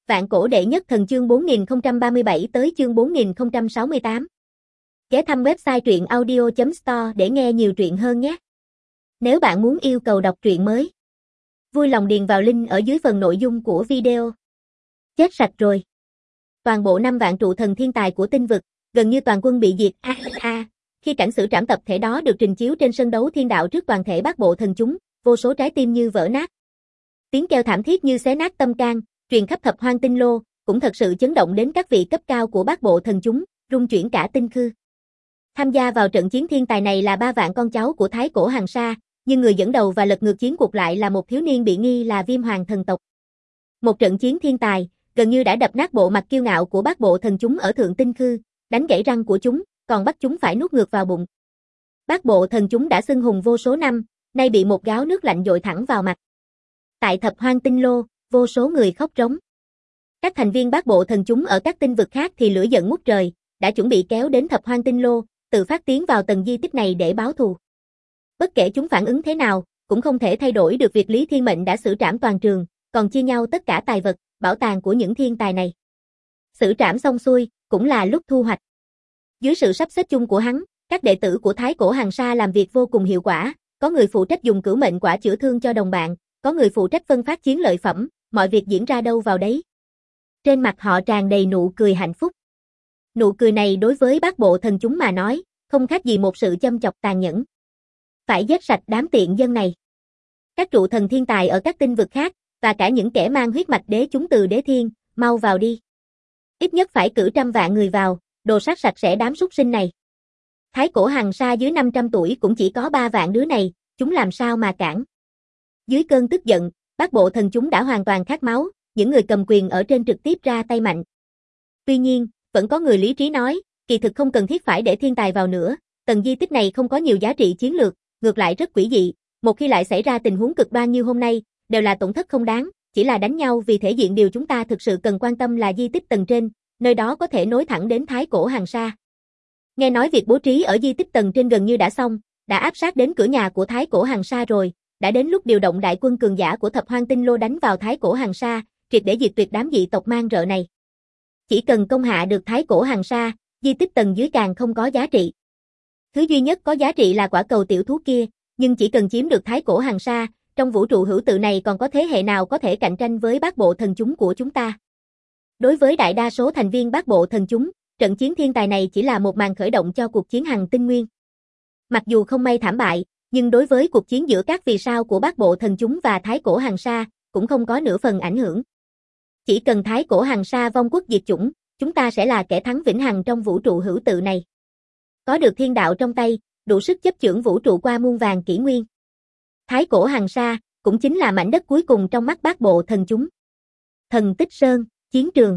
Vạn cổ đệ nhất thần chương 4037 tới chương 4068. Ghé thăm website truyện audio.store để nghe nhiều truyện hơn nhé. Nếu bạn muốn yêu cầu đọc truyện mới, vui lòng điền vào link ở dưới phần nội dung của video. Chết sạch rồi. Toàn bộ 5 vạn trụ thần thiên tài của tinh vực, gần như toàn quân bị diệt. Khi cảnh xử trảm tập thể đó được trình chiếu trên sân đấu thiên đạo trước toàn thể bát bộ thần chúng, vô số trái tim như vỡ nát. Tiếng kêu thảm thiết như xé nát tâm can, truyền khắp thập hoang tinh lô, cũng thật sự chấn động đến các vị cấp cao của bát bộ thần chúng, rung chuyển cả tinh khư. Tham gia vào trận chiến thiên tài này là 3 vạn con cháu của Thái Cổ Hằng Sa, nhưng người dẫn đầu và lật ngược chiến cuộc lại là một thiếu niên bị nghi là Viêm Hoàng thần tộc. Một trận chiến thiên tài, gần như đã đập nát bộ mặt kiêu ngạo của bát bộ thần chúng ở thượng tinh khư, đánh gãy răng của chúng, còn bắt chúng phải nuốt ngược vào bụng. Bát bộ thần chúng đã xưng hùng vô số năm, nay bị một gáo nước lạnh dội thẳng vào mặt. Tại thập hoang tinh lô, vô số người khóc rống. Các thành viên bát bộ thần chúng ở các tinh vực khác thì lửa giận ngút trời, đã chuẩn bị kéo đến thập hoang tinh lô, tự phát tiến vào tầng di tích này để báo thù. Bất kể chúng phản ứng thế nào, cũng không thể thay đổi được việc Lý Thiên Mệnh đã xử trảm toàn trường, còn chia nhau tất cả tài vật, bảo tàng của những thiên tài này. Xử trảm xong xuôi, cũng là lúc thu hoạch. Dưới sự sắp xếp chung của hắn, các đệ tử của Thái Cổ Hằng Sa làm việc vô cùng hiệu quả, có người phụ trách dùng cửu mệnh quả chữa thương cho đồng bạn, có người phụ trách phân phát chiến lợi phẩm, mọi việc diễn ra đâu vào đấy. Trên mặt họ tràn đầy nụ cười hạnh phúc. Nụ cười này đối với bát bộ thần chúng mà nói, không khác gì một sự châm chọc tàn nhẫn. Phải giết sạch đám tiện dân này. Các trụ thần thiên tài ở các tinh vực khác, và cả những kẻ mang huyết mạch đế chúng từ đế thiên, mau vào đi. Ít nhất phải cử 100 vạn người vào, đồ sát sạch sẽ đám súc sinh này. Thái Cổ Hằng Sa dưới 500 tuổi cũng chỉ có 3 vạn đứa này, chúng làm sao mà cản. Dưới cơn tức giận, bát bộ thần chúng đã hoàn toàn khát máu, những người cầm quyền ở trên trực tiếp ra tay mạnh. Tuy nhiên, vẫn có người lý trí nói, kỳ thực không cần thiết phải để thiên tài vào nữa, tầng di tích này không có nhiều giá trị chiến lược, ngược lại rất quỷ dị, một khi lại xảy ra tình huống cực đoan như hôm nay, đều là tổn thất không đáng, chỉ là đánh nhau vì thể diện. Điều chúng ta thực sự cần quan tâm là di tích tầng trên, nơi đó có thể nối thẳng đến Thái Cổ Hằng Sa. Nghe nói việc bố trí ở di tích tầng trên gần như đã xong, đã áp sát đến cửa nhà của Thái Cổ Hằng Sa rồi, đã đến lúc điều động đại quân cường giả của thập hoang tinh lô đánh vào Thái Cổ Hằng Sa, triệt để diệt tuyệt đám dị tộc man rợ này. Chỉ cần công hạ được Thái Cổ Hằng Sa, di tích tầng dưới càng không có giá trị. Thứ duy nhất có giá trị là quả cầu tiểu thú kia, nhưng chỉ cần chiếm được Thái Cổ Hằng Sa, trong vũ trụ hữu tự này còn có thế hệ nào có thể cạnh tranh với bát bộ thần chúng của chúng ta. Đối với đại đa số thành viên bát bộ thần chúng, trận chiến thiên tài này chỉ là một màn khởi động cho cuộc chiến hằng tinh nguyên. Mặc dù không may thảm bại, nhưng đối với cuộc chiến giữa các vì sao của bát bộ thần chúng và Thái Cổ Hằng Sa, cũng không có nửa phần ảnh hưởng. Chỉ cần Thái Cổ Hằng Sa vong quốc diệt chủng, chúng ta sẽ là kẻ thắng vĩnh hằng trong vũ trụ hữu tự này. Có được thiên đạo trong tay, đủ sức chấp chưởng vũ trụ qua muôn vàn kỷ nguyên. Thái Cổ Hằng Sa cũng chính là mảnh đất cuối cùng trong mắt bát bộ thần chúng. Thần Tích Sơn, chiến trường.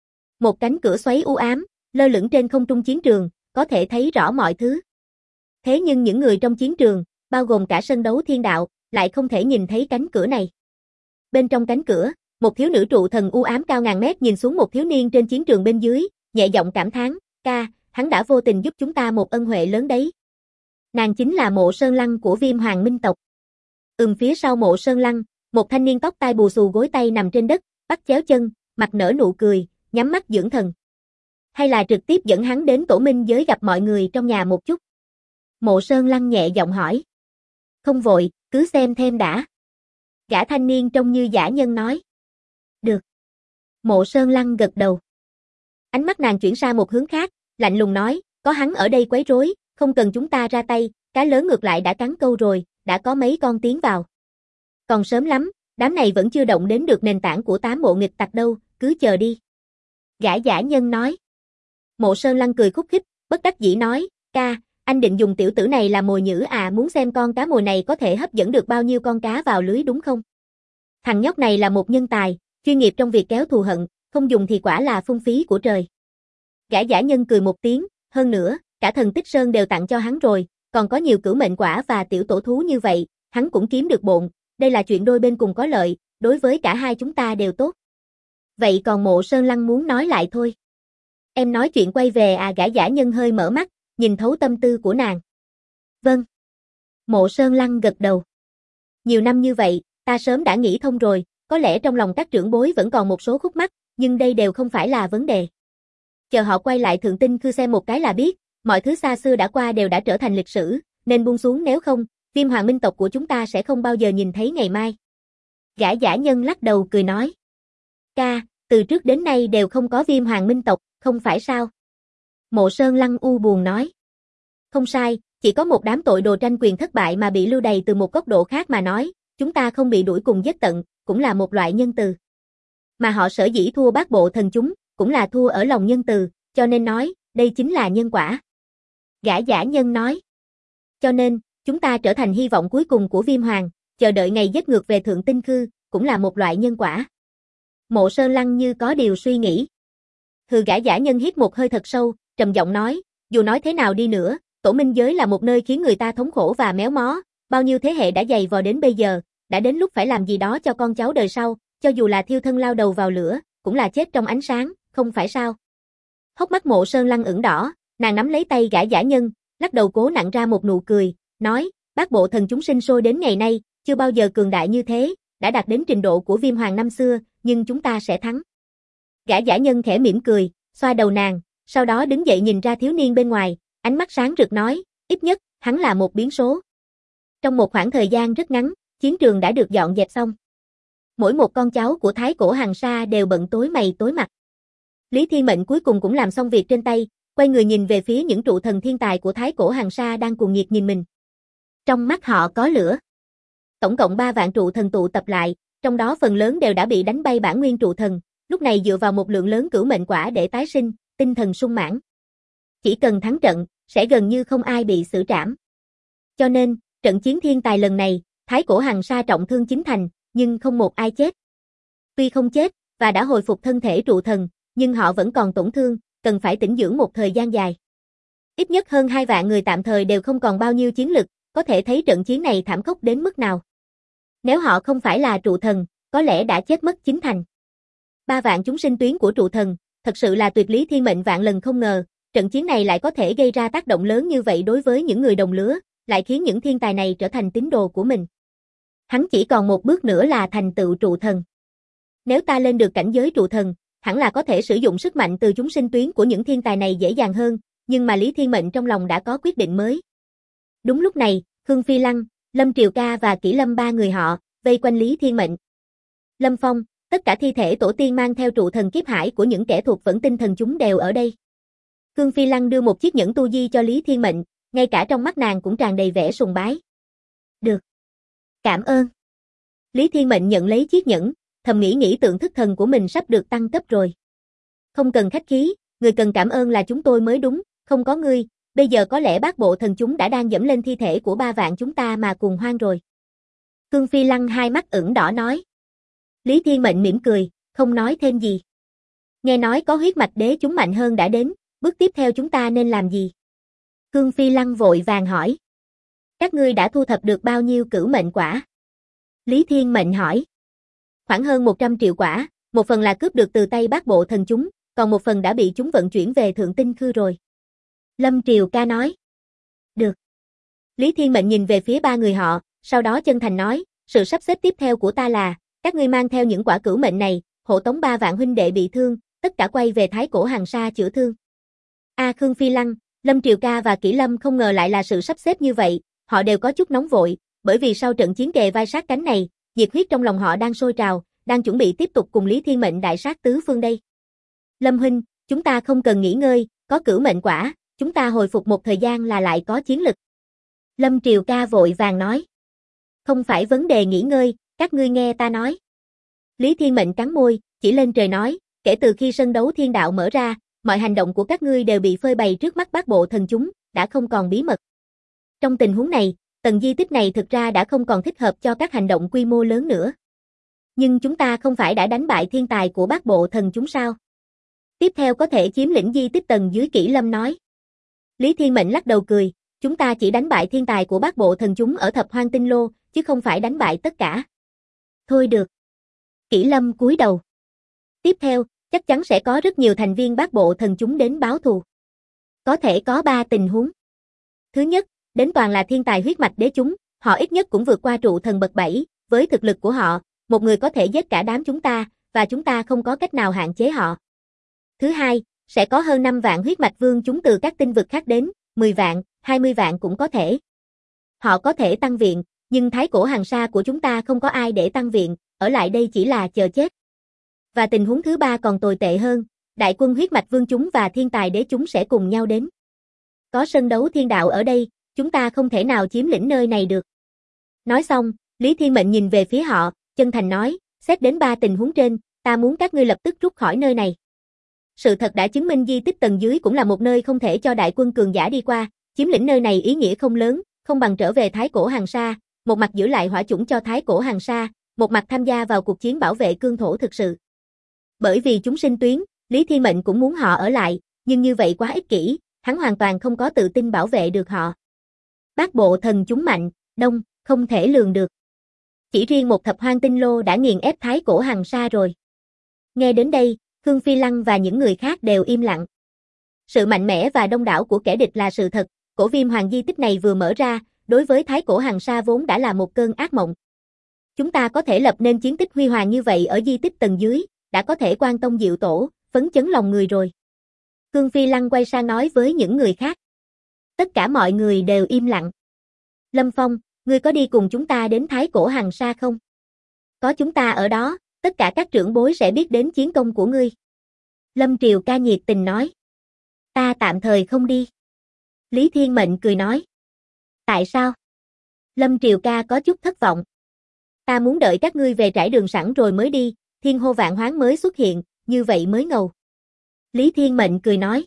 Một cánh cửa xoáy u ám, lơ lửng trên không trung chiến trường, có thể thấy rõ mọi thứ. Thế nhưng những người trong chiến trường, bao gồm cả sân đấu thiên đạo, lại không thể nhìn thấy cánh cửa này. Bên trong cánh cửa, một thiếu nữ trụ thần u ám cao ngàn mét nhìn xuống một thiếu niên trên chiến trường bên dưới, nhẹ giọng cảm thán, ca, hắn đã vô tình giúp chúng ta một ân huệ lớn đấy. Nàng chính là Mộ Sơn Lăng của Viêm Hoàng Minh tộc. Phía sau Mộ Sơn Lăng, một thanh niên tóc tai bù xù gối tay nằm trên đất, bắt chéo chân, mặt nở nụ cười, nhắm mắt dưỡng thần. Hay là trực tiếp dẫn hắn đến Tổ Minh giới gặp mọi người trong nhà một chút? Mộ Sơn Lăng nhẹ giọng hỏi. Không vội, cứ xem thêm đã. Gã thanh niên trông như dã nhân nói. Được. Mộ Sơn Lăng gật đầu. Ánh mắt nàng chuyển sang một hướng khác, lạnh lùng nói, có hắn ở đây quấy rối, không cần chúng ta ra tay, cá lớn ngược lại đã cắn câu rồi, đã có mấy con tiến vào. Còn sớm lắm, đám này vẫn chưa động đến được nền tảng của 8 bộ nghịch tặc đâu, cứ chờ đi. Gã dã nhân nói. Mộ Sơn Lăng cười khúc khích, bất đắc dĩ nói, ca, anh định dùng tiểu tử này làm mồi nhử à, muốn xem con cá mồi này có thể hấp dẫn được bao nhiêu con cá vào lưới đúng không? Thằng nhóc này là một nhân tài, chuyên nghiệp trong việc kéo thù hận, không dùng thì quả là phung phí của trời. Gã dã nhân cười một tiếng, hơn nữa, cả thần Tích Sơn đều tặng cho hắn rồi, còn có nhiều cửu mệnh quả và tiểu tổ thú như vậy, hắn cũng kiếm được bộn, đây là chuyện đôi bên cùng có lợi, đối với cả hai chúng ta đều tốt. Vậy còn Mộ Sơn Lăng muốn nói lại thôi. Em nói chuyện quay về à, gã dã nhân hơi mở mắt, nhìn thấu tâm tư của nàng. Vâng. Mộ Sơn Lăng gật đầu. Nhiều năm như vậy, ta sớm đã nghĩ thông rồi, có lẽ trong lòng các trưởng bối vẫn còn một số khúc mắc, nhưng đây đều không phải là vấn đề. Chờ họ quay lại Thượng Tinh Khư xem một cái là biết, mọi thứ xa xưa đã qua đều đã trở thành lịch sử, nên buông xuống nếu không, Viêm Hoàng minh tộc của chúng ta sẽ không bao giờ nhìn thấy ngày mai. Gã giả nhân lắc đầu cười nói. Ca, từ trước đến nay đều không có Viêm Hoàng minh tộc, không phải sao? Mộ Sơn Lăng u buồn nói. Không sai, chỉ có một đám tội đồ tranh quyền thất bại mà bị lưu đày từ một góc độ khác mà nói, chúng ta không bị đuổi cùng giết tận, cũng là một loại nhân từ. Mà họ sở dĩ thua bát bộ thần chúng, cũng là thua ở lòng nhân từ, cho nên nói, đây chính là nhân quả. Gã giả nhân nói. Cho nên, chúng ta trở thành hy vọng cuối cùng của Viêm Hoàng, chờ đợi ngày giết ngược về Thượng Tinh Khư, cũng là một loại nhân quả. Mộ Sơn Lăng như có điều suy nghĩ. Hừ, gã giả nhân hít một hơi thật sâu, trầm giọng nói, dù nói thế nào đi nữa, tổ minh giới là một nơi khiến người ta thống khổ và méo mó, bao nhiêu thế hệ đã dày vò đến bây giờ, đã đến lúc phải làm gì đó cho con cháu đời sau, cho dù là thiêu thân lao đầu vào lửa, cũng là chết trong ánh sáng, không phải sao? Hốc mắt Mộ Sơn Lăng ửng đỏ, nàng nắm lấy tay gã giả nhân, lắc đầu cố nặn ra một nụ cười, nói, bát bộ thần chúng sinh sôi đến ngày nay, chưa bao giờ cường đại như thế, đã đạt đến trình độ của Viêm Hoàng năm xưa, nhưng chúng ta sẽ thắng. Gã giả nhân khẽ mỉm cười, xoa đầu nàng, sau đó đứng dậy nhìn ra thiếu niên bên ngoài, ánh mắt sáng rực nói, ít nhất, hắn là một biến số. Trong một khoảng thời gian rất ngắn, chiến trường đã được dọn dẹp xong. Mỗi một con cháu của Thái Cổ Hằng Sa đều bận tối mày tối mặt. Lý Thiên Mệnh cuối cùng cũng làm xong việc trên tay, quay người nhìn về phía những trụ thần thiên tài của Thái Cổ Hằng Sa đang cuồng nhiệt nhìn mình. Trong mắt họ có lửa. Tổng cộng 3 vạn trụ thần tụ tập lại, trong đó phần lớn đều đã bị đánh bay bản nguyên trụ thần, lúc này dựa vào một lượng lớn cửu mệnh quả để tái sinh, tinh thần sung mãn. Chỉ cần thắng trận, sẽ gần như không ai bị xử trảm. Cho nên, trận chiến thiên tài lần này, Thái Cổ Hằng Sa trọng thương 9 thành, nhưng không một ai chết. Tuy không chết, và đã hồi phục thân thể trụ thần, nhưng họ vẫn còn tổn thương, cần phải tĩnh dưỡng một thời gian dài. Ít nhất hơn 2 vạn người tạm thời đều không còn bao nhiêu chiến lực, có thể thấy trận chiến này thảm khốc đến mức nào. Nếu họ không phải là trụ thần, có lẽ đã chết mất 9 thành. 3 vạn chúng sinh tuyến của trụ thần, thật sự là tuyệt Lý Thiên Mệnh vạn lần không ngờ, trận chiến này lại có thể gây ra tác động lớn như vậy đối với những người đồng lứa, lại khiến những thiên tài này trở thành tín đồ của mình. Hắn chỉ còn một bước nữa là thành tựu trụ thần. Nếu ta lên được cảnh giới trụ thần, hẳn là có thể sử dụng sức mạnh từ chúng sinh tuyến của những thiên tài này dễ dàng hơn, nhưng mà Lý Thiên Mệnh trong lòng đã có quyết định mới. Đúng lúc này, Khương Phi Lăng, Lâm Triều Ca và Kỷ Lâm 3 người họ vây quanh Lý Thiên Mệnh. Lâm Phong, tất cả thi thể tổ tiên mang theo trụ thần kiếp hải của những kẻ thuộc vẫn tinh thần chúng đều ở đây. Khương Phi Lăng đưa một chiếc nhẫn tu di cho Lý Thiên Mệnh, ngay cả trong mắt nàng cũng tràn đầy vẻ sùng bái. Được. Cảm ơn. Lý Thiên Mệnh nhận lấy chiếc nhẫn, thầm nghĩ tượng thức thần của mình sắp được tăng cấp rồi. Không cần khách khí, người cần cảm ơn là chúng tôi mới đúng, không có ngươi, bây giờ có lẽ bát bộ thần chúng đã đang dẫm lên thi thể của 3 vạn chúng ta mà cùng hoang rồi. Khương Phi Lăng hai mắt ửng đỏ nói. Lý Thiên Mệnh mỉm cười, không nói thêm gì. Nghe nói có huyết mạch đế chúng mạnh hơn đã đến, bước tiếp theo chúng ta nên làm gì? Khương Phi Lăng vội vàng hỏi. Các ngươi đã thu thập được bao nhiêu cửu mệnh quả? Lý Thiên Mệnh hỏi. Khoảng hơn 100 triệu quả, một phần là cướp được từ tay bát bộ thần chúng, còn một phần đã bị chúng vận chuyển về Thượng Tinh Khư rồi. Lâm Triều Ca nói. Được. Lý Thiên Mệnh nhìn về phía 3 người họ, sau đó chân thành nói, sự sắp xếp tiếp theo của ta là, các ngươi mang theo những quả cửu mệnh này, hộ tống 3 vạn huynh đệ bị thương, tất cả quay về Thái Cổ Hằng Sa chữa thương. Khương Phi Lăng, Lâm Triều Ca và Kỷ Lâm không ngờ lại là sự sắp xếp như vậy, họ đều có chút nóng vội, bởi vì sau trận chiến kề vai sát cánh này, nhiệt huyết trong lòng họ đang sôi trào, đang chuẩn bị tiếp tục cùng Lý Thiên Mệnh đại sát tứ phương đây. Lâm huynh, chúng ta không cần nghỉ ngơi, có cửu mệnh quả, chúng ta hồi phục một thời gian là lại có chiến lực. Lâm Triều Ca vội vàng nói. Không phải vấn đề nghỉ ngơi, các ngươi nghe ta nói. Lý Thiên Mệnh cắn môi, chỉ lên trời nói, kể từ khi sân đấu thiên đạo mở ra, mọi hành động của các ngươi đều bị phơi bày trước mắt bát bộ thần chúng, đã không còn bí mật. Trong tình huống này, tầng di tích này thực ra đã không còn thích hợp cho các hành động quy mô lớn nữa. Nhưng chúng ta không phải đã đánh bại thiên tài của bát bộ thần chúng sao? Tiếp theo có thể chiếm lĩnh di tích tầng dưới, Kỷ Lâm nói. Lý Thiên Mệnh lắc đầu cười, chúng ta chỉ đánh bại thiên tài của bát bộ thần chúng ở Thập Hoang Tinh Lô, chứ không phải đánh bại tất cả. Thôi được. Kỷ Lâm cúi đầu. Tiếp theo, chắc chắn sẽ có rất nhiều thành viên bát bộ thần chúng đến báo thù. Có thể có 3 tình huống. Thứ nhất, đến toàn là thiên tài huyết mạch đế chúng, họ ít nhất cũng vượt qua trụ thần bậc 7, với thực lực của họ, một người có thể giết cả đám chúng ta, và chúng ta không có cách nào hạn chế họ. Thứ hai, sẽ có hơn 5 vạn huyết mạch vương chúng từ các tinh vực khác đến, 10 vạn, 20 vạn cũng có thể. Họ có thể tăng viện, nhưng thái cổ hàng sa của chúng ta không có ai để tăng viện, ở lại đây chỉ là chờ chết. Và tình huống thứ ba còn tồi tệ hơn, đại quân huyết mạch vương chúng và thiên tài đế chúng sẽ cùng nhau đến. Có sân đấu thiên đạo ở đây, chúng ta không thể nào chiếm lĩnh nơi này được. Nói xong, Lý Thiên Mệnh nhìn về phía họ, chân thành nói, xét đến 3 tình huống trên, ta muốn các ngươi lập tức rút khỏi nơi này. Sự thật đã chứng minh di tích tầng dưới cũng là một nơi không thể cho đại quân cường giả đi qua, chiếm lĩnh nơi này ý nghĩa không lớn, không bằng trở về thái cổ hàng sa, một mặt giữ lại hỏa chủng cho thái cổ hàng sa, một mặt tham gia vào cuộc chiến bảo vệ cương thổ thực sự. Bởi vì chúng sinh tuyến, Lý Thiên Mệnh cũng muốn họ ở lại, nhưng như vậy quá ích kỷ, hắn hoàn toàn không có tự tin bảo vệ được họ. Bát bộ thần chúng mạnh, đông, không thể lường được. Chỉ riêng một thập hoang tinh lô đã nghiền ép thái cổ hàng sa rồi. Nghe đến đây, Khương Phi Lăng và những người khác đều im lặng. Sự mạnh mẽ và đông đảo của kẻ địch là sự thật, cổ viêm hoàng di tích này vừa mở ra, đối với thái cổ hàng sa vốn đã là một cơn ác mộng. Chúng ta có thể lập nên chiến tích huy hoàng như vậy ở di tích tầng dưới, đã có thể quan tông diệu tổ, phấn chấn lòng người rồi. Khương Phi Lăng quay sang nói với những người khác. Tất cả mọi người đều im lặng. Lâm Phong, ngươi có đi cùng chúng ta đến thái cổ hàng sa không? Có chúng ta ở đó, tất cả các trưởng bối sẽ biết đến chiến công của ngươi. Lâm Triều Ca nhiệt tình nói. Ta tạm thời không đi. Lý Thiên Mệnh cười nói. Tại sao? Lâm Triều Ca có chút thất vọng. Ta muốn đợi các ngươi về trải đường sẵn rồi mới đi, thiên hô vạn hoán mới xuất hiện, như vậy mới ngầu. Lý Thiên Mệnh cười nói.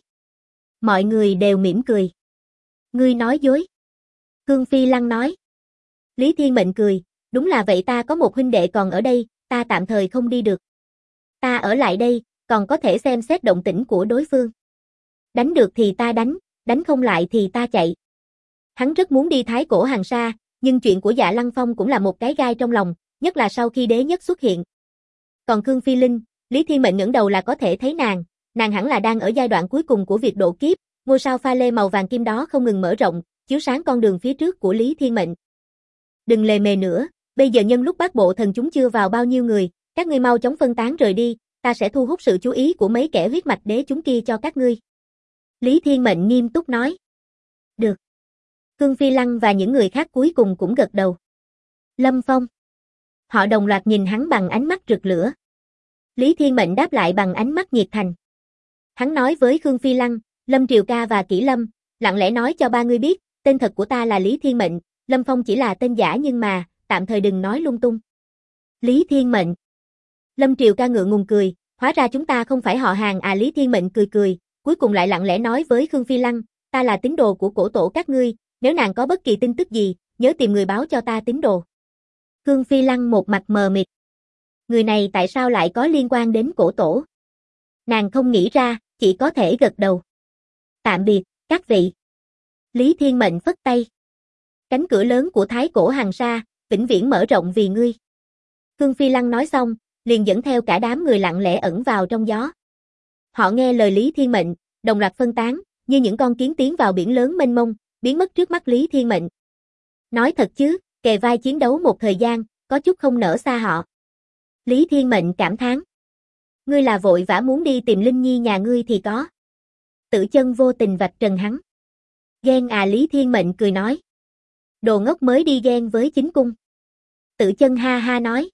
Mọi người đều mỉm cười. Ngươi nói dối. Khương Phi Lăng nói. Lý Thiên Mệnh cười, đúng là vậy, ta có một huynh đệ còn ở đây, ta tạm thời không đi được. Ta ở lại đây, còn có thể xem xét động tĩnh của đối phương. Đánh được thì ta đánh không lại thì ta chạy. Hắn rất muốn đi thái cổ hàng sa, nhưng chuyện của Dạ Lăng Phong cũng là một cái gai trong lòng, nhất là sau khi đế nhất xuất hiện. Còn Khương Phi Linh, Lý Thiên Mệnh ngẩng đầu là có thể thấy nàng hẳn là đang ở giai đoạn cuối cùng của việc độ kiếp, ngôi sao pha lê màu vàng kim đó không ngừng mở rộng, chiếu sáng con đường phía trước của Lý Thiên Mệnh. Đừng lề mề nữa, bây giờ nhân lúc bát bộ thần chúng chưa vào bao nhiêu người, các ngươi mau chóng phân tán rời đi, ta sẽ thu hút sự chú ý của mấy kẻ huyết mạch đế chúng kia cho các ngươi. Lý Thiên Mệnh nghiêm túc nói. Được. Khương Phi Lăng và những người khác cuối cùng cũng gật đầu. Lâm Phong. Họ đồng loạt nhìn hắn bằng ánh mắt rực lửa. Lý Thiên Mệnh đáp lại bằng ánh mắt nhiệt thành. Hắn nói với Khương Phi Lăng, Lâm Triều Ca và Kỷ Lâm, lặng lẽ nói cho ba người biết, tên thật của ta là Lý Thiên Mệnh, Lâm Phong chỉ là tên giả nhưng mà, tạm thời đừng nói lung tung. Lý Thiên Mệnh. Lâm Triều Ca ngượng ngùng cười, hóa ra chúng ta không phải họ hàng à. Lý Thiên Mệnh cười cười, cuối cùng lại lặng lẽ nói với Khương Phi Lăng, ta là tín đồ của cổ tổ các ngươi, nếu nàng có bất kỳ tin tức gì, nhớ tìm người báo cho ta tín đồ. Khương Phi Lăng một mặt mờ mịt. Người này tại sao lại có liên quan đến cổ tổ? Nàng không nghĩ ra, chỉ có thể gật đầu. Tạm biệt, các vị. Lý Thiên Mệnh phất tay. Cánh cửa lớn của thái cổ hàng sa, vĩnh viễn mở rộng vì ngươi. Khương Phi Lăng nói xong, liền dẫn theo cả đám người lặng lẽ ẩn vào trong gió. Họ nghe lời Lý Thiên Mệnh, đồng loạt phân tán, như những con kiến tiến vào biển lớn mênh mông, biến mất trước mắt Lý Thiên Mệnh. Nói thật chứ, kề vai chiến đấu một thời gian, có chút không nỡ xa họ. Lý Thiên Mệnh cảm thán. Ngươi là vội vã muốn đi tìm Linh Nhi nhà ngươi thì có. Tử Chân vô tình vạch trần hắn. Ghen à. Lý Thiên Mệnh cười nói. Đồ ngốc mới đi ghen với chính cung. Tử Chân ha ha nói.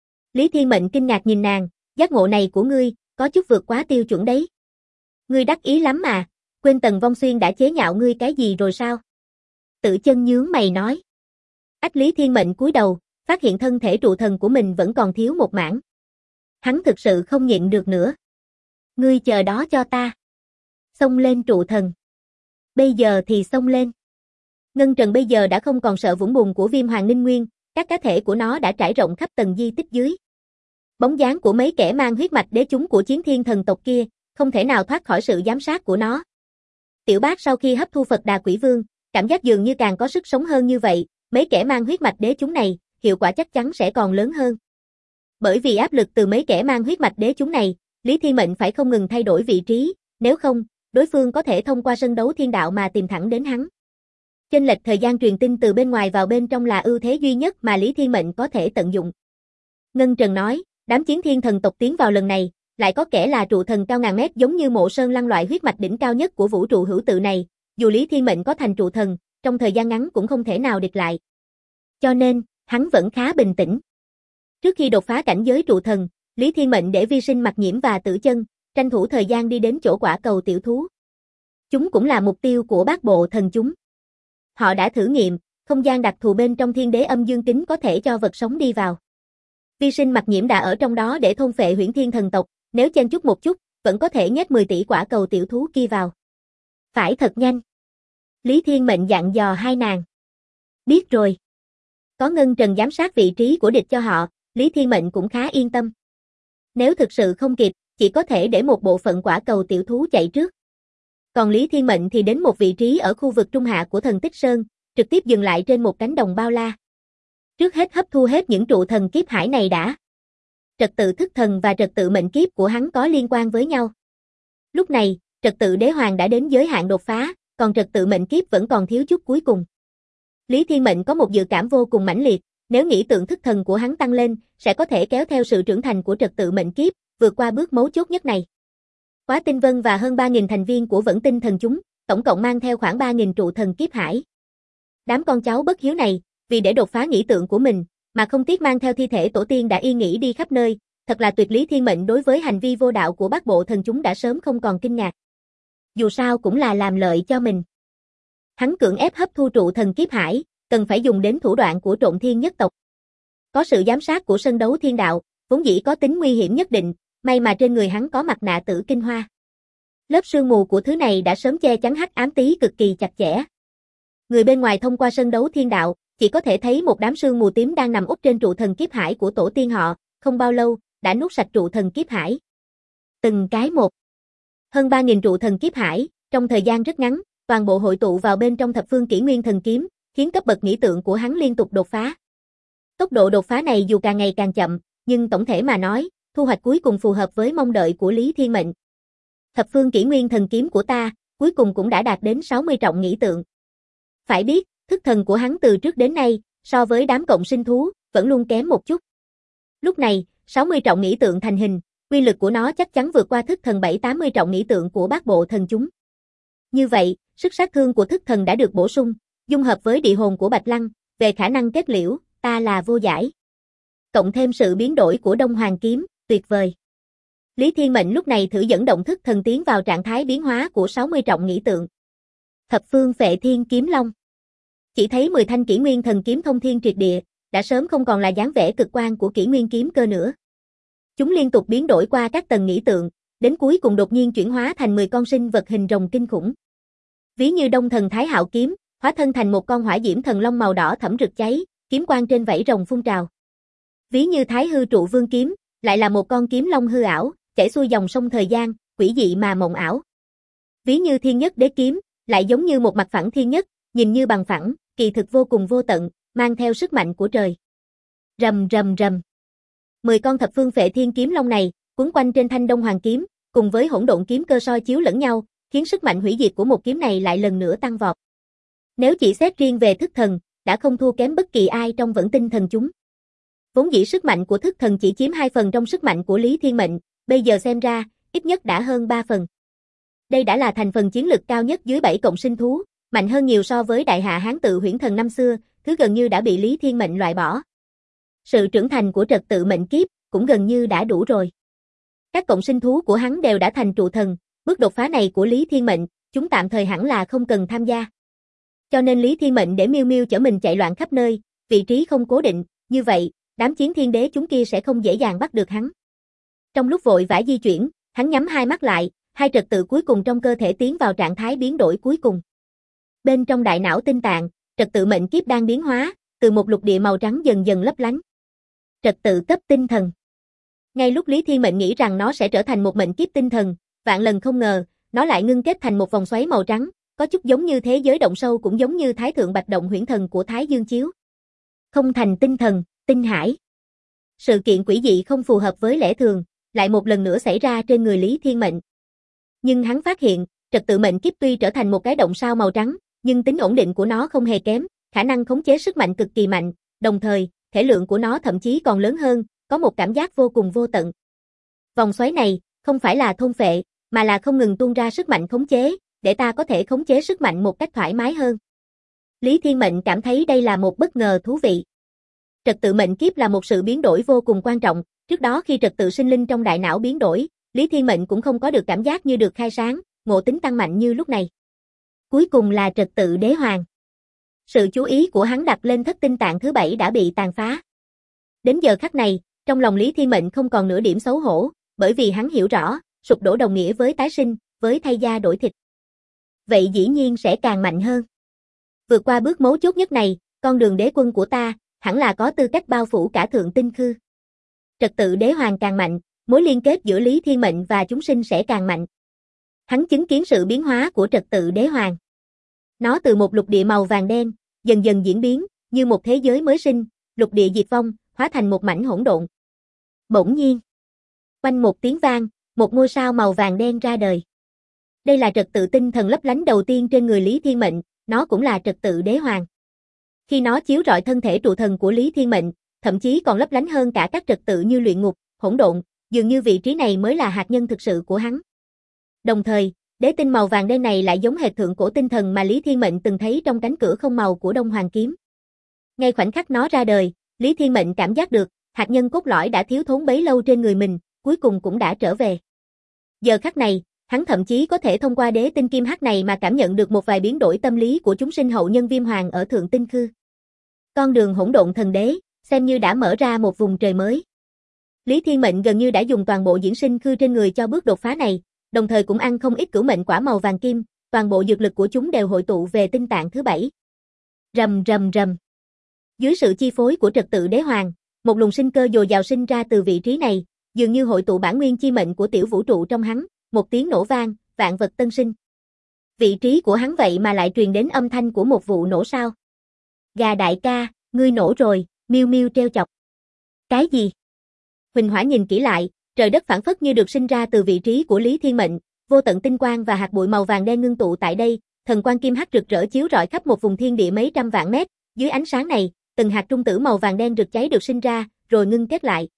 Lý Thiên Mệnh kinh ngạc nhìn nàng, giác ngộ này của ngươi, có chút vượt quá tiêu chuẩn đấy. Ngươi đắc ý lắm mà, quên Tần Vong Xuyên đã chế nhạo ngươi cái gì rồi sao? Tử Chân nhướng mày nói. Ách. Lý Thiên Mệnh cúi đầu, phát hiện thân thể trụ thần của mình vẫn còn thiếu một mảng. Hắn thực sự không nhịn được nữa. Ngươi chờ đó cho ta. Xông lên trụ thần. Bây giờ thì xông lên. Ngân Trần bây giờ đã không còn sợ vũng bùn của Viêm Hoàng Ninh Nguyên, các cá thể của nó đã trải rộng khắp tầng di tích dưới. Bóng dáng của mấy kẻ mang huyết mạch đế chúng của Chiến Thiên thần tộc kia, không thể nào thoát khỏi sự giám sát của nó. Tiểu Bác sau khi hấp thu Phật Đà Quỷ Vương, cảm giác dường như càng có sức sống hơn như vậy, mấy kẻ mang huyết mạch đế chúng này, hiệu quả chắc chắn sẽ còn lớn hơn. Bởi vì áp lực từ mấy kẻ mang huyết mạch đế chúng này, Lý Thiên Mệnh phải không ngừng thay đổi vị trí, nếu không, đối phương có thể thông qua sân đấu thiên đạo mà tìm thẳng đến hắn. Chênh lệch thời gian truyền tin từ bên ngoài vào bên trong là ưu thế duy nhất mà Lý Thiên Mệnh có thể tận dụng. Ngân Trần nói, Đám chiến thiên thần tộc tiến vào lần này, lại có kẻ là trụ thần cao ngàn mét giống như Mộ Sơn Lăng loại huyết mạch đỉnh cao nhất của vũ trụ hữu tự này, dù Lý Thiên Mệnh có thành trụ thần, trong thời gian ngắn cũng không thể nào địch lại. Cho nên, hắn vẫn khá bình tĩnh. Trước khi đột phá cảnh giới trụ thần, Lý Thiên Mệnh để Vi Sinh Mặc Nhiễm và Tử Chân, tranh thủ thời gian đi đến chỗ quả cầu tiểu thú. Chúng cũng là mục tiêu của bát bộ thần chúng. Họ đã thử nghiệm, không gian đặc thù bên trong thiên đế âm dương kính có thể cho vật sống đi vào. Vi Sinh Mặc Nhiễm đã ở trong đó để thôn phệ huyễn thiên thần tộc, nếu chen chút một chút, vẫn có thể nhét 10 tỷ quả cầu tiểu thú kia vào. Phải thật nhanh. Lý Thiên Mệnh dặn dò hai nàng. Biết rồi. Có Ngân Trần giám sát vị trí của địch cho họ, Lý Thiên Mệnh cũng khá yên tâm. Nếu thực sự không kịp, chỉ có thể để một bộ phận quả cầu tiểu thú chạy trước. Còn Lý Thiên Mệnh thì đến một vị trí ở khu vực trung hạ của Thần Tích Sơn, trực tiếp dừng lại trên một cánh đồng bao la. Trước hết hấp thu hết những trụ thần kiếp hải này đã. Trật tự thức thần và trật tự mệnh kiếp của hắn có liên quan với nhau. Lúc này, trật tự đế hoàng đã đến giới hạn đột phá, còn trật tự mệnh kiếp vẫn còn thiếu chút cuối cùng. Lý Thiên Mệnh có một dự cảm vô cùng mãnh liệt, nếu nghĩ tượng thức thần của hắn tăng lên, sẽ có thể kéo theo sự trưởng thành của trật tự mệnh kiếp, vượt qua bước mấu chốt nhất này. Quá Tinh Vân và hơn 3.000 thành viên của Vẫn Tinh thần chúng, tổng cộng mang theo khoảng 3.000 trụ thần kiếp hải. Đám con cháu bất hiếu này, vì để đột phá nghĩ tượng của mình, mà không tiếc mang theo thi thể tổ tiên đã yên nghỉ đi khắp nơi, thật là tuyệt. Lý Thiên Mệnh đối với hành vi vô đạo của bát bộ thần chúng đã sớm không còn kinh ngạc. Dù sao cũng là làm lợi cho mình. Hắn cưỡng ép hấp thu trụ thần kiếp hải, cần phải dùng đến thủ đoạn của Trộn Thiên nhất tộc. Có sự giám sát của sân đấu thiên đạo, vốn dĩ có tính nguy hiểm nhất định, may mà trên người hắn có mặt nạ tử kinh hoa. Lớp sương mù của thứ này đã sớm che chắn hắc ám tí cực kỳ chặt chẽ. Người bên ngoài thông qua sân đấu thiên đạo, chỉ có thể thấy một đám sương mù tím đang nằm úp trên trụ thần kiếp hải của tổ tiên họ, không bao lâu, đã nuốt sạch trụ thần kiếp hải. Từng cái một. Hơn 3.000 trụ thần kiếp hải, trong thời gian rất ngắn, toàn bộ hội tụ vào bên trong thập phương kỷ nguyên thần kiếm, khiến cấp bậc nghĩ tượng của hắn liên tục đột phá. Tốc độ đột phá này dù càng ngày càng chậm, nhưng tổng thể mà nói, thu hoạch cuối cùng phù hợp với mong đợi của Lý Thiên Mệnh. Thập phương kỷ nguyên thần kiếm của ta, cuối cùng cũng đã đạt đến 60 trọng nghĩ tượng. Phải biết, thức thần của hắn từ trước đến nay, so với đám cộng sinh thú, vẫn luôn kém một chút. Lúc này, 60 trọng nghĩ tượng thành hình, uy lực của nó chắc chắn vượt qua thức thần 7-80 trọng nghĩ tượng của bát bộ thần chúng. Như vậy, sức sát thương của thức thần đã được bổ sung, dung hợp với địa hồn của Bạch Lăng, về khả năng kết liễu, ta là vô giải. Cộng thêm sự biến đổi của Đông Hoàng kiếm, tuyệt vời. Lý Thiên Mệnh lúc này thử dẫn động thức thần tiến vào trạng thái biến hóa của 60 trọng nghĩ tượng. Thập phương Phệ Thiên Kiếm Long. Chỉ thấy 10 thanh kỷ nguyên thần kiếm thông thiên triệt địa, đã sớm không còn là dáng vẻ cực quan của kỷ nguyên kiếm cơ nữa. Chúng liên tục biến đổi qua các tầng nghĩ tượng, đến cuối cùng đột nhiên chuyển hóa thành 10 con sinh vật hình rồng kinh khủng. Ví như Đông Thần Thái Hạo kiếm, hóa thân thành một con hỏa diễm thần long màu đỏ thẫm rực cháy, kiếm quang trên vảy rồng phun trào. Ví như Thái Hư Trụ Vương kiếm, lại là một con kiếm long hư ảo, chảy xuôi dòng sông thời gian, quỷ dị mà mộng ảo. Ví như Thiên Nhất Đế kiếm, lại giống như một mặt phẳng thiên nhất, nhìn như bằng phẳng, kỳ thực vô cùng vô tận, mang theo sức mạnh của trời. Rầm rầm rầm. 10 con thập phương Phệ Thiên kiếm long này, quấn quanh trên thanh Đông Hoàng kiếm, cùng với hỗn độn kiếm cơ soi chiếu lẫn nhau, khiến sức mạnh hủy diệt của một kiếm này lại lần nữa tăng vọt. Nếu chỉ xét riêng về thức thần, đã không thua kém bất kỳ ai trong Vẫn Tinh thần chúng. Vốn dĩ sức mạnh của thức thần chỉ chiếm 2 phần trong sức mạnh của Lý Thiên Mệnh, bây giờ xem ra, ít nhất đã hơn 3 phần. Đây đã là thành phần chiến lực cao nhất dưới 7 cộng sinh thú, mạnh hơn nhiều so với đại hạ Hán Tự Huyễn Thần năm xưa, thứ gần như đã bị Lý Thiên Mệnh loại bỏ. Sự trưởng thành của trật tự mệnh kiếp cũng gần như đã đủ rồi. Các cộng sinh thú của hắn đều đã thành trụ thần, bước đột phá này của Lý Thiên Mệnh, chúng tạm thời hẳn là không cần tham gia. Cho nên Lý Thiên Mệnh để Miêu Miêu chở mình chạy loạn khắp nơi, vị trí không cố định, như vậy, đám chiến thiên đế chúng kia sẽ không dễ dàng bắt được hắn. Trong lúc vội vã di chuyển, hắn nhắm hai mắt lại, hai trật tự cuối cùng trong cơ thể tiến vào trạng thái biến đổi cuối cùng. Bên trong đại não tinh tạng, trật tự mệnh kiếp đang biến hóa, từ một lục địa màu trắng dần dần lấp lánh. Trật tự cấp tinh thần. Ngay lúc Lý Thiên Mệnh nghĩ rằng nó sẽ trở thành một mệnh kiếp tinh thần, vạn lần không ngờ, nó lại ngưng kết thành một vòng xoáy màu trắng, có chút giống như thế giới động sâu cũng giống như Thái Thượng Bạch Động huyễn thần của Thái Dương Chiếu. Không thành tinh thần, tinh hải. Sự kiện quỷ dị không phù hợp với lẽ thường, lại một lần nữa xảy ra trên người Lý Thiên Mệnh. Nhưng hắn phát hiện, trật tự mệnh kiếp tuy trở thành một cái động sao màu trắng, nhưng tính ổn định của nó không hề kém, khả năng khống chế sức mạnh cực kỳ mạnh, đồng thời, thể lượng của nó thậm chí còn lớn hơn, có một cảm giác vô cùng vô tận. Vòng xoáy này, không phải là thôn phệ, mà là không ngừng tuôn ra sức mạnh khống chế, để ta có thể khống chế sức mạnh một cách thoải mái hơn. Lý Thiên Mệnh cảm thấy đây là một bất ngờ thú vị. Trật tự mệnh kiếp là một sự biến đổi vô cùng quan trọng, trước đó khi trật tự sinh linh trong đại não biến đổi, Lý Thiên Mệnh cũng không có được cảm giác như được khai sáng, ngộ tính tăng mạnh như lúc này. Cuối cùng là trật tự đế hoàng. Sự chú ý của hắn đặt lên thất tinh tạng thứ 7 đã bị tàn phá. Đến giờ khắc này, trong lòng Lý Thiên Mệnh không còn nửa điểm xấu hổ, bởi vì hắn hiểu rõ, sụp đổ đồng nghĩa với tái sinh, với thay da đổi thịt. Vậy dĩ nhiên sẽ càng mạnh hơn. Vượt qua bước mấu chốt nhất này, con đường đế quân của ta, hẳn là có tư cách bao phủ cả thượng tinh khư. Trật tự đế hoàng càng mạnh, mối liên kết giữa Lý Thiên Mệnh và chúng sinh sẽ càng mạnh. Hắn chứng kiến sự biến hóa của trật tự đế hoàng. Nó từ một lục địa màu vàng đen, dần dần diễn biến, như một thế giới mới sinh, lục địa diệt vong, hóa thành một mảnh hỗn độn. Bỗng nhiên, quanh một tiếng vang, một ngôi sao màu vàng đen ra đời. Đây là trật tự tinh thần lấp lánh đầu tiên trên người Lý Thiên Mệnh, nó cũng là trật tự đế hoàng. Khi nó chiếu rọi thân thể trụ thần của Lý Thiên Mệnh, thậm chí còn lấp lánh hơn cả các trật tự như luyện ngục, hỗn độn, dường như vị trí này mới là hạt nhân thực sự của hắn. Đồng thời, đế tinh màu vàng đen này lại giống hệt thượng cổ tinh thần mà Lý Thiên Mệnh từng thấy trong cánh cửa không màu của Đông Hoàng kiếm. Ngay khoảnh khắc nó ra đời, Lý Thiên Mệnh cảm giác được, hạt nhân cốt lõi đã thiếu thốn bấy lâu trên người mình, cuối cùng cũng đã trở về. Giờ khắc này, hắn thậm chí có thể thông qua đế tinh kim hắc này mà cảm nhận được một vài biến đổi tâm lý của chúng sinh hậu nhân Viêm Hoàng ở thượng tinh khư. Con đường hỗn độn thần đế, xem như đã mở ra một vùng trời mới. Lý Thiên Mệnh gần như đã dùng toàn bộ diễn sinh khư trên người cho bước đột phá này, đồng thời cũng ăn không ít cửu mệnh quả màu vàng kim, toàn bộ dược lực của chúng đều hội tụ về tinh tạng thứ 7. Rầm rầm rầm. Dưới sự chi phối của trật tự đế hoàng, một luồng sinh cơ dồi dào sinh ra từ vị trí này, dường như hội tụ bản nguyên chi mệnh của tiểu vũ trụ trong hắn, một tiếng nổ vang, vạn vật tân sinh. Vị trí của hắn vậy mà lại truyền đến âm thanh của một vụ nổ sao? Gà đại ca, ngươi nổ rồi, Miu Miu trêu chọc. Cái gì? Huỳnh Hỏa nhìn kỹ lại, trời đất phảng phất như được sinh ra từ vị trí của Lý Thiên Mệnh, vô tận tinh quang và hạt bụi màu vàng đen ngưng tụ tại đây, thần quang kim hắc rực rỡ chiếu rọi khắp một vùng thiên địa mấy trăm vạn mét, dưới ánh sáng này, từng hạt trung tử màu vàng đen rực cháy được sinh ra, rồi ngưng kết lại.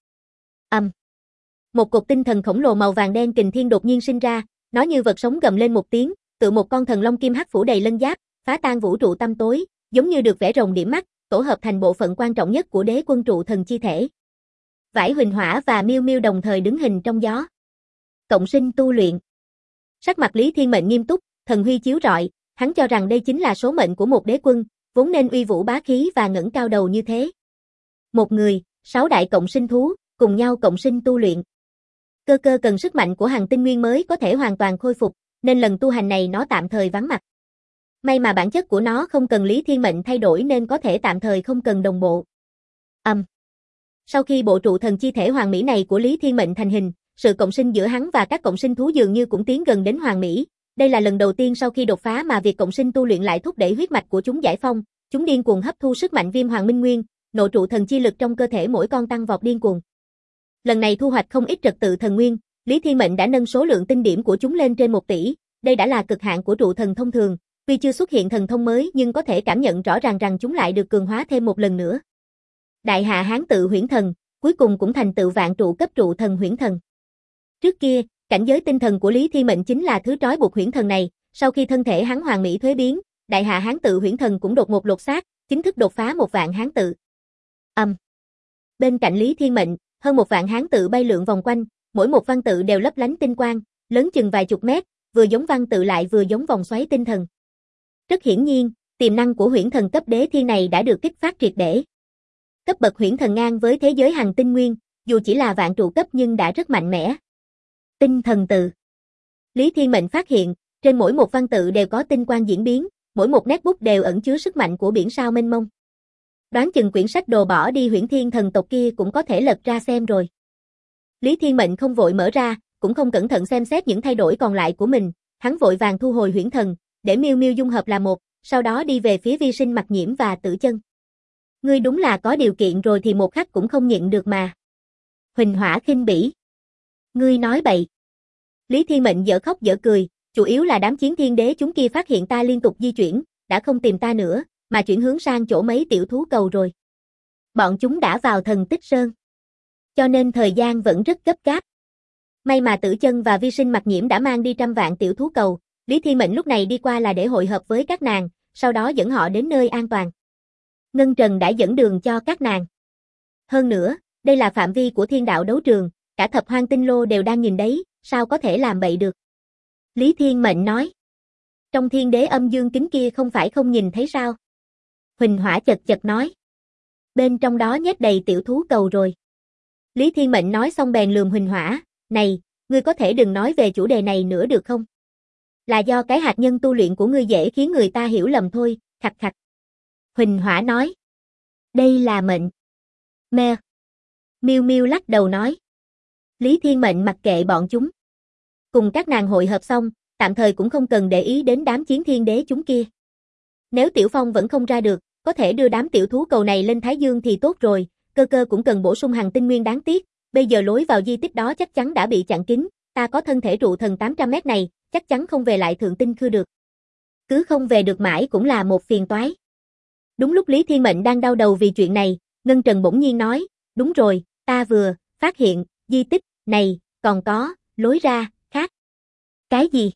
Một cột tinh thần khổng lồ màu vàng đen kình thiên đột nhiên sinh ra, nó như vật sống gầm lên một tiếng, tựa một con thần long kim hắc phủ đầy lân giáp, phá tan vũ trụ tăm tối, giống như được vẽ rồng điểm mắt, tổ hợp thành bộ phận quan trọng nhất của đế quân trụ thần chi thể. Vải Huỳnh Hỏa và Miu Miu đồng thời đứng hình trong gió. Cộng sinh tu luyện. Sắc mặt Lý Thiên Mệnh nghiêm túc, thần huy chiếu rọi, hắn cho rằng đây chính là số mệnh của một đế quân, vốn nên uy vũ bá khí và ngẩng cao đầu như thế. Một người, 6 đại cộng sinh thú, cùng nhau cộng sinh tu luyện. Cơ cơ cần sức mạnh của hằng tinh nguyên mới có thể hoàn toàn khôi phục, nên lần tu hành này nó tạm thời vắng mặt. May mà bản chất của nó không cần Lý Thiên Mệnh thay đổi nên có thể tạm thời không cần đồng bộ. Sau khi bộ trụ thần chi thể hoàn mỹ này của Lý Thiên Mệnh thành hình, sự cộng sinh giữa hắn và các cộng sinh thú dường như cũng tiến gần đến hoàn mỹ. Đây là lần đầu tiên sau khi đột phá mà việc cộng sinh tu luyện lại thúc đẩy huyết mạch của chúng giải phong, chúng điên cuồng hấp thu sức mạnh Viêm Hoàng Minh Nguyên, nộ trụ thần chi lực trong cơ thể mỗi con tăng vọt điên cuồng. Lần này thu hoạch không ít trật tự thần nguyên, Lý Thiên Mệnh đã nâng số lượng tinh điểm của chúng lên trên 1 tỷ, đây đã là cực hạn của trụ thần thông thường, tuy chưa xuất hiện thần thông mới nhưng có thể cảm nhận rõ ràng rằng chúng lại được cường hóa thêm một lần nữa. Đại hạ hán tự huyễn thần, cuối cùng cũng thành tựu vạn trụ cấp trụ thần huyễn thần. Trước kia, cảnh giới tinh thần của Lý Thiên Mệnh chính là thứ trói buộc huyễn thần này, sau khi thân thể hắn hoàn mỹ thuế biến, đại hạ hán tự huyễn thần cũng đột ngột lột xác, chính thức đột phá 1 vạn hán tự. Bên cạnh Lý Thiên Mệnh, hơn 1 vạn hán tự bay lượn vòng quanh, mỗi một văn tự đều lấp lánh tinh quang, lớn chừng vài chục mét, vừa giống văn tự lại vừa giống vòng xoáy tinh thần. Rất hiển nhiên, tiềm năng của huyễn thần cấp đế thiên này đã được kích phát triệt để. Cấp bậc huyễn thần ngang với thế giới hằng tinh nguyên, dù chỉ là vạn trụ cấp nhưng đã rất mạnh mẽ. Tinh thần tự. Lý Thiên Mệnh phát hiện, trên mỗi một văn tự đều có tinh quang diễn biến, mỗi một nét bút đều ẩn chứa sức mạnh của biển sao mênh mông. Đoán chừng quyển sách đồ bỏ đi huyễn thiên thần tộc kia cũng có thể lật ra xem rồi. Lý Thiên Mệnh không vội mở ra, cũng không cẩn thận xem xét những thay đổi còn lại của mình, hắn vội vàng thu hồi huyễn thần, để Miu Miu dung hợp là một, sau đó đi về phía Vi Sinh Mặc Nhiễm và Tử Chân. Ngươi đúng là có điều kiện rồi thì một khắc cũng không nhịn được mà. Huỳnh Hỏa khinh bỉ. Ngươi nói bậy. Lý Thiên Mệnh dở khóc dở cười, chủ yếu là đám chiến thiên đế chúng kia phát hiện ta liên tục di chuyển, đã không tìm ta nữa, mà chuyển hướng sang chỗ mấy tiểu thú cầu rồi. Bọn chúng đã vào thần tích sơn. Cho nên thời gian vẫn rất gấp gáp. May mà Tử Chân và Vi Sinh Mặc Nhiễm đã mang đi trăm vạn tiểu thú cầu, Lý Thiên Mệnh lúc này đi qua là để hội hợp với các nàng, sau đó dẫn họ đến nơi an toàn. Ngân Trần đã dẫn đường cho các nàng. Hơn nữa, đây là phạm vi của Thiên Đạo đấu trường, cả Thập Hoang Tinh Lô đều đang nhìn đấy, sao có thể làm bậy được. Lý Thiên Mệnh nói. Trong Thiên Đế Âm Dương kính kia không phải không nhìn thấy sao? Huỳnh Hỏa chật chật nói. Bên trong đó nhét đầy tiểu thú cầu rồi. Lý Thiên Mệnh nói xong bèn lườm Huỳnh Hỏa, này, ngươi có thể đừng nói về chủ đề này nữa được không? Là do cái hạt nhân tu luyện của ngươi dễ khiến người ta hiểu lầm thôi, khặt khặt. Huỳnh Hỏa nói. Đây là mệnh. Mẹ. Miêu Miêu lắc đầu nói. Lý Thiên Mệnh mặc kệ bọn chúng. Cùng các nàng hội hợp xong, tạm thời cũng không cần để ý đến đám chiến thiên đế chúng kia. Nếu Tiểu Phong vẫn không ra được, có thể đưa đám tiểu thú cầu này lên Thái Dương thì tốt rồi, cơ cơ cũng cần bổ sung hằng tinh nguyên đáng tiếc, bây giờ lối vào di tích đó chắc chắn đã bị chặn kín, ta có thân thể trụ thần 800 mét này, chắc chắn không về lại Thượng Tinh Khư được. Cứ không về được mãi cũng là một phiền toái. Đúng lúc Lý Thiên Mệnh đang đau đầu vì chuyện này, Ngân Trần bỗng nhiên nói, đúng rồi, ta vừa phát hiện, di tích này còn có lối ra khác. Cái gì?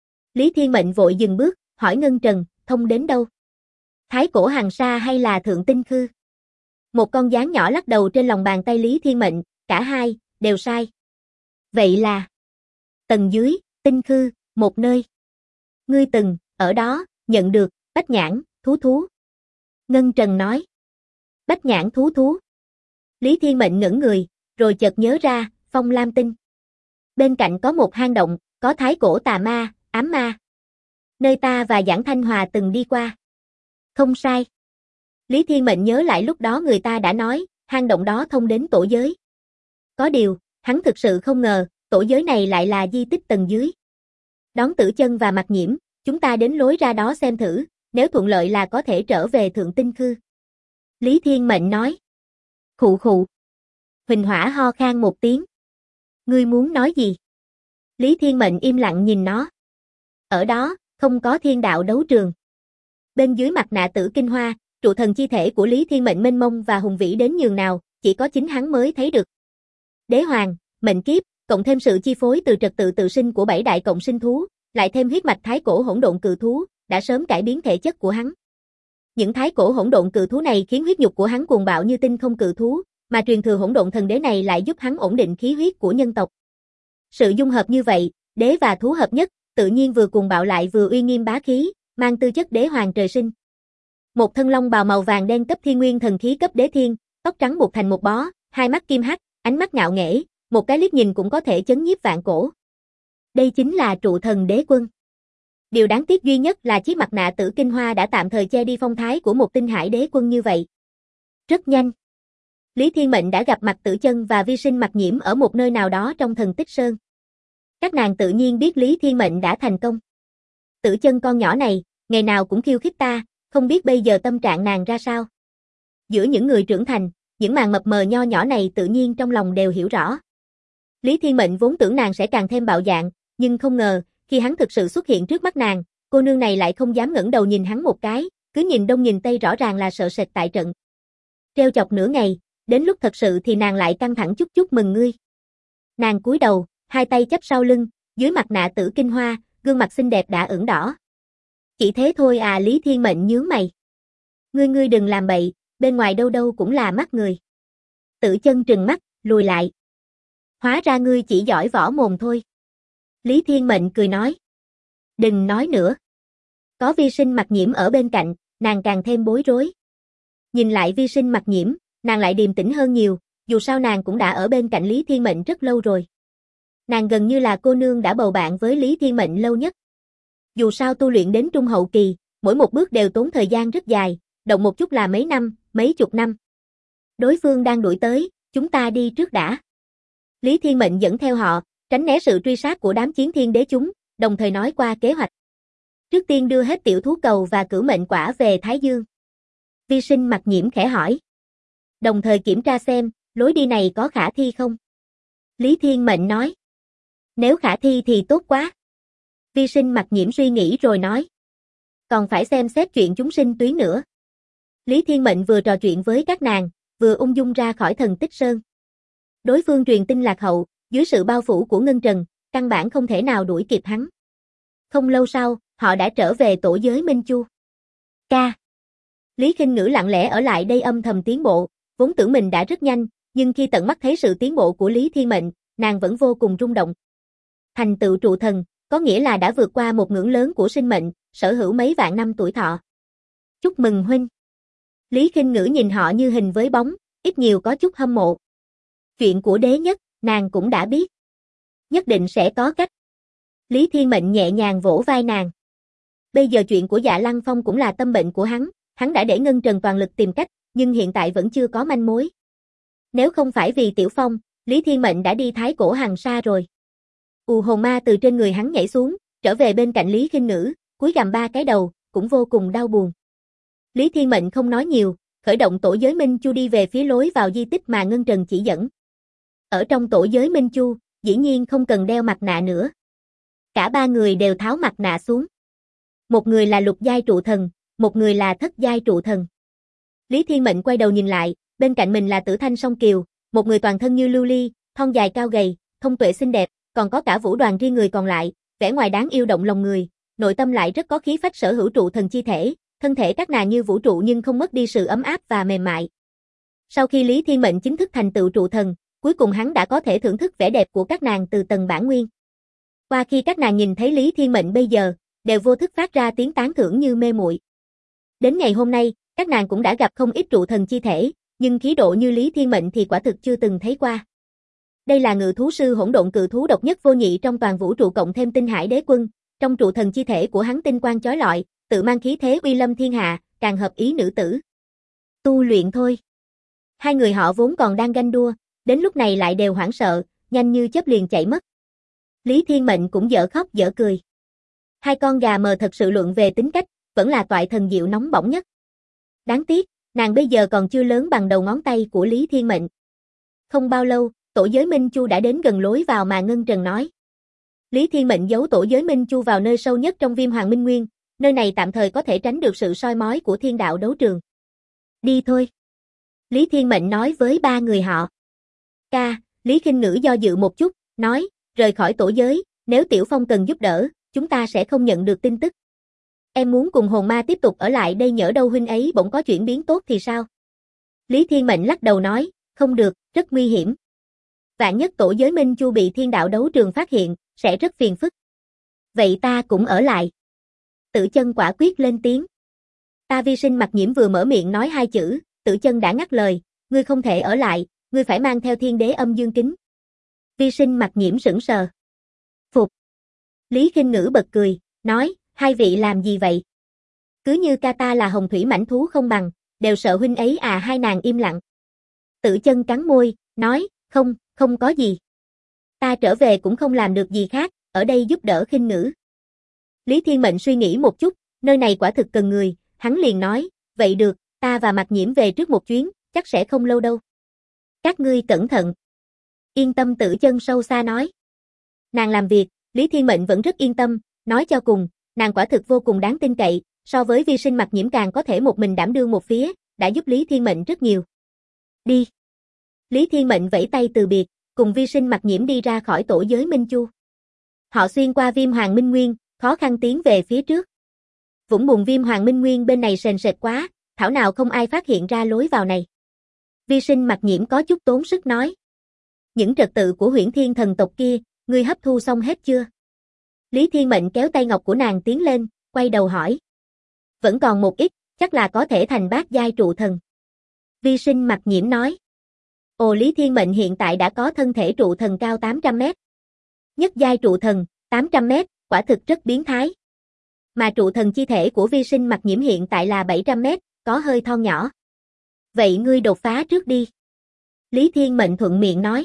Lý Thiên Mệnh vội dừng bước, hỏi Ngân Trần, thông đến đâu? Thái Cổ Hằng Sa hay là Thượng Tinh Khư? Một con gián nhỏ lắc đầu trên lòng bàn tay Lý Thiên Mệnh, cả hai đều sai. Vậy là tầng dưới, Tinh Khư, một nơi. Ngươi từng ở đó nhận được bách nhãn thú. Ngân Trần nói. Bách nhãn thú. Lý Thiên Mệnh ngẩn người, rồi chợt nhớ ra, Phong Lam Tinh. Bên cạnh có một hang động, có thái cổ tà ma, ám ma. Nơi ta và Giảng Thanh Hòa từng đi qua. Không sai. Lý Thiên Mệnh nhớ lại lúc đó người ta đã nói, hang động đó thông đến tổ giới. Có điều, hắn thực sự không ngờ, tổ giới này lại là di tích tầng dưới. Đón Tử Chân và Mặc Nhiễm, chúng ta đến lối ra đó xem thử, nếu thuận lợi là có thể trở về Thượng Tinh Khư. Lý Thiên Mệnh nói. Khụ khụ. Huỳnh Hỏa ho khan một tiếng. Ngươi muốn nói gì? Lý Thiên Mệnh im lặng nhìn nó. Ở đó, không có thiên đạo đấu trường. Bên dưới mặt nạ Tử Kinh Hoa, trụ thần chi thể của Lý Thiên Mệnh mênh mông và hùng vĩ đến nhường nào, chỉ có chính hắn mới thấy được. Đế hoàng, mệnh kiếp, cộng thêm sự chi phối từ trật tự tự sinh của 7 đại cộng sinh thú, lại thêm huyết mạch thái cổ hỗn độn cự thú, đã sớm cải biến thể chất của hắn. Những thái cổ hỗn độn cự thú này khiến huyết nhục của hắn cuồng bạo như tinh không cự thú, mà truyền thừa hỗn độn thần đế này lại giúp hắn ổn định khí huyết của nhân tộc. Sự dung hợp như vậy, đế và thú hợp nhất, tự nhiên vừa cuồng bạo lại vừa uy nghiêm bá khí, mang tư chất đế hoàng trời sinh. Một thân long bào màu vàng đen cấp thiên nguyên thần khí cấp đế thiên, tóc trắng buộc thành một bó, hai mắt kim hắc, ánh mắt ngạo nghễ, một cái liếc nhìn cũng có thể chấn nhiếp vạn cổ. Đây chính là trụ thần đế quân. Điều đáng tiếc duy nhất là chiếc mặt nạ Tử Kinh Hoa đã tạm thời che đi phong thái của một tinh hải đế quân như vậy. Rất nhanh, Lý Thiên Mệnh đã gặp mặt Tử Chân và Vi Sinh Mặc Nhiễm ở một nơi nào đó trong Thần Tích Sơn. Các nàng tự nhiên biết Lý Thiên Mệnh đã thành công. Tử Chân con nhỏ này, ngày nào cũng khiêu khích ta, không biết bây giờ tâm trạng nàng ra sao. Giữa những người trưởng thành, những màn mập mờ nho nhỏ này tự nhiên trong lòng đều hiểu rõ. Lý Thiên Mệnh vốn tưởng nàng sẽ càng thêm bạo dạn, nhưng không ngờ, khi hắn thực sự xuất hiện trước mắt nàng, cô nương này lại không dám ngẩng đầu nhìn hắn một cái, cứ nhìn đông nhìn tây rõ ràng là sợ sệt tại trận. Treo chọc nửa ngày, đến lúc thật sự thì nàng lại căng thẳng chút mừng ngươi. Nàng cúi đầu, hai tay chắp sau lưng, dưới mặt nạ Tử Kinh Hoa, gương mặt xinh đẹp đã ửng đỏ. Chỉ thế thôi à? Lý Thiên Mệnh nhướng mày. Ngươi đừng làm bậy, bên ngoài đâu đâu cũng là mắt người. Tử Chân trừng mắt, lùi lại. Hóa ra ngươi chỉ giỏi võ mồm thôi. Lý Thiên Mệnh cười nói. Đừng nói nữa. Có Vi Sinh Mặc Nhiễm ở bên cạnh, nàng càng thêm bối rối. Nhìn lại Vi Sinh Mặc Nhiễm, nàng lại điềm tĩnh hơn nhiều, dù sao nàng cũng đã ở bên cạnh Lý Thiên Mệnh rất lâu rồi. Nàng gần như là cô nương đã bầu bạn với Lý Thiên Mệnh lâu nhất. Dù sao tu luyện đến trung hậu kỳ, mỗi một bước đều tốn thời gian rất dài, động một chút là mấy năm, mấy chục năm. Đối phương đang đuổi tới, chúng ta đi trước đã. Lý Thiên Mệnh dẫn theo họ, tránh né sự truy sát của đám chiến thiên đế chúng, đồng thời nói qua kế hoạch. Trước tiên đưa hết tiểu thú cầu và cửu mệnh quả về Thái Dương. Vi Sinh Mặc Nhiễm khẽ hỏi. Đồng thời kiểm tra xem, lối đi này có khả thi không? Lý Thiên Mệnh nói. Nếu khả thi thì tốt quá. Vi Sinh Mặc Nhiễm suy nghĩ rồi nói. Còn phải xem xét chuyện chúng sinh tuyến nữa. Lý Thiên Mệnh vừa trò chuyện với các nàng, vừa ung dung ra khỏi Thần Tích Sơn. Đối phương truyền tin lạc hậu, dưới sự bao phủ của Ngân Trần, căn bản không thể nào đuổi kịp hắn. Không lâu sau, họ đã trở về tổ giới Minh Chu. Ca. Lý Khinh Ngữ lặng lẽ ở lại đây âm thầm tiến bộ, vốn tưởng mình đã rất nhanh, nhưng khi tận mắt thấy sự tiến bộ của Lý Thiên Mệnh, nàng vẫn vô cùng rung động. Thành tựu trụ thần, có nghĩa là đã vượt qua một ngưỡng lớn của sinh mệnh, sở hữu mấy vạn năm tuổi thọ. Chúc mừng huynh. Lý Khinh Ngữ nhìn họ như hình với bóng, ít nhiều có chút hâm mộ. Chuyện của đế nhất, nàng cũng đã biết. Nhất định sẽ có cách. Lý Thiên Mệnh nhẹ nhàng vỗ vai nàng. Bây giờ chuyện của Dạ Lăng Phong cũng là tâm bệnh của hắn đã để Ngân Trần toàn lực tìm cách, nhưng hiện tại vẫn chưa có manh mối. Nếu không phải vì Tiểu Phong, Lý Thiên Mệnh đã đi Thái Cổ Hằng Sa rồi. Hồn ma từ trên người hắn nhảy xuống, trở về bên cạnh Lý Khinh Ngữ, cúi gằm 3 cái đầu, cũng vô cùng đau buồn. Lý Thiên Mệnh không nói nhiều, khởi động tổ giới Minh Chu đi về phía lối vào di tích mà Ngân Trần chỉ dẫn. Ở trong tổ giới Minh Chu, dĩ nhiên không cần đeo mặt nạ nữa. Cả 3 người đều tháo mặt nạ xuống. Một người là lục giai trụ thần, một người là thất giai trụ thần. Lý Thiên Mệnh quay đầu nhìn lại, bên cạnh mình là Tử Thanh Song Kiều, một người toàn thân như lưu ly, thon dài cao gầy, thông tuệ xinh đẹp, còn có cả vũ đoàn riêng người còn lại, vẻ ngoài đáng yêu động lòng người, nội tâm lại rất có khí phách sở hữu trụ thần chi thể, thân thể các nàng như vũ trụ nhưng không mất đi sự ấm áp và mềm mại. Sau khi Lý Thiên Mệnh chính thức thành tựu trụ thần, cuối cùng hắn đã có thể thưởng thức vẻ đẹp của các nàng từ tầng bản nguyên. Qua khi các nàng nhìn thấy Lý Thiên Mệnh bây giờ, đều vô thức phát ra tiếng tán thưởng như mê muội. Đến ngày hôm nay, các nàng cũng đã gặp không ít trụ thần chi thể, nhưng khí độ như Lý Thiên Mệnh thì quả thực chưa từng thấy qua. Đây là ngự thú sư hỗn độn cự thú độc nhất vô nhị trong toàn vũ trụ cộng thêm Tinh Hải Đế Quân, trong trụ thần chi thể của hắn tinh quang chói lọi, tự mang khí thế uy lâm thiên hạ, càng hợp ý nữ tử. Tu luyện thôi. Hai người họ vốn còn đang ganh đua, đến lúc này lại đều hoảng sợ, nhanh như chớp liền chạy mất. Lý Thiên Mệnh cũng dở khóc dở cười. Hai con gà mờ thật sự luận về tính cách, vẫn là toại thần diệu nóng bỏng nhất. Đáng tiếc, nàng bây giờ còn chưa lớn bằng đầu ngón tay của Lý Thiên Mệnh. Không bao lâu, tổ giới Minh Chu đã đến gần lối vào mà Ngân Trần nói. Lý Thiên Mệnh giấu tổ giới Minh Chu vào nơi sâu nhất trong Viêm Hoàng Minh Nguyên, nơi này tạm thời có thể tránh được sự soi mói của thiên đạo đấu trường. Đi thôi. Lý Thiên Mệnh nói với 3 người họ. Ca, Lý Khinh Ngữ do dự một chút, nói, rời khỏi tổ giới, nếu Tiểu Phong cần giúp đỡ, chúng ta sẽ không nhận được tin tức. Em muốn cùng hồn ma tiếp tục ở lại đây nhỡ đâu huynh ấy bỗng có chuyển biến tốt thì sao? Lý Thiên Mệnh lắc đầu nói, không được, rất nguy hiểm. Vạn nhất tổ giới Minh Chu bị thiên đạo đấu trường phát hiện, sẽ rất phiền phức. Vậy ta cũng ở lại. Tử Chân quả quyết lên tiếng. Ta Vi Sinh Mặc Nhiễm vừa mở miệng nói 2 chữ, Tử Chân đã ngắt lời, ngươi không thể ở lại, ngươi phải mang theo Thiên Đế Âm Dương Kính. Vi Sinh Mặc Nhiễm sững sờ. Phục. Lý Khinh Ngữ bật cười, nói, hai vị làm gì vậy? Cứ như ca ta là hồng thủy mãnh thú không bằng, đều sợ huynh ấy à. Hai nàng im lặng. Tử Chân cắn môi, nói, không có gì. Ta trở về cũng không làm được gì khác, ở đây giúp đỡ Khinh Ngữ. Lý Thiên Mệnh suy nghĩ một chút, nơi này quả thực cần người, hắn liền nói, vậy được, ta và Mặc Nhiễm về trước một chuyến, chắc sẽ không lâu đâu. Các ngươi cẩn thận. Yên tâm. Tử Chân sâu xa nói. Nàng làm việc, Lý Thiên Mệnh vẫn rất yên tâm, nói cho cùng, nàng quả thực vô cùng đáng tin cậy, so với Vi Sinh Mặc Nhiễm càng có thể một mình đảm đương một phía, đã giúp Lý Thiên Mệnh rất nhiều. Đi. Lý Thiên Mệnh vẫy tay từ biệt, cùng Vi Sinh Mặc Nhiễm đi ra khỏi tổ giới Minh Chu. Họ xuyên qua Viêm Hoàng Minh Nguyên, khó khăn tiến về phía trước. Vũng bùn Viêm Hoàng Minh Nguyên bên này sền sệt quá, thảo nào không ai phát hiện ra lối vào này. Vi Sinh Mặc Nhiễm có chút tốn sức nói. Những trật tự của Huyễn Thiên thần tộc kia, ngươi hấp thu xong hết chưa? Lý Thiên Mệnh kéo tay ngọc của nàng tiến lên, quay đầu hỏi. Vẫn còn một ít, chắc là có thể thành bát giai trụ thần. Vi Sinh Mặc Nhiễm nói. Ồ, Lý Thiên Mệnh hiện tại đã có thân thể trụ thần cao 800 mét. Nhất giai trụ thần, 800 mét, quả thực rất biến thái. Mà trụ thần chi thể của Vi Sinh Mặc Nhiễm hiện tại là 700 mét, có hơi thon nhỏ. Vậy ngươi đột phá trước đi. Lý Thiên Mệnh thuận miệng nói.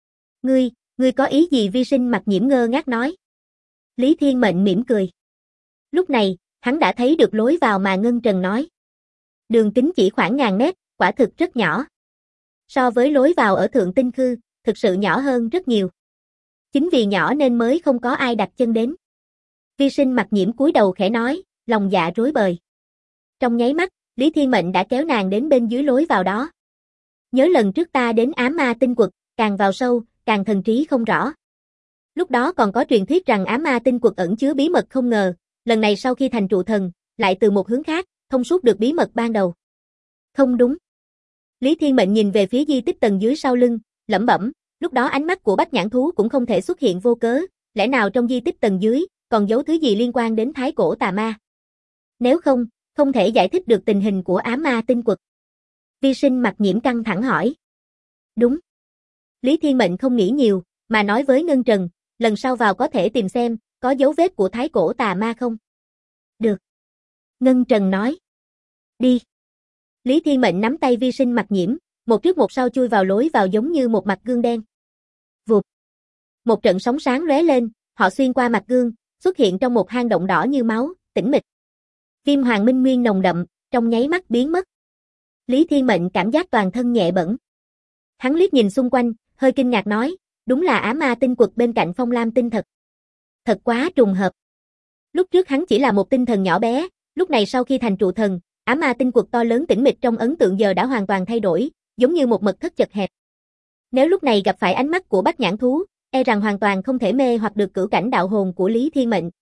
Ngươi có ý gì? Vi Sinh Mặc Nhiễm ngơ ngác nói. Lý Thiên Mệnh mỉm cười. Lúc này, hắn đã thấy được lối vào mà Ngân Trần nói. Đường kính chỉ khoảng ngàn mét, quả thực rất nhỏ. So với lối vào ở Thượng Tinh Khư, thực sự nhỏ hơn rất nhiều. Chính vì nhỏ nên mới không có ai đặt chân đến. Vi Sinh Mặc Nhiễm cúi đầu khẽ nói, lòng dạ rối bời. Trong nháy mắt, Lý Thiên Mệnh đã kéo nàng đến bên dưới lối vào đó. Nhớ lần trước ta đến Ám Ma Tinh Quật, càng vào sâu, càng thần trí không rõ. Lúc đó còn có truyền thuyết rằng ám ma tinh quật ẩn chứa bí mật không ngờ, lần này sau khi thành trụ thần, lại từ một hướng khác, thông suốt được bí mật ban đầu. Không đúng. Lý Thiên Mệnh nhìn về phía di tích tầng dưới sau lưng, lẩm bẩm, lúc đó ánh mắt của Bách Nhãn Thú cũng không thể xuất hiện vô cớ, lẽ nào trong di tích tầng dưới, còn giấu thứ gì liên quan đến thái cổ tà ma? Nếu không, không thể giải thích được tình hình của ám ma tinh quật. Vi Sinh mặt nhiễm căng thẳng hỏi. Đúng. Lý Thiên Mệnh không nghĩ nhiều, mà nói với Ngân Trần, lần sau vào có thể tìm xem, có dấu vết của thái cổ tà ma không? Được. Ngân Trần nói. Đi. Lý Thiên Mệnh nắm tay Vi Sinh mặt nhiễm, một trước một sau chui vào lối vào giống như một mặt gương đen. Vụt. Một trận sóng sáng lóe lên, họ xuyên qua mặt gương, xuất hiện trong một hang động đỏ như máu, tĩnh mịch. Kim hoàng minh nguyên nồng đậm, trong nháy mắt biến mất. Lý Thiên Mệnh cảm giác toàn thân nhẹ bẫng. Hắn liếc nhìn xung quanh, hơi kinh ngạc nói, đúng là ám ma tinh quật bên cạnh Phong Lam tinh thật. Thật quá trùng hợp. Lúc trước hắn chỉ là một tinh thần nhỏ bé, lúc này sau khi thành trụ thần, ám ma tinh quật to lớn tĩnh mịch trong ấn tượng giờ đã hoàn toàn thay đổi, giống như một mật thất chật hẹp. Nếu lúc này gặp phải ánh mắt của Bách Nhãn Thú, e rằng hoàn toàn không thể mê hoặc được cửu cảnh đạo hồn của Lý Thiên Mệnh.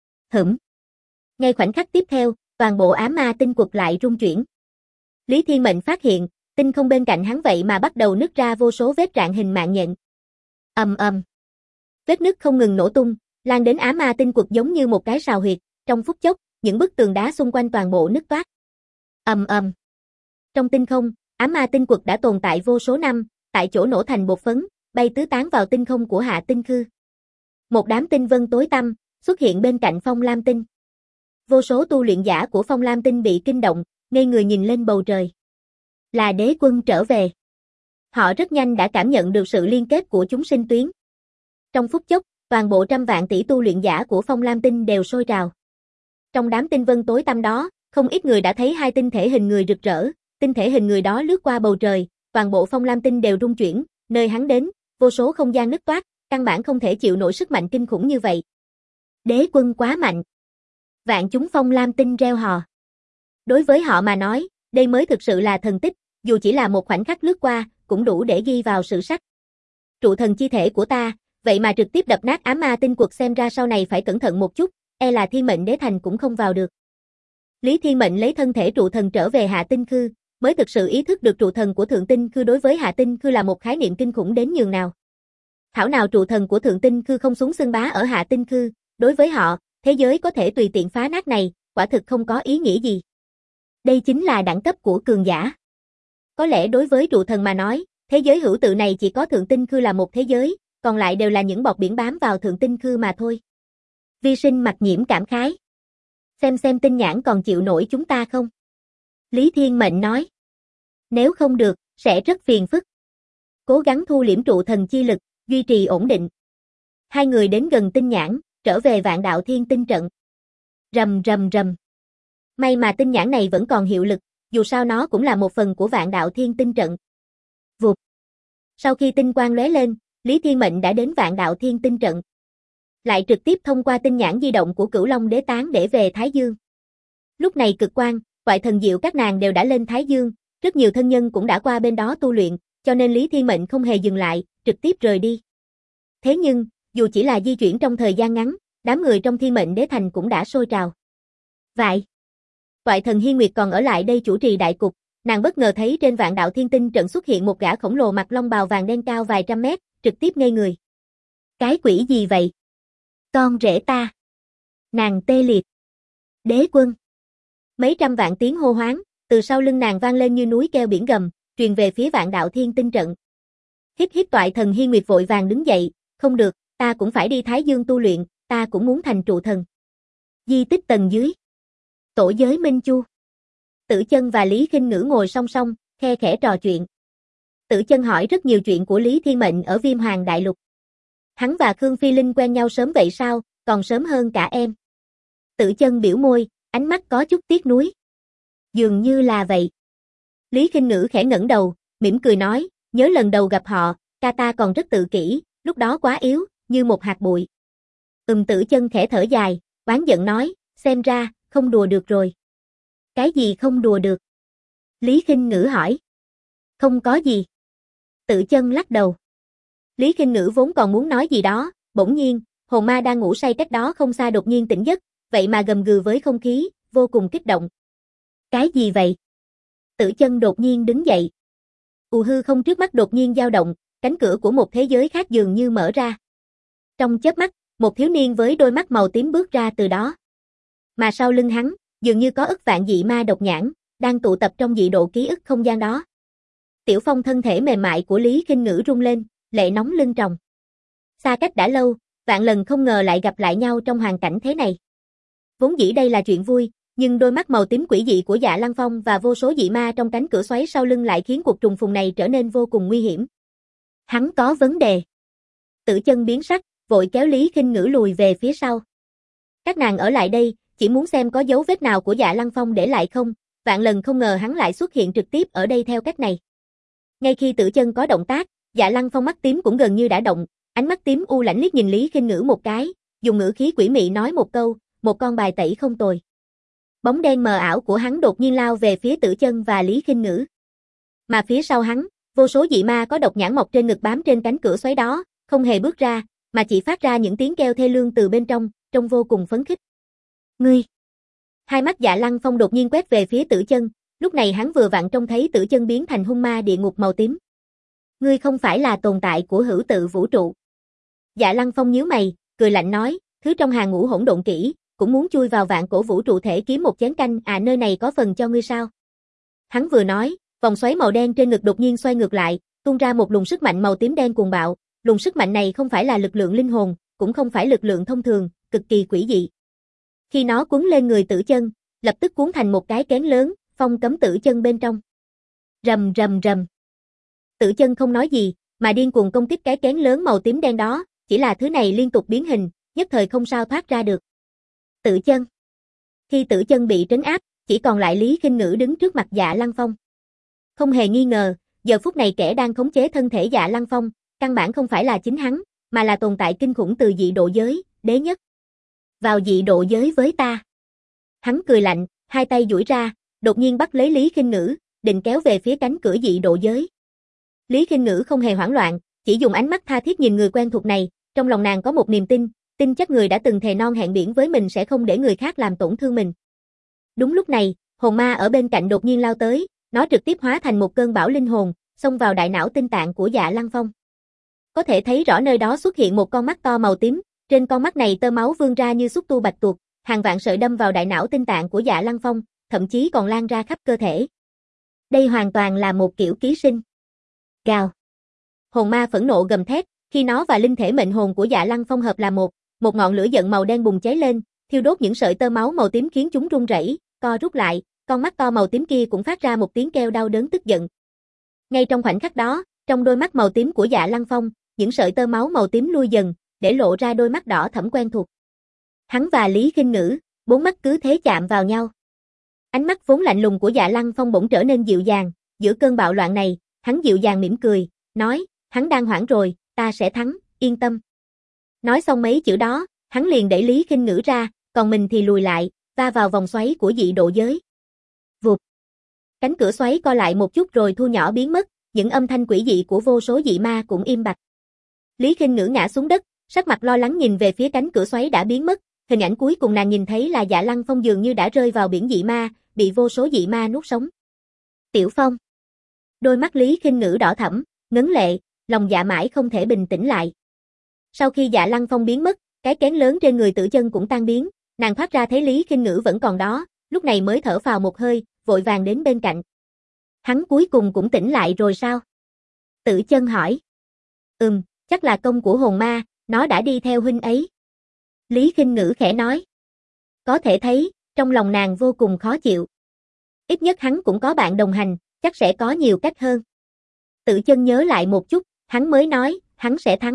Ngay khoảnh khắc tiếp theo, toàn bộ ám ma tinh quật lại rung chuyển. Lý Thiên Mệnh phát hiện, tinh không bên cạnh hắn vậy mà bắt đầu nứt ra vô số vết rạn hình mạng nhện. Ầm ầm. Vết nứt không ngừng nổ tung, lan đến ám ma tinh quật giống như một cái sào huyệt, trong phút chốc, những bức tường đá xung quanh toàn bộ nứt toác. Ầm ầm. Trong tinh không, ám ma tinh quật đã tồn tại vô số năm, tại chỗ nổ thành bột phấn, bay tứ tán vào tinh không của Hạ Tinh Khư. Một đám tinh vân tối tăm xuất hiện bên cạnh Phong Lam tinh. Vô số tu luyện giả của Phong Lam tinh bị kinh động, ngây người nhìn lên bầu trời. Là đế quân trở về. Họ rất nhanh đã cảm nhận được sự liên kết của chúng sinh tuyến. Trong phút chốc, toàn bộ trăm vạn tỷ tu luyện giả của Phong Lam tinh đều sôi trào. Trong đám tinh vân tối tăm đó, không ít người đã thấy hai tinh thể hình người rực rỡ, tinh thể hình người đó lướt qua bầu trời, toàn bộ Phong Lam tinh đều rung chuyển, nơi hắn đến, vô số không gian nứt toác, căn bản không thể chịu nổi sức mạnh kinh khủng như vậy. Đế quân quá mạnh. Vạn chúng Phong Lam tinh reo hò. Đối với họ mà nói, đây mới thực sự là thần tích, dù chỉ là một khoảnh khắc lướt qua, cũng đủ để ghi vào sử sách. Trụ thần chi thể của ta, vậy mà trực tiếp đập nát ám ma tinh quật, xem ra sau này phải cẩn thận một chút, e là Thiên Mệnh Đế Thành cũng không vào được. Lý Thiên Mệnh lấy thân thể trụ thần trở về Hạ Tinh Khư, mới thực sự ý thức được trụ thần của Thượng Tinh Khư đối với Hạ Tinh Khư là một khái niệm kinh khủng đến nhường nào. Thảo nào trụ thần của Thượng Tinh Khư không xuống xưng bá ở Hạ Tinh Khư, đối với họ, thế giới có thể tùy tiện phá nát này, quả thực không có ý nghĩa gì. Đây chính là đẳng cấp của cường giả. Có lẽ đối với trụ thần mà nói, thế giới hữu tự này chỉ có Thượng Tinh Khư là một thế giới, còn lại đều là những bọt biển bám vào Thượng Tinh Khư mà thôi. Vi Sinh mặt nhiễm cảm khái. Xem tinh nhãn còn chịu nổi chúng ta không? Lý Thiên Mệnh nói. Nếu không được, sẽ rất phiền phức. Cố gắng thu liễm trụ thần chi lực, duy trì ổn định. Hai người đến gần tinh nhãn, trở về Vạn Đạo Thiên Tinh trận. Rầm rầm rầm. May mà tinh nhãn này vẫn còn hiệu lực, dù sao nó cũng là một phần của Vạn Đạo Thiên Tinh trận. Vụt. Sau khi tinh quang lóe lên, Lý Thiên Mệnh đã đến Vạn Đạo Thiên Tinh trận. Lại trực tiếp thông qua tinh nhãn di động của Cửu Long Đế Tán để về Thái Dương. Lúc này Cực Quang, Toại Thần Diệu các nàng đều đã lên Thái Dương, rất nhiều thân nhân cũng đã qua bên đó tu luyện, cho nên Lý Thiên Mệnh không hề dừng lại, trực tiếp rời đi. Thế nhưng, dù chỉ là di chuyển trong thời gian ngắn, đám người trong Thiên Mệnh Đế Thành cũng đã sôi trào. Vậy, Toại Thần Hiên Nguyệt còn ở lại đây chủ trì đại cục, nàng bất ngờ thấy trên Vạn Đạo Thiên Tinh trận xuất hiện một gã khổng lồ mặc long bào vàng đen cao vài trăm mét, trực tiếp ngây người. Cái quỷ gì vậy? Con rể ta. Nàng tê liệt. Đế quân. Mấy trăm vạn tiếng hô hoáng, từ sau lưng nàng vang lên như núi kêu biển gầm, truyền về phía Vạn Đạo Thiên Tinh trận. Hít hít. Toại Thần Hiên Nguyệt vội vàng đứng dậy, không được, ta cũng phải đi Thái Dương tu luyện, ta cũng muốn thành trụ thần. Di tích tầng dưới. Tổ giới Minh Chu. Tử Chân và Lý Khinh Ngữ ngồi song song, khe khẽ trò chuyện. Tử Chân hỏi rất nhiều chuyện của Lý Thiên Mệnh ở Viêm Hoàng Đại Lục. Hắn và Khương Phi Linh quen nhau sớm vậy sao, còn sớm hơn cả em. Tử Chân biểu môi, ánh mắt có chút tiếc nuối. Dường như là vậy. Lý Khinh Ngữ khẽ ngẩng đầu, mỉm cười nói, nhớ lần đầu gặp họ, ca ta còn rất tự kỷ, lúc đó quá yếu, như một hạt bụi. Tử Chân khẽ thở dài, oán giận nói, xem ra, không đùa được rồi. Cái gì không đùa được? Lý Khinh Ngữ hỏi. Không có gì. Tử Chân lắc đầu. Lý Khinh Ngữ vốn còn muốn nói gì đó, bỗng nhiên, hồn ma đang ngủ say cách đó không xa đột nhiên tỉnh giấc, vậy mà gầm gừ với không khí, vô cùng kích động. Cái gì vậy? Tử Chân đột nhiên đứng dậy. Hư không trước mắt đột nhiên dao động, cánh cửa của một thế giới khác dường như mở ra. Trong chớp mắt, một thiếu niên với đôi mắt màu tím bước ra từ đó. Mà sau lưng hắn, dường như có ức vạn dị ma độc nhãn, đang tụ tập trong dị độ ký ức không gian đó. Tiểu Phong thân thể mềm mại của Lý Khinh Ngữ rung lên, lệ nóng lưng tròng. Xa cách đã lâu, vạn lần không ngờ lại gặp lại nhau trong hoàn cảnh thế này. Vốn dĩ đây là chuyện vui, nhưng đôi mắt màu tím quỷ dị của Dạ Lăng Phong và vô số dị ma trong cánh cửa xoáy sau lưng lại khiến cuộc trùng phùng này trở nên vô cùng nguy hiểm. Hắn có vấn đề. Tử Chân biến sắc, vội kéo Lý Khinh Ngữ lùi về phía sau. Các nàng ở lại đây, chỉ muốn xem có dấu vết nào của Dạ Lăng Phong để lại không, vạn lần không ngờ hắn lại xuất hiện trực tiếp ở đây theo cách này. Ngay khi Tử Chân có động tác, Dạ Lăng Phong mắt tím cũng gần như đã động, ánh mắt tím u lãnh liếc nhìn Lý Khinh Ngữ một cái, dùng ngữ khí quỷ mị nói một câu, một con bài tẩy không tồi. Bóng đen mờ ảo của hắn đột nhiên lao về phía Tử Chân và Lý Khinh Ngữ. Mà phía sau hắn, vô số dị ma có độc nhãn mọc trên ngực bám trên cánh cửa xoáy đó, không hề bước ra, mà chỉ phát ra những tiếng kêu thê lương từ bên trong, trông vô cùng phấn khích. Ngươi! Hai mắt Dạ Lăng Phong đột nhiên quét về phía Tử Chân, lúc này hắn vừa vặn trông thấy Tử Chân biến thành hung ma địa ngục màu tím. Ngươi không phải là tồn tại của hữu tự vũ trụ. Dạ Lăng Phong nhíu mày, cười lạnh nói, thứ trong hàng ngũ hỗn độn kỹ, cũng muốn chui vào vạn cổ vũ trụ thể kiếm một chén canh, à nơi này có phần cho ngươi sao? Hắn vừa nói, vòng xoáy màu đen trên ngực đột nhiên xoay ngược lại, tung ra một luồng sức mạnh màu tím đen cuồng bạo, luồng sức mạnh này không phải là lực lượng linh hồn, cũng không phải lực lượng thông thường, cực kỳ quỷ dị. Khi nó cuốn lên người Tử Chân, lập tức cuốn thành một cái kén lớn, phong cấm Tử Chân bên trong. Rầm rầm rầm. Tử Chân không nói gì, mà điên cuồng công kích cái kén lớn màu tím đen đó, chỉ là thứ này liên tục biến hình, nhất thời không sao thoát ra được. Tử Chân. Khi Tử Chân bị trấn áp, chỉ còn lại Lý Khinh Ngữ đứng trước mặt Dạ Lăng Phong. Không hề nghi ngờ, giờ phút này kẻ đang khống chế thân thể Dạ Lăng Phong, căn bản không phải là chính hắn, mà là tồn tại kinh khủng từ dị độ giới, đế nhất. Vào dị độ giới với ta. Hắn cười lạnh, hai tay duỗi ra, đột nhiên bắt lấy Lý Khinh Ngữ, định kéo về phía cánh cửa dị độ giới. Lý Khinh Ngữ không hề hoảng loạn, chỉ dùng ánh mắt tha thiết nhìn người quen thuộc này, trong lòng nàng có một niềm tin, tin chắc người đã từng thề non hẹn biển với mình sẽ không để người khác làm tổn thương mình. Đúng lúc này, hồn ma ở bên cạnh đột nhiên lao tới, nó trực tiếp hóa thành một cơn bão linh hồn, xông vào đại não tinh tạng của Dạ Lăng Phong. Có thể thấy rõ nơi đó xuất hiện một con mắt to màu tím, trên con mắt này tơ máu vươn ra như xúc tu bạch tuộc, hàng vạn sợi đâm vào đại não tinh tạng của Dạ Lăng Phong, thậm chí còn lan ra khắp cơ thể. Đây hoàn toàn là một kiểu ký sinh. Gào. Hồn ma phẫn nộ gầm thét, khi nó và linh thể mệnh hồn của Dạ Lăng Phong hợp là một ngọn lửa giận màu đen bùng cháy lên, thiêu đốt những sợi tơ máu màu tím khiến chúng run rẩy, co rút lại, con mắt to màu tím kia cũng phát ra một tiếng kêu đau đớn tức giận. Ngay trong khoảnh khắc đó, trong đôi mắt màu tím của Dạ Lăng Phong, những sợi tơ máu màu tím lui dần, để lộ ra đôi mắt đỏ thẫm quen thuộc. Hắn và Lý Khinh Ngữ, bốn mắt cứ thế chạm vào nhau. Ánh mắt vốn lạnh lùng của Dạ Lăng Phong bỗng trở nên dịu dàng, giữa cơn bạo loạn này, hắn dịu dàng mỉm cười, nói, hắn đang hoảng rồi, ta sẽ thắng, yên tâm. Nói xong mấy chữ đó, hắn liền đẩy Lý Khinh Ngữ ra, còn mình thì lùi lại, va vào vòng xoáy của dị độ giới. Vụt. Cánh cửa xoáy co lại một chút rồi thu nhỏ biến mất, những âm thanh quỷ dị của vô số dị ma cũng im bặt. Lý Khinh Ngữ ngã xuống đất, sắc mặt lo lắng nhìn về phía cánh cửa xoáy đã biến mất, hình ảnh cuối cùng nàng nhìn thấy là Dạ Lăng Phong dường như đã rơi vào biển dị ma, bị vô số dị ma nuốt sống. Tiểu Phong. Đôi mắt Lý Khinh Ngữ đỏ thẫm, ngấn lệ, lòng dạ mãi không thể bình tĩnh lại. Sau khi Dạ Lăng Phong biến mất, cái kén lớn trên người Tử Chân cũng tan biến, nàng thoát ra thấy Lý Khinh Ngữ vẫn còn đó, lúc này mới thở phào một hơi, vội vàng đến bên cạnh. Hắn cuối cùng cũng tỉnh lại rồi sao? Tử Chân hỏi. Chắc là công của hồn ma, nó đã đi theo huynh ấy. Lý Khinh Ngữ khẽ nói. Có thể thấy, trong lòng nàng vô cùng khó chịu. Ít nhất hắn cũng có bạn đồng hành, chắc sẽ có nhiều cách hơn. Tử Chân nhớ lại một chút, hắn mới nói, hắn sẽ thắng.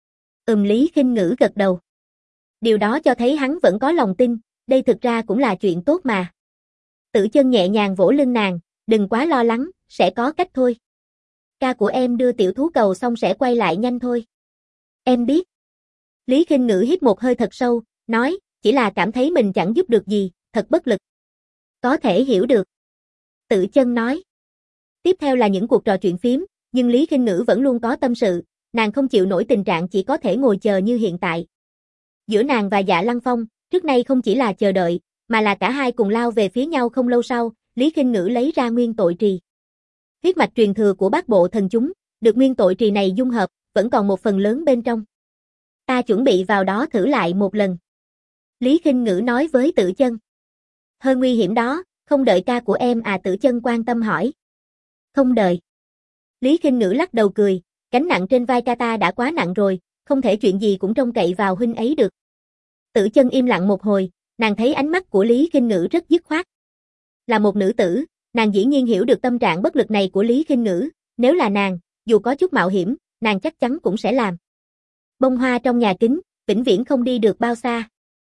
Lý Khinh Ngữ gật đầu. Điều đó cho thấy hắn vẫn có lòng tin, đây thực ra cũng là chuyện tốt mà. Tử Chân nhẹ nhàng vỗ lưng nàng, đừng quá lo lắng, sẽ có cách thôi. Ca của em đưa tiểu thú cầu xong sẽ quay lại nhanh thôi. Em biết. Lý Khinh Ngữ hít một hơi thật sâu, nói, chỉ là cảm thấy mình chẳng giúp được gì, thật bất lực. Có thể hiểu được. Tử Chân nói. Tiếp theo là những cuộc trò chuyện phím, nhưng Lý Khinh Ngữ vẫn luôn có tâm sự, nàng không chịu nổi tình trạng chỉ có thể ngồi chờ như hiện tại. Giữa nàng và Dạ Lăng Phong, trước nay không chỉ là chờ đợi, mà là cả hai cùng lao về phía nhau. Không lâu sau, Lý Khinh Ngữ lấy ra nguyên tội trì. Huyết mạch truyền thừa của bát bộ thần chúng, được nguyên tội trì này dung hợp, vẫn còn một phần lớn bên trong. Ta chuẩn bị vào đó thử lại một lần. Lý Khinh Ngữ nói với Tử Chân. Hơi nguy hiểm đó, không đợi ca của em à? Tử Chân quan tâm hỏi. Không đợi. Lý Khinh Ngữ lắc đầu cười, gánh nặng trên vai ca ta đã quá nặng rồi, không thể chuyện gì cũng trông cậy vào huynh ấy được. Tử Chân im lặng một hồi, nàng thấy ánh mắt của Lý Khinh Ngữ rất dứt khoát. Là một nữ tử, nàng dĩ nhiên hiểu được tâm trạng bất lực này của Lý Khinh Ngữ, nếu là nàng, dù có chút mạo hiểm, nàng chắc chắn cũng sẽ làm. Bông hoa trong nhà kính, vĩnh viễn không đi được bao xa.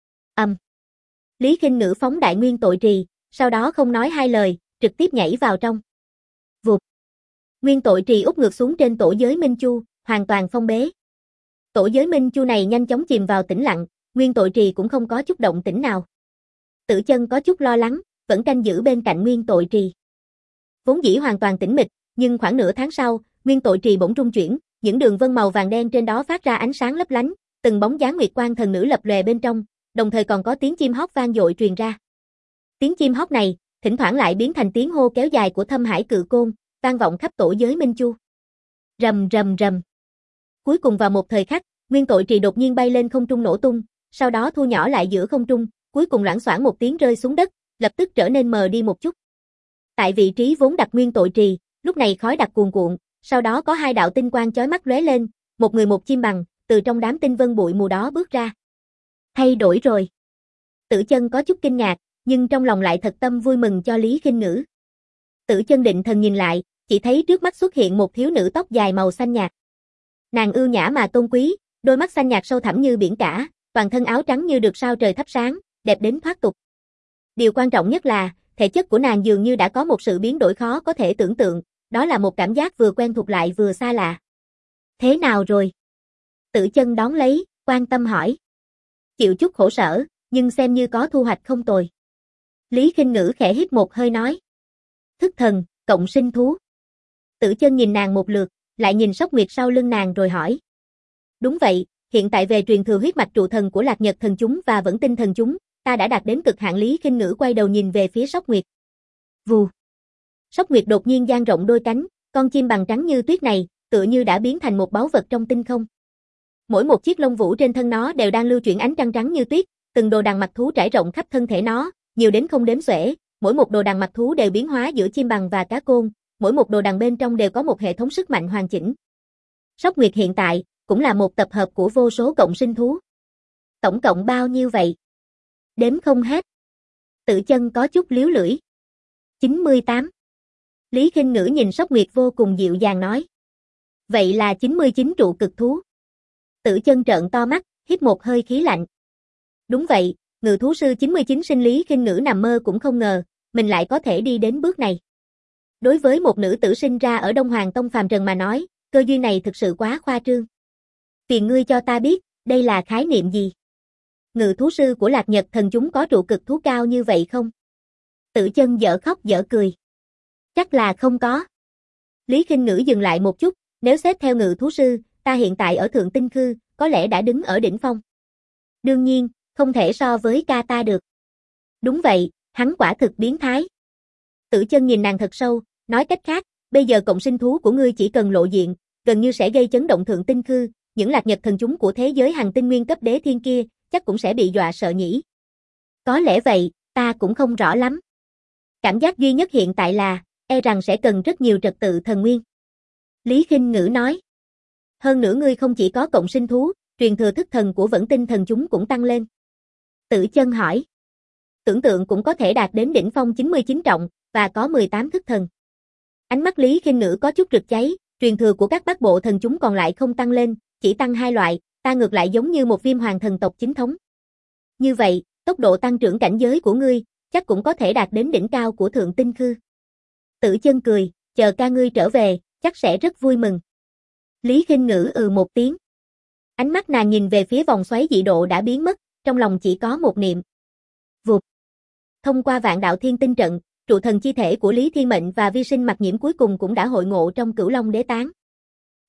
Lý Khinh Ngữ phóng đại nguyên tội trì, sau đó không nói hai lời, trực tiếp nhảy vào trong. Vụt. Nguyên tội trì úp ngược xuống trên tổ giới Minh Chu, hoàn toàn phong bế. Tổ giới Minh Chu này nhanh chóng chìm vào tĩnh lặng, nguyên tội trì cũng không có chút động tĩnh nào. Tử Chân có chút lo lắng, vẫn canh giữ bên cạnh nguyên tội trì. Vốn dĩ hoàn toàn tĩnh mịch, nhưng khoảng nửa tháng sau, nguyên tội trì bỗng rung chuyển, những đường vân màu vàng đen trên đó phát ra ánh sáng lấp lánh, từng bóng dáng nguyệt quan thần nữ lập lòe bên trong, đồng thời còn có tiếng chim hót vang dội truyền ra. Tiếng chim hót này, thỉnh thoảng lại biến thành tiếng hô kéo dài của Thâm Hải Cự Côn, vang vọng khắp tổ giới Minh Chu. Rầm rầm rầm. Cuối cùng vào một thời khắc, nguyên tội trì đột nhiên bay lên không trung nổ tung, sau đó thu nhỏ lại giữa không trung, cuối cùng loảng xoảng một tiếng rơi xuống đất, lập tức trở nên mờ đi một chút. Tại vị trí vốn đặt nguyên tội trì, lúc này khói đặc cuồn cuộn, sau đó có hai đạo tinh quang chói mắt lóe lên, một người một chim bằng, từ trong đám tinh vân bụi mù đó bước ra. Thay đổi rồi. Tử Chân có chút kinh ngạc, nhưng trong lòng lại thật tâm vui mừng cho Lý Khinh Ngữ. Tử Chân định thần nhìn lại, chỉ thấy trước mắt xuất hiện một thiếu nữ tóc dài màu xanh nhạt. Nàng ưu nhã mà tôn quý, đôi mắt xanh nhạt sâu thẳm như biển cả, toàn thân áo trắng như được sao trời thắp sáng, đẹp đến thoát tục. Điều quan trọng nhất là, thể chất của nàng dường như đã có một sự biến đổi khó có thể tưởng tượng, đó là một cảm giác vừa quen thuộc lại vừa xa lạ. Thế nào rồi? Tử Chân đón lấy, quan tâm hỏi. Chịu chút khổ sở, nhưng xem như có thu hoạch không tồi. Lý Khinh Ngữ khẽ hít một hơi nói. Thức thần, cộng sinh thú. Tử Chân nhìn nàng một lượt, lại nhìn Sóc Nguyệt sau lưng nàng rồi hỏi. Đúng vậy, hiện tại về truyền thừa huyết mạch trụ thần của Lạc Nhật thần chúng và Vẫn Tinh thần chúng, ta đã đạt đến cực hạn. Lý Khinh Ngữ quay đầu nhìn về phía Sóc Nguyệt. Vù. Sóc Nguyệt đột nhiên dang rộng đôi cánh, con chim bằng trắng như tuyết này, tựa như đã biến thành một báu vật trong tinh không. Mỗi một chiếc lông vũ trên thân nó đều đang lưu chuyển ánh trăng trắng như tuyết, từng đồ đằng mặc thú trải rộng khắp thân thể nó, nhiều đến không đếm xuể, mỗi một đồ đằng mặc thú đều biến hóa giữa chim bằng và cá côn, mỗi một đồ đằng bên trong đều có một hệ thống sức mạnh hoàn chỉnh. Sóc Nguyệt hiện tại cũng là một tập hợp của vô số cộng sinh thú. Tổng cộng bao nhiêu vậy? Đếm không hết. Tử Chân có chút liếu lưỡi. 98. Lý Khinh Ngữ nhìn Sóc Nguyệt vô cùng dịu dàng nói. Vậy là 99 trụ cực thú. Tử Chân trợn to mắt, hít một hơi khí lạnh. Đúng vậy, ngự thú sư 99 sinh. Lý Khinh Ngữ nằm mơ cũng không ngờ, mình lại có thể đi đến bước này. Đối với một nữ tử sinh ra ở Đông Hoàng Tông phàm trần mà nói, cơ duyên này thực sự quá khoa trương. Phiền ngươi cho ta biết, đây là khái niệm gì? Ngự thú sư của Lạc Nhật thần chúng có trụ cực thú cao như vậy không? Tử Chân dở khóc dở cười. Chắc là không có. Lý Khinh Ngữ dừng lại một chút, nếu xét theo ngự thú sư, ta hiện tại ở Thượng Tinh Khư, có lẽ đã đứng ở đỉnh phong. Đương nhiên, không thể so với ca ta được. Đúng vậy, hắn quả thực biến thái. Tử Chân nhìn nàng thật sâu, nói cách khác, bây giờ cộng sinh thú của ngươi chỉ cần lộ diện, gần như sẽ gây chấn động Thượng Tinh Khư, những Lạc Nhật thần chúng của thế giới hành tinh nguyên cấp đế thiên kia, chắc cũng sẽ bị dọa sợ nhỉ. Có lẽ vậy, ta cũng không rõ lắm. Cảm giác duy nhất hiện tại là, e rằng sẽ cần rất nhiều trật tự thần nguyên. Lý Khinh Ngữ nói. Hơn nữa ngươi không chỉ có cộng sinh thú, truyền thừa thức thần của Vẫn Tinh thần chúng cũng tăng lên. Tử Chân hỏi. Tưởng tượng cũng có thể đạt đến đỉnh phong 99 trọng, và có 18 thức thần. Ánh mắt Lý Khinh Ngữ có chút rực cháy, truyền thừa của các bát bộ thần chúng còn lại không tăng lên, chỉ tăng 2 loại, ta ngược lại giống như một viêm hoàng thần tộc chính thống. Như vậy, tốc độ tăng trưởng cảnh giới của ngươi, chắc cũng có thể đạt đến đỉnh cao của Thượng Tinh Khư. Tử Chân cười, chờ ca ngươi trở về, chắc sẽ rất vui mừng. Lý Khinh Ngữ một tiếng. Ánh mắt nàng nhìn về phía vòng xoáy dị độ đã biến mất, trong lòng chỉ có một niệm. Vụt. Thông qua vạn đạo thiên tinh trận, trụ thần chi thể của Lý Thiên Mệnh và vi sinh Mặc Nhiễm cuối cùng cũng đã hội ngộ trong Cửu Long Đế Tán.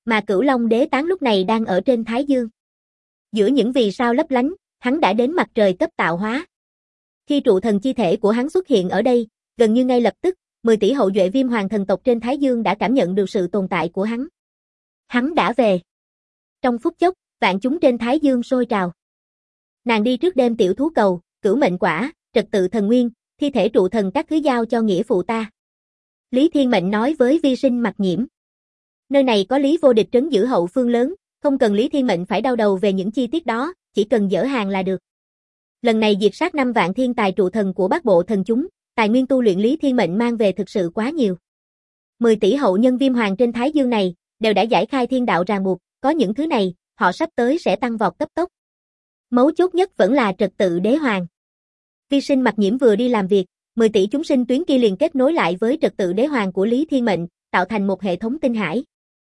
Mà Cửu Long Đế Tán lúc này đang ở trên Thái Dương. Giữa những vì sao lấp lánh, hắn đã đến mặt trời cấp tạo hóa. Khi trụ thần chi thể của hắn xuất hiện ở đây, gần như ngay lập tức, 10 tỷ hậu duệ Viêm Hoàng thần tộc trên Thái Dương đã cảm nhận được sự tồn tại của hắn. Hắn đã về. Trong phút chốc, vạn chúng trên Thái Dương sôi trào. Nàng đi trước đêm tiểu thú cầu, cửu mệnh quả, trật tự thần nguyên, thi thể trụ thần các thứ giao cho nghĩa phụ ta. Lý Thiên Mệnh nói với Vi Sinh Mặc Nhiễm. Nơi này có Lý Vô Địch trấn giữ hậu phương lớn, không cần Lý Thiên Mệnh phải đau đầu về những chi tiết đó, chỉ cần dỡ hàng là được. Lần này diệt sát 5 vạn thiên tài trụ thần của Bát Bộ thần chúng, tài nguyên tu luyện Lý Thiên Mệnh mang về thực sự quá nhiều. 10 tỷ hậu nhân Viêm Hoàng trên Thái Dương này, đều đã giải khai thiên đạo ràng buộc, có những thứ này, họ sắp tới sẽ tăng vọt cấp tốc. Mấu chốt nhất vẫn là trật tự đế hoàng. Vi Sinh Mặc Nhiễm vừa đi làm việc, 10 tỷ chúng sinh tuyến kia liền kết nối lại với trật tự đế hoàng của Lý Thiên Mệnh, tạo thành một hệ thống tinh hải.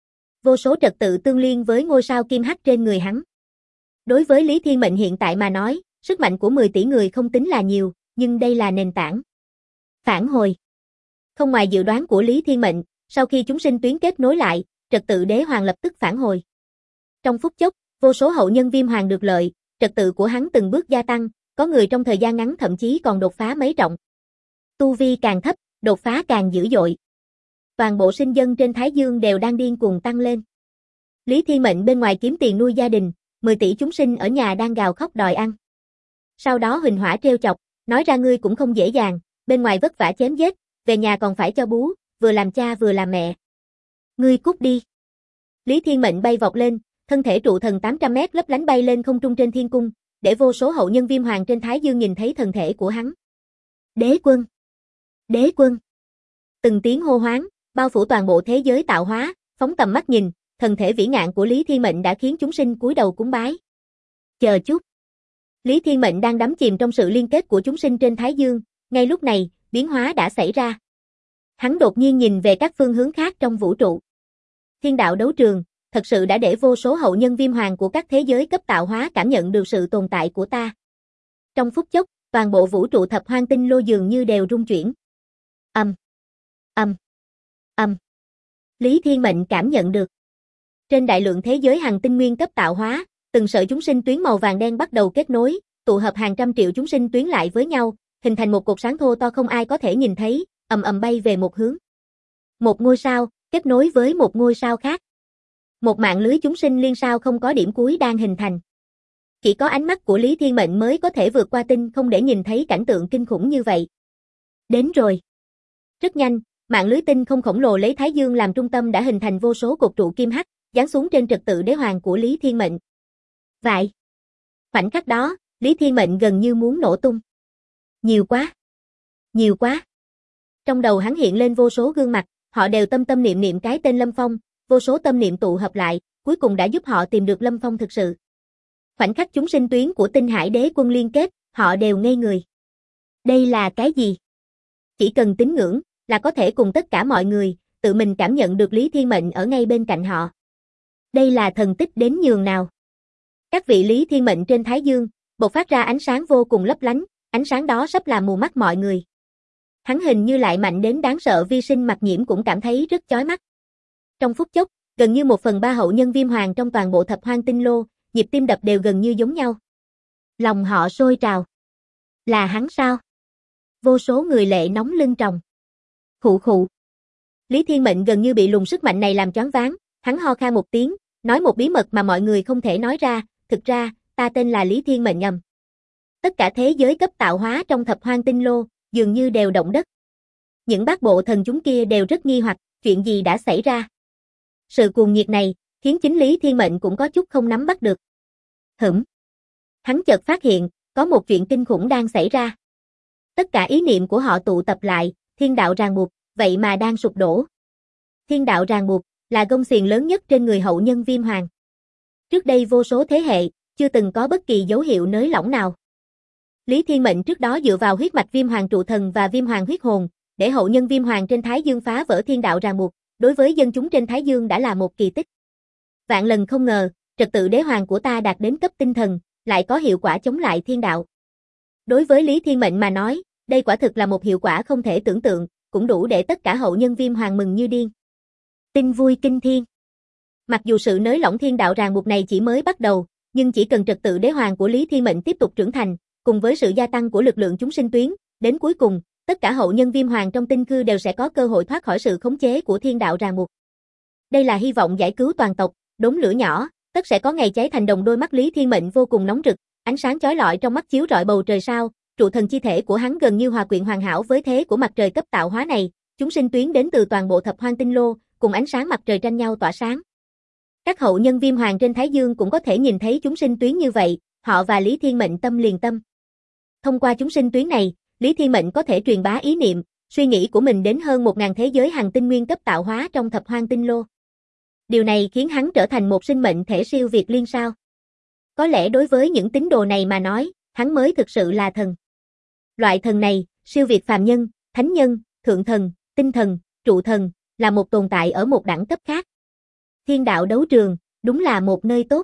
Vô số trật tự tương liên với ngôi sao kim hắc trên người hắn. Đối với Lý Thiên Mệnh hiện tại mà nói, sức mạnh của 10 tỷ người không tính là nhiều, nhưng đây là nền tảng. Phản hồi. Không ngoài dự đoán của Lý Thiên Mệnh, sau khi chúng sinh tuyến kết nối lại, trật tự đế hoàng lập tức phản hồi. Trong phút chốc, vô số hậu nhân Viêm Hoàng được lợi, trật tự của hắn từng bước gia tăng, có người trong thời gian ngắn thậm chí còn đột phá mấy trọng. Tu vi càng thấp, đột phá càng dữ dội. Toàn bộ sinh dân trên Thái Dương đều đang điên cuồng tăng lên. Lý Thiên Mệnh bên ngoài kiếm tiền nuôi gia đình, 10 tỷ chúng sinh ở nhà đang gào khóc đòi ăn. Sau đó Huỳnh Hỏa trêu chọc, nói ra ngươi cũng không dễ dàng, bên ngoài vất vả chém giết, về nhà còn phải cho bú, vừa làm cha vừa làm mẹ. Ngươi cút đi. Lý Thiên Mệnh bay vọt lên, thân thể trụ thần 800 mét lấp lánh bay lên không trung trên thiên cung, để vô số hậu nhân Viêm Hoàng trên Thái Dương nhìn thấy thần thể của hắn. Đế quân! Đế quân! Từng tiếng hô hoáng, bao phủ toàn bộ thế giới tạo hóa, phóng tầm mắt nhìn, thần thể vĩ ngạn của Lý Thiên Mệnh đã khiến chúng sinh cúi đầu cúng bái. Chờ chút. Lý Thiên Mệnh đang đắm chìm trong sự liên kết của chúng sinh trên Thái Dương, ngay lúc này, biến hóa đã xảy ra. Hắn đột nhiên nhìn về các phương hướng khác trong vũ trụ. Thiên đạo đấu trường, thật sự đã để vô số hậu nhân Viêm Hoàng của các thế giới cấp tạo hóa cảm nhận được sự tồn tại của ta. Trong phút chốc, toàn bộ vũ trụ thập hoang tinh lô dường như đều rung chuyển. Lý Thiên Mệnh cảm nhận được. Trên đại lượng thế giới hàng tinh nguyên cấp tạo hóa, từng sợi chúng sinh tuyến màu vàng đen bắt đầu kết nối, tụ hợp hàng trăm triệu chúng sinh tuyến lại với nhau, hình thành một cột sáng thô to không ai có thể nhìn thấy, ầm ầm bay về một hướng. Một ngôi sao, kết nối với một ngôi sao khác. Một mạng lưới chúng sinh liên sao không có điểm cuối đang hình thành. Chỉ có ánh mắt của Lý Thiên Mệnh mới có thể vượt qua tinh không để nhìn thấy cảnh tượng kinh khủng như vậy. Đến rồi. Rất nhanh, mạng lưới tinh không khổng lồ lấy Thái Dương làm trung tâm đã hình thành vô số cột trụ kim hắc, giáng xuống trên trật tự đế hoàng của Lý Thiên Mệnh. Vậy. Khoảnh khắc đó, Lý Thiên Mệnh gần như muốn nổ tung. Nhiều quá. Nhiều quá. Trong đầu hắn hiện lên vô số gương mặt, họ đều tâm tâm niệm niệm cái tên Lâm Phong, vô số tâm niệm tụ hợp lại, cuối cùng đã giúp họ tìm được Lâm Phong thực sự. Khoảnh khắc chúng sinh tuyến của tinh hải đế quân liên kết, họ đều ngây người. Đây là cái gì? Chỉ cần tín ngưỡng, là có thể cùng tất cả mọi người, tự mình cảm nhận được Lý Thiên Mệnh ở ngay bên cạnh họ. Đây là thần tích đến nhường nào? Các vị Lý Thiên Mệnh trên Thái Dương, bộc phát ra ánh sáng vô cùng lấp lánh, ánh sáng đó sắp làm mù mắt mọi người. Hắn hình như lại mạnh đến đáng sợ. Vi Sinh Mặc Nhiễm cũng cảm thấy rất chói mắt. Trong phút chốc, gần như 1/3 hậu nhân Viêm Hoàng trong toàn bộ thập hoang tinh lô, nhịp tim đập đều gần như giống nhau. Lòng họ sôi trào. Là hắn sao? Vô số người lệ nóng lưng tròng. Khụ khụ. Lý Thiên Mệnh gần như bị luồng sức mạnh này làm choáng váng, hắn ho khan một tiếng, nói một bí mật mà mọi người không thể nói ra, thực ra, ta tên là Lý Thiên Mệnh ngầm. Tất cả thế giới cấp tạo hóa trong thập hoang tinh lô, dường như đều động đất. Những bát bộ thần chúng kia đều rất nghi hoặc, chuyện gì đã xảy ra. Sự cuồng nhiệt này, khiến chính Lý Thiên Mệnh cũng có chút không nắm bắt được. Hắn chợt phát hiện, có một chuyện kinh khủng đang xảy ra. Tất cả ý niệm của họ tụ tập lại, thiên đạo ràng buộc, vậy mà đang sụp đổ. Thiên đạo ràng buộc, là gông xiềng lớn nhất trên người hậu nhân Viêm Hoàng. Trước đây vô số thế hệ, chưa từng có bất kỳ dấu hiệu nới lỏng nào. Lý Thiên Mệnh trước đó dựa vào huyết mạch Viêm Hoàng trụ thần và Viêm Hoàng huyết hồn, để hậu nhân Viêm Hoàng trên Thái Dương phá vỡ thiên đạo ràng buộc, đối với dân chúng trên Thái Dương đã là một kỳ tích. Vạn lần không ngờ, trật tự đế hoàng của ta đạt đến cấp tinh thần, lại có hiệu quả chống lại thiên đạo. Đối với Lý Thiên Mệnh mà nói, đây quả thực là một hiệu quả không thể tưởng tượng, cũng đủ để tất cả hậu nhân Viêm Hoàng mừng như điên. Tin vui kinh thiên. Mặc dù sự nới lỏng thiên đạo ràng buộc này chỉ mới bắt đầu, nhưng chỉ cần trật tự đế hoàng của Lý Thiên Mệnh tiếp tục trưởng thành, cùng với sự gia tăng của lực lượng chúng sinh tuyến, đến cuối cùng, tất cả hậu nhân Viêm Hoàng trong tinh khư đều sẽ có cơ hội thoát khỏi sự khống chế của thiên đạo ràng buộc. Đây là hy vọng giải cứu toàn tộc, đốm lửa nhỏ, tất sẽ có ngày cháy thành đồng. Đôi mắt Lý Thiên Mệnh vô cùng nóng rực, ánh sáng chói lọi trong mắt chiếu rọi bầu trời sao, trụ thần chi thể của hắn gần như hòa quyện hoàn hảo với thế của mặt trời cấp tạo hóa này, chúng sinh tuyến đến từ toàn bộ thập hoang tinh lô, cùng ánh sáng mặt trời tranh nhau tỏa sáng. Các hậu nhân Viêm Hoàng trên Thái Dương cũng có thể nhìn thấy chúng sinh tuyến như vậy, họ và Lý Thiên Mệnh tâm liền tâm. Thông qua chúng sinh tuyến này, Lý Thiên Mệnh có thể truyền bá ý niệm, suy nghĩ của mình đến hơn 1000 thế giới hành tinh nguyên cấp tạo hóa trong thập hoang tinh lô. Điều này khiến hắn trở thành một sinh mệnh thể siêu việt liên sao. Có lẽ đối với những tín đồ này mà nói, hắn mới thực sự là thần. Loại thần này, siêu việt phàm nhân, thánh nhân, thượng thần, tinh thần, trụ thần, là một tồn tại ở một đẳng cấp khác. Thiên đạo đấu trường, đúng là một nơi tốt.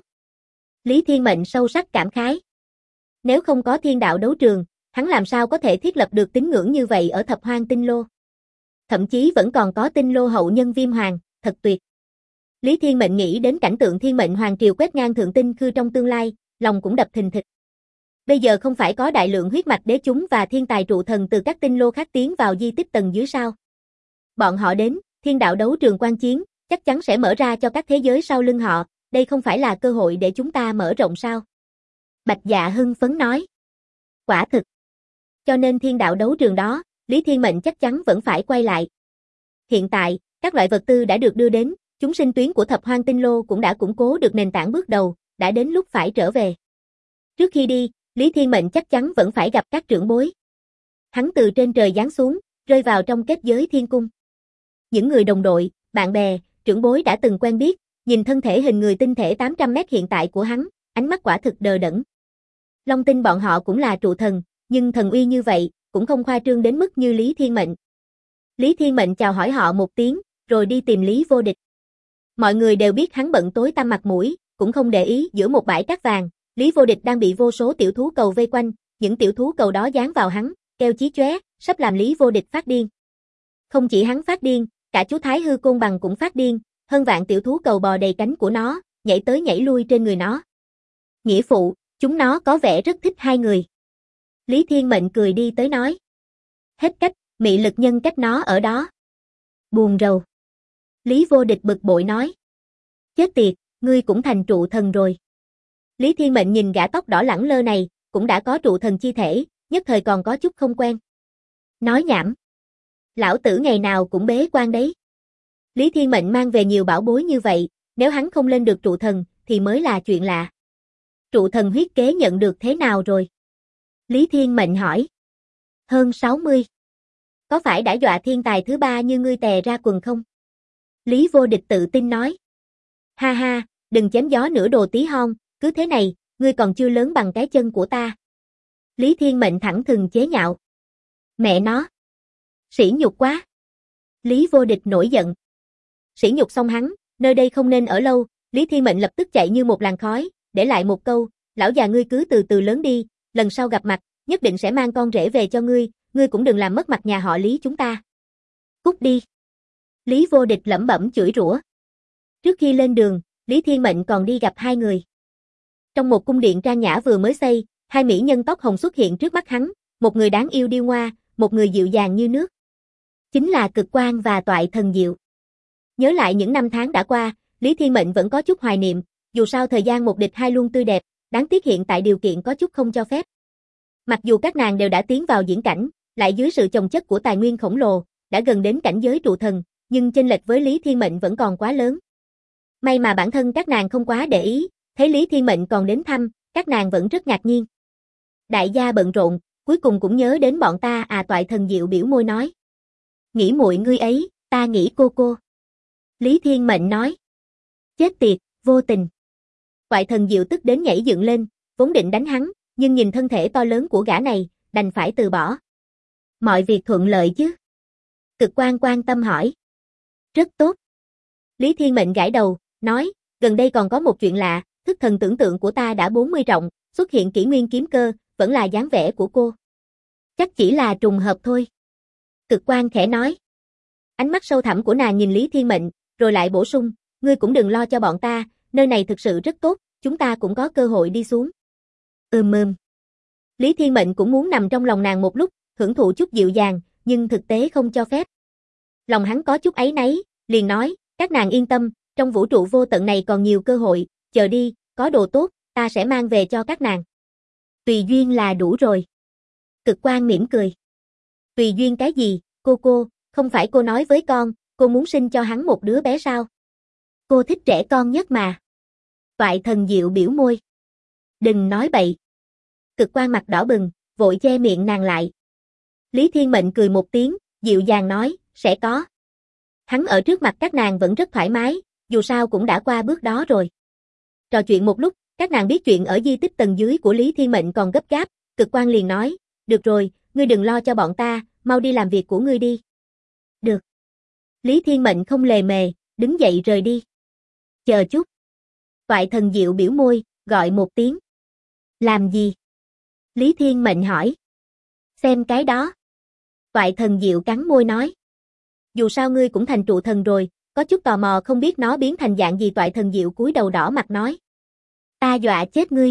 Lý Thiên Mệnh sâu sắc cảm khái. Nếu không có thiên đạo đấu trường, hắn làm sao có thể thiết lập được tín ngưỡng như vậy ở thập hoang tinh lô. Thậm chí vẫn còn có tinh lô hậu nhân Viêm Hoàng, thật tuyệt. Lý Thiên Mệnh nghĩ đến cảnh tượng thiên mệnh hoàng triều quét ngang thượng tinh khư trong tương lai, lòng cũng đập thình thịch. Bây giờ không phải có đại lượng huyết mạch đế chúng và thiên tài trụ thần từ các tinh lô khác tiến vào di tích tầng dưới sao? Bọn họ đến, thiên đạo đấu trường quan chiến, chắc chắn sẽ mở ra cho các thế giới sau lưng họ, đây không phải là cơ hội để chúng ta mở rộng sao? Bạch Dạ hưng phấn nói. Quả thực. Cho nên thiên đạo đấu trường đó, Lý Thiên Mệnh chắc chắn vẫn phải quay lại. Hiện tại, các loại vật tư đã được đưa đến, chúng sinh tuyến của thập hoang tinh lô cũng đã củng cố được nền tảng bước đầu, đã đến lúc phải trở về. Trước khi đi, Lý Thiên Mệnh chắc chắn vẫn phải gặp các trưởng bối. Hắn từ trên trời giáng xuống, rơi vào trong kết giới thiên cung. Những người đồng đội, bạn bè, trưởng bối đã từng quen biết, nhìn thân thể hình người tinh thể 800 mét hiện tại của hắn, ánh mắt quả thực đờ đẫn. Long Tinh bọn họ cũng là trụ thần, nhưng thần uy như vậy, cũng không khoa trương đến mức như Lý Thiên Mệnh. Lý Thiên Mệnh chào hỏi họ một tiếng, rồi đi tìm Lý Vô Địch. Mọi người đều biết hắn bận tối tăm mặt mũi, cũng không để ý giữa một bãi cát vàng, Lý Vô Địch đang bị vô số tiểu thú cầu vây quanh, những tiểu thú cầu đó dán vào hắn, kêu chí chóe, sắp làm Lý Vô Địch phát điên. Không chỉ hắn phát điên, cả chú Thái Hư Côn Bằng cũng phát điên, hơn vạn tiểu thú cầu bò đầy cánh của nó, nhảy tới nhảy lui trên người nó. Nghĩa phụ, chúng nó có vẻ rất thích hai người. Lý Thiên Mệnh cười đi tới nói. Hết cách, mị lực nhân cách nó ở đó. Buồn rầu. Lý Vô Địch bực bội nói. Chết tiệt, ngươi cũng thành trụ thần rồi. Lý Thiên Mệnh nhìn gã tóc đỏ lẳng lơ này, cũng đã có trụ thần chi thể, nhất thời còn có chút không quen. Nói nhảm. Lão tử ngày nào cũng bế quan đấy. Lý Thiên Mệnh mang về nhiều bảo bối như vậy, nếu hắn không lên được trụ thần, thì mới là chuyện lạ. Trụ thần huyết kế nhận được thế nào rồi? Lý Thiên Mệnh hỏi. Hơn 60. Có phải đã dọa thiên tài thứ ba như ngươi tè ra quần không? Lý Vô Địch tự tin nói. Ha ha, đừng chém gió nửa đồ tí hon, cứ thế này, ngươi còn chưa lớn bằng cái chân của ta. Lý Thiên Mệnh thẳng thừng chế nhạo. Mẹ nó. Sỉ nhục quá. Lý Vô Địch nổi giận. Sỉ nhục xong hắn, nơi đây không nên ở lâu, Lý Thiên Mệnh lập tức chạy như một làn khói, để lại một câu, lão già ngươi cứ từ từ lớn đi, lần sau gặp mặt, nhất định sẽ mang con rể về cho ngươi cũng đừng làm mất mặt nhà họ Lý chúng ta. Cút đi. Lý Vô Địch lẩm bẩm chửi rủa. Trước khi lên đường, Lý Thiên Mệnh còn đi gặp hai người. Trong một cung điện trang nhã vừa mới xây, hai mỹ nhân tóc hồng xuất hiện trước mắt hắn, một người đáng yêu điêu ngoa, một người dịu dàng như nước. Chính là Cực Quang và Toại Thần Diệu. Nhớ lại những năm tháng đã qua, Lý Thiên Mệnh vẫn có chút hoài niệm, dù sao thời gian một địch hai luôn tươi đẹp, đáng tiếc hiện tại điều kiện có chút không cho phép. Mặc dù các nàng đều đã tiến vào diễn cảnh, lại dưới sự chồng chất của tài nguyên khổng lồ, đã gần đến cảnh giới trụ thần, nhưng chênh lệch với Lý Thiên Mệnh vẫn còn quá lớn. May mà bản thân các nàng không quá để ý, thấy Lý Thiên Mệnh còn đến thăm, các nàng vẫn rất ngạc nhiên. Đại gia bận rộn, cuối cùng cũng nhớ đến bọn ta à. Toại Thần Diệu biểu môi nói. Nghĩ muội ngươi ấy, ta nghĩ cô. Lý Thiên Mệnh nói. Chết tiệt, vô tình. Toại Thần Diệu tức đến nhảy dựng lên, vốn định đánh hắn, nhưng nhìn thân thể to lớn của gã này, đành phải từ bỏ. Mọi việc thuận lợi chứ? Cực Quang quan tâm hỏi. Rất tốt. Lý Thiên Mệnh gãi đầu, nói, gần đây còn có một chuyện lạ, thức thần tưởng tượng của ta đã 40 trọng, xuất hiện kỷ nguyên kiếm cơ, vẫn là dáng vẻ của cô. Chắc chỉ là trùng hợp thôi. Cực Quang khẽ nói. Ánh mắt sâu thẳm của nàng nhìn Lý Thiên Mệnh, rồi lại bổ sung, ngươi cũng đừng lo cho bọn ta, nơi này thực sự rất tốt, chúng ta cũng có cơ hội đi xuống. Ừm. Lý Thiên Mệnh cũng muốn nằm trong lòng nàng một lúc, hưởng thụ chút dịu dàng, nhưng thực tế không cho phép. Lòng hắn có chút áy náy, liền nói, các nàng yên tâm, trong vũ trụ vô tận này còn nhiều cơ hội, chờ đi, có đồ tốt, ta sẽ mang về cho các nàng. Tùy duyên là đủ rồi. Cực Quang mỉm cười. Tùy duyên cái gì, cô, không phải cô nói với con, cô muốn sinh cho hắn một đứa bé sao? Cô thích trẻ con nhất mà. Toại Thần Diệu biểu môi. Đừng nói bậy. Cực Quang mặt đỏ bừng, vội che miệng nàng lại. Lý Thiên Mệnh cười một tiếng, dịu dàng nói, sẽ có. Hắn ở trước mặt các nàng vẫn rất thoải mái, dù sao cũng đã qua bước đó rồi. Trò chuyện một lúc, các nàng biết chuyện ở di tích tầng dưới của Lý Thiên Mệnh còn gấp gáp, Cực Quang liền nói, được rồi, ngươi đừng lo cho bọn ta, mau đi làm việc của ngươi đi. Được. Lý Thiên Mệnh không lề mề, đứng dậy rời đi. Chờ chút. Toại Thần Diệu biểu môi, gọi một tiếng. Làm gì? Lý Thiên Mệnh hỏi. Xem cái đó. Toại Thần Diệu cắn môi nói. Dù sao ngươi cũng thành trụ thần rồi, có chút tò mò không biết nó biến thành dạng gì. Toại Thần Diệu cúi đầu đỏ mặt nói. Ta dọa chết ngươi.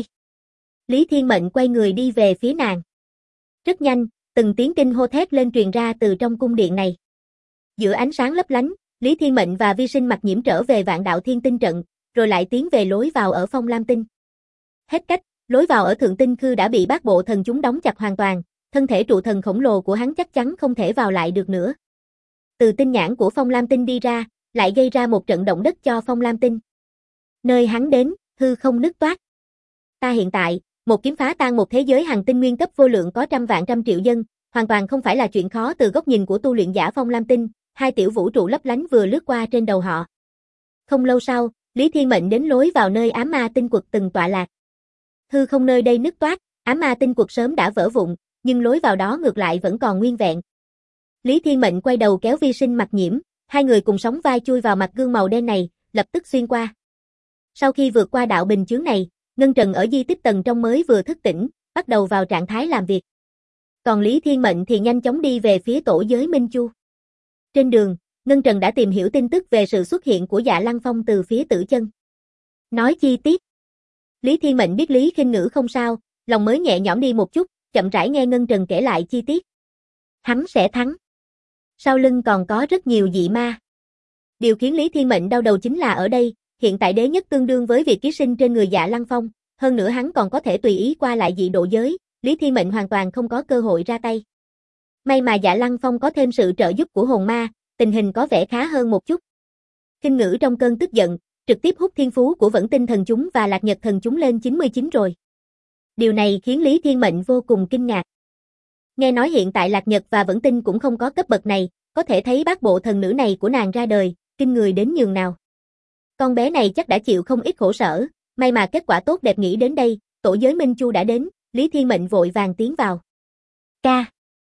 Lý Thiên Mệnh quay người đi về phía nàng. Rất nhanh, từng tiếng kinh hô thét lên truyền ra từ trong cung điện này. Giữa ánh sáng lấp lánh, Lý Thiên Mệnh và Vi Sinh Mặc Nhiễm trở về Vạn Đạo Thiên Tinh trận, rồi lại tiến về lối vào ở Phong Lam Tinh. Hết cách, lối vào ở Thượng Tinh Khư đã bị Bát Bộ Thần chúng đóng chặt hoàn toàn, thân thể trụ thần khổng lồ của hắn chắc chắn không thể vào lại được nữa. Từ tinh nhãn của Phong Lam Tinh đi ra, lại gây ra một trận động đất cho Phong Lam Tinh. Nơi hắn đến, hư không nứt toác. Ta hiện tại, một kiếm phá tan một thế giới hành tinh nguyên cấp vô lượng có trăm vạn trăm triệu dân, hoàn toàn không phải là chuyện khó. Từ góc nhìn của tu luyện giả Phong Lam Tinh, hai tiểu vũ trụ lấp lánh vừa lướt qua trên đầu họ. Không lâu sau, Lý Thiên Mệnh đến lối vào nơi ám ma tinh quật từng tọa lạc. Hư không nơi đây nứt toác, ám ma tinh quật sớm đã vỡ vụn, nhưng lối vào đó ngược lại vẫn còn nguyên vẹn. Lý Thiên Mệnh quay đầu kéo Vi Sinh Mặc Nhiễm, hai người cùng sóng vai chui vào mặt gương màu đen này, lập tức xuyên qua. Sau khi vượt qua đạo bình chướng này, Ngân Trần ở di tích tầng trong mới vừa thức tỉnh, bắt đầu vào trạng thái làm việc. Còn Lý Thiên Mệnh thì nhanh chóng đi về phía tổ giới Minh Chu. Trên đường, Ngân Trần đã tìm hiểu tin tức về sự xuất hiện của Dạ Lăng Phong từ phía Tử Chân. Nói chi tiết. Lý Thiên Mệnh biết Lý Khinh Ngữ không sao, lòng mới nhẹ nhõm đi một chút, chậm rãi nghe Ngân Trần kể lại chi tiết. Hắn sẽ thắng. Sau lưng còn có rất nhiều dị ma. Điều khiến Lý Thiên Mệnh đau đầu chính là ở đây, hiện tại đế nhất tương đương với việc ký sinh trên người Dạ Lăng Phong, hơn nữa hắn còn có thể tùy ý qua lại dị độ giới, Lý Thiên Mệnh hoàn toàn không có cơ hội ra tay. May mà Dạ Lăng Phong có thêm sự trợ giúp của hồn ma, tình hình có vẻ khá hơn một chút. Khinh Ngữ trong cơn tức giận, trực tiếp hút thiên phú của Vẫn Tinh thần chúng và Lạc Nhật thần chúng lên 99 rồi. Điều này khiến Lý Thiên Mệnh vô cùng kinh ngạc. Nghe nói hiện tại Lạc Nhật và Vẫn Tinh cũng không có cấp bậc này, có thể thấy Bát Bộ thần nữ này của nàng ra đời, kinh người đến nhường nào. Con bé này chắc đã chịu không ít khổ sở, may mà kết quả tốt đẹp. Nghĩ đến đây, tổ giới Minh Chu đã đến, Lý Thiên Mệnh vội vàng tiến vào. Ca.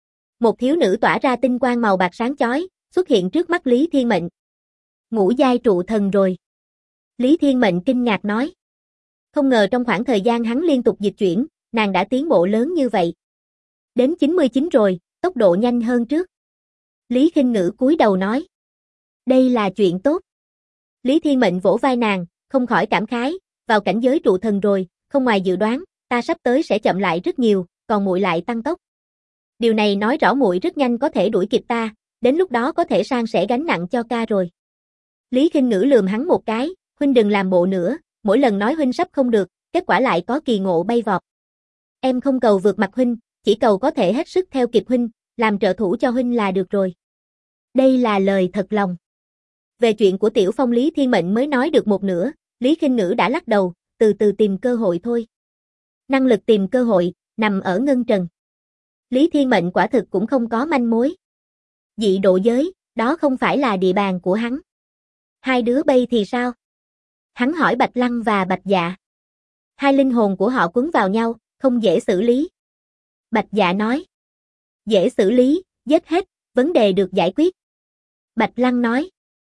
Một thiếu nữ tỏa ra tinh quang màu bạc sáng chói, xuất hiện trước mắt Lý Thiên Mệnh. Ngũ giai trụ thần rồi. Lý Thiên Mệnh kinh ngạc nói. Không ngờ trong khoảng thời gian hắn liên tục dịch chuyển, nàng đã tiến bộ lớn như vậy. Đến 99 rồi, tốc độ nhanh hơn trước. Lý Khinh Ngữ cúi đầu nói. Đây là chuyện tốt. Lý Thiên Mệnh vỗ vai nàng, không khỏi cảm khái, vào cảnh giới trụ thần rồi, không ngoài dự đoán, ta sắp tới sẽ chậm lại rất nhiều, còn muội lại tăng tốc. Điều này nói rõ muội rất nhanh có thể đuổi kịp ta, đến lúc đó có thể san sẻ gánh nặng cho ca rồi. Lý Khinh Ngữ lườm hắn một cái, huynh đừng làm bộ nữa, mỗi lần nói huynh sắp không được, kết quả lại có kỳ ngộ bay vọt. Em không cầu vượt mặt huynh, chỉ cầu có thể hết sức theo kịp huynh, làm trợ thủ cho huynh là được rồi. Đây là lời thật lòng. Về chuyện của Tiểu Phong Lý Thiên Mệnh mới nói được một nửa, Lý Khinh Ngữ đã lắc đầu, từ từ tìm cơ hội thôi. Năng lực tìm cơ hội, nằm ở Ngân Trần. Lý Thiên Mệnh quả thực cũng không có manh mối. Dị độ giới, đó không phải là địa bàn của hắn. Hai đứa bay thì sao? Hắn hỏi Bạch Lăng và Bạch Dạ. Hai linh hồn của họ quấn vào nhau, không dễ xử lý. Bạch Dạ nói. Dễ xử lý, giết hết, vấn đề được giải quyết. Bạch Lăng nói.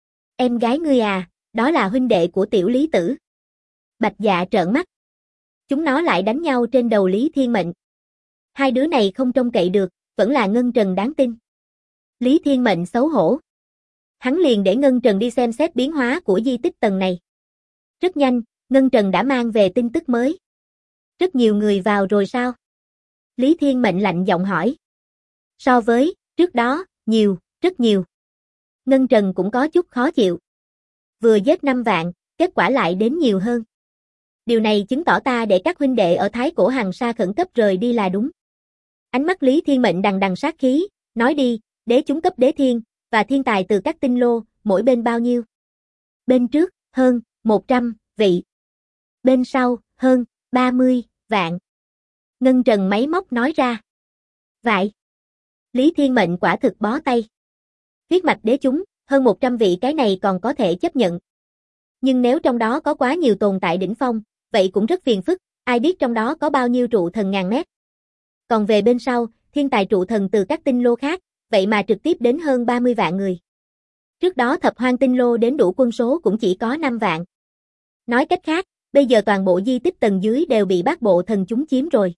Em gái ngươi à, đó là huynh đệ của tiểu Lý Tử. Bạch Dạ trợn mắt. Chúng nó lại đánh nhau trên đầu Lý Thiên Mệnh. Hai đứa này không trông cậy được, vẫn là Ngân Trần đáng tin. Lý Thiên Mệnh xấu hổ. Hắn liền để Ngân Trần đi xem xét biến hóa của di tích tầng này. Rất nhanh, Ngân Trần đã mang về tin tức mới. Rất nhiều người vào rồi sao? Lý Thiên Mệnh lạnh giọng hỏi. So với trước đó, nhiều, rất nhiều. Ngân Trần cũng có chút khó chịu. Vừa giết 5 vạn, kết quả lại đến nhiều hơn. Điều này chứng tỏ ta để các huynh đệ ở Thái Cổ Hằng Sa khẩn cấp rời đi là đúng. Ánh mắt Lý Thiên Mệnh đằng đằng sát khí, nói đi, đế chúng cấp đế thiên, và thiên tài từ các tinh lô, mỗi bên bao nhiêu? Bên trước, hơn 100 vị. Bên sau, hơn 30 vạn. Ngân Trần máy móc nói ra. Vậy. Lý Thiên Mệnh quả thực bó tay. Huyết mạch đế chúng, hơn 100 vị cái này còn có thể chấp nhận. Nhưng nếu trong đó có quá nhiều tồn tại đỉnh phong, vậy cũng rất phiền phức, ai biết trong đó có bao nhiêu trụ thần ngàn mét. Còn về bên sau, thiên tài trụ thần từ các tinh lô khác, vậy mà trực tiếp đến hơn 30 vạn người. Trước đó thập hoang tinh lô đến đủ quân số cũng chỉ có 5 vạn. Nói cách khác, bây giờ toàn bộ di tích tầng dưới đều bị bát bộ thần chúng chiếm rồi.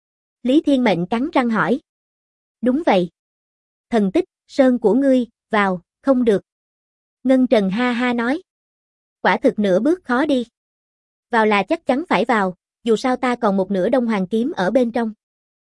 Lý Thiên Mệnh cắn răng hỏi. Đúng vậy. Thần tích, sơn của ngươi, vào, không được. Ngân Trần ha ha nói. Quả thực nửa bước khó đi. Vào là chắc chắn phải vào, dù sao ta còn một nửa Đông Hoàng kiếm ở bên trong.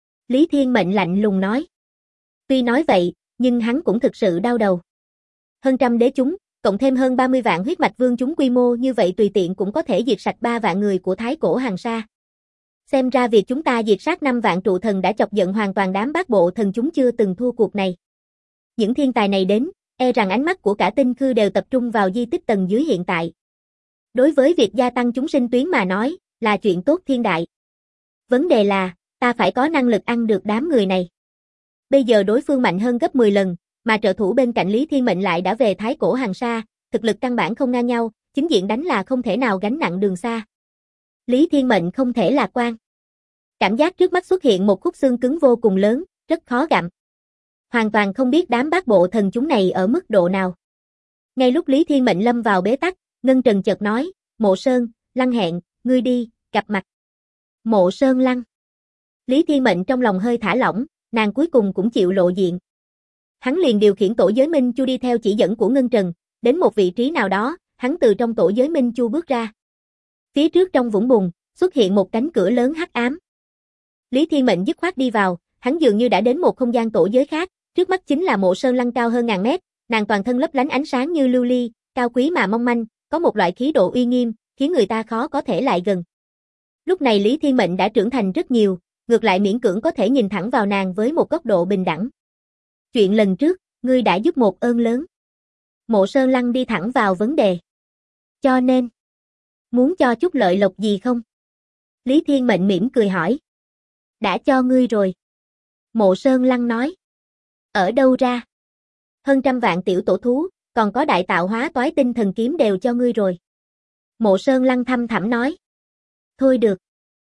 Lý Thiên Mệnh lạnh lùng nói. Tuy nói vậy, nhưng hắn cũng thực sự đau đầu. Hơn trăm đế chúng, cộng thêm hơn 30 vạn huyết mạch vương chúng quy mô như vậy tùy tiện cũng có thể diệt sạch 3 vạn người của Thái Cổ Hằng Sa. Xem ra việc chúng ta diệt sát 5 vạn trụ thần đã chọc giận hoàn toàn đám bát bộ thần chúng chưa từng thua cuộc này. Những thiên tài này đến, e rằng ánh mắt của cả tinh khư đều tập trung vào di tích tầng dưới hiện tại. Đối với việc gia tăng chúng sinh tuyến mà nói, là chuyện tốt thiên đại. Vấn đề là, ta phải có năng lực ăn được đám người này. Bây giờ đối phương mạnh hơn gấp 10 lần, mà trợ thủ bên cạnh Lý Thiên Mệnh lại đã về Thái Cổ Hằng Sa, thực lực căn bản không ngang nhau, chính diện đánh là không thể nào gánh nặng đường xa. Lý Thiên Mệnh không thể lạc quan. Cảm giác trước mắt xuất hiện một khúc xương cứng vô cùng lớn, rất khó gặm. Hoàn toàn không biết đám bát bộ thần chúng này ở mức độ nào. Ngay lúc Lý Thiên Mệnh lâm vào bế tắc, Ngân Trần chợt nói, Mộ Sơn, Lăng hẹn, ngươi đi, gặp mặt. Mộ Sơn Lăng. Lý Thiên Mệnh trong lòng hơi thả lỏng, nàng cuối cùng cũng chịu lộ diện. Hắn liền điều khiển tổ giới Minh Chu đi theo chỉ dẫn của Ngân Trần, đến một vị trí nào đó, hắn từ trong tổ giới Minh Chu bước ra. Phía trước trong vũng bùn, xuất hiện một cánh cửa lớn hắc ám. Lý Thiên Mệnh dứt khoát đi vào, hắn dường như đã đến một không gian tổ giới khác, trước mắt chính là Mộ Sơn Lăng cao hơn ngàn mét, nàng toàn thân lấp lánh ánh sáng như lưu ly, cao quý mà mong manh, có một loại khí độ uy nghiêm, khiến người ta khó có thể lại gần. Lúc này Lý Thiên Mệnh đã trưởng thành rất nhiều, ngược lại miễn cưỡng có thể nhìn thẳng vào nàng với một góc độ bình đẳng. Chuyện lần trước, ngươi đã giúp một ơn lớn. Mộ Sơn Lăng đi thẳng vào vấn đề. Cho nên, muốn cho chút lợi lộc gì không? Lý Thiên Mệnh mỉm cười hỏi. Đã cho ngươi rồi. Mộ Sơn Lăng nói. Ở đâu ra? Hơn trăm vạn tiểu tổ thú, còn có đại tạo hóa toái tinh thần kiếm đều cho ngươi rồi. Mộ Sơn Lăng thăm thẳm nói. Thôi được.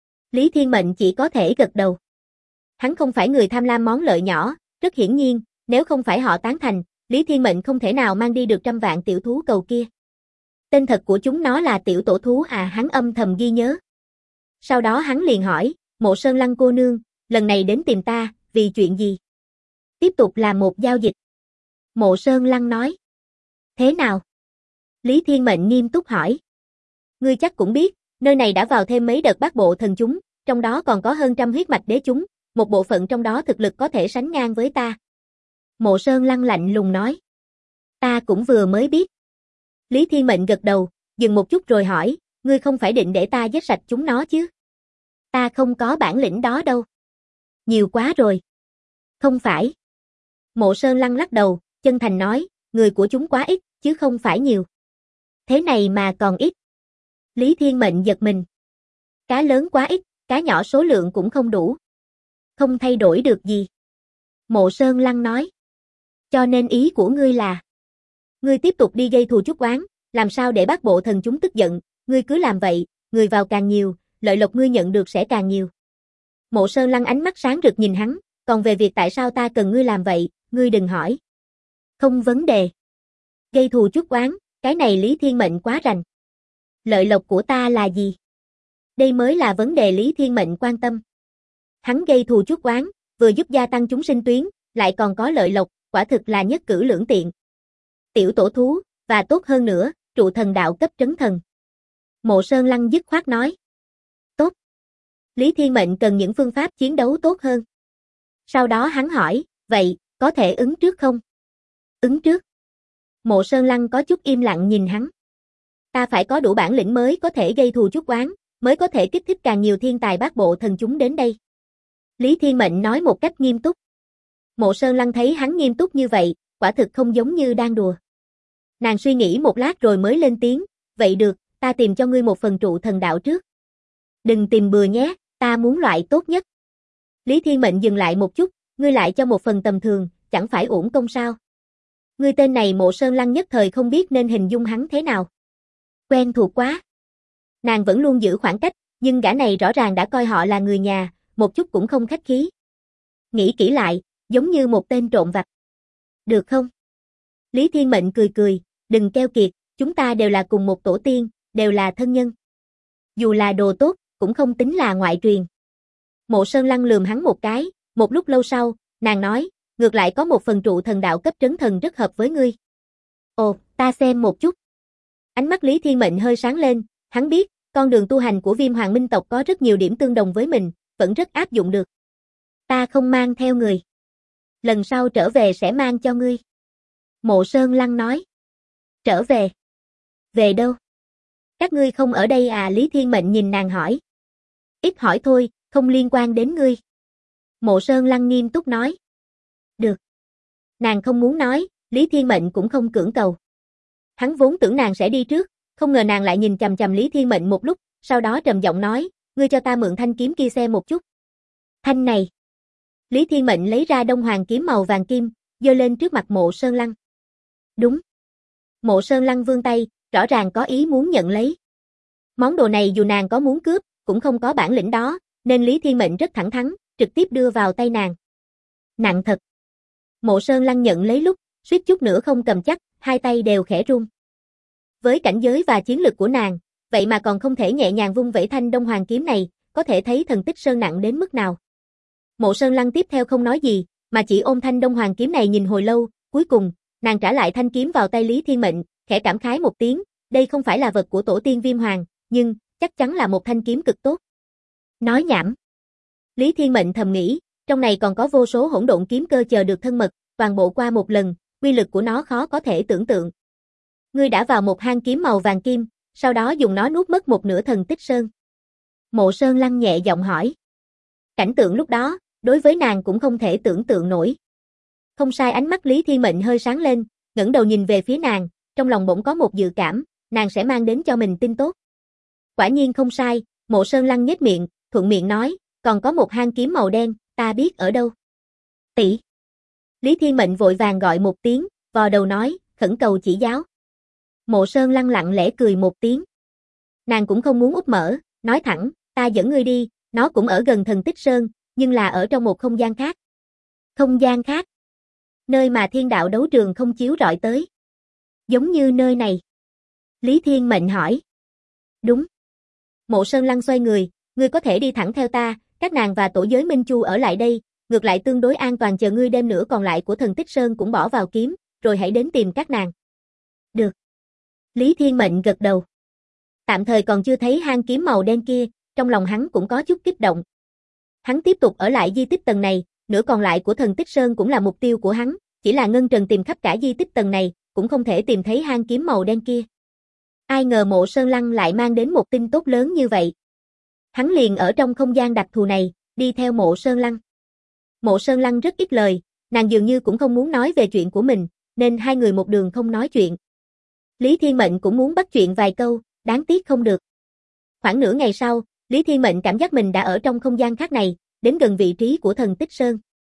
Lý Thiên Mệnh chỉ có thể gật đầu. Hắn không phải người tham lam món lợi nhỏ, rất hiển nhiên, nếu không phải họ tán thành, Lý Thiên Mệnh không thể nào mang đi được trăm vạn tiểu thú cầu kia. Tên thật của chúng nó là tiểu tổ thú à, hắn âm thầm ghi nhớ. Sau đó hắn liền hỏi, Mộ Sơn Lăng cô nương, lần này đến tìm ta, vì chuyện gì? Tiếp tục làm một giao dịch. Mộ Sơn Lăng nói. Thế nào? Lý Thiên Mệnh nghiêm túc hỏi. Ngươi chắc cũng biết, nơi này đã vào thêm mấy đợt bát bộ thần chúng, trong đó còn có hơn trăm huyết mạch đế chúng, một bộ phận trong đó thực lực có thể sánh ngang với ta. Mộ Sơn Lăng lạnh lùng nói. Ta cũng vừa mới biết. Lý Thiên Mệnh gật đầu, dừng một chút rồi hỏi, ngươi không phải định để ta giết sạch chúng nó chứ? Ta không có bản lĩnh đó đâu. Nhiều quá rồi. Không phải. Mộ Sơn Lăng lắc đầu, chân thành nói, người của chúng quá ít, chứ không phải nhiều. Thế này mà còn ít. Lý Thiên Mệnh giật mình. Cá lớn quá ít, cá nhỏ số lượng cũng không đủ. Không thay đổi được gì. Mộ Sơn Lăng nói. Cho nên ý của ngươi là, ngươi tiếp tục đi gây thù chuốc oán, làm sao để bát bộ thần chúng tức giận, ngươi cứ làm vậy, người vào càng nhiều, lợi lộc ngươi nhận được sẽ càng nhiều. Mộ Sơn Lăng ánh mắt sáng rực nhìn hắn, còn về việc tại sao ta cần ngươi làm vậy, ngươi đừng hỏi. Không vấn đề. Gây thù chuốc oán, cái này Lý Thiên Mệnh quá rành. Lợi lộc của ta là gì? Đây mới là vấn đề Lý Thiên Mệnh quan tâm. Hắn gây thù chuốc oán, vừa giúp gia tăng chúng sinh tuyến, lại còn có lợi lộc, quả thực là nhất cử lưỡng tiện. Tiểu tổ thú, và tốt hơn nữa, trụ thần đạo cấp trấn thần. Mộ Sơn Lăng dứt khoát nói. Tốt. Lý Thiên Mệnh cần những phương pháp chiến đấu tốt hơn. Sau đó hắn hỏi, vậy, có thể ứng trước không? Ứng trước. Mộ Sơn Lăng có chút im lặng nhìn hắn. Ta phải có đủ bản lĩnh mới có thể gây thù chuốc oán, mới có thể kích thích càng nhiều thiên tài bát bộ thần chúng đến đây. Lý Thiên Mệnh nói một cách nghiêm túc. Mộ Sơn Lăng thấy hắn nghiêm túc như vậy, quả thực không giống như đang đùa. Nàng suy nghĩ một lát rồi mới lên tiếng, vậy được, ta tìm cho ngươi một phần trụ thần đạo trước. Đừng tìm bừa nhé, ta muốn loại tốt nhất. Lý Thiên Mệnh dừng lại một chút, ngươi lại cho một phần tầm thường, chẳng phải uổng công sao? Ngươi tên này Mộ Sơn Lăng nhất thời không biết nên hình dung hắn thế nào. Quen thuộc quá. Nàng vẫn luôn giữ khoảng cách, nhưng gã này rõ ràng đã coi họ là người nhà, một chút cũng không khách khí. Nghĩ kỹ lại, giống như một tên trộm vặt. Được không? Lý Thiên Mệnh cười cười, đừng keo kiệt, chúng ta đều là cùng một tổ tiên, đều là thân nhân. Dù là đồ tốt, cũng không tính là ngoại truyền. Mộ Sơn Lăng lườm hắn một cái, một lúc lâu sau, nàng nói, ngược lại có một phần trụ thần đạo cấp trấn thần rất hợp với ngươi. Ồ, ta xem một chút. Ánh mắt Lý Thiên Mệnh hơi sáng lên, hắn biết, con đường tu hành của Viêm Hoàng Minh tộc có rất nhiều điểm tương đồng với mình, vẫn rất áp dụng được. Ta không mang theo người. Lần sau trở về sẽ mang cho ngươi. Mộ Sơn Lăng nói. Trở về? Về đâu? Các ngươi không ở đây à? Lý Thiên Mệnh nhìn nàng hỏi. Ít hỏi thôi, không liên quan đến ngươi. Mộ Sơn Lăng nghiêm túc nói. Được. Nàng không muốn nói, Lý Thiên Mệnh cũng không cưỡng cầu. Hắn vốn tưởng nàng sẽ đi trước, không ngờ nàng lại nhìn chằm chằm Lý Thiên Mệnh một lúc, sau đó trầm giọng nói, ngươi cho ta mượn thanh kiếm kia xem một chút. Thanh này. Lý Thiên Mệnh lấy ra Đông Hoàng kiếm màu vàng kim, giơ lên trước mặt Mộ Sơn Lăng. Đúng. Mộ Sơn Lăng vươn tay, rõ ràng có ý muốn nhận lấy. Món đồ này dù nàng có muốn cướp, cũng không có bản lĩnh đó, nên Lý Thiên Mệnh rất thẳng thắn, trực tiếp đưa vào tay nàng. Nặng thật. Mộ Sơn Lăng nhận lấy lúc, suýt chút nữa không cầm chắc, hai tay đều khẽ run. Với cảnh giới và chiến lực của nàng, vậy mà còn không thể nhẹ nhàng vung vẩy thanh Đông Hoàng kiếm này, có thể thấy thần tích sơn nặng đến mức nào. Mộ Sơn Lăng tiếp theo không nói gì, mà chỉ ôm thanh Đông Hoàng kiếm này nhìn hồi lâu, cuối cùng, nàng trả lại thanh kiếm vào tay Lý Thiên Mệnh, khẽ cảm khái một tiếng, đây không phải là vật của tổ tiên Viêm Hoàng, nhưng, chắc chắn là một thanh kiếm cực tốt. Nói nhảm. Lý Thiên Mệnh thầm nghĩ, trong này còn có vô số hỗn độn kiếm cơ chờ được thân mật, toàn bộ qua một lần, uy lực của nó khó có thể tưởng tượng. Ngươi đã vào một hang kiếm màu vàng kim, sau đó dùng nó nuốt mất một nửa thần tích sơn. Mộ Sơn Lăng nhẹ giọng hỏi. Cảnh tượng lúc đó, đối với nàng cũng không thể tưởng tượng nổi. Không sai, ánh mắt Lý Thiên Mệnh hơi sáng lên, ngẩng đầu nhìn về phía nàng, trong lòng bỗng có một dự cảm, nàng sẽ mang đến cho mình tin tốt. Quả nhiên không sai, Mộ Sơn Lăng nhếch miệng, thuận miệng nói, còn có một hang kiếm màu đen, ta biết ở đâu. Tỷ. Lý Thiên Mệnh vội vàng gọi một tiếng, vò đầu nói, khẩn cầu chỉ giáo. Mộ Sơn Lăng lặng lẽ cười một tiếng. Nàng cũng không muốn úp mở, nói thẳng, ta dẫn ngươi đi, nó cũng ở gần thần tích sơn, nhưng là ở trong một không gian khác. Không gian khác? Nơi mà thiên đạo đấu trường không chiếu rọi tới. Giống như nơi này. Lý Thiên Mệnh hỏi. Đúng. Mộ Sơn Lăng xoay người, ngươi có thể đi thẳng theo ta, các nàng và tổ giới Minh Chu ở lại đây, ngược lại tương đối an toàn, chờ ngươi đem nửa còn lại của thần tích sơn cũng bỏ vào kiếm, rồi hãy đến tìm các nàng. Được. Lý Thiên Mệnh gật đầu. Tạm thời còn chưa thấy hang kiếm màu đen kia, trong lòng hắn cũng có chút kích động. Hắn tiếp tục ở lại di tích tầng này, nửa còn lại của thần tích sơn cũng là mục tiêu của hắn, chỉ là Ngân Trần tìm khắp cả di tích tầng này, cũng không thể tìm thấy hang kiếm màu đen kia. Ai ngờ Mộ Sơn Lăng lại mang đến một tin tốt lớn như vậy. Hắn liền ở trong không gian đặc thù này, đi theo Mộ Sơn Lăng. Mộ Sơn Lăng rất ít lời, nàng dường như cũng không muốn nói về chuyện của mình, nên hai người một đường không nói chuyện. Lý Thiên Mệnh cũng muốn bắt chuyện vài câu, đáng tiếc không được. Khoảng nửa ngày sau, Lý Thiên Mệnh cảm giác mình đã ở trong không gian khác này, đến gần vị trí của thần tích sơn.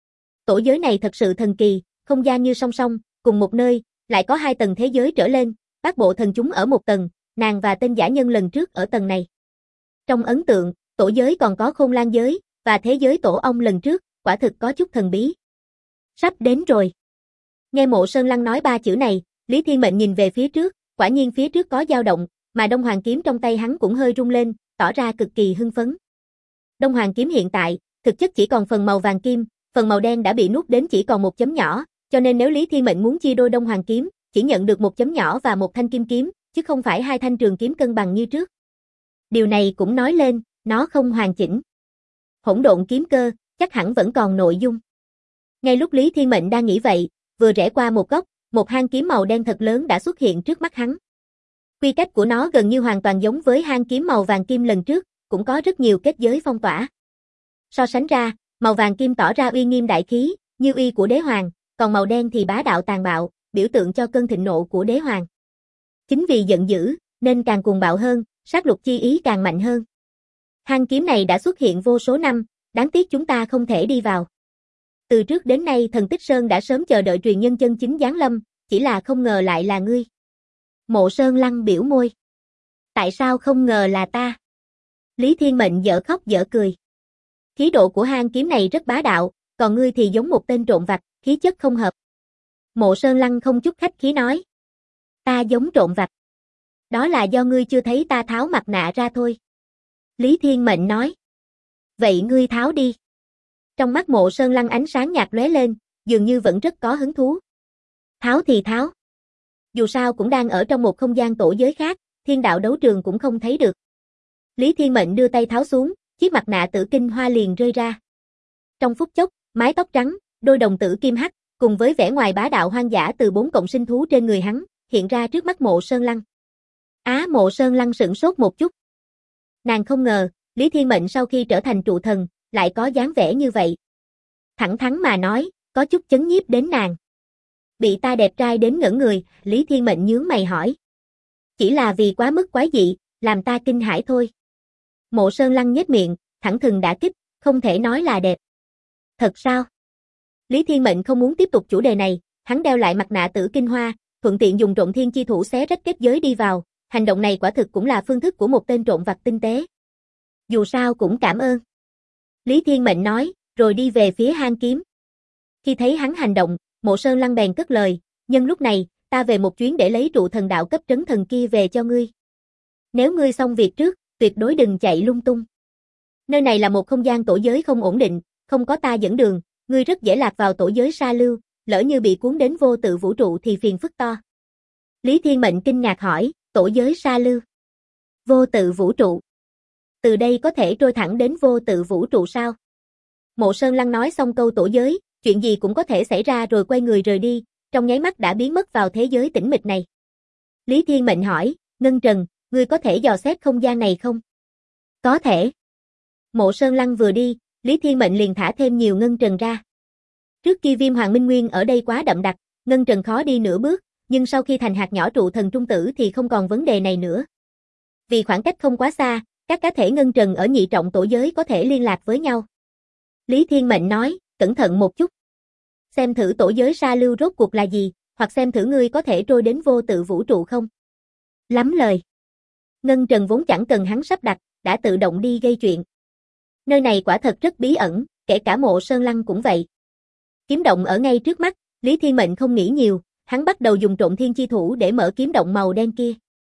Tổ giới này thật sự thần kỳ, không gian như song song, cùng một nơi, lại có hai tầng thế giới trở lên, bát bộ thần chúng ở một tầng, nàng và tên giả nhân lần trước ở tầng này. Trong ấn tượng, tổ giới còn có Khôn Lang giới, và thế giới tổ ong lần trước, quả thực có chút thần bí. Sắp đến rồi. Nghe Mộ Sơn Lăng nói ba chữ này, Lý Thiên Mệnh nhìn về phía trước, quả nhiên phía trước có dao động, mà Đông Hoàng kiếm trong tay hắn cũng hơi rung lên, tỏ ra cực kỳ hưng phấn. Đông Hoàng kiếm hiện tại, thực chất chỉ còn phần màu vàng kim, phần màu đen đã bị nuốt đến chỉ còn một chấm nhỏ, cho nên nếu Lý Thiên Mệnh muốn chia đôi Đông Hoàng kiếm, chỉ nhận được một chấm nhỏ và một thanh kim kiếm, chứ không phải hai thanh trường kiếm cân bằng như trước. Điều này cũng nói lên, nó không hoàn chỉnh. Hỗn độn kiếm cơ, chắc hẳn vẫn còn nội dung. Ngay lúc Lý Thiên Mệnh đang nghĩ vậy, vừa rẽ qua một góc, một hang kiếm màu đen thật lớn đã xuất hiện trước mắt hắn. Quy cách của nó gần như hoàn toàn giống với hang kiếm màu vàng kim lần trước, cũng có rất nhiều kết giới phong tỏa. So sánh ra, màu vàng kim tỏ ra uy nghiêm đại khí, như uy của đế hoàng, còn màu đen thì bá đạo tàn bạo, biểu tượng cho cơn thịnh nộ của đế hoàng. Chính vì giận dữ, nên càng cuồng bạo hơn, sát lục chi ý càng mạnh hơn. Hang kiếm này đã xuất hiện vô số năm, đáng tiếc chúng ta không thể đi vào. Từ trước đến nay Thần Tích Sơn đã sớm chờ đợi truyền nhân chân chính giáng lâm, chỉ là không ngờ lại là ngươi. Mộ Sơn Lăng biểu môi. Tại sao không ngờ là ta? Lý Thiên Mệnh dở khóc dở cười. Khí độ của hang kiếm này rất bá đạo, còn ngươi thì giống một tên trộm vặt, khí chất không hợp. Mộ Sơn Lăng không chút khách khí nói. Ta giống trộm vặt. Đó là do ngươi chưa thấy ta tháo mặt nạ ra thôi. Lý Thiên Mệnh nói. Vậy ngươi tháo đi. Trong mắt Mộ Sơn Lăng ánh sáng nhạt lóe lên, dường như vẫn rất có hứng thú. Tháo thì tháo. Dù sao cũng đang ở trong một không gian tổ giới khác, thiên đạo đấu trường cũng không thấy được. Lý Thiên Mệnh đưa tay tháo xuống, chiếc mặt nạ tử kinh hoa liền rơi ra. Trong phút chốc, mái tóc trắng, đôi đồng tử kim hắc, cùng với vẻ ngoài bá đạo hoang dã từ 4 cộng sinh thú trên người hắn, hiện ra trước mắt Mộ Sơn Lăng. Mộ Sơn Lăng sửng sốt một chút. Nàng không ngờ, Lý Thiên Mệnh sau khi trở thành trụ thần, lại có dáng vẻ như vậy. Thẳng thắn mà nói, có chút chấn nhiếp đến nàng. Bị ta đẹp trai đến ngẩn người, Lý Thiên Mệnh nhướng mày hỏi. Chỉ là vì quá mức quái dị, làm ta kinh hãi thôi. Mộ Sơn Lăng nhếch miệng, thẳng thừng đả kích, không thể nói là đẹp. Thật sao? Lý Thiên Mệnh không muốn tiếp tục chủ đề này, hắn đeo lại mặt nạ tử kinh hoa, thuận tiện dùng trộm thiên chi thủ xé rách kết giới đi vào, hành động này quả thực cũng là phương thức của một tên trộm vặt tinh tế. Dù sao cũng cảm ơn. Lý Thiên Mệnh nói, rồi đi về phía hang kiếm. Khi thấy hắn hành động, Mộ Sơn Lăng bèn cất lời, nhân lúc này, ta về một chuyến để lấy trụ thần đạo cấp trấn thần kia về cho ngươi. Nếu ngươi xong việc trước, tuyệt đối đừng chạy lung tung. Nơi này là một không gian tổ giới không ổn định, không có ta dẫn đường, ngươi rất dễ lạc vào tổ giới sa lưu, lỡ như bị cuốn đến vô tự vũ trụ thì phiền phức to. Lý Thiên Mệnh kinh ngạc hỏi, tổ giới sa lưu. Vô tự vũ trụ. Từ đây có thể trôi thẳng đến vô tự vũ trụ sao? Mộ Sơn Lăng nói xong câu tổ giới, chuyện gì cũng có thể xảy ra rồi quay người rời đi, trong nháy mắt đã biến mất vào thế giới tĩnh mịch này. Lý Thiên Mệnh hỏi, Ngân Trần, ngươi có thể dò xét không gian này không? Có thể. Mộ Sơn Lăng vừa đi, Lý Thiên Mệnh liền thả thêm nhiều ngân trần ra. Trước kia Viêm Hoàng Minh Nguyên ở đây quá đậm đặc, ngân trần khó đi nửa bước, nhưng sau khi thành hạt nhỏ trụ thần trung tử thì không còn vấn đề này nữa. Vì khoảng cách không quá xa, các cá thể ngân trần ở nhị trọng tổ giới có thể liên lạc với nhau. Lý Thiên Mệnh nói, cẩn thận một chút. Xem thử tổ giới sa lưu rốt cuộc là gì, hoặc xem thử ngươi có thể trôi đến vô tự vũ trụ không. Lắm lời. Ngân trần vốn chẳng cần hắn sắp đặt, đã tự động đi gây chuyện. Nơi này quả thật rất bí ẩn, kể cả Mộ Sơn Lăng cũng vậy. Kiếm động ở ngay trước mắt, Lý Thiên Mệnh không nghĩ nhiều, hắn bắt đầu dùng trộm thiên chi thủ để mở kiếm động màu đen kia.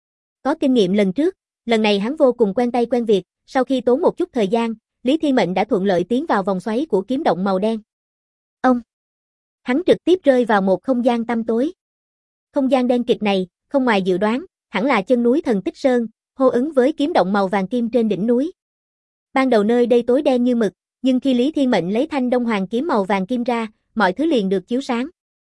Có kinh nghiệm lần trước, lần này hắn vô cùng quen tay quen việc, sau khi tốn một chút thời gian, Lý Thiên Mệnh đã thuận lợi tiến vào vòng xoáy của kiếm động màu đen. Hắn trực tiếp rơi vào một không gian tăm tối. Không gian đen kịt này, không ngoài dự đoán, hẳn là chân núi Thần Tích Sơn, hô ứng với kiếm động màu vàng kim trên đỉnh núi. Ban đầu nơi đây tối đen như mực, nhưng khi Lý Thiên Mệnh lấy thanh Đông Hoàng kiếm màu vàng kim ra, mọi thứ liền được chiếu sáng.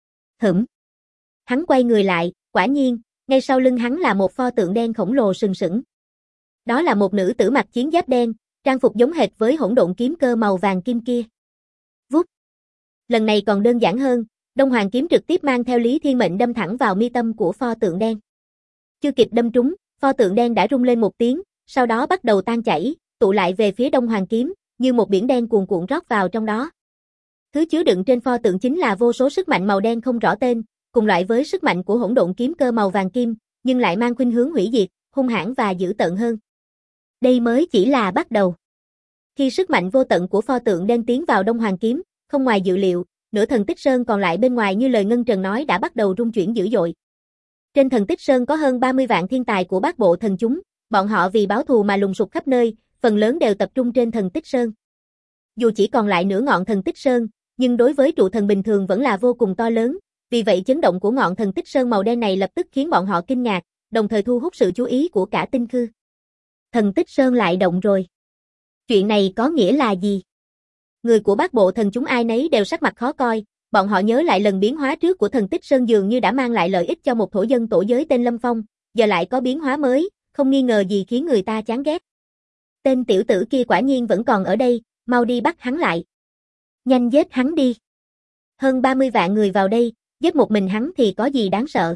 Hắn quay người lại, quả nhiên, ngay sau lưng hắn là một pho tượng đen khổng lồ sừng sững. Đó là một nữ tử mặc chiến giáp đen, trang phục giống hệt với hỗn độn kiếm cơ màu vàng kim kia. Vút. Lần này còn đơn giản hơn, Đông Hoàng kiếm trực tiếp mang theo Lý Thiên Mệnh đâm thẳng vào mi tâm của pho tượng đen. Chưa kịp đâm trúng, pho tượng đen đã rung lên một tiếng, sau đó bắt đầu tan chảy, tụ lại về phía Đông Hoàng kiếm, như một biển đen cuồn cuộn rót vào trong đó. Thứ chứa đựng trên pho tượng chính là vô số sức mạnh màu đen không rõ tên, cùng loại với sức mạnh của hỗn độn kiếm cơ màu vàng kim, nhưng lại mang khuynh hướng hủy diệt, hung hãn và dữ tợn hơn. Đây mới chỉ là bắt đầu. Khi sức mạnh vô tận của pho tượng đen tiến vào Đông Hoàng kiếm, không ngoài dự liệu, nửa Thần Tích Sơn còn lại bên ngoài như lời Ngân Trần nói đã bắt đầu rung chuyển dữ dội. Trên Thần Tích Sơn có hơn 30 vạn thiên tài của bát bộ thần chúng, bọn họ vì báo thù mà lùng sục khắp nơi, phần lớn đều tập trung trên Thần Tích Sơn. Dù chỉ còn lại nửa ngọn Thần Tích Sơn, nhưng đối với trụ thần bình thường vẫn là vô cùng to lớn, Vì vậy chấn động của ngọn thần tích sơn màu đen này lập tức khiến bọn họ kinh ngạc, đồng thời thu hút sự chú ý của cả Tinh Khư. Thần tích sơn lại động rồi. Chuyện này có nghĩa là gì? Người của Bát Bộ Thần chúng ai nấy đều sắc mặt khó coi, bọn họ nhớ lại lần biến hóa trước của thần tích sơn dường như đã mang lại lợi ích cho một thổ dân tổ giới tên Lâm Phong, giờ lại có biến hóa mới, không nghi ngờ gì khiến người ta chán ghét. Tên tiểu tử kia quả nhiên vẫn còn ở đây, mau đi bắt hắn lại. Nhanh giết hắn đi. Hơn 30 vạn người vào đây, giết một mình hắn thì có gì đáng sợ.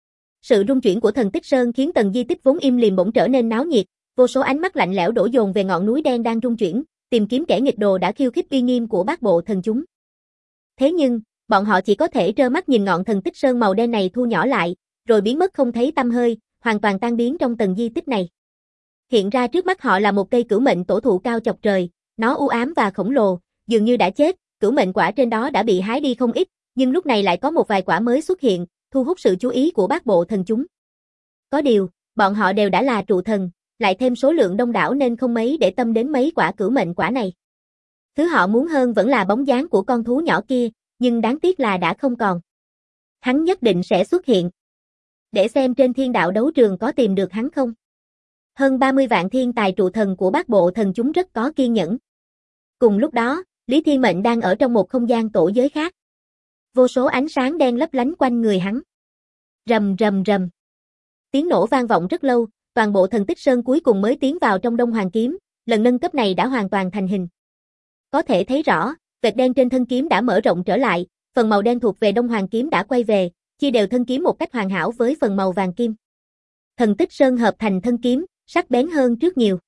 Sự rung chuyển của thần tích sơn khiến tầng di tích vốn im lìm bỗng trở nên náo nhiệt, vô số ánh mắt lạnh lẽo đổ dồn về ngọn núi đen đang rung chuyển, tìm kiếm kẻ nghịch đồ đã khiêu khích uy nghiêm của Bát Bộ Thần chúng. Thế nhưng, bọn họ chỉ có thể trơ mắt nhìn ngọn thần tích sơn màu đen này thu nhỏ lại, rồi biến mất không thấy tăm hơi, hoàn toàn tan biến trong tầng di tích này. Hiện ra trước mắt họ là một cây cửu mệnh tổ thụ cao chọc trời, nó u ám và khổng lồ, dường như đã chết, cửu mệnh quả trên đó đã bị hái đi không ít, nhưng lúc này lại có một vài quả mới xuất hiện, thu hút sự chú ý của Bát Bộ Thần chúng. Có điều, bọn họ đều đã là trụ thần, lại thêm số lượng đông đảo nên không mấy để tâm đến mấy quả cửu mệnh quả này. Thứ họ muốn hơn vẫn là bóng dáng của con thú nhỏ kia, nhưng đáng tiếc là đã không còn. Hắn nhất định sẽ xuất hiện. Để xem trên thiên đạo đấu trường có tìm được hắn không. Hơn 30 vạn thiên tài trụ thần của Bát Bộ Thần chúng rất có kiên nhẫn. Cùng lúc đó, Lý Thiên Mệnh đang ở trong một không gian tổ giới khác. Vô số ánh sáng đen lấp lánh quanh người hắn. Rầm rầm rầm. Tiếng nổ vang vọng rất lâu, toàn bộ thần tích sơn cuối cùng mới tiến vào trong Đông Hoàng kiếm, lần nâng cấp này đã hoàn toàn thành hình. Có thể thấy rõ, vệt đen trên thân kiếm đã mở rộng trở lại, phần màu đen thuộc về Đông Hoàng kiếm đã quay về, chia đều thân kiếm một cách hoàn hảo với phần màu vàng kim. Thần tích sơn hợp thành thân kiếm, sắc bén hơn trước nhiều.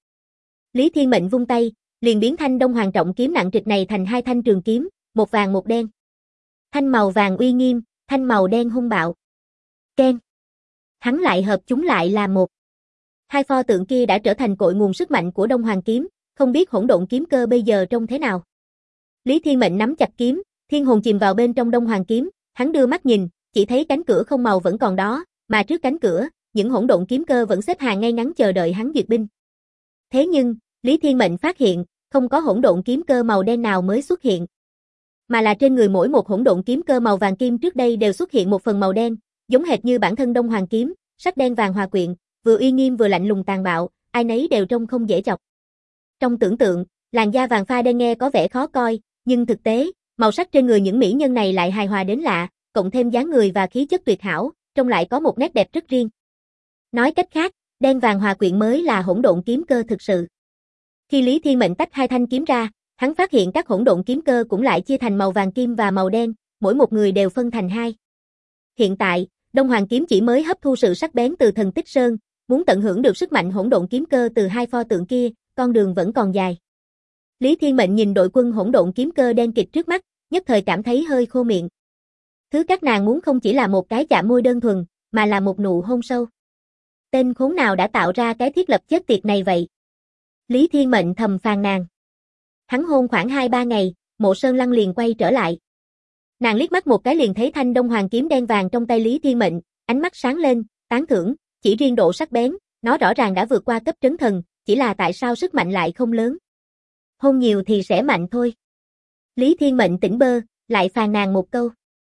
Lý Thiên Mệnh vung tay, liền biến thanh Đông Hoàng trọng kiếm nặng trịch này thành hai thanh trường kiếm, một vàng một đen. Thanh màu vàng uy nghiêm, thanh màu đen hung bạo. Keng. Hắn lại hợp chúng lại là một. Hai pho tượng kia đã trở thành cội nguồn sức mạnh của Đông Hoàng kiếm, không biết hỗn độn kiếm cơ bây giờ trông thế nào. Lý Thiên Mệnh nắm chặt kiếm, thiên hồn chìm vào bên trong Đông Hoàng kiếm, hắn đưa mắt nhìn, chỉ thấy cánh cửa không màu vẫn còn đó, mà trước cánh cửa, những hỗn độn kiếm cơ vẫn xếp hàng ngay ngắn chờ đợi hắn duyệt binh. Thế nhưng, Lý Thiên Mệnh phát hiện, không có hỗn độn kiếm cơ màu đen nào mới xuất hiện, mà là trên người mỗi một hỗn độn kiếm cơ màu vàng kim trước đây đều xuất hiện một phần màu đen, giống hệt như bản thân Đông Hoàng kiếm, sắc đen vàng hòa quyện, vừa uy nghiêm vừa lạnh lùng tàn bạo, ai nấy đều trông không dễ chọc. Trong tưởng tượng, làn da vàng pha đen nghe có vẻ khó coi, nhưng thực tế, màu sắc trên người những mỹ nhân này lại hài hòa đến lạ, cộng thêm dáng người và khí chất tuyệt hảo, trông lại có một nét đẹp rất riêng. Nói cách khác, đen vàng hòa quyện mới là hỗn độn kiếm cơ thực sự. Khi Lý Thiên Mệnh tách hai thanh kiếm ra, hắn phát hiện các hỗn độn kiếm cơ cũng lại chia thành màu vàng kim và màu đen, mỗi một người đều phân thành hai. Hiện tại, Đông Hoàng kiếm chỉ mới hấp thu sự sắc bén từ thần tích sơn, muốn tận hưởng được sức mạnh hỗn độn kiếm cơ từ hai pho tượng kia, con đường vẫn còn dài. Lý Thiên Mệnh nhìn đội quân hỗn độn kiếm cơ đen kịt trước mắt, nhất thời cảm thấy hơi khô miệng. Thứ các nàng muốn không chỉ là một cái chạm môi đơn thuần, mà là một nụ hôn sâu. Tên khốn nào đã tạo ra cái thiết lập chết tiệt này vậy? Lý Thiên Mệnh thầm phàn nàn. Hắn hôn khoảng 2-3 ngày, Mộ Sơn Lăng liền quay trở lại. Nàng liếc mắt một cái liền thấy thanh Đông Hoàng kiếm đen vàng trong tay Lý Thiên Mệnh, ánh mắt sáng lên, tán thưởng, chỉ riêng độ sắc bén, nó rõ ràng đã vượt qua cấp trấn thần, chỉ là tại sao sức mạnh lại không lớn. Hôn nhiều thì sẽ mạnh thôi. Lý Thiên Mệnh tỉnh bơ, lại phàn nàn một câu.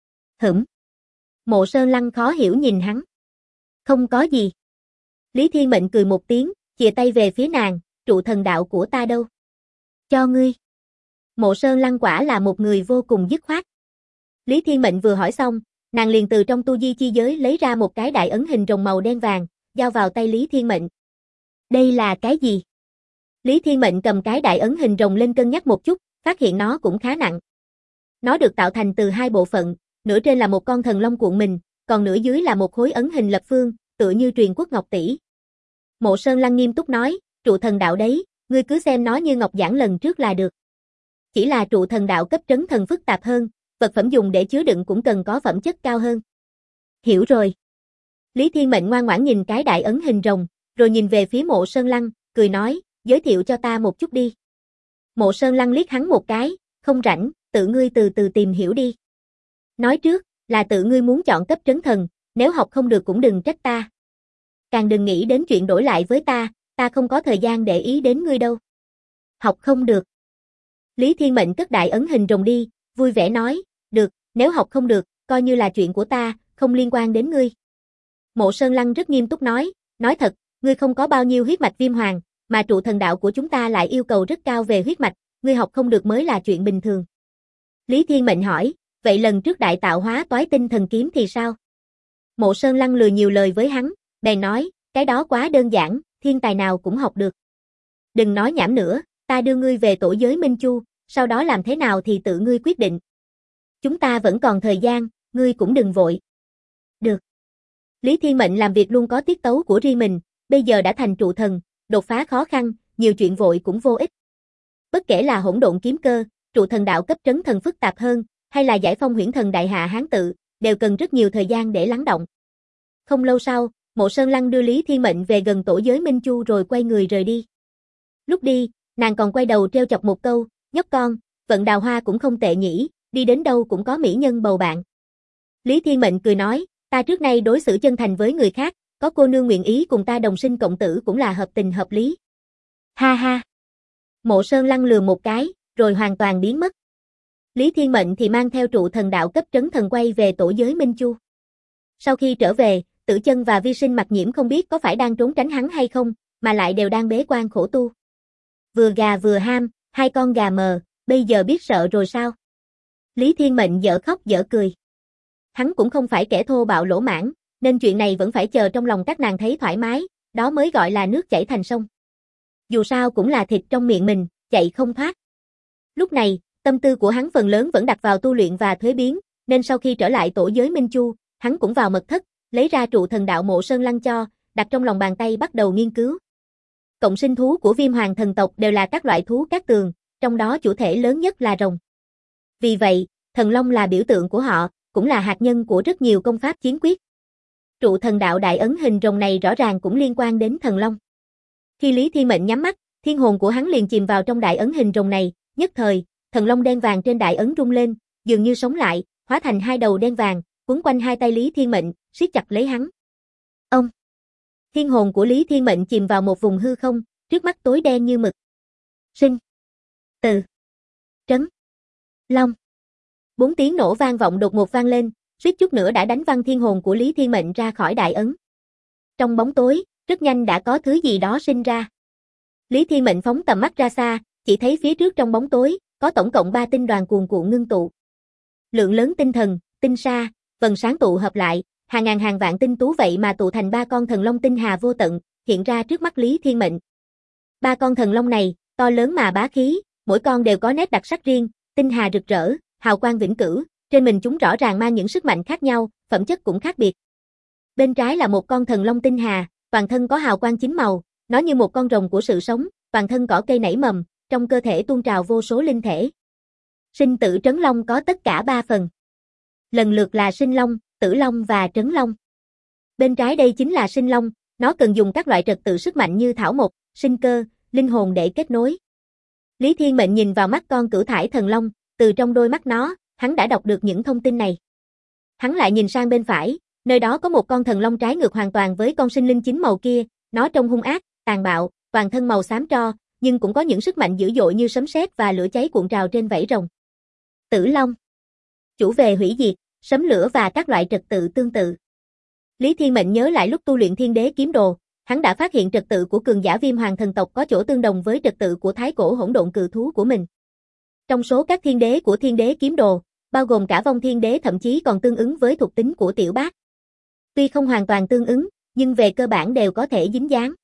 Mộ Sơn Lăng khó hiểu nhìn hắn. Không có gì. Lý Thiên Mệnh cười một tiếng, chìa tay về phía nàng, trụ thần đạo của ta đâu? Cho ngươi. Mộ Sơn Lăng quả là một người vô cùng dứt khoát. Lý Thiên Mệnh vừa hỏi xong, nàng liền từ trong tu di chi giới lấy ra một cái đại ấn hình rồng màu đen vàng, giao vào tay Lý Thiên Mệnh. Đây là cái gì? Lý Thiên Mệnh cầm cái đại ấn hình rồng lên cân nhắc một chút, phát hiện nó cũng khá nặng. Nó được tạo thành từ hai bộ phận, nửa trên là một con thần long cuộn mình, còn nửa dưới là một khối ấn hình lập phương, tựa như truyền quốc ngọc tỷ. Mộ Sơn Lăng nghiêm túc nói, trụ thần đạo đấy, ngươi cứ xem nó như ngọc giản lần trước là được. Chỉ là trụ thần đạo cấp trấn thần phức tạp hơn, vật phẩm dùng để chứa đựng cũng cần có phẩm chất cao hơn. Hiểu rồi. Lý Thiên Mệnh ngoan ngoãn nhìn cái đại ấn hình rồng, rồi nhìn về phía Mộ Sơn Lăng, cười nói, giới thiệu cho ta một chút đi. Mộ Sơn Lăng liếc hắn một cái, không rảnh, tự ngươi từ từ tìm hiểu đi. Nói trước, là tự ngươi muốn chọn cấp trấn thần, nếu học không được cũng đừng trách ta. Càng đừng nghĩ đến chuyện đổi lại với ta không có thời gian để ý đến ngươi đâu. Học không được. Lý Thiên Mệnh cất đại ấn hình rồng đi, vui vẻ nói, được, nếu học không được, coi như là chuyện của ta, không liên quan đến ngươi. Mộ Sơn Lăng rất nghiêm túc nói thật, ngươi không có bao nhiêu huyết mạch viêm hoàng, mà trụ thần đạo của chúng ta lại yêu cầu rất cao về huyết mạch, ngươi học không được mới là chuyện bình thường. Lý Thiên Mệnh hỏi, vậy lần trước đại tạo hóa toái tinh thần kiếm thì sao? Mộ Sơn Lăng lười nhiều lời với hắn, bèn nói, cái đó quá đơn giản, thiên tài nào cũng học được. Đừng nói nhảm nữa, ta đưa ngươi về tổ giới Minh Chu, sau đó làm thế nào thì tự ngươi quyết định. Chúng ta vẫn còn thời gian, ngươi cũng đừng vội. Được. Lý Thiên Mệnh làm việc luôn có tiết tấu của riêng mình, bây giờ đã thành trụ thần, đột phá khó khăn, nhiều chuyện vội cũng vô ích. Bất kể là hỗn độn kiếm cơ, trụ thần đạo cấp trấn thần phức tạp hơn, hay là giải phong huyễn thần đại hạ hán tự, đều cần rất nhiều thời gian để lắng động. Không lâu sau, Mộ Sơn Lăng đưa Lý Thiên Mệnh về gần tổ giới Minh Chu rồi quay người rời đi. Lúc đi, nàng còn quay đầu treo chọc một câu, nhóc con, vận đào hoa cũng không tệ nhỉ, đi đến đâu cũng có mỹ nhân bầu bạn. Lý Thiên Mệnh cười nói, ta trước nay đối xử chân thành với người khác, có cô nương nguyện ý cùng ta đồng sinh cộng tử cũng là hợp tình hợp lý. Ha ha. Mộ Sơn Lăng lườm một cái, rồi hoàn toàn biến mất. Lý Thiên Mệnh thì mang theo trụ thần đạo cấp trấn thần quay về tổ giới Minh Chu. Sau khi trở về, Tử Chân và Vi Sinh Mặc Nhiễm không biết có phải đang trốn tránh hắn hay không, mà lại đều đang bế quan khổ tu. Vừa gà vừa ham, hai con gà mờ, bây giờ biết sợ rồi sao? Lý Thiên Mệnh dở khóc dở cười. Hắn cũng không phải kẻ thô bạo lỗ mãng, nên chuyện này vẫn phải chờ trong lòng các nàng thấy thoải mái, đó mới gọi là nước chảy thành sông. Dù sao cũng là thịt trong miệng mình, chạy không thoát. Lúc này, tâm tư của hắn phần lớn vẫn đặt vào tu luyện và thuế biến, nên sau khi trở lại tổ giới Minh Chu, hắn cũng vào mật thất, lấy ra trụ thần đạo Mộ Sơn Lăng cho, đặt trong lòng bàn tay bắt đầu nghiên cứu. Cộng sinh thú của Viêm Hoàng thần tộc đều là các loại thú cát tường, trong đó chủ thể lớn nhất là rồng. Vì vậy, thần long là biểu tượng của họ, cũng là hạt nhân của rất nhiều công pháp chiến quyết. Trụ thần đạo đại ấn hình rồng này rõ ràng cũng liên quan đến thần long. Khi Lý Thiên Mệnh nhắm mắt, thiên hồn của hắn liền chìm vào trong đại ấn hình rồng này, nhất thời, thần long đen vàng trên đại ấn rung lên, dường như sống lại, hóa thành hai đầu đen vàng, quấn quanh hai tay Lý Thiên Mệnh, siết chặt lấy hắn. Ông! Thiên hồn của Lý Thiên Mệnh chìm vào một vùng hư không, trước mắt tối đen như mực. Sinh! Từ! Trấn! Long! 4 tiếng nổ vang vọng đột ngột vang lên, suýt chút nữa đã đánh văng thiên hồn của Lý Thiên Mệnh ra khỏi đại ấn. Trong bóng tối, rất nhanh đã có thứ gì đó sinh ra. Lý Thiên Mệnh phóng tầm mắt ra xa, chỉ thấy phía trước trong bóng tối, có tổng cộng 3 tinh đoàn cuồn cuộn ngưng tụ. Lượng lớn tinh thần, tinh sa, vầng sáng tụ hợp lại, hàng ngàn hàng vạn tinh tú vậy mà tụ thành 3 con thần long tinh hà vô tận, hiện ra trước mắt Lý Thiên Mệnh. 3 con thần long này, to lớn mà bá khí, mỗi con đều có nét đặc sắc riêng, tinh hà rực rỡ, hào quang vĩnh cửu, trên mình chúng rõ ràng mang những sức mạnh khác nhau, phẩm chất cũng khác biệt. Bên trái là một con thần long tinh hà, toàn thân có hào quang chín màu, nó như một con rồng của sự sống, toàn thân cỏ cây nảy mầm, trong cơ thể tuôn trào vô số linh thể. Sinh tử trấn long có tất cả 3 phần. Lần lượt là sinh long, tử long và trấn long. Bên trái đây chính là sinh long, nó cần dùng các loại trật tự sức mạnh như thảo mộc, sinh cơ, linh hồn để kết nối. Lý Thiên Mệnh nhìn vào mắt con cửu thải thần long, từ trong đôi mắt nó, hắn đã đọc được những thông tin này. Hắn lại nhìn sang bên phải, nơi đó có một con thần long trái ngược hoàn toàn với con sinh linh chín màu kia, nó trông hung ác, tàn bạo, toàn thân màu xám tro, nhưng cũng có những sức mạnh dữ dội như sấm sét và lửa cháy cuộn trào trên vảy rồng. Tử Long, chủ về hủy diệt, sấm lửa và các loại trật tự tương tự. Lý Thiên Mệnh nhớ lại lúc tu luyện Thiên Đế kiếm đồ, hắn đã phát hiện trật tự của cường giả Viêm Hoàng thần tộc có chỗ tương đồng với trật tự của thái cổ hỗn độn cự thú của mình. Trong số các thiên đế của Thiên Đế kiếm đồ, bao gồm cả Vong Thiên Đế thậm chí còn tương ứng với thuộc tính của Tiểu Bác. Tuy không hoàn toàn tương ứng, nhưng về cơ bản đều có thể dính dáng.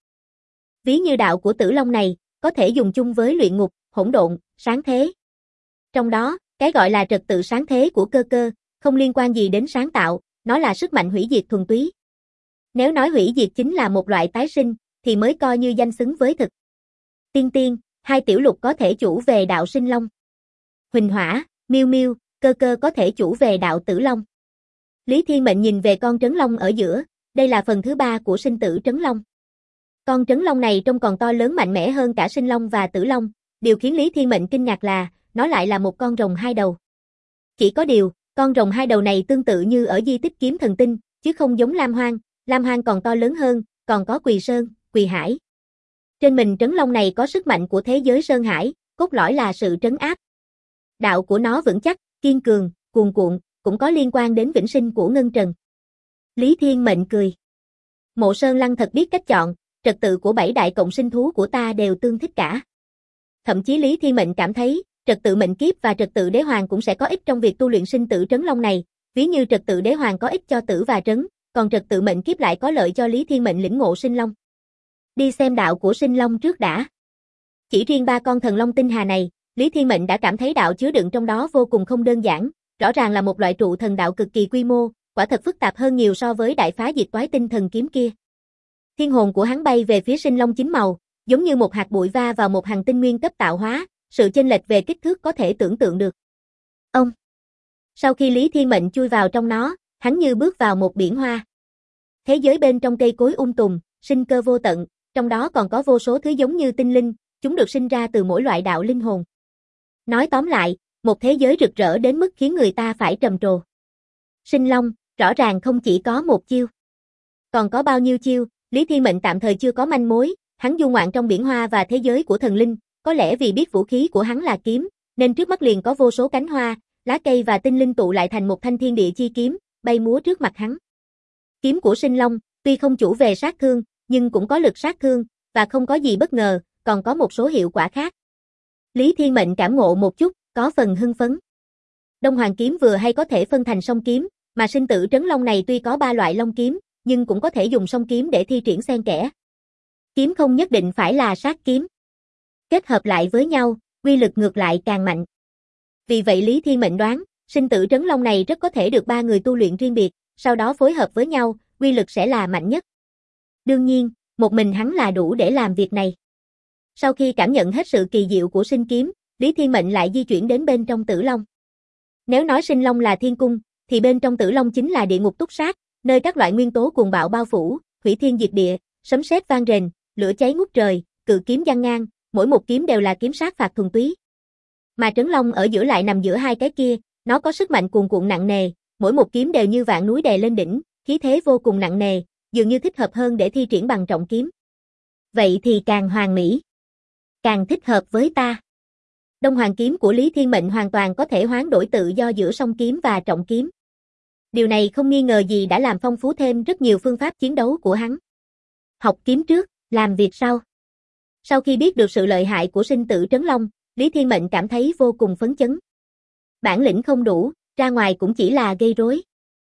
Ví như đạo của Tử Long này, có thể dùng chung với luyện ngục, hỗn độn, sáng thế. Trong đó, cái gọi là trật tự sáng thế của cơ cơ, không liên quan gì đến sáng tạo, nó là sức mạnh hủy diệt thuần túy. Nếu nói hủy diệt chính là một loại tái sinh, thì mới coi như danh xứng với thực. Tiên tiên, hai tiểu lục có thể chủ về đạo sinh long. Huỳnh hỏa, miêu miêu, cơ cơ có thể chủ về đạo tử long. Lý Thiên Mệnh nhìn về con trấn long ở giữa, đây là phần thứ 3 của sinh tử trấn long. Con trấn long này trông còn to lớn mạnh mẽ hơn cả sinh long và tử long, điều khiến Lý Thiên Mệnh kinh ngạc là, nó lại là một con rồng 2 đầu. Chỉ có điều, con rồng 2 đầu này tương tự như ở di tích kiếm thần tinh, chứ không giống Lam Hoang còn to lớn hơn, còn có Quỳ Sơn, Quỳ Hải. Trên mình trấn long này có sức mạnh của thế giới Sơn Hải, cốt lõi là sự trấn áp. Đạo của nó vững chắc, kiên cường, cuồn cuộn, cũng có liên quan đến vĩnh sinh của Ngân Trần. Lý Thiên Mệnh cười. Mộ Sơn Lăng thật biết cách chọn, trật tự của 7 đại cộng sinh thú của ta đều tương thích cả. Thậm chí Lý Thiên Mệnh cảm thấy, trật tự mệnh kiếp và trật tự đế hoàng cũng sẽ có ích trong việc tu luyện sinh tử trấn long này, ví như trật tự đế hoàng có ích cho tử và trấn, còn trật tự mệnh kiếp lại có lợi cho Lý Thiên Mệnh lĩnh ngộ sinh long. Đi xem đạo của sinh long trước đã. Chỉ riêng 3 con thần long tinh hà này, Lý Thiên Mệnh đã cảm thấy đạo chứa đựng trong đó vô cùng không đơn giản, rõ ràng là một loại trụ thần đạo cực kỳ quy mô, quả thật phức tạp hơn nhiều so với đại phá diệt toái tinh thần kiếm kia. Thiên hồn của hắn bay về phía sinh long chín màu, giống như một hạt bụi va vào một hành tinh nguyên cấp tạo hóa, sự chênh lệch về kích thước có thể tưởng tượng được. Ông. Sau khi Lý Thiên Mệnh chui vào trong nó, hắn như bước vào một biển hoa. Thế giới bên trong cây cối tùm, sinh cơ vô tận, trong đó còn có vô số thứ giống như tinh linh, chúng được sinh ra từ mỗi loại đạo linh hồn. Nói tóm lại, một thế giới rực rỡ đến mức khiến người ta phải trầm trồ. Sinh long, rõ ràng không chỉ có một chiêu. Còn có bao nhiêu chiêu, Lý Thiên Mệnh tạm thời chưa có manh mối, hắn du ngoạn trong biển hoa và thế giới của thần linh, có lẽ vì biết vũ khí của hắn là kiếm, nên trước mắt liền có vô số cánh hoa, lá cây và tinh linh tụ lại thành một thanh thiên địa chi kiếm, bay múa trước mặt hắn. Kiếm của sinh long, tuy không chủ về sát thương, nhưng cũng có lực sát thương, và không có gì bất ngờ, còn có một số hiệu quả khác. Lý Thiên Mệnh cảm ngộ một chút, có phần hưng phấn. Đông Hoàng kiếm vừa hay có thể phân thành song kiếm, mà sinh tử trấn long này tuy có 3 loại long kiếm, nhưng cũng có thể dùng song kiếm để thi triển xen kẽ. Kiếm không nhất định phải là sát kiếm. Kết hợp lại với nhau, uy lực ngược lại càng mạnh. Vì vậy Lý Thiên Mệnh đoán, sinh tử trấn long này rất có thể được 3 người tu luyện riêng biệt, sau đó phối hợp với nhau, uy lực sẽ là mạnh nhất. Đương nhiên, một mình hắn là đủ để làm việc này. Sau khi cảm nhận hết sự kỳ diệu của sinh kiếm, Lý Thiên Mệnh lại di chuyển đến bên trong Tử Long. Nếu nói sinh long là thiên cung, thì bên trong Tử Long chính là địa ngục túc sát, nơi các loại nguyên tố cuồng bạo bao phủ, hủy thiên diệt địa, sấm sét vang rền, lửa cháy ngút trời, cự kiếm giăng ngang, mỗi một kiếm đều là kiếm sát phạt thuần túy. Mà Trấn Long ở giữa lại nằm giữa hai cái kia, nó có sức mạnh cuồn cuộn nặng nề, mỗi một kiếm đều như vạn núi đè lên đỉnh, khí thế vô cùng nặng nề, dường như thích hợp hơn để thi triển bằng trọng kiếm. Vậy thì càng hoàn mỹ, càng thích hợp với ta. Đông Hoàng kiếm của Lý Thiên Mệnh hoàn toàn có thể hoán đổi tự do giữa song kiếm và trọng kiếm. Điều này không nghi ngờ gì đã làm phong phú thêm rất nhiều phương pháp chiến đấu của hắn. Học kiếm trước, làm việc sau. Sau khi biết được sự lợi hại của sinh tử trấn long, Lý Thiên Mệnh cảm thấy vô cùng phấn chấn. Bản lĩnh không đủ, ra ngoài cũng chỉ là gây rối.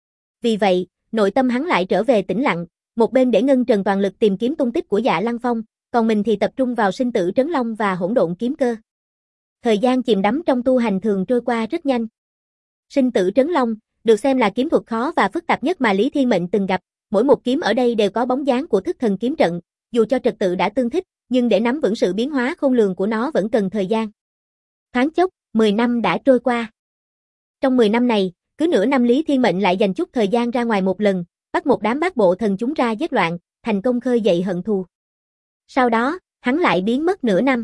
Vì vậy, nội tâm hắn lại trở về tĩnh lặng, một bên để Ngân Trần toàn lực tìm kiếm tung tích của Dạ Lăng Phong, còn mình thì tập trung vào sinh tử trấn long và hỗn độn kiếm cơ. Thời gian chìm đắm trong tu hành thường trôi qua rất nhanh. Sinh tử trấn long được xem là kiếm thuật khó và phức tạp nhất mà Lý Thiên Mệnh từng gặp, mỗi một kiếm ở đây đều có bóng dáng của thức thần kiếm trận, dù cho trật tự đã tương thích, nhưng để nắm vững sự biến hóa khôn lường của nó vẫn cần thời gian. Thoáng chốc, 10 năm đã trôi qua. Trong 10 năm này, cứ nửa năm Lý Thiên Mệnh lại dành chút thời gian ra ngoài một lần, bắt một đám bát bộ thần chúng ra giết loạn, thành công khơi dậy hận thù. Sau đó, hắn lại biến mất nửa năm.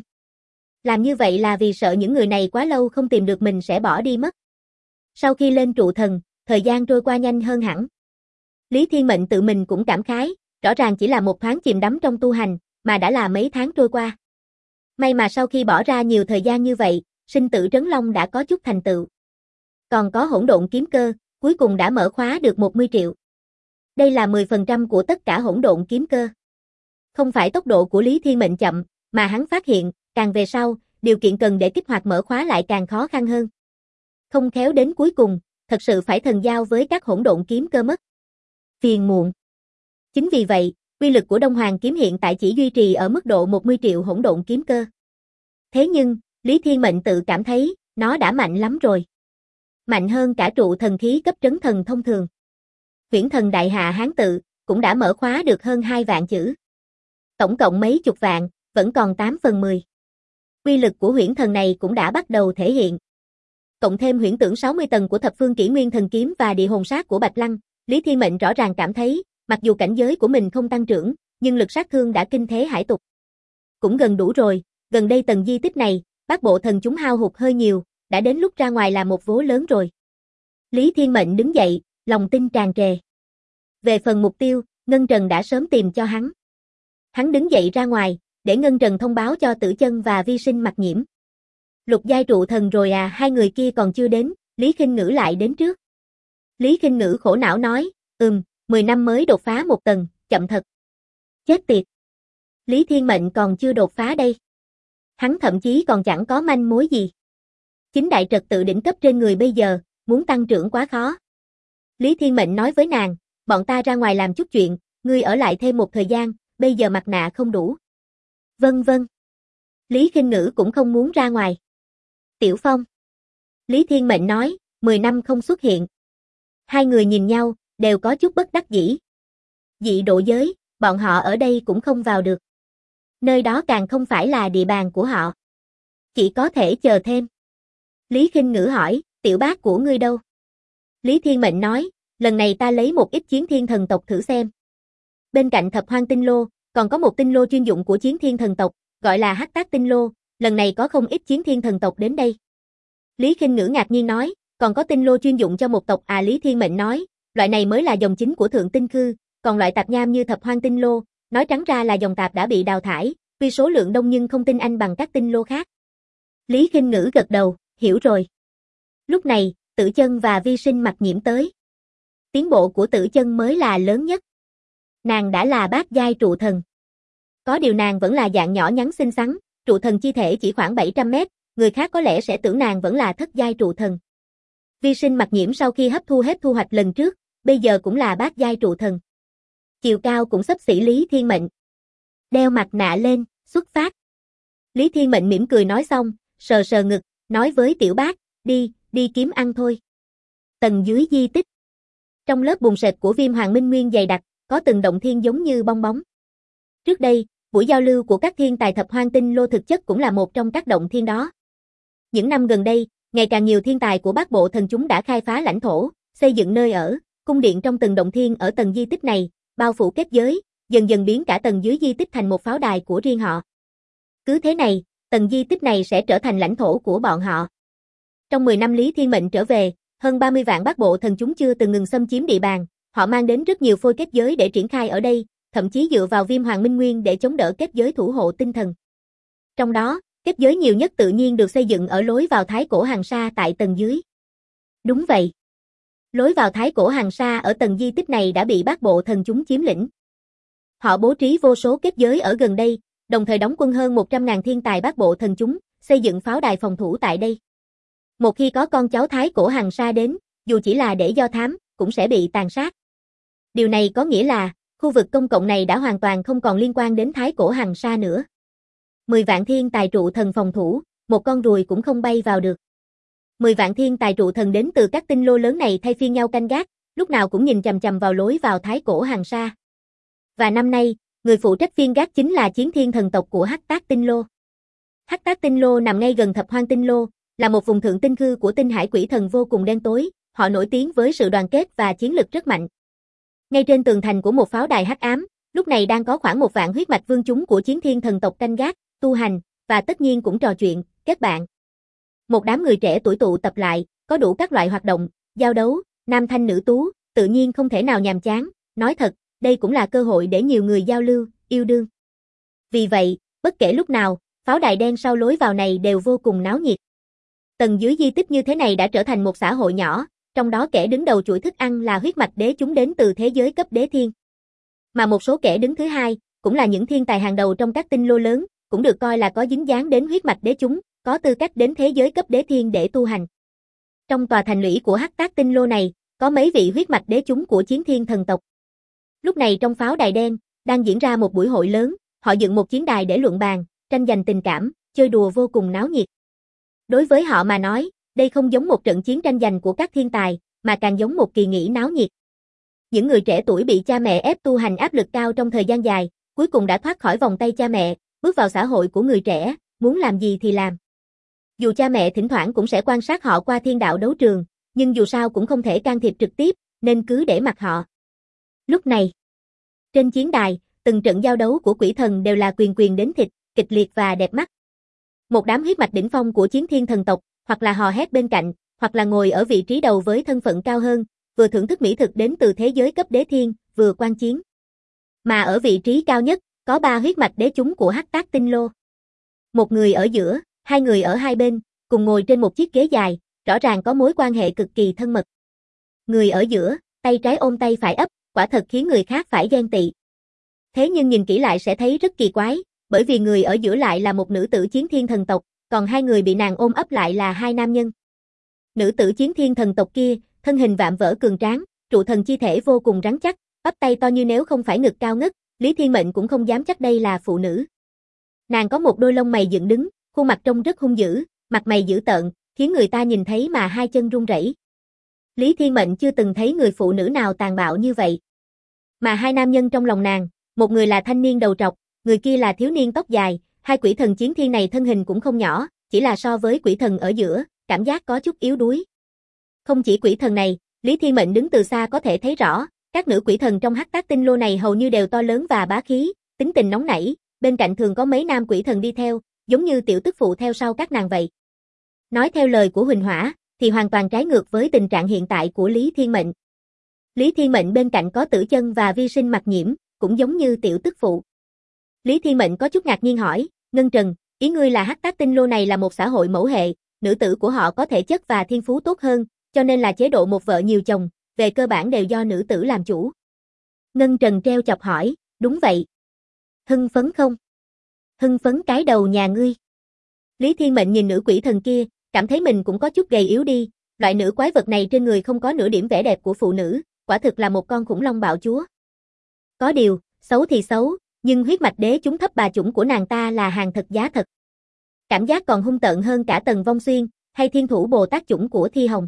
Làm như vậy là vì sợ những người này quá lâu không tìm được mình sẽ bỏ đi mất. Sau khi lên trụ thần, thời gian trôi qua nhanh hơn hẳn. Lý Thiên Mệnh tự mình cũng cảm khái, rõ ràng chỉ là một thoáng chìm đắm trong tu hành, mà đã là mấy tháng trôi qua. May mà sau khi bỏ ra nhiều thời gian như vậy, sinh tử trấn long đã có chút thành tựu. Còn có hỗn độn kiếm cơ, cuối cùng đã mở khóa được 10 triệu. Đây là 10% của tất cả hỗn độn kiếm cơ. Không phải tốc độ của Lý Thiên Mệnh chậm, mà hắn phát hiện, càng về sau, điều kiện cần để kích hoạt mở khóa lại càng khó khăn hơn. Không khéo đến cuối cùng, thật sự phải thần giao với các hỗn độn kiếm cơ mất. Phiền muộn. Chính vì vậy, uy lực của Đông Hoàng kiếm hiện tại chỉ duy trì ở mức độ 10 triệu hỗn độn kiếm cơ. Thế nhưng, Lý Thiên Mệnh tự cảm thấy, nó đã mạnh lắm rồi. Mạnh hơn cả trụ thần khí cấp trấn thần thông thường. Huyễn thần đại hạ Hán tự, cũng đã mở khóa được hơn 2 vạn chữ. Tổng cộng mấy chục vạn, vẫn còn 8/10. Uy lực của huyễn thần này cũng đã bắt đầu thể hiện. Cộng thêm huyễn tưởng 60 tầng của thập phương kỷ nguyên thần kiếm và địa hồn sát của Bạch Lăng, Lý Thiên Mệnh rõ ràng cảm thấy, mặc dù cảnh giới của mình không tăng trưởng, nhưng lực sát thương đã kinh thế hải tục. Cũng gần đủ rồi, gần đây tầng di tích này, bát bộ thần chúng hao hụt hơi nhiều, đã đến lúc ra ngoài là một vố lớn rồi. Lý Thiên Mệnh đứng dậy, lòng tin tràn trề. Về phần mục tiêu, Ngân Trần đã sớm tìm cho hắn. Hắn đứng dậy ra ngoài, để Ngân Trần thông báo cho Tử Chân và Vi Sinh Mặc Nhiễm. Lục giai trụ thần rồi à, hai người kia còn chưa đến, Lý Khinh Ngữ lại đến trước. Lý Kinh Ngữ khổ não nói, 10 năm mới đột phá một tầng, chậm thật. Chết tiệt. Lý Thiên Mệnh còn chưa đột phá đây. Hắn thậm chí còn chẳng có manh mối gì. Chính đại trật tự đỉnh cấp trên người bây giờ, muốn tăng trưởng quá khó. Lý Thiên Mệnh nói với nàng, bọn ta ra ngoài làm chút chuyện, ngươi ở lại thêm một thời gian, bây giờ mặt nạ không đủ. Vâng vâng. Lý Kinh Ngữ cũng không muốn ra ngoài. Tiểu Phong. Lý Thiên Mệnh nói, 10 năm không xuất hiện. Hai người nhìn nhau, đều có chút bất đắc dĩ. Dị độ giới, bọn họ ở đây cũng không vào được. Nơi đó càng không phải là địa bàn của họ. Chỉ có thể chờ thêm. Lý Kinh Ngữ hỏi, tiểu bác của ngươi đâu? Lý Thiên Mệnh nói, lần này ta lấy một ít chiến thiên thần tộc thử xem. Bên cạnh Thập Hoang tinh lô, còn có một tinh lô chuyên dụng của chiến thiên thần tộc, gọi là Hắc Tác tinh lô, lần này có không ít chiến thiên thần tộc đến đây. Lý Kinh Ngữ ngạc nhiên nói, còn có tinh lô chuyên dụng cho một tộc à? Lý Thiên Mệnh nói, loại này mới là dòng chính của Thượng Tinh Khư, còn loại tạp nham như Thập Hoang tinh lô, nói trắng ra là dòng tạp đã bị đào thải, vì số lượng đông nhưng không tin anh bằng các tinh lô khác. Lý Kinh Ngữ gật đầu, hiểu rồi. Lúc này, Tử Chân và Vi Sinh Mặc Nhiễm tới. Tiến bộ của Tử Chân mới là lớn nhất. Nàng đã là bát giai trụ thần. Có điều nàng vẫn là dạng nhỏ nhắn xinh xắn, trụ thần chi thể chỉ khoảng 700 mét, người khác có lẽ sẽ tưởng nàng vẫn là thất giai trụ thần. Vi Sinh Mặc Nhiễm sau khi hấp thu hết thu hoạch lần trước, bây giờ cũng là bát giai trụ thần. Chiều cao cũng xấp xỉ Lý Thiên Mệnh. Đeo mặt nạ lên, xuất phát. Lý Thiên Mệnh mỉm cười nói xong, sờ sờ ngực, nói với tiểu bác, đi kiếm ăn thôi. Tầng dưới di tích. Trong lớp bùn sệt của Viêm Hoàng Minh Nguyên dày đặc, có từng động thiên giống như bong bóng. Trước đây, buổi giao lưu của các thiên tài Thập Hoang tinh lô thực chất cũng là một trong các động thiên đó. Những năm gần đây, ngày càng nhiều thiên tài của Bát Bộ Thần chúng đã khai phá lãnh thổ, xây dựng nơi ở, cung điện trong từng động thiên ở tầng di tích này, bao phủ kết giới, dần dần biến cả tầng dưới di tích thành một pháo đài của riêng họ. Cứ thế này, tầng di tích này sẽ trở thành lãnh thổ của bọn họ. Trong 10 năm Lý Thiên Mệnh trở về, hơn 30 vạn Bát Bộ Thần chúng chưa từng ngừng xâm chiếm địa bàn, họ mang đến rất nhiều phôi kết giới để triển khai ở đây, thậm chí dựa vào Viêm Hoàng Minh Nguyên để chống đỡ kết giới thủ hộ tinh thần. Trong đó, kết giới nhiều nhất tự nhiên được xây dựng ở lối vào Thái Cổ Hằng Sa tại tầng dưới. Đúng vậy. Lối vào Thái Cổ Hằng Sa ở tầng di tích này đã bị Bát Bộ Thần chúng chiếm lĩnh. Họ bố trí vô số kết giới ở gần đây, đồng thời đóng quân hơn 100.000 thiên tài Bát Bộ Thần chúng, xây dựng pháo đài phòng thủ tại đây. Một khi có con cháu Thái Cổ Hằng Sa đến, dù chỉ là để do thám, cũng sẽ bị tàn sát. Điều này có nghĩa là, khu vực công cộng này đã hoàn toàn không còn liên quan đến Thái Cổ Hằng Sa nữa. 10 vạn thiên tài trụ thần phòng thủ, một con ruồi cũng không bay vào được. 10 vạn thiên tài trụ thần đến từ các tinh lô lớn này thay phiên nhau canh gác, lúc nào cũng nhìn chằm chằm vào lối vào Thái Cổ Hằng Sa. Và năm nay, người phụ trách phiên gác chính là chiến thiên thần tộc của Hắc Tác tinh lô. Hắc Tác tinh lô nằm ngay gần Thập Hoang tinh lô, là một vùng thượng tinh khư của tinh hải quỷ thần vô cùng đen tối, họ nổi tiếng với sự đoàn kết và chiến lực rất mạnh. Ngay trên tường thành của một pháo đài hắc ám, lúc này đang có khoảng 1 vạn huyết mạch vương chúng của chiến thiên thần tộc canh gác, tu hành, và tất nhiên cũng trò chuyện, kết bạn. Một đám người trẻ tuổi tụ tập lại, có đủ các loại hoạt động, giao đấu, nam thanh nữ tú, tự nhiên không thể nào nhàm chán, nói thật, đây cũng là cơ hội để nhiều người giao lưu, yêu đương. Vì vậy, bất kể lúc nào, pháo đài đen sau lối vào này đều vô cùng náo nhiệt. Tầng dưới di tích như thế này đã trở thành một xã hội nhỏ, trong đó kẻ đứng đầu chuỗi thức ăn là huyết mạch đế chúng đến từ thế giới cấp đế thiên. Mà một số kẻ đứng thứ hai, cũng là những thiên tài hàng đầu trong các tinh lô lớn, cũng được coi là có dính dáng đến huyết mạch đế chúng, có tư cách đến thế giới cấp đế thiên để tu hành. Trong tòa thành lũy của Hắc Tác tinh lô này, có mấy vị huyết mạch đế chúng của chiến thiên thần tộc. Lúc này trong pháo đài đen, đang diễn ra một buổi hội lớn, họ dựng một chiến đài để luận bàn, tranh giành tình cảm, chơi đùa vô cùng náo nhiệt. Đối với họ mà nói, đây không giống một trận chiến tranh giành của các thiên tài, mà càng giống một kỳ nghỉ náo nhiệt. Những người trẻ tuổi bị cha mẹ ép tu hành áp lực cao trong thời gian dài, cuối cùng đã thoát khỏi vòng tay cha mẹ, bước vào xã hội của người trẻ, muốn làm gì thì làm. Dù cha mẹ thỉnh thoảng cũng sẽ quan sát họ qua thiên đạo đấu trường, nhưng dù sao cũng không thể can thiệp trực tiếp, nên cứ để mặc họ. Lúc này, trên chiến đài, từng trận giao đấu của quỷ thần đều là quyền quyền đến thịt, kịch liệt và đẹp mắt. Một đám huyết mạch đỉnh phong của chiến thiên thần tộc, hoặc là hò hét bên cạnh, hoặc là ngồi ở vị trí đầu với thân phận cao hơn, vừa thưởng thức mỹ thực đến từ thế giới cấp đế thiên, vừa quan chiến. Mà ở vị trí cao nhất, có 3 huyết mạch đế chúng của Hắc Tác tinh lô. Một người ở giữa, 2 người ở hai bên, cùng ngồi trên một chiếc ghế dài, rõ ràng có mối quan hệ cực kỳ thân mật. Người ở giữa, tay trái ôm tay phải ấp, quả thật khiến người khác phải ghen tị. Thế nhưng nhìn kỹ lại sẽ thấy rất kỳ quái, bởi vì người ở giữa lại là một nữ tử chiến thiên thần tộc, còn hai người bị nàng ôm ấp lại là hai nam nhân. Nữ tử chiến thiên thần tộc kia, thân hình vạm vỡ cường tráng, trụ thần chi thể vô cùng rắn chắc, bắp tay to như nếu không phải ngực cao ngất, Lý Thiên Mệnh cũng không dám chắc đây là phụ nữ. Nàng có một đôi lông mày dựng đứng, khuôn mặt trông rất hung dữ, mặt mày dữ tợn, khiến người ta nhìn thấy mà hai chân run rẩy. Lý Thiên Mệnh chưa từng thấy người phụ nữ nào tàn bạo như vậy. Mà hai nam nhân trong lòng nàng, một người là thanh niên đầu trọc, người kia là thiếu niên tóc dài, hai quỷ thần chiến thiên này thân hình cũng không nhỏ, chỉ là so với quỷ thần ở giữa, cảm giác có chút yếu đuối. Không chỉ quỷ thần này, Lý Thiên Mệnh đứng từ xa có thể thấy rõ, các nữ quỷ thần trong Hắc Tác Tinh Lô này hầu như đều to lớn và bá khí, tính tình nóng nảy, bên cạnh thường có mấy nam quỷ thần đi theo, giống như tiểu tức phụ theo sau các nàng vậy. Nói theo lời của Huỳnh Hỏa, thì hoàn toàn trái ngược với tình trạng hiện tại của Lý Thiên Mệnh. Lý Thiên Mệnh bên cạnh có Tử Chân và Vi Sinh Mặc Nhiễm, cũng giống như tiểu tức phụ. Lý Thiên Mệnh có chút ngạc nhiên hỏi, Ngân Trần, ý ngươi là Hắc Tác Tinh Lô này là một xã hội mẫu hệ, nữ tử của họ có thể chất và thiên phú tốt hơn, cho nên là chế độ một vợ nhiều chồng, về cơ bản đều do nữ tử làm chủ. Ngân Trần treo chọc hỏi, đúng vậy. Hưng phấn không? Hưng phấn cái đầu nhà ngươi. Lý Thiên Mệnh nhìn nữ quỷ thần kia, cảm thấy mình cũng có chút gầy yếu đi, loại nữ quái vật này trên người không có nửa điểm vẻ đẹp của phụ nữ, quả thực là một con khủng long bạo chúa. Có điều, xấu thì xấu, nhưng huyết mạch đế chúng thấp bà chủng của nàng ta là hàng thật giá thật. Cảm giác còn hung tợn hơn cả Tần Vong Xuyên, hay Thiên Thủ Bồ Tát chủng của Thi Hồng.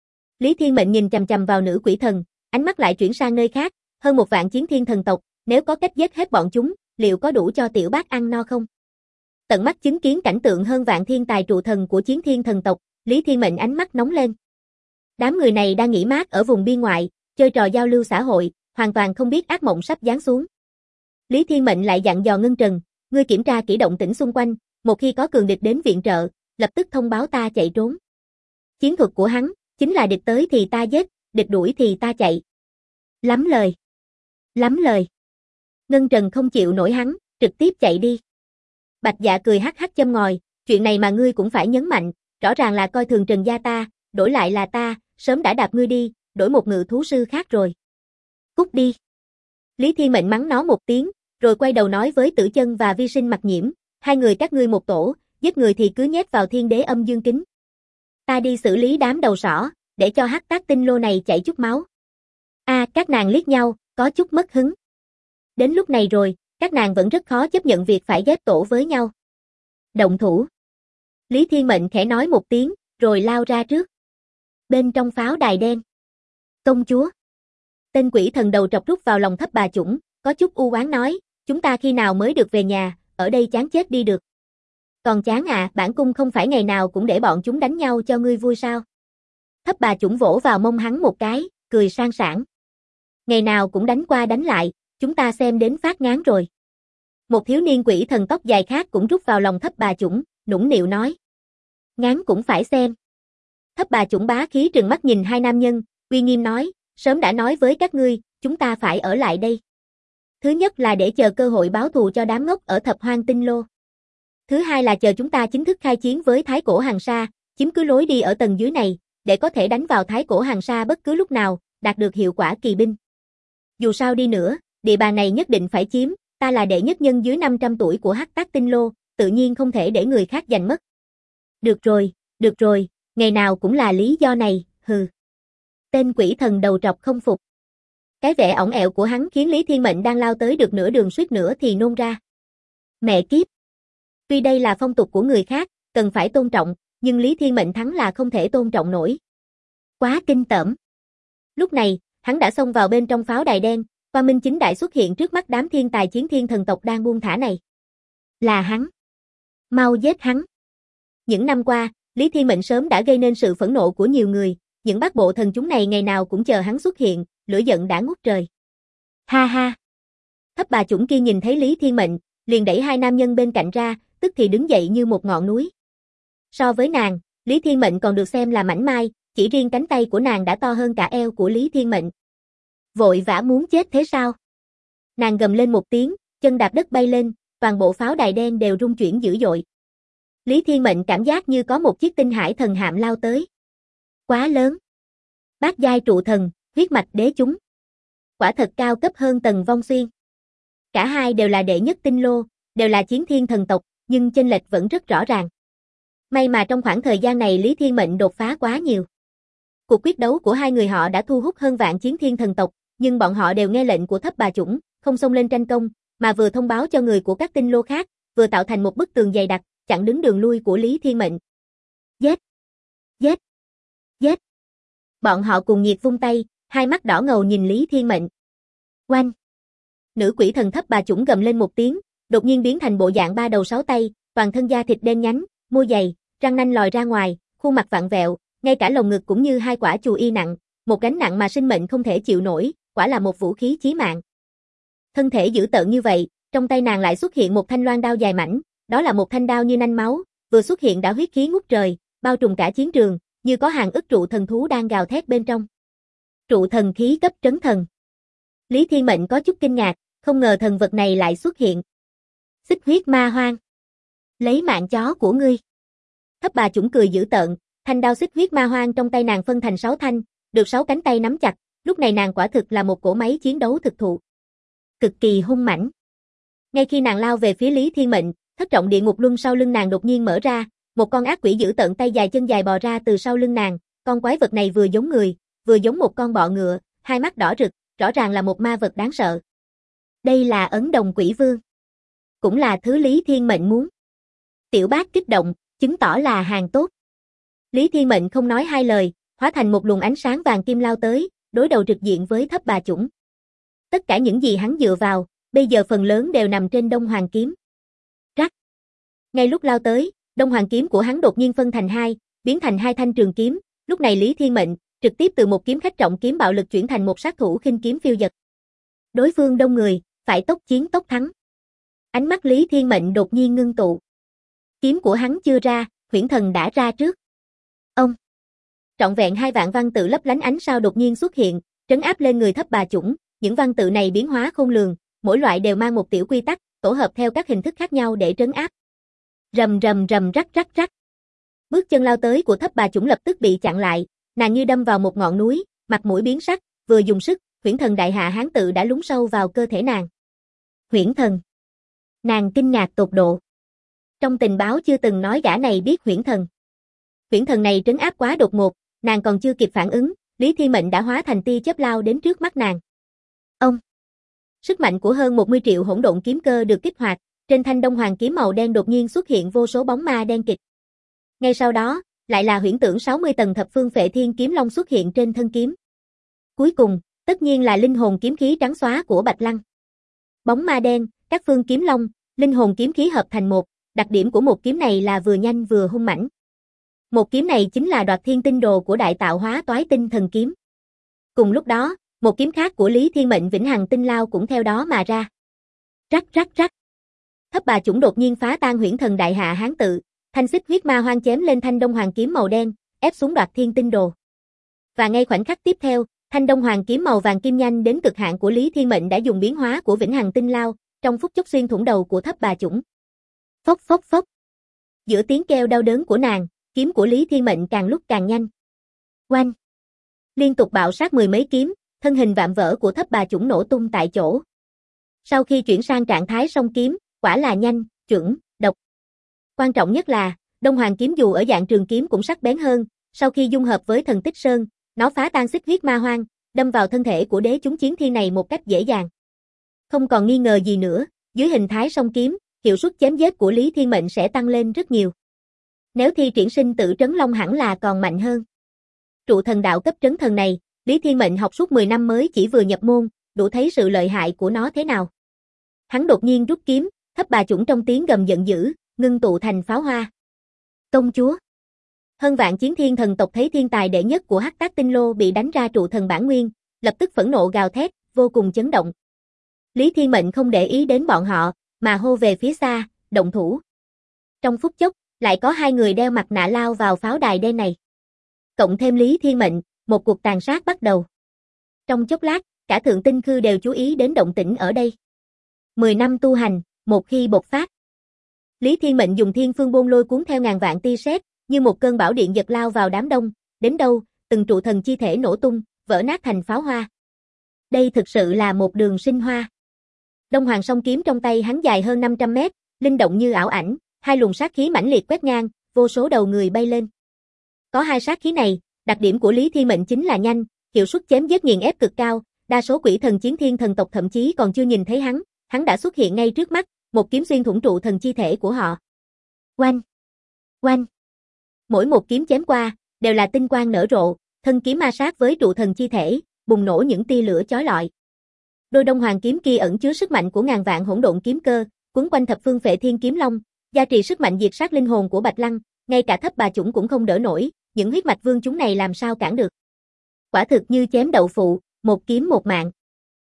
Lý Thiên Mệnh nhìn chằm chằm vào nữ quỷ thần, ánh mắt lại chuyển sang nơi khác, hơn 1 vạn chiến thiên thần tộc, nếu có cách giết hết bọn chúng, liệu có đủ cho tiểu bác ăn no không? Tận mắt chứng kiến cảnh tượng hơn vạn thiên tài trụ thần của chiến thiên thần tộc, Lý Thiên Mệnh ánh mắt nóng lên. Đám người này đang nghỉ mát ở vùng biên ngoại, chơi trò giao lưu xã hội, hoàn toàn không biết ác mộng sắp giáng xuống. Lý Thiên Mệnh lại dặn dò Ngân Trần, ngươi kiểm tra kỹ động tĩnh xung quanh, một khi có cường địch đến viện trợ, lập tức thông báo ta chạy trốn. Chiến thuật của hắn, chính là địch tới thì ta giết, địch đuổi thì ta chạy. Lắm lời. Lắm lời. Ngân Trần không chịu nổi hắn, trực tiếp chạy đi. Bạch Dạ cười hắc hắc châm ngòi, chuyện này mà ngươi cũng phải nhấn mạnh, rõ ràng là coi thường Trần gia ta, đổi lại là ta, sớm đã đạp ngươi đi, đổi một ngự thú sư khác rồi. Cút đi. Lý Thiên Mệnh mắng nó một tiếng, rồi quay đầu nói với Tử Chân và Vi Sinh Mặc Nhiễm, hai người các ngươi một tổ, giết người thì cứ nhét vào Thiên Đế Âm Dương Kính. Ta đi xử lý đám đầu sỏ, để cho Hắc Tác Tinh Lô này chảy chút máu. Các nàng liếc nhau, có chút mất hứng. Đến lúc này rồi, các nàng vẫn rất khó chấp nhận việc phải ghép tổ với nhau. Động thủ. Lý Thiên Mệnh khẽ nói một tiếng, rồi lao ra trước. Bên trong pháo đài đen. Công chúa. Tên quỷ thần đầu trọc rút vào lòng thấp bà chủng, có chút u oán nói, chúng ta khi nào mới được về nhà, ở đây chán chết đi được. Còn chán bản cung không phải ngày nào cũng để bọn chúng đánh nhau cho ngươi vui sao. Thấp bà chủng vỗ vào mông hắn một cái, cười sang sảng. Ngày nào cũng đánh qua đánh lại, chúng ta xem đến phát ngán rồi. Một thiếu niên quỷ thần tóc dài khác cũng rút vào lòng thấp bà chủng, nũng nịu nói. Ngán cũng phải xem. Thấp bà chủng bá khí trừng mắt nhìn hai nam nhân, uy nghiêm nói, sớm đã nói với các ngươi, chúng ta phải ở lại đây. Thứ nhất là để chờ cơ hội báo thù cho đám ngốc ở Thập Hoang Tinh Lô. Thứ hai là chờ chúng ta chính thức khai chiến với Thái Cổ Hàn Sa, chiếm cứ lối đi ở tầng dưới này, để có thể đánh vào Thái Cổ Hàn Sa bất cứ lúc nào, đạt được hiệu quả kỳ binh. Dù sao đi nữa, địa bàn này nhất định phải chiếm, ta là đệ nhất nhân dưới 500 tuổi của Hắc Tác Tinh Lô, tự nhiên không thể để người khác giành mất. Được rồi, ngày nào cũng là lý do này, hừ. Tên quỷ thần đầu trọc không phục. Cái vẻ ỏng ẹo của hắn khiến Lý Thiên Mệnh đang lao tới được nửa đường suýt nữa thì nôn ra. Mẹ kiếp. Tuy đây là phong tục của người khác, cần phải tôn trọng, nhưng Lý Thiên Mệnh thắng là không thể tôn trọng nổi. Quá kinh tởm. Lúc này, hắn đã xông vào bên trong pháo đài đen, Quang Minh chính đại xuất hiện trước mắt đám thiên tài chiến thiên thần tộc đang buông thả này. Là hắn. Mau giết hắn. Những năm qua, Lý Thiên Mệnh sớm đã gây nên sự phẫn nộ của nhiều người, những bát bộ thần chúng này ngày nào cũng chờ hắn xuất hiện, lửa giận đã ngút trời. Ha ha. Thấp bà chủng kia nhìn thấy Lý Thiên Mệnh, liền đẩy hai nam nhân bên cạnh ra, tức thì đứng dậy như một ngọn núi. So với nàng, Lý Thiên Mệnh còn được xem là mảnh mai, chỉ riêng cánh tay của nàng đã to hơn cả eo của Lý Thiên Mệnh. Vội vã muốn chết thế sao? Nàng gầm lên một tiếng, chân đạp đất bay lên, toàn bộ pháo đài đen đều rung chuyển dữ dội. Lý Thiên Mệnh cảm giác như có một chiếc tinh hải thần hạm lao tới. Quá lớn. Bát giai trụ thần, huyết mạch đế chúng. Quả thật cao cấp hơn Tần Vong Xuyên. Cả hai đều là đệ nhất tinh lô, đều là chiến thiên thần tộc, nhưng chênh lệch vẫn rất rõ ràng. May mà trong khoảng thời gian này Lý Thiên Mệnh đột phá quá nhiều. Cuộc quyết đấu của hai người họ đã thu hút hơn vạn chiến thiên thần tộc, nhưng bọn họ đều nghe lệnh của Thấp Bà Chủng, không xông lên tranh công, mà vừa thông báo cho người của các tinh lô khác, vừa tạo thành một bức tường dày đặc, chặn đứng đường lui của Lý Thiên Mệnh. Giết! Giết! Giết! Bọn họ cùng nhiệt vung tay, hai mắt đỏ ngầu nhìn Lý Thiên Mệnh. Oanh! Nữ quỷ thần Thấp Bà Chủng gầm lên một tiếng, đột nhiên biến thành bộ dạng ba đầu sáu tay, toàn thân da thịt đen nhánh, môi dày, răng nanh lòi ra ngoài, khuôn mặt vặn vẹo, ngay cả lồng ngực cũng như hai quả chù y nặng, một gánh nặng mà sinh mệnh không thể chịu nổi, quả là một vũ khí chí mạng. Thân thể dữ tợn như vậy, trong tay nàng lại xuất hiện một thanh loan đao dài mảnh, đó là một thanh đao như nanh máu, vừa xuất hiện đã huyết khí ngút trời, bao trùm cả chiến trường, như có hàng ức trụ thần thú đang gào thét bên trong. Trụ thần khí cấp trấn thần. Lý Thiên Mệnh có chút kinh ngạc, không ngờ thần vật này lại xuất hiện. Xích huyết ma hoang. Lấy mạng chó của ngươi. Thấp Bà Chủng cười dữ tợn, thanh đao xích huyết ma hoang trong tay nàng phân thành 6 thanh, được 6 cánh tay nắm chặt, lúc này nàng quả thực là một cỗ máy chiến đấu thực thụ. Cực kỳ hung mãnh. Ngay khi nàng lao về phía Lý Thiên Mệnh, thất trọng địa ngục luân sau lưng nàng đột nhiên mở ra, một con ác quỷ dữ tợn tay dài chân dài bò ra từ sau lưng nàng, con quái vật này vừa giống người, vừa giống một con bọ ngựa, hai mắt đỏ rực, rõ ràng là một ma vật đáng sợ. Đây là Ấn Đồng Quỷ Vương. Cũng là thứ Lý Thiên Mệnh muốn. Tiểu Bác kích động, chứng tỏ là hàng tốt. Lý Thiên Mệnh không nói hai lời, hóa thành một luồng ánh sáng vàng kim lao tới, đối đầu trực diện với Thấp Bà Chủng. Tất cả những gì hắn dựa vào, bây giờ phần lớn đều nằm trên Đông Hoàng kiếm. Rắc. Ngay lúc lao tới, Đông Hoàng kiếm của hắn đột nhiên phân thành hai, biến thành hai thanh trường kiếm, lúc này Lý Thiên Mệnh trực tiếp từ một kiếm khách trọng kiếm bạo lực chuyển thành một sát thủ khinh kiếm phiêu dật. Đối phương đông người, phải tốc chiến tốc thắng. Ánh mắt Lý Thiên Mệnh đột nhiên ngưng tụ. Kiếm của hắn chưa ra, huyễn thần đã ra trước. Ông. Trọn vẹn 2 vạn văn tự lấp lánh ánh sao đột nhiên xuất hiện, trấn áp lên người Thấp Bà Chủng, những văn tự này biến hóa khôn lường, mỗi loại đều mang một tiểu quy tắc, tổ hợp theo các hình thức khác nhau để trấn áp. Rầm rầm rầm rắc rắc rắc. Bước chân lao tới của Thấp Bà Chủng lập tức bị chặn lại, nàng như đâm vào một ngọn núi, mặt mũi biến sắc, vừa dùng sức, huyễn thần đại hạ hán tự đã lún sâu vào cơ thể nàng. Huyễn thần. Nàng kinh ngạc tột độ. Trong tình báo chưa từng nói gã này biết huyễn thần. Huyễn thần này trấn áp quá đột ngột, nàng còn chưa kịp phản ứng, Lý Thiên Mệnh đã hóa thành tia chớp lao đến trước mắt nàng. Ông. Sức mạnh của hơn 10 triệu hỗn độn kiếm cơ được kích hoạt, trên thanh Đông Hoàng kiếm màu đen đột nhiên xuất hiện vô số bóng ma đen kịt. Ngay sau đó, lại là huyễn tưởng 60 tầng thập phương phệ thiên kiếm long xuất hiện trên thân kiếm. Cuối cùng, tất nhiên là linh hồn kiếm khí trắng xóa của Bạch Lăng. Bóng ma đen, các phương kiếm long, linh hồn kiếm khí hợp thành một, đặc điểm của một kiếm này là vừa nhanh vừa hung mãnh. Một kiếm này chính là Đoạt Thiên Tinh Đồ của Đại Tạo Hóa Toái Tinh Thần Kiếm. Cùng lúc đó, một kiếm khác của Lý Thiên Mệnh Vĩnh Hằng Tinh Lao cũng theo đó mà ra. Rắc rắc rắc. Thấp Bà Chủng đột nhiên phá tan huyễn thần đại hạ hán tự, thanh xích huyết ma hoang chém lên thanh Đông Hoàng kiếm màu đen, ép xuống Đoạt Thiên Tinh Đồ. Và ngay khoảnh khắc tiếp theo, thanh Đông Hoàng kiếm màu vàng kim nhanh đến cực hạn của Lý Thiên Mệnh đã dùng biến hóa của Vĩnh Hằng Tinh Lao, trong phút chốc xuyên thủng đầu của Thấp Bà Chủng. Phốc phốc phốc. Giữa tiếng kêu đau đớn của nàng, kiếm của Lý Thiên Mệnh càng lúc càng nhanh. Oanh. Liên tục bạo sát 10 mấy kiếm, thân hình vạm vỡ của Thấp Bà Chủng nổ tung tại chỗ. Sau khi chuyển sang trạng thái song kiếm, quả là nhanh, chuẩn, độc. Quan trọng nhất là, Đông Hoàng kiếm dù ở dạng trường kiếm cũng sắc bén hơn, sau khi dung hợp với Thần Tích Sơn, nó phá tan xích huyết ma hoang, đâm vào thân thể của đế chúng chiến thiên này một cách dễ dàng. Không còn nghi ngờ gì nữa, dưới hình thái song kiếm, hiệu suất chém giết của Lý Thiên Mệnh sẽ tăng lên rất nhiều. Nếu thi triển sinh tử trấn long hẳn là còn mạnh hơn. Trụ thần đạo cấp trấn thần này, Lý Thiên Mệnh học suốt 10 năm mới chỉ vừa nhập môn, đủ thấy sự lợi hại của nó thế nào. Hắn đột nhiên rút kiếm, Thấp Bà Chủng trong tiếng gầm giận dữ, ngưng tụ thành pháo hoa. Công chúa. Hơn vạn chiến thiên thần tộc thấy thiên tài đệ nhất của Hắc Tác Tinh Lô bị đánh ra trụ thần bản nguyên, lập tức phẫn nộ gào thét, vô cùng chấn động. Lý Thiên Mệnh không để ý đến bọn họ, mà hô về phía xa, động thủ. Trong phút chốc, lại có 2 người đeo mặt nạ lao vào pháo đài đen này. Cộng thêm Lý Thiên Mệnh, một cuộc tàn sát bắt đầu. Trong chốc lát, cả Thượng Tinh Khư đều chú ý đến động tĩnh ở đây. 10 năm tu hành, một khi bộc phát. Lý Thiên Mệnh dùng Thiên Phương Bôn Lôi cuốn theo ngàn vạn tia sét, như một cơn bão điện giật lao vào đám đông, đến đâu, từng trụ thần chi thể nổ tung, vỡ nát thành pháo hoa. Đây thực sự là một đường sinh hoa. Đông Hoàng song kiếm trong tay hắn dài hơn 500 mét, linh động như ảo ảnh, hai luồng sát khí mãnh liệt quét ngang, vô số đầu người bay lên. Có hai sát khí này, đặc điểm của Lý Thiên Mệnh chính là nhanh, hiệu suất chém giết nghiền ép cực cao, đa số quỷ thần chiến thiên thần tộc thậm chí còn chưa nhìn thấy hắn đã xuất hiện ngay trước mắt, một kiếm xuyên thủng trụ thần chi thể của họ. Oanh! Oanh! Mỗi một kiếm chém qua, đều là tinh quang nở rộ, thân kiếm ma sát với trụ thần chi thể, bùng nổ những tia lửa chói lọi. Đôi Đông Hoàng kiếm kia ẩn chứa sức mạnh của ngàn vạn hỗn độn kiếm cơ, quấn quanh thập phương Phệ Thiên kiếm long, gia trì sức mạnh diệt sát linh hồn của Bạch Lăng, ngay cả thấp bà chủng cũng không đỡ nổi, những huyết mạch vương chúng này làm sao cản được. Quả thực như chém đậu phụ, một kiếm một mạng.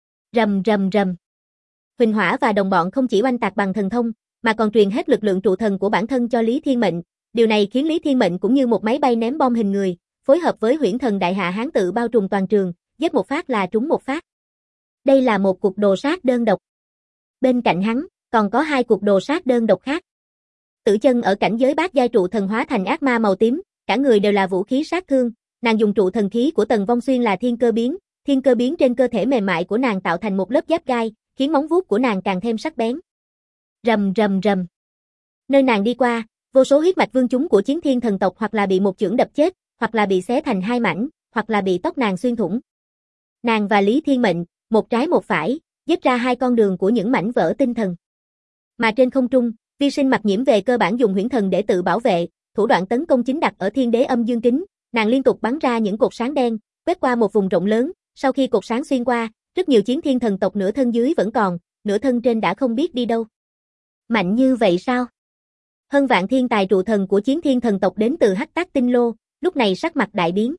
Rầm rầm rầm. Huỳnh Hỏa và đồng bọn không chỉ oanh tạc bằng thần thông, mà còn truyền hết lực lượng trụ thần của bản thân cho Lý Thiên Mệnh. Điều này khiến Lý Thiên Mệnh cũng như một máy bay ném bom hình người, phối hợp với Huyễn Thần Đại Hạ Hán tự bao trùm toàn trường, giết một phát là trúng một phát. Đây là một cuộc đồ sát đơn độc. Bên cạnh hắn, còn có hai cuộc đồ sát đơn độc khác. Tử Chân ở cảnh giới bát giai trụ thần hóa thành ác ma màu tím, cả người đều là vũ khí sát thương, nàng dùng trụ thần khí của Tần Vong Xuyên là thiên cơ biến trên cơ thể mềm mại của nàng tạo thành một lớp giáp gai, khiến móng vuốt của nàng càng thêm sắc bén. Rầm rầm rầm. Nơi nàng đi qua, vô số huyết mạch vương chúng của chiến thiên thần tộc hoặc là bị một chưởng đập chết, hoặc là bị xé thành hai mảnh, hoặc là bị tóc nàng xuyên thủng. Nàng và Lý Thiên Mệnh, một trái một phải, giết ra hai con đường của những mảnh vỡ tinh thần. Mà trên không trung, Vi Sinh Mặc Nhiễm về cơ bản dùng huyễn thần để tự bảo vệ, thủ đoạn tấn công chính đặt ở Thiên Đế Âm Dương Kính, nàng liên tục bắn ra những cột sáng đen, quét qua một vùng rộng lớn, sau khi cột sáng xuyên qua, rất nhiều chiến thiên thần tộc nửa thân dưới vẫn còn, nửa thân trên đã không biết đi đâu. Mạnh như vậy sao? Hơn vạn thiên tài trụ thần của chiến thiên thần tộc đến từ Hắc Tác Tinh Lô, lúc này sắc mặt đại biến.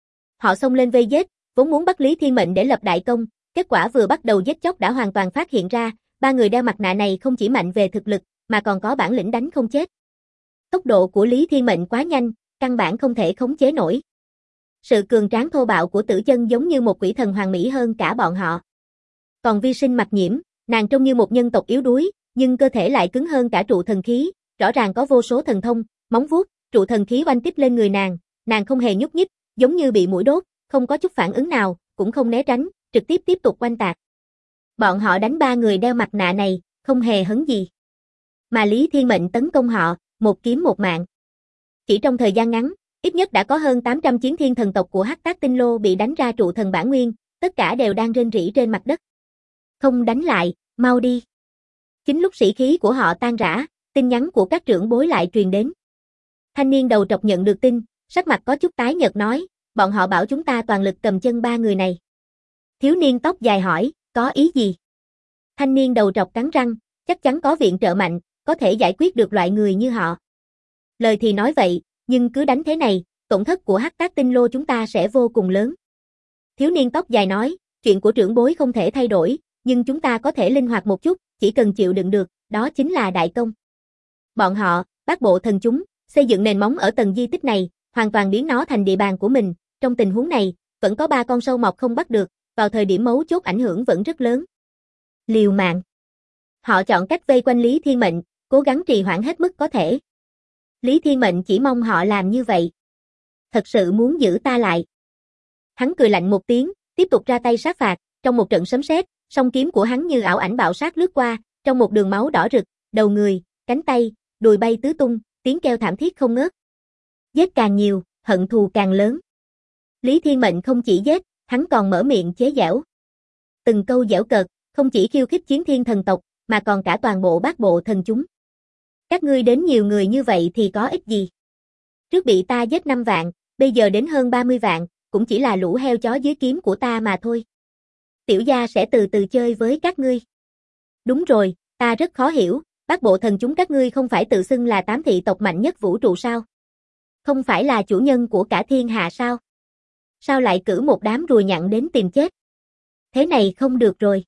Họ xông lên vây giết, vốn muốn bắt Lý Thiên Mệnh để lập đại công, kết quả vừa bắt đầu giết chóc đã hoàn toàn phát hiện ra, ba người đeo mặt nạ này không chỉ mạnh về thực lực, mà còn có bản lĩnh đánh không chết. Tốc độ của Lý Thiên Mệnh quá nhanh, căn bản không thể khống chế nổi. Sự cường tráng thô bạo của Tử Chân giống như một quỷ thần hoàn mỹ hơn cả bọn họ. Còn Vi Sinh Mặc Nhiễm, nàng trông như một nhân tộc yếu đuối, nhưng cơ thể lại cứng hơn cả trụ thần khí, rõ ràng có vô số thần thông, móng vuốt, trụ thần khí oanh kích lên người nàng không hề nhúc nhích, giống như bị muỗi đốt, không có chút phản ứng nào, cũng không né tránh, trực tiếp tục oanh tạc. Bọn họ đánh ba người đeo mặt nạ này, không hề hấn gì. Mà Lý Thiên Mệnh tấn công họ, một kiếm một mạng. Chỉ trong thời gian ngắn, ít nhất đã có hơn 800 chiến thiên thần tộc của Hắc Tác Tinh Lô bị đánh ra trụ thần bản nguyên, tất cả đều đang rên rỉ trên mặt đất. Không đánh lại, mau đi. Chính lúc sĩ khí của họ tan rã, tin nhắn của các trưởng bối lại truyền đến. Thanh niên đầu trọc nhận được tin, sắc mặt có chút tái nhợt nói, bọn họ bảo chúng ta toàn lực cầm chân ba người này. Thiếu niên tóc dài hỏi, có ý gì? Thanh niên đầu trọc cắn răng, chắc chắn có viện trợ mạnh, có thể giải quyết được loại người như họ. Lời thì nói vậy, nhưng cứ đánh thế này, tổn thất của Hắc Tác Tinh Lô chúng ta sẽ vô cùng lớn. Thiếu niên tóc dài nói, chuyện của trưởng bối không thể thay đổi, nhưng chúng ta có thể linh hoạt một chút, chỉ cần chịu đựng được, đó chính là đại công. Bọn họ, Bát Bộ Thần chúng, xây dựng nền móng ở tầng di tích này, hoàn toàn biến nó thành địa bàn của mình, trong tình huống này, vẫn có 3 con sâu mọt không bắt được, vào thời điểm mấu chốt ảnh hưởng vẫn rất lớn. Liều mạng. Họ chọn cách vây quanh Lý Thiên Mệnh, cố gắng trì hoãn hết mức có thể. Lý Thiên Mệnh chỉ mong họ làm như vậy. Thật sự muốn giữ ta lại. Hắn cười lạnh một tiếng, tiếp tục ra tay sát phạt, trong một trận sấm sét, song kiếm của hắn như ảo ảnh bạo sát lướt qua, trong một đường máu đỏ rực, đầu người, cánh tay, đùi bay tứ tung, tiếng kêu thảm thiết không ngớt. Giết càng nhiều, hận thù càng lớn. Lý Thiên Mệnh không chỉ giết, hắn còn mở miệng chế giễu. Từng câu giễu cợt, không chỉ khiêu khích chiến thiên thần tộc, mà còn cả toàn bộ Bát Bộ Thần chúng. Các ngươi đến nhiều người như vậy thì có ích gì? Trước bị ta giết 5 vạn, bây giờ đến hơn 30 vạn, cũng chỉ là lũ heo chó dưới kiếm của ta mà thôi. Tiểu gia sẽ từ từ chơi với các ngươi. Đúng rồi, ta rất khó hiểu, Bát Bộ Thần chúng các ngươi không phải tự xưng là 8 thị tộc mạnh nhất vũ trụ sao? Không phải là chủ nhân của cả thiên hạ sao? Sao lại cử một đám rùa nhặn đến tìm chết? Thế này không được rồi.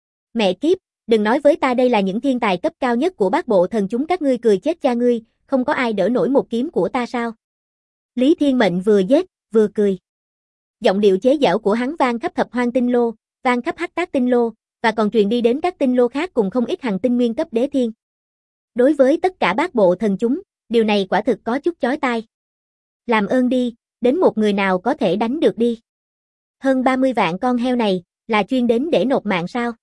Mẹ kiếp, đừng nói với ta đây là những thiên tài cấp cao nhất của Bát Bộ Thần chúng các ngươi cười chết cha ngươi, không có ai đỡ nổi một kiếm của ta sao? Lý Thiên Mệnh vừa giết, vừa cười. Giọng điệu chế giễu của hắn vang khắp Thập Hoang Tinh Lô, vang khắp Hắc Tác Tinh Lô, và còn truyền đi đến các tinh lô khác cùng không ít hàng tinh nguyên cấp đế thiên. Đối với tất cả Bát Bộ Thần chúng, điều này quả thực có chút chói tai. Làm ơn đi, Đến một người nào có thể đánh được đi. Hơn 30 vạn con heo này, là chuyên đến để nộp mạng sao?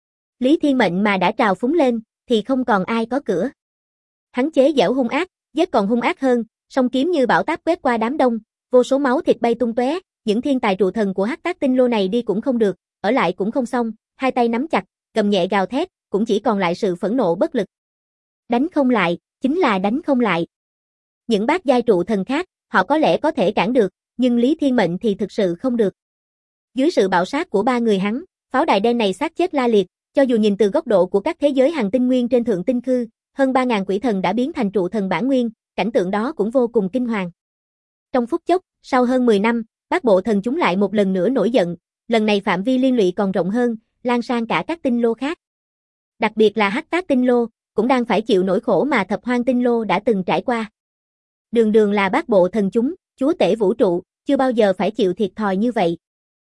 Lý Thiên Mệnh mà đã trào phúng lên, thì không còn ai có cửa. Hắn chế giễu hung ác, giết còn hung ác hơn, song kiếm như bão táp quét qua đám đông, vô số máu thịt bay tung tóe, những thiên tài trụ thần của Hắc Tác Tinh Lô này đi cũng không được, ở lại cũng không xong, hai tay nắm chặt, cầm nhẹ gào thét, cũng chỉ còn lại sự phẫn nộ bất lực. Đánh không lại, chính là đánh không lại. Những bát giai trụ thần khác, họ có lẽ có thể cản được, nhưng Lý Thiên Mệnh thì thực sự không được. Dưới sự bạo sát của ba người hắn, pháo đài đen này xác chết la liệt, cho dù nhìn từ góc độ của các thế giới hành tinh nguyên trên thượng tinh khư, hơn 3.000 quỷ thần đã biến thành trụ thần bản nguyên, cảnh tượng đó cũng vô cùng kinh hoàng. Trong phút chốc, sau hơn 10 năm, bát bộ thần chúng lại một lần nữa nổi giận, lần này phạm vi liên lụy còn rộng hơn, lan sang cả các tinh lô khác. Đặc biệt là Hắc Tác Tinh Lô, cũng đang phải chịu nỗi khổ mà Thập Hoang Tinh Lô đã từng trải qua. Đường đường là bát bộ thần chúng, chúa tể vũ trụ, chưa bao giờ phải chịu thiệt thòi như vậy.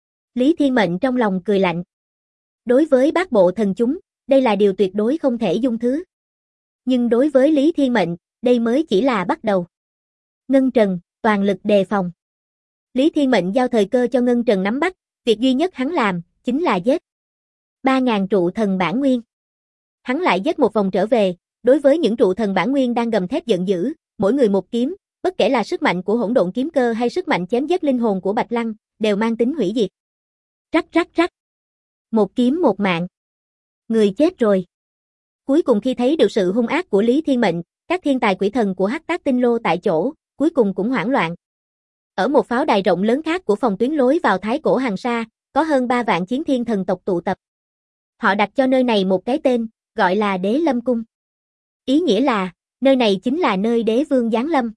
Lý Thiên Mệnh trong lòng cười lạnh. Đối với bát bộ thần chúng, đây là điều tuyệt đối không thể dung thứ. Nhưng đối với Lý Thiên Mệnh, đây mới chỉ là bắt đầu. Ngân Trần, toàn lực đề phòng. Lý Thiên Mệnh giao thời cơ cho Ngân Trần nắm bắt, việc duy nhất hắn làm, chính là giết 3.000 trụ thần bản nguyên. Hắn lại giết một vòng trở về, đối với những trụ thần bản nguyên đang gầm thét giận dữ, mỗi người một kiếm, bất kể là sức mạnh của hỗn độn kiếm cơ hay sức mạnh chém giết linh hồn của Bạch Lăng, đều mang tính hủy diệt. Rắc rắc rắc. Một kiếm một mạng. Người chết rồi. Cuối cùng khi thấy được sự hung ác của Lý Thiên Mệnh, các thiên tài quỷ thần của Hắc Tác Tinh Lô tại chỗ, cuối cùng cũng hoảng loạn. Ở một pháo đài rộng lớn khác của phòng tuyến lối vào Thái Cổ Hàng Sa, có hơn 3 vạn chiến thiên thần tộc tụ tập. Họ đặt cho nơi này một cái tên, gọi là Đế Lâm Cung. Ý nghĩa là, nơi này chính là nơi đế vương giáng lâm.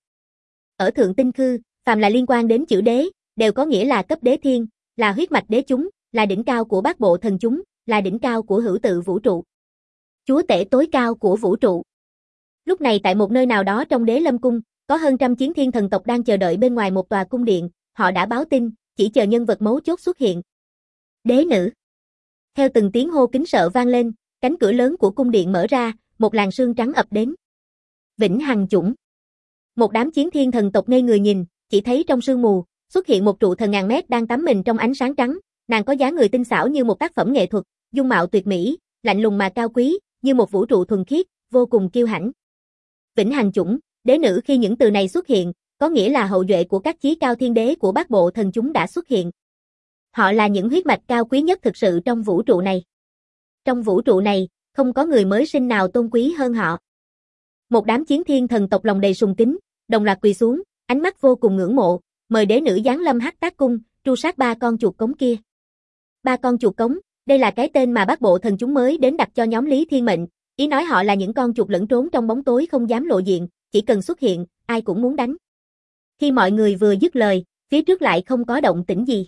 Ở thượng tinh khư, phàm là liên quan đến chữ đế, đều có nghĩa là cấp đế thiên, là huyết mạch đế chúng, là đỉnh cao của bát bộ thần chúng, là đỉnh cao của hữu tự vũ trụ. Chúa tể tối cao của vũ trụ. Lúc này tại một nơi nào đó trong Đế Lâm Cung, có hơn trăm chiến thiên thần tộc đang chờ đợi bên ngoài một tòa cung điện, họ đã báo tin, chỉ chờ nhân vật mấu chốt xuất hiện. Đế nữ. Theo từng tiếng hô kính sợ vang lên, cánh cửa lớn của cung điện mở ra, một làn sương trắng ập đến. Vĩnh Hằng chủng. Một đám chiến thiên thần tộc ngây người nhìn, chỉ thấy trong sương mù, xuất hiện một trụ thần ngàn mét đang tắm mình trong ánh sáng trắng, nàng có dáng người tinh xảo như một tác phẩm nghệ thuật, dung mạo tuyệt mỹ, lạnh lùng mà cao quý, như một vũ trụ thuần khiết, vô cùng kiêu hãnh. Vĩnh Hằng chủng, đế nữ khi những từ này xuất hiện, có nghĩa là hậu duệ của các chí cao thiên đế của bát bộ thần chúng đã xuất hiện. Họ là những huyết mạch cao quý nhất thực sự trong vũ trụ này. Trong vũ trụ này, không có người mới sinh nào tôn quý hơn họ. Một đám chiến thiên thần tộc lòng đầy sùng kính, đồng loạt quỳ xuống, ánh mắt vô cùng ngưỡng mộ, mời đế nữ giáng lâm Hắc Tác Cung, tru sát 3 con chuột cống kia. 3 con chuột cống, đây là cái tên mà bát bộ thần chúng mới đến đặt cho nhóm Lý Thiên Mệnh, ý nói họ là những con chuột lẫn trốn trong bóng tối không dám lộ diện, chỉ cần xuất hiện, ai cũng muốn đánh. Khi mọi người vừa dứt lời, phía trước lại không có động tĩnh gì.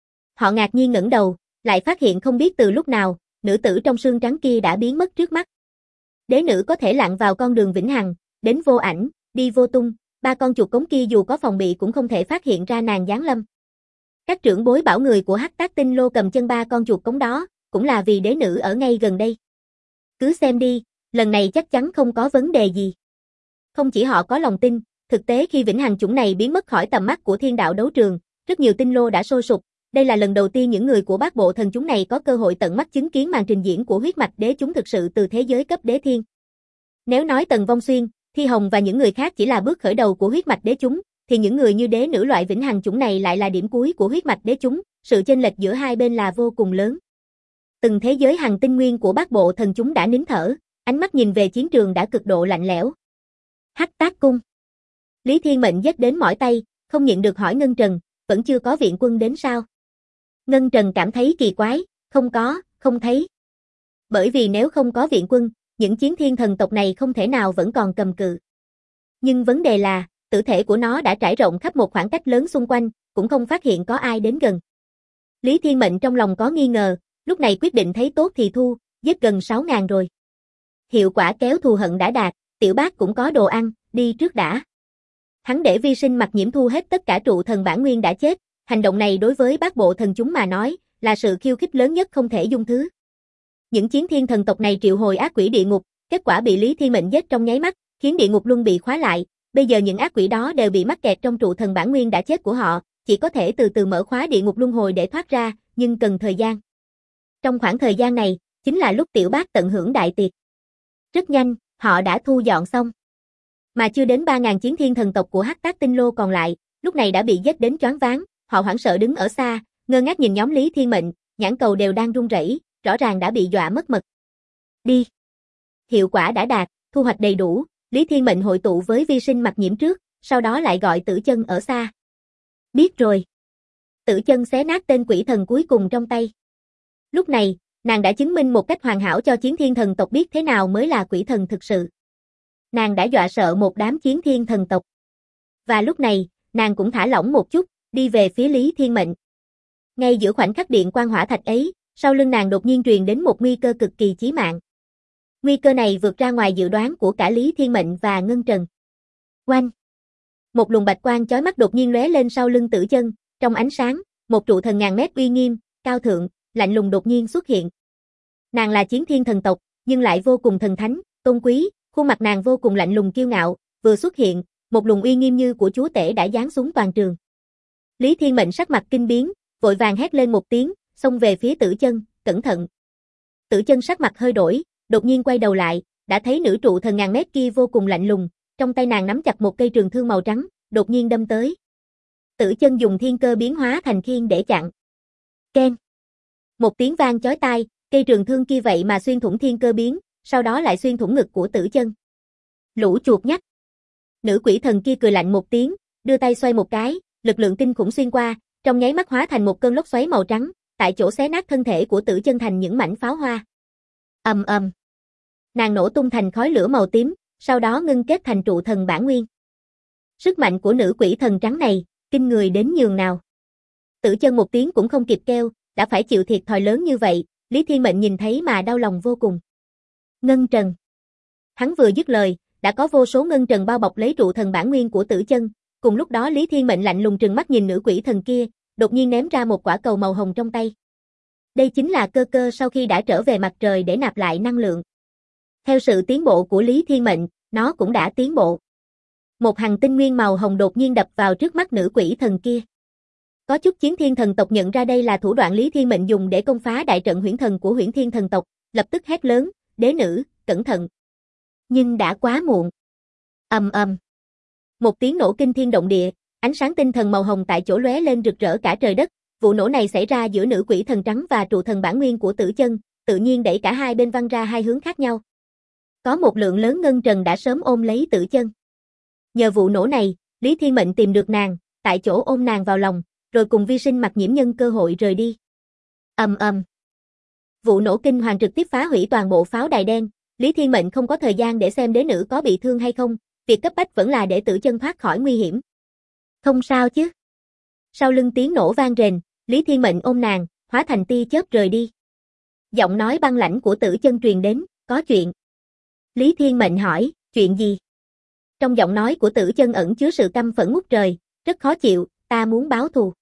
Họ ngạc nhiên ngẩng đầu, lại phát hiện không biết từ lúc nào, nữ tử trong sương trắng kia đã biến mất trước mắt. Đế nữ có thể lặn vào con đường vĩnh hằng, đến vô ảnh, đi vô tung, 3 con chuột cống kia dù có phòng bị cũng không thể phát hiện ra nàng giáng lâm. Các trưởng bối bảo người của Hắc Tác Tinh Lô cầm chân 3 con chuột cống đó, cũng là vì đế nữ ở ngay gần đây. Cứ xem đi, lần này chắc chắn không có vấn đề gì. Không chỉ họ có lòng tin, thực tế khi Vĩnh Hằng chủng này biến mất khỏi tầm mắt của thiên đạo đấu trường, rất nhiều tinh lô đã sôi sục. Đây là lần đầu tiên những người của bát bộ thần chúng này có cơ hội tận mắt chứng kiến màn trình diễn của huyết mạch đế chúng thực sự từ thế giới cấp đế thiên. Nếu nói Tần Vong Xuyên, Thi Hồng và những người khác chỉ là bước khởi đầu của huyết mạch đế chúng, thì những người như đế nữ loại Vĩnh Hằng chủng này lại là điểm cuối của huyết mạch đế chúng, sự chênh lệch giữa hai bên là vô cùng lớn. Từng thế giới hành tinh nguyên của bát bộ thần chúng đã nín thở, ánh mắt nhìn về chiến trường đã cực độ lạnh lẽo. Hắc Tác Cung. Lý Thiên Mệnh giết đến mỏi tay, không nhịn được hỏi Ngân Trần, vẫn chưa có viện quân đến sao? Ngân Trần cảm thấy kỳ quái, không thấy. Bởi vì nếu không có viện quân, những chiến thiên thần tộc này không thể nào vẫn còn cầm cự. Nhưng vấn đề là, tử thể của nó đã trải rộng khắp một khoảng cách lớn xung quanh, cũng không phát hiện có ai đến gần. Lý Thiên Mệnh trong lòng có nghi ngờ, lúc này quyết định thấy tốt thì thu, giết gần 6.000 rồi. Hiệu quả kéo thù hận đã đạt, tiểu bác cũng có đồ ăn, đi trước đã. Hắn để vi sinh mặc nhiễm thu hết tất cả trụ thần bản nguyên đã chết, hành động này đối với bát bộ thần chúng mà nói, là sự khiêu khích lớn nhất không thể dung thứ. Những chiến thiên thần tộc này triệu hồi ác quỷ địa ngục, kết quả bị Lý Thiên Mệnh giết trong nháy mắt, khiến địa ngục luân bị khóa lại, Bây giờ những ác quỷ đó đều bị mắc kẹt trong trụ thần bản nguyên đã chết của họ, chỉ có thể từ từ mở khóa địa ngục luân hồi để thoát ra, nhưng cần thời gian. Trong khoảng thời gian này, chính là lúc Tiểu Bác tận hưởng đại tiệc. Rất nhanh, họ đã thu dọn xong. Mà chưa đến 3.000 chiến thiên thần tộc của Hắc Tác Tinh Lô còn lại, lúc này đã bị giết đến choáng váng, họ hoảng sợ đứng ở xa, ngơ ngác nhìn nhóm Lý Thiên Mệnh, nhãn cầu đều đang run rẩy, rõ ràng đã bị dọa mất mật. Đi. Hiệu quả đã đạt, thu hoạch đầy đủ, Lý Thiên Mệnh hội tụ với vi sinh mặc nhiễm trước, sau đó lại gọi Tử Chân ở xa. Biết rồi. Tử Chân xé nát tên quỷ thần cuối cùng trong tay. Lúc này, nàng đã chứng minh một cách hoàn hảo cho chiến thiên thần tộc biết thế nào mới là quỷ thần thực sự. Nàng đã dọa sợ một đám chiến thiên thần tộc. Và lúc này, nàng cũng thả lỏng một chút, đi về phía Lý Thiên Mệnh. Ngay giữa khoảnh khắc điện quang hỏa thạch ấy, sau lưng nàng đột nhiên truyền đến một nguy cơ cực kỳ chí mạng. Nguy cơ này vượt ra ngoài dự đoán của cả Lý Thiên Mệnh và Ngân Trần. Oanh! Một luồng bạch quang chói mắt đột nhiên lóe lên sau lưng Tử Chân, trong ánh sáng, một trụ thần ngàn mét uy nghiêm, cao thượng, lạnh lùng đột nhiên xuất hiện. Nàng là chiến thiên thần tộc, nhưng lại vô cùng thần thánh, tôn quý, khuôn mặt nàng vô cùng lạnh lùng kiêu ngạo, vừa xuất hiện, một luồng uy nghiêm như của chúa tể đã giáng xuống toàn trường. Lý Thiên Mệnh sắc mặt kinh biến, vội vàng hét lên một tiếng, xông về phía Tử Chân, cẩn thận. Tử Chân sắc mặt hơi đổi, đột nhiên quay đầu lại, đã thấy nữ trụ thần ngàn mét kia vô cùng lạnh lùng, trong tay nàng nắm chặt một cây trường thương màu trắng, đột nhiên đâm tới. Tử Chân dùng thiên cơ biến hóa thành khiên để chặn. Keng. Một tiếng vang chói tai, cây trường thương kia vậy mà xuyên thủng thiên cơ biến, sau đó lại xuyên thủng ngực của Tử Chân. Lũ chuột nhắt. Nữ quỷ thần kia cười lạnh một tiếng, đưa tay xoay một cái, lực lượng kinh khủng xuyên qua, trong nháy mắt hóa thành một cơn lốc xoáy màu trắng, tại chỗ xé nát thân thể của Tử Chân thành những mảnh pháo hoa. Ầm ầm. Nàng nổ tung thành khói lửa màu tím, sau đó ngưng kết thành trụ thần bản nguyên. Sức mạnh của nữ quỷ thần trắng này, kinh người đến nhường nào. Tử Chân một tiếng cũng không kịp kêu, đã phải chịu thiệt thòi lớn như vậy, Lý Thiên Mệnh nhìn thấy mà đau lòng vô cùng. Ngân Trần. Hắn vừa dứt lời, đã có vô số ngân trần bao bọc lấy trụ thần bản nguyên của Tử Chân, cùng lúc đó Lý Thiên Mệnh lạnh lùng trừng mắt nhìn nữ quỷ thần kia, đột nhiên ném ra một quả cầu màu hồng trong tay. Đây chính là cơ cơ sau khi đã trở về mặt trời để nạp lại năng lượng. Theo sự tiến bộ của Lý Thiên Mệnh, nó cũng đã tiến bộ. Một hằng tinh nguyên màu hồng đột nhiên đập vào trước mắt nữ quỷ thần kia. Có chút chiến thiên thần tộc nhận ra đây là thủ đoạn Lý Thiên Mệnh dùng để công phá đại trận huyễn thần của huyễn thiên thần tộc, lập tức hét lớn, đế nữ, cẩn thận. Nhưng đã quá muộn. Ầm ầm. Một tiếng nổ kinh thiên động địa, ánh sáng tinh thần màu hồng tại chỗ lóe lên rực rỡ cả trời đất, vụ nổ này xảy ra giữa nữ quỷ thần trắng và trụ thần bản nguyên của Tử Chân, tự nhiên đẩy cả hai bên văng ra hai hướng khác nhau. Có một lượng lớn ngân trần đã sớm ôm lấy Tử Chân. Nhờ vụ nổ này, Lý Thiên Mệnh tìm được nàng, tại chỗ ôm nàng vào lòng, rồi cùng vi sinh mặc nhiễm nhân cơ hội rời đi. Ầm ầm. Vụ nổ kinh hoàng trực tiếp phá hủy toàn bộ pháo đài đen, Lý Thiên Mệnh không có thời gian để xem đế nữ có bị thương hay không, việc cấp bách vẫn là để Tử Chân thoát khỏi nguy hiểm. Không sao chứ? Sau lưng tiếng nổ vang rền, Lý Thiên Mệnh ôm nàng, hóa thành tia chớp rời đi. Giọng nói băng lãnh của Tử Chân truyền đến, có chuyện. Lý Thiên Mệnh hỏi, chuyện gì? Trong giọng nói của Tử Chân ẩn chứa sự căm phẫn ngút trời, rất khó chịu, ta muốn báo thù.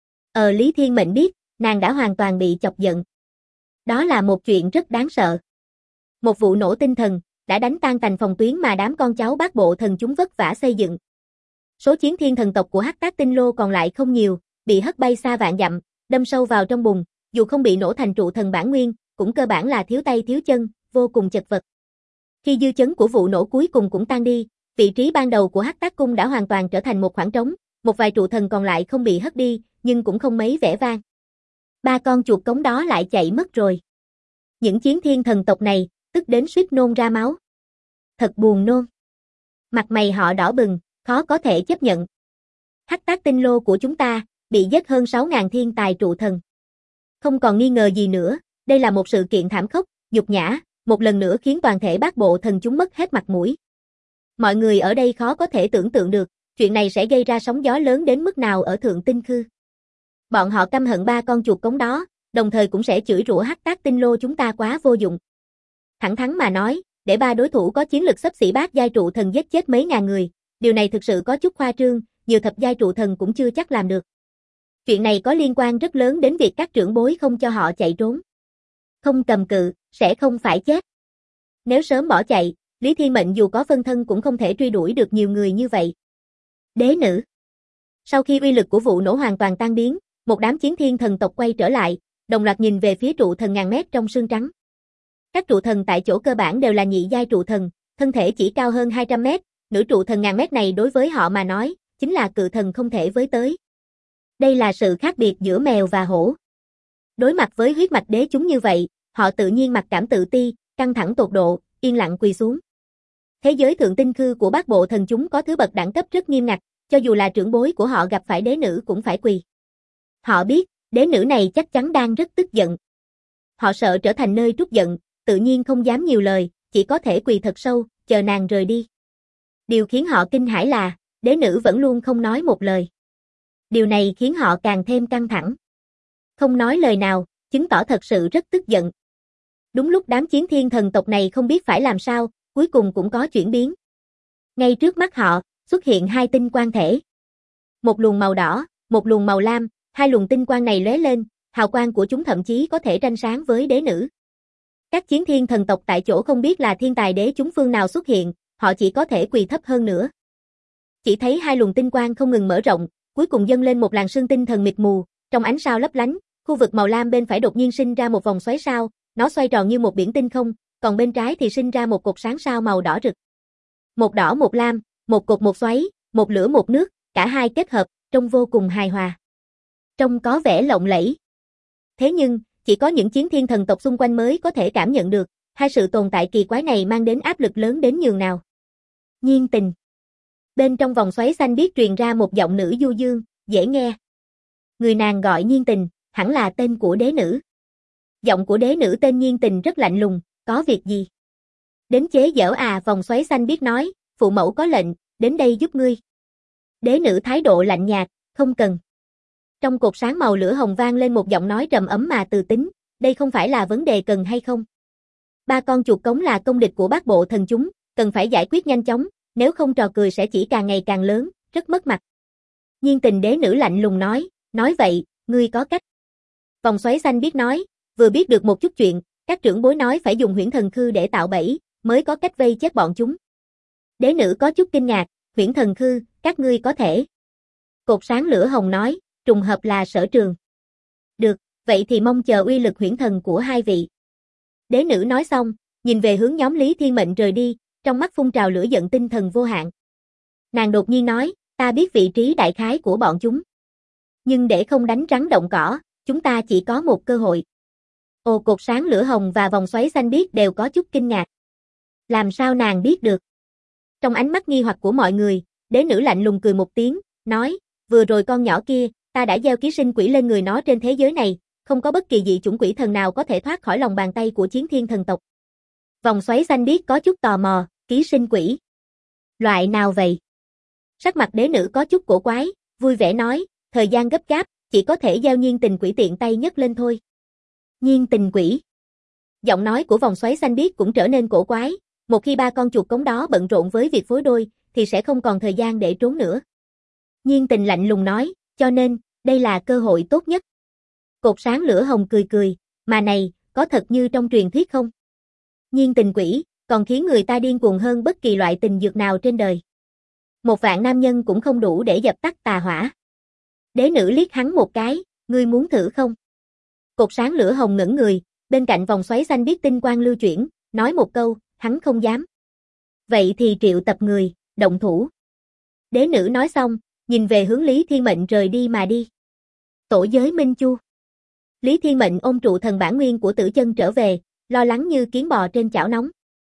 Lý Thiên Mệnh biết, nàng đã hoàn toàn bị chọc giận. Đó là một chuyện rất đáng sợ. Một vụ nổ tinh thần, đã đánh tan thành phòng tuyến mà đám con cháu Bát Bộ thần chúng vất vả xây dựng. Số chiến thiên thần tộc của Hắc Tác Tinh Lô còn lại không nhiều, bị hất bay xa vạn dặm, đâm sâu vào trong bùn, dù không bị nổ thành trụ thần bản nguyên, cũng cơ bản là thiếu tay thiếu chân, vô cùng chật vật. Khi dư chấn của vụ nổ cuối cùng cũng tan đi, vị trí ban đầu của Hắc Tác Cung đã hoàn toàn trở thành một khoảng trống, một vài trụ thần còn lại không bị hất đi, nhưng cũng không mấy vẻ vang. Ba con chuột cống đó lại chạy mất rồi. Những chiến thiên thần tộc này, tức đến suýt nôn ra máu. Thật buồn nôn. Mặt mày họ đỏ bừng, khó có thể chấp nhận. Hắc Tác Tinh Lô của chúng ta, bị giết hơn 6.000 thiên tài trụ thần. Không còn nghi ngờ gì nữa, đây là một sự kiện thảm khốc, nhục nhã, một lần nữa khiến toàn thể Bát Bộ thần chúng mất hết mặt mũi. Mọi người ở đây khó có thể tưởng tượng được, chuyện này sẽ gây ra sóng gió lớn đến mức nào ở Thượng Tinh Khư. Bọn họ căm hận ba con chuột cống đó, đồng thời cũng sẽ chửi rủa Hắc Tác Tinh Lô chúng ta quá vô dụng. Thẳng thắn mà nói, để ba đối thủ có chiến lực xấp xỉ bát giai trụ thần giết chết mấy ngàn người, điều này thực sự có chút khoa trương, nhiều thập giai trụ thần cũng chưa chắc làm được. Chuyện này có liên quan rất lớn đến việc các trưởng bối không cho họ chạy trốn. Không cầm cự, sẽ không phải chết. Nếu sớm bỏ chạy, Lý Thiên Mệnh dù có phân thân cũng không thể truy đuổi được nhiều người như vậy. Đế nữ. Sau khi uy lực của vụ nổ hoàn toàn tan biến, một đám chiến thiên thần tộc quay trở lại, đồng loạt nhìn về phía trụ thần ngàn mét trong sương trắng. Các trụ thần tại chỗ cơ bản đều là nhị giai trụ thần, thân thể chỉ cao hơn 200 mét, nữ trụ thần ngàn mét này đối với họ mà nói, chính là cự thần không thể với tới. Đây là sự khác biệt giữa mèo và hổ. Đối mặt với huyết mạch đế chúng như vậy, họ tự nhiên mặc cảm tự ti, căng thẳng tột độ, yên lặng quỳ xuống. Thế giới thượng tinh khư của bát bộ thần chúng có thứ bậc đẳng cấp rất nghiêm ngặt, cho dù là trưởng bối của họ gặp phải đế nữ cũng phải quỳ. Họ biết, đế nữ này chắc chắn đang rất tức giận. Họ sợ trở thành nơi trút giận, tự nhiên không dám nhiều lời, chỉ có thể quỳ thật sâu, chờ nàng rời đi. Điều khiến họ kinh hãi là, đế nữ vẫn luôn không nói một lời. Điều này khiến họ càng thêm căng thẳng. Không nói lời nào, chứng tỏ thật sự rất tức giận. Đúng lúc đám chiến thiên thần tộc này không biết phải làm sao, cuối cùng cũng có chuyển biến. Ngay trước mắt họ, xuất hiện hai tinh quang thể. Một luồng màu đỏ, một luồng màu lam, hai luồng tinh quang này lóe lên, hào quang của chúng thậm chí có thể ranh sáng với đế nữ. Các chiến thiên thần tộc tại chỗ không biết là thiên tài đế chúng phương nào xuất hiện, họ chỉ có thể quỳ thấp hơn nữa. Chỉ thấy hai luồng tinh quang không ngừng mở rộng, cuối cùng dâng lên một làn sương tinh thần mịt mù, trong ánh sao lấp lánh, khu vực màu lam bên phải đột nhiên sinh ra một vòng xoáy sao, nó xoay tròn như một biển tinh không, còn bên trái thì sinh ra một cột sáng sao màu đỏ rực. Một đỏ một lam, một cột một xoáy, một lửa một nước, cả hai kết hợp, trông vô cùng hài hòa. Trông có vẻ lộng lẫy. Thế nhưng, chỉ có những chiến thiên thần tộc xung quanh mới có thể cảm nhận được, hai sự tồn tại kỳ quái này mang đến áp lực lớn đến nhường nào. Nhiên Tình. Bên trong vòng xoáy xanh biếc truyền ra một giọng nữ du dương, dễ nghe. Người nàng gọi Nhiên Tình, hẳn là tên của đế nữ. Giọng của đế nữ tên Nhiên Tình rất lạnh lùng, có việc gì? Đến chế giễu à, vòng xoáy xanh biếc nói, phụ mẫu có lệnh, đến đây giúp ngươi. Đế nữ thái độ lạnh nhạt, không cần. Trong cột sáng màu lửa hồng vang lên một giọng nói trầm ấm mà từ tính, đây không phải là vấn đề cần hay không. Ba con chuột cống là công địch của bát bộ thần chúng, cần phải giải quyết nhanh chóng, nếu không trò cười sẽ chỉ càng ngày càng lớn, rất mất mặt. Nhiên Tình đế nữ lạnh lùng nói vậy, ngươi có cách. Vòng xoáy xanh biết nói, vừa biết được một chút chuyện, các trưởng bối nói phải dùng huyễn thần khư để tạo bẫy, mới có cách vây chết bọn chúng. Đế nữ có chút kinh ngạc, huyễn thần khư, các ngươi có thể. Cột sáng lửa hồng nói, trùng hợp là sở trường. Được, vậy thì mong chờ uy lực huyễn thần của hai vị. Đế nữ nói xong, nhìn về hướng nhóm Lý Thiên Mệnh rời đi, trong mắt phun trào lửa giận tinh thần vô hạn. Nàng đột nhiên nói, ta biết vị trí đại khái của bọn chúng. Nhưng để không đánh rắn động cỏ, chúng ta chỉ có một cơ hội. Ồ, cột sáng lửa hồng và vòng xoáy xanh biếc đều có chút kinh ngạc. Làm sao nàng biết được? Trong ánh mắt nghi hoặc của mọi người, đế nữ lạnh lùng cười một tiếng, nói, vừa rồi con nhỏ kia, ta đã gieo ký sinh quỷ lên người nó trên thế giới này, không có bất kỳ dị chủng quỷ thần nào có thể thoát khỏi lòng bàn tay của chiến thiên thần tộc. Vòng xoáy xanh biếc có chút tò mò, ký sinh quỷ. Loại nào vậy? Sắc mặt đế nữ có chút cổ quái, vui vẻ nói, thời gian gấp gáp, chỉ có thể gieo Nhiên Tình quỷ tiện tay nhấc lên thôi. Nhiên Tình quỷ. Giọng nói của vòng xoáy xanh biếc cũng trở nên cổ quái, một khi ba con chuột cống đó bận rộn với việc phối đôi, thì sẽ không còn thời gian để trốn nữa. Nhiên Tình lạnh lùng nói, cho nên, đây là cơ hội tốt nhất. Cột sáng lửa hồng cười cười, mà này, có thật như trong truyền thuyết không? Nhiên Tình quỷ, còn khiến người ta điên cuồng hơn bất kỳ loại tình dược nào trên đời. 1.000.000 nam nhân cũng không đủ để dập tắt tà hỏa. Đế nữ liếc hắn một cái, ngươi muốn thử không? Cột sáng lửa hồng ngẩng người, bên cạnh vòng xoáy xanh biết tinh quang lưu chuyển, nói một câu, hắn không dám. Vậy thì triệu tập người, động thủ. Đế nữ nói xong, nhìn về hướng Lý Thiên Mệnh rời đi mà đi. Tổ giới Minh Chu. Lý Thiên Mệnh ôm trụ thần bản nguyên của Tử Chân trở về, lo lắng như kiến bò trên chảo nóng.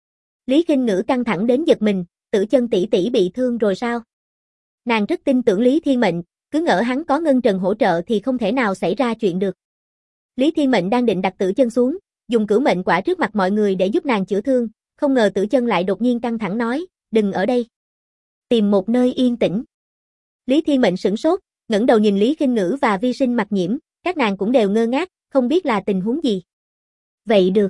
Lý Khinh Ngữ căng thẳng đến giật mình, Tử Chân tỷ tỷ bị thương rồi sao? Nàng rất tin tưởng Lý Thiên Mệnh, cứ ngỡ hắn có ngân trần hỗ trợ thì không thể nào xảy ra chuyện được. Lý Thiên Mệnh đang định đặt Tử Chân xuống, dùng cửu mệnh quả trước mặt mọi người để giúp nàng chữa thương, không ngờ Tử Chân lại đột nhiên căng thẳng nói, đừng ở đây. Tìm một nơi yên tĩnh. Lý Thiên Mệnh sửng sốt, ngẩng đầu nhìn Lý Khinh Ngữ và Vi Sinh Mặc Nhiễm, các nàng cũng đều ngơ ngác, không biết là tình huống gì. Vậy được.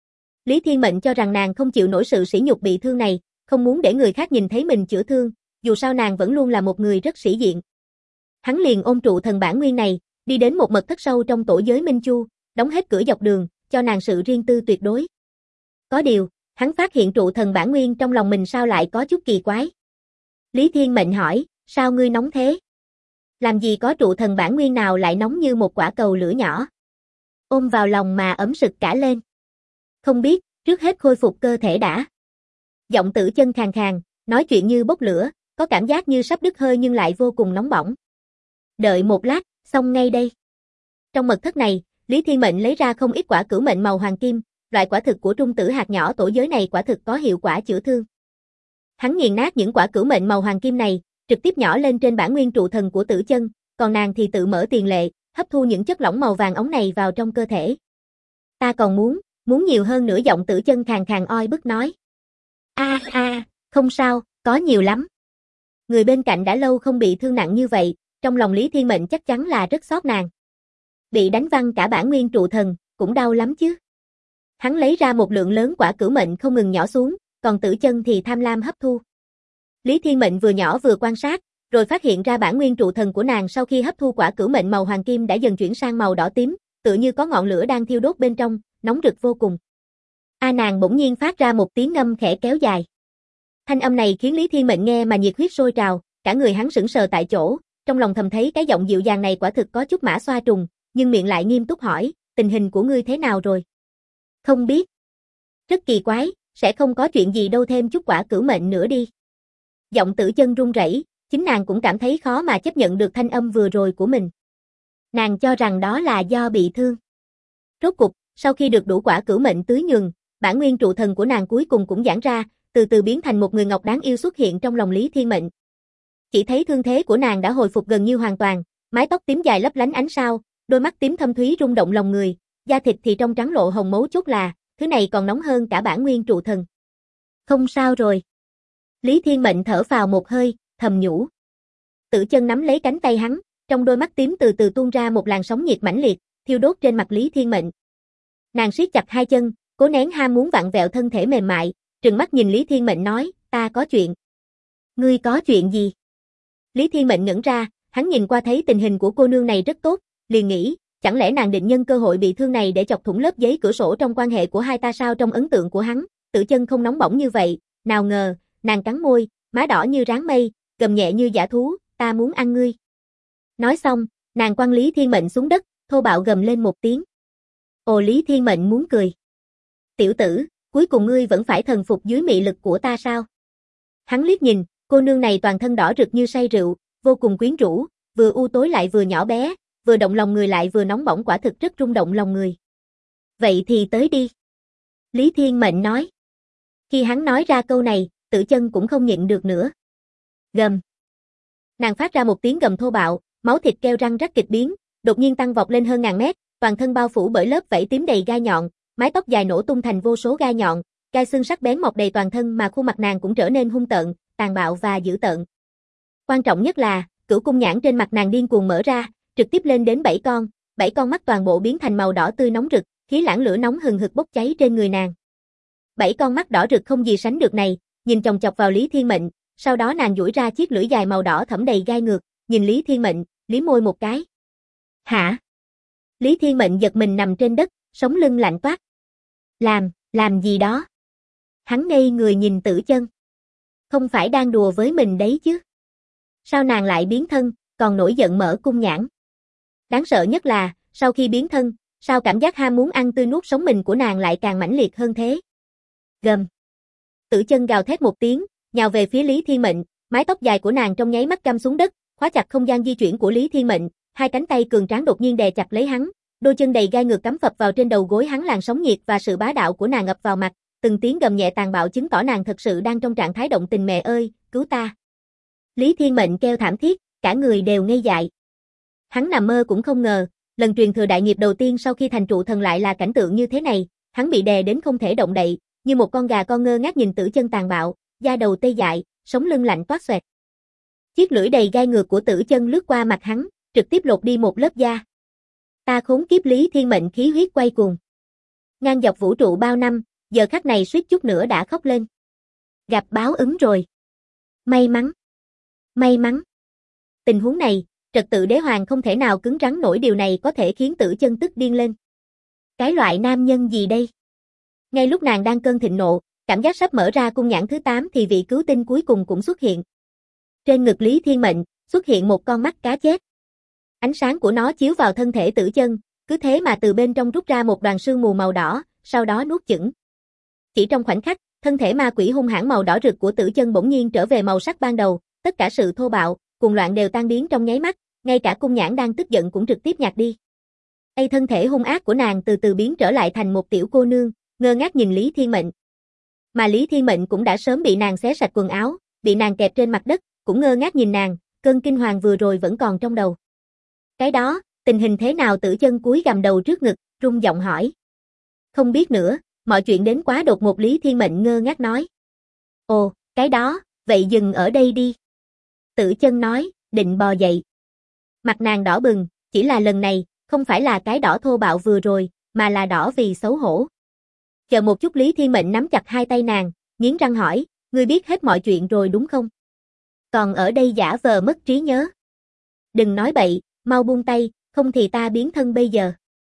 Lý Thiên Mệnh cho rằng nàng không chịu nổi sự sỉ nhục bị thương này, không muốn để người khác nhìn thấy mình chữa thương, dù sao nàng vẫn luôn là một người rất sĩ diện. Hắn liền ôm trụ thần bản nguyên này, đi đến một mật thất sâu trong tổ giới Minh Chu, đóng hết cửa dọc đường, cho nàng sự riêng tư tuyệt đối. Có điều, Hắn phát hiện trụ thần bản nguyên trong lòng mình sao lại có chút kỳ quái. Lý Thiên Mệnh hỏi, sao ngươi nóng thế? Làm gì có trụ thần bản nguyên nào lại nóng như một quả cầu lửa nhỏ? Ôm vào lòng mà ấm sực cả lên. Không biết, trước hết khôi phục cơ thể đã. Giọng Tử Chân khàn khàn, nói chuyện như bốc lửa, có cảm giác như sắp đứt hơi nhưng lại vô cùng nóng bỏng. Đợi một lát, xong ngay đây. Trong mật thất này, Lý Thiên Mệnh lấy ra không ít quả cửu mệnh màu hoàng kim, loại quả thực của trung tử hạt nhỏ tổ giới này quả thực có hiệu quả chữa thương. Hắn nghiền nát những quả cửu mệnh màu hoàng kim này, trực tiếp nhỏ lên trên bản nguyên trụ thần của Tử Chân, còn nàng thì tự mở tiền lệ, hấp thu những chất lỏng màu vàng óng này vào trong cơ thể. Ta còn muốn nhiều hơn nữa, giọng Tử Chân khàn khàn oi bức nói. Không sao, có nhiều lắm. Người bên cạnh đã lâu không bị thương nặng như vậy, trong lòng Lý Thiên Mệnh chắc chắn là rất xót nàng. Bị đánh văng cả bản nguyên trụ thần, cũng đau lắm chứ. Hắn lấy ra một lượng lớn quả cửu mệnh không ngừng nhỏ xuống, còn Tử Chân thì tham lam hấp thu. Lý Thiên Mệnh vừa nhỏ vừa quan sát, rồi phát hiện ra bản nguyên trụ thần của nàng sau khi hấp thu quả cửu mệnh màu hoàng kim đã dần chuyển sang màu đỏ tím, tựa như có ngọn lửa đang thiêu đốt bên trong, nóng rực vô cùng. Nàng bỗng nhiên phát ra một tiếng ngâm khẽ kéo dài. Thanh âm này khiến Lý Thiên Mệnh nghe mà nhiệt huyết sôi trào, cả người hắn sững sờ tại chỗ, trong lòng thầm thấy cái giọng dịu dàng này quả thực có chút mã xoa trùng, nhưng miệng lại nghiêm túc hỏi, tình hình của ngươi thế nào rồi? Không biết. Rất kỳ quái, sẽ không có chuyện gì đâu, thêm chút quả cửu mệnh nữa đi. Giọng Tử Chân run rẩy, chính nàng cũng cảm thấy khó mà chấp nhận được thanh âm vừa rồi của mình. Nàng cho rằng đó là do bị thương. Rốt cục, sau khi được đủ quả cửu mệnh tưới nhường, bản nguyên trụ thần của nàng cuối cùng cũng giãn ra, từ từ biến thành một người ngọc đáng yêu xuất hiện trong lòng Lý Thiên Mệnh. Chỉ thấy thương thế của nàng đã hồi phục gần như hoàn toàn, mái tóc tím dài lấp lánh ánh sao, đôi mắt tím thâm thúy rung động lòng người, da thịt thì trong trắng lộ hồng mấu chốt là, thứ này còn nóng hơn cả bản nguyên trụ thần. Không sao rồi. Lý Thiên Mệnh thở phào một hơi, thầm nhủ. Tử Chân nắm lấy cánh tay hắn, trong đôi mắt tím từ từ tuôn ra một làn sóng nhiệt mãnh liệt, thiêu đốt trên mặt Lý Thiên Mệnh. Nàng siết chặt hai chân, cố nén ham muốn vặn vẹo thân thể mềm mại, trừng mắt nhìn Lý Thiên Mệnh nói, ta có chuyện. Ngươi có chuyện gì? Lý Thiên Mệnh ngẩn ra, hắn nhìn qua thấy tình hình của cô nương này rất tốt, liền nghĩ, chẳng lẽ nàng định nhân cơ hội bị thương này để chọc thủng lớp giấy cửa sổ trong quan hệ của hai ta sao? Trong ấn tượng của hắn, Tử Chân không nóng bỏng như vậy, nào ngờ, nàng cắn môi, má đỏ như ráng mây, gầm nhẹ như dã thú, ta muốn ăn ngươi. Nói xong, nàng quăng Lý Thiên Mệnh xuống đất, thô bạo gầm lên một tiếng. Ồ, Lý Thiên Mệnh muốn cười. Tiểu tử, cuối cùng ngươi vẫn phải thần phục dưới mị lực của ta sao? Hắn liếc nhìn, cô nương này toàn thân đỏ rực như say rượu, vô cùng quyến rũ, vừa u tối lại vừa nhỏ bé, vừa động lòng người lại vừa nóng bỏng, quả thực rất rung động lòng người. Vậy thì tới đi. Lý Thiên Mệnh nói. Khi hắn nói ra câu này, Tử Chân cũng không nhịn được nữa. Gầm. Nàng phát ra một tiếng gầm thô bạo, máu thịt kêu răng rắc kịch biến, đột nhiên tăng vọt lên hơn ngàn mét, toàn thân bao phủ bởi lớp vảy tím đầy gai nhọn, mái tóc dài nổ tung thành vô số gai nhọn, gai xương sắc bén mọc đầy toàn thân mà khuôn mặt nàng cũng trở nên hung tợn, tàn bạo và dữ tợn. Quan trọng nhất là, cửu cung nhãn trên mặt nàng điên cuồng mở ra, trực tiếp lên đến 7 con mắt toàn bộ biến thành màu đỏ tươi nóng rực, khí lãng lửa nóng hừng hực bốc cháy trên người nàng. 7 con mắt đỏ rực không gì sánh được này, nhìn chòng chọc vào Lý Thiên Mệnh, sau đó nàng duỗi ra chiếc lưỡi dài màu đỏ thẫm đầy gai ngược, nhìn Lý Thiên Mệnh, liếm môi một cái. Hả? Lý Thiên Mệnh giật mình nằm trên đất, sống lưng lạnh toát. Làm gì đó? Hắn ngây người nhìn Tử Chân. Không phải đang đùa với mình đấy chứ? Sao nàng lại biến thân, còn nổi giận mở cung nhãn? Đáng sợ nhất là, sau khi biến thân, sao cảm giác ham muốn ăn tươi nuốt sống mình của nàng lại càng mãnh liệt hơn thế? Gầm. Tử Chân gào thét một tiếng, nhào về phía Lý Thiên Mệnh, mái tóc dài của nàng trong nháy mắt cắm xuống đất, khóa chặt không gian di chuyển của Lý Thiên Mệnh, hai cánh tay cường tráng đột nhiên đè chặt lấy hắn, đôi chân đầy gai ngược cắm phập vào trên đầu gối hắn, làn sóng nhiệt và sự bá đạo của nàng ập vào mặt, từng tiếng gầm nhẹ tàn bạo chứng tỏ nàng thật sự đang trong trạng thái động tình. Mẹ ơi, cứu ta. Lý Thiên Mệnh kêu thảm thiết, cả người đều ngây dại. Hắn nằm mơ cũng không ngờ, lần truyền thừa đại nghiệp đầu tiên sau khi thành trụ thần lại là cảnh tượng như thế này, hắn bị đè đến không thể động đậy, như một con gà con ngơ ngác nhìn Tử Chân tàn bạo, da đầu tê dại, sống lưng lạnh toát xoẹt. Chiếc lưỡi đầy gai ngược của Tử Chân lướt qua mặt hắn, trực tiếp lột đi một lớp da. Ta khốn kiếp, Lý Thiên Mệnh khí huyết quay cuồng. Ngang dọc vũ trụ bao năm, giờ khắc này suýt chút nữa đã khóc lên. Gặp báo ứng rồi. May mắn. Tình huống này, trật tự đế hoàng không thể nào cứng rắn nổi, điều này có thể khiến Tử Chân tức điên lên. Cái loại nam nhân gì đây? Ngay lúc nàng đang cơn thịnh nộ, Cảm giác sắp mở ra cung nhãn thứ 8 thì vị cứu tinh cuối cùng cũng xuất hiện. Trên ngực Lý Thiên Mệnh, xuất hiện một con mắt cá chết. Ánh sáng của nó chiếu vào thân thể Tử Chân, cứ thế mà từ bên trong rút ra một đoàn sương mù màu đỏ, sau đó nuốt chửng. Chỉ trong khoảnh khắc, thân thể ma quỷ hung hãn màu đỏ rực của Tử Chân bỗng nhiên trở về màu sắc ban đầu, tất cả sự thô bạo, cuồng loạn đều tan biến trong nháy mắt, ngay cả cung nhãn đang tức giận cũng trực tiếp nhạt đi. Thân thể hung ác của nàng từ từ biến trở lại thành một tiểu cô nương, ngơ ngác nhìn Lý Thiên Mệnh. Mà Lý Thiên Mệnh cũng đã sớm bị nàng xé sạch quần áo, bị nàng kẹp trên mặt đất, cũng ngơ ngác nhìn nàng, cơn kinh hoàng vừa rồi vẫn còn trong đầu. Cái đó, tình hình thế nào? Tử Chân cúi gằm đầu trước ngực, run giọng hỏi. Không biết nữa, mọi chuyện đến quá đột ngột. Lý Thiên Mệnh ngơ ngác nói. Ồ, cái đó, vậy dừng ở đây đi. Tử Chân nói, định bò dậy. Mặt nàng đỏ bừng, chỉ là lần này, không phải là cái đỏ thô bạo vừa rồi, mà là đỏ vì xấu hổ. Chờ một chút. Lý Thiên Mệnh nắm chặt hai tay nàng, nghiến răng hỏi, ngươi biết hết mọi chuyện rồi đúng không? Còn ở đây giả vờ mất trí nhớ. Đừng nói bậy, mau buông tay, không thì ta biến thân bây giờ.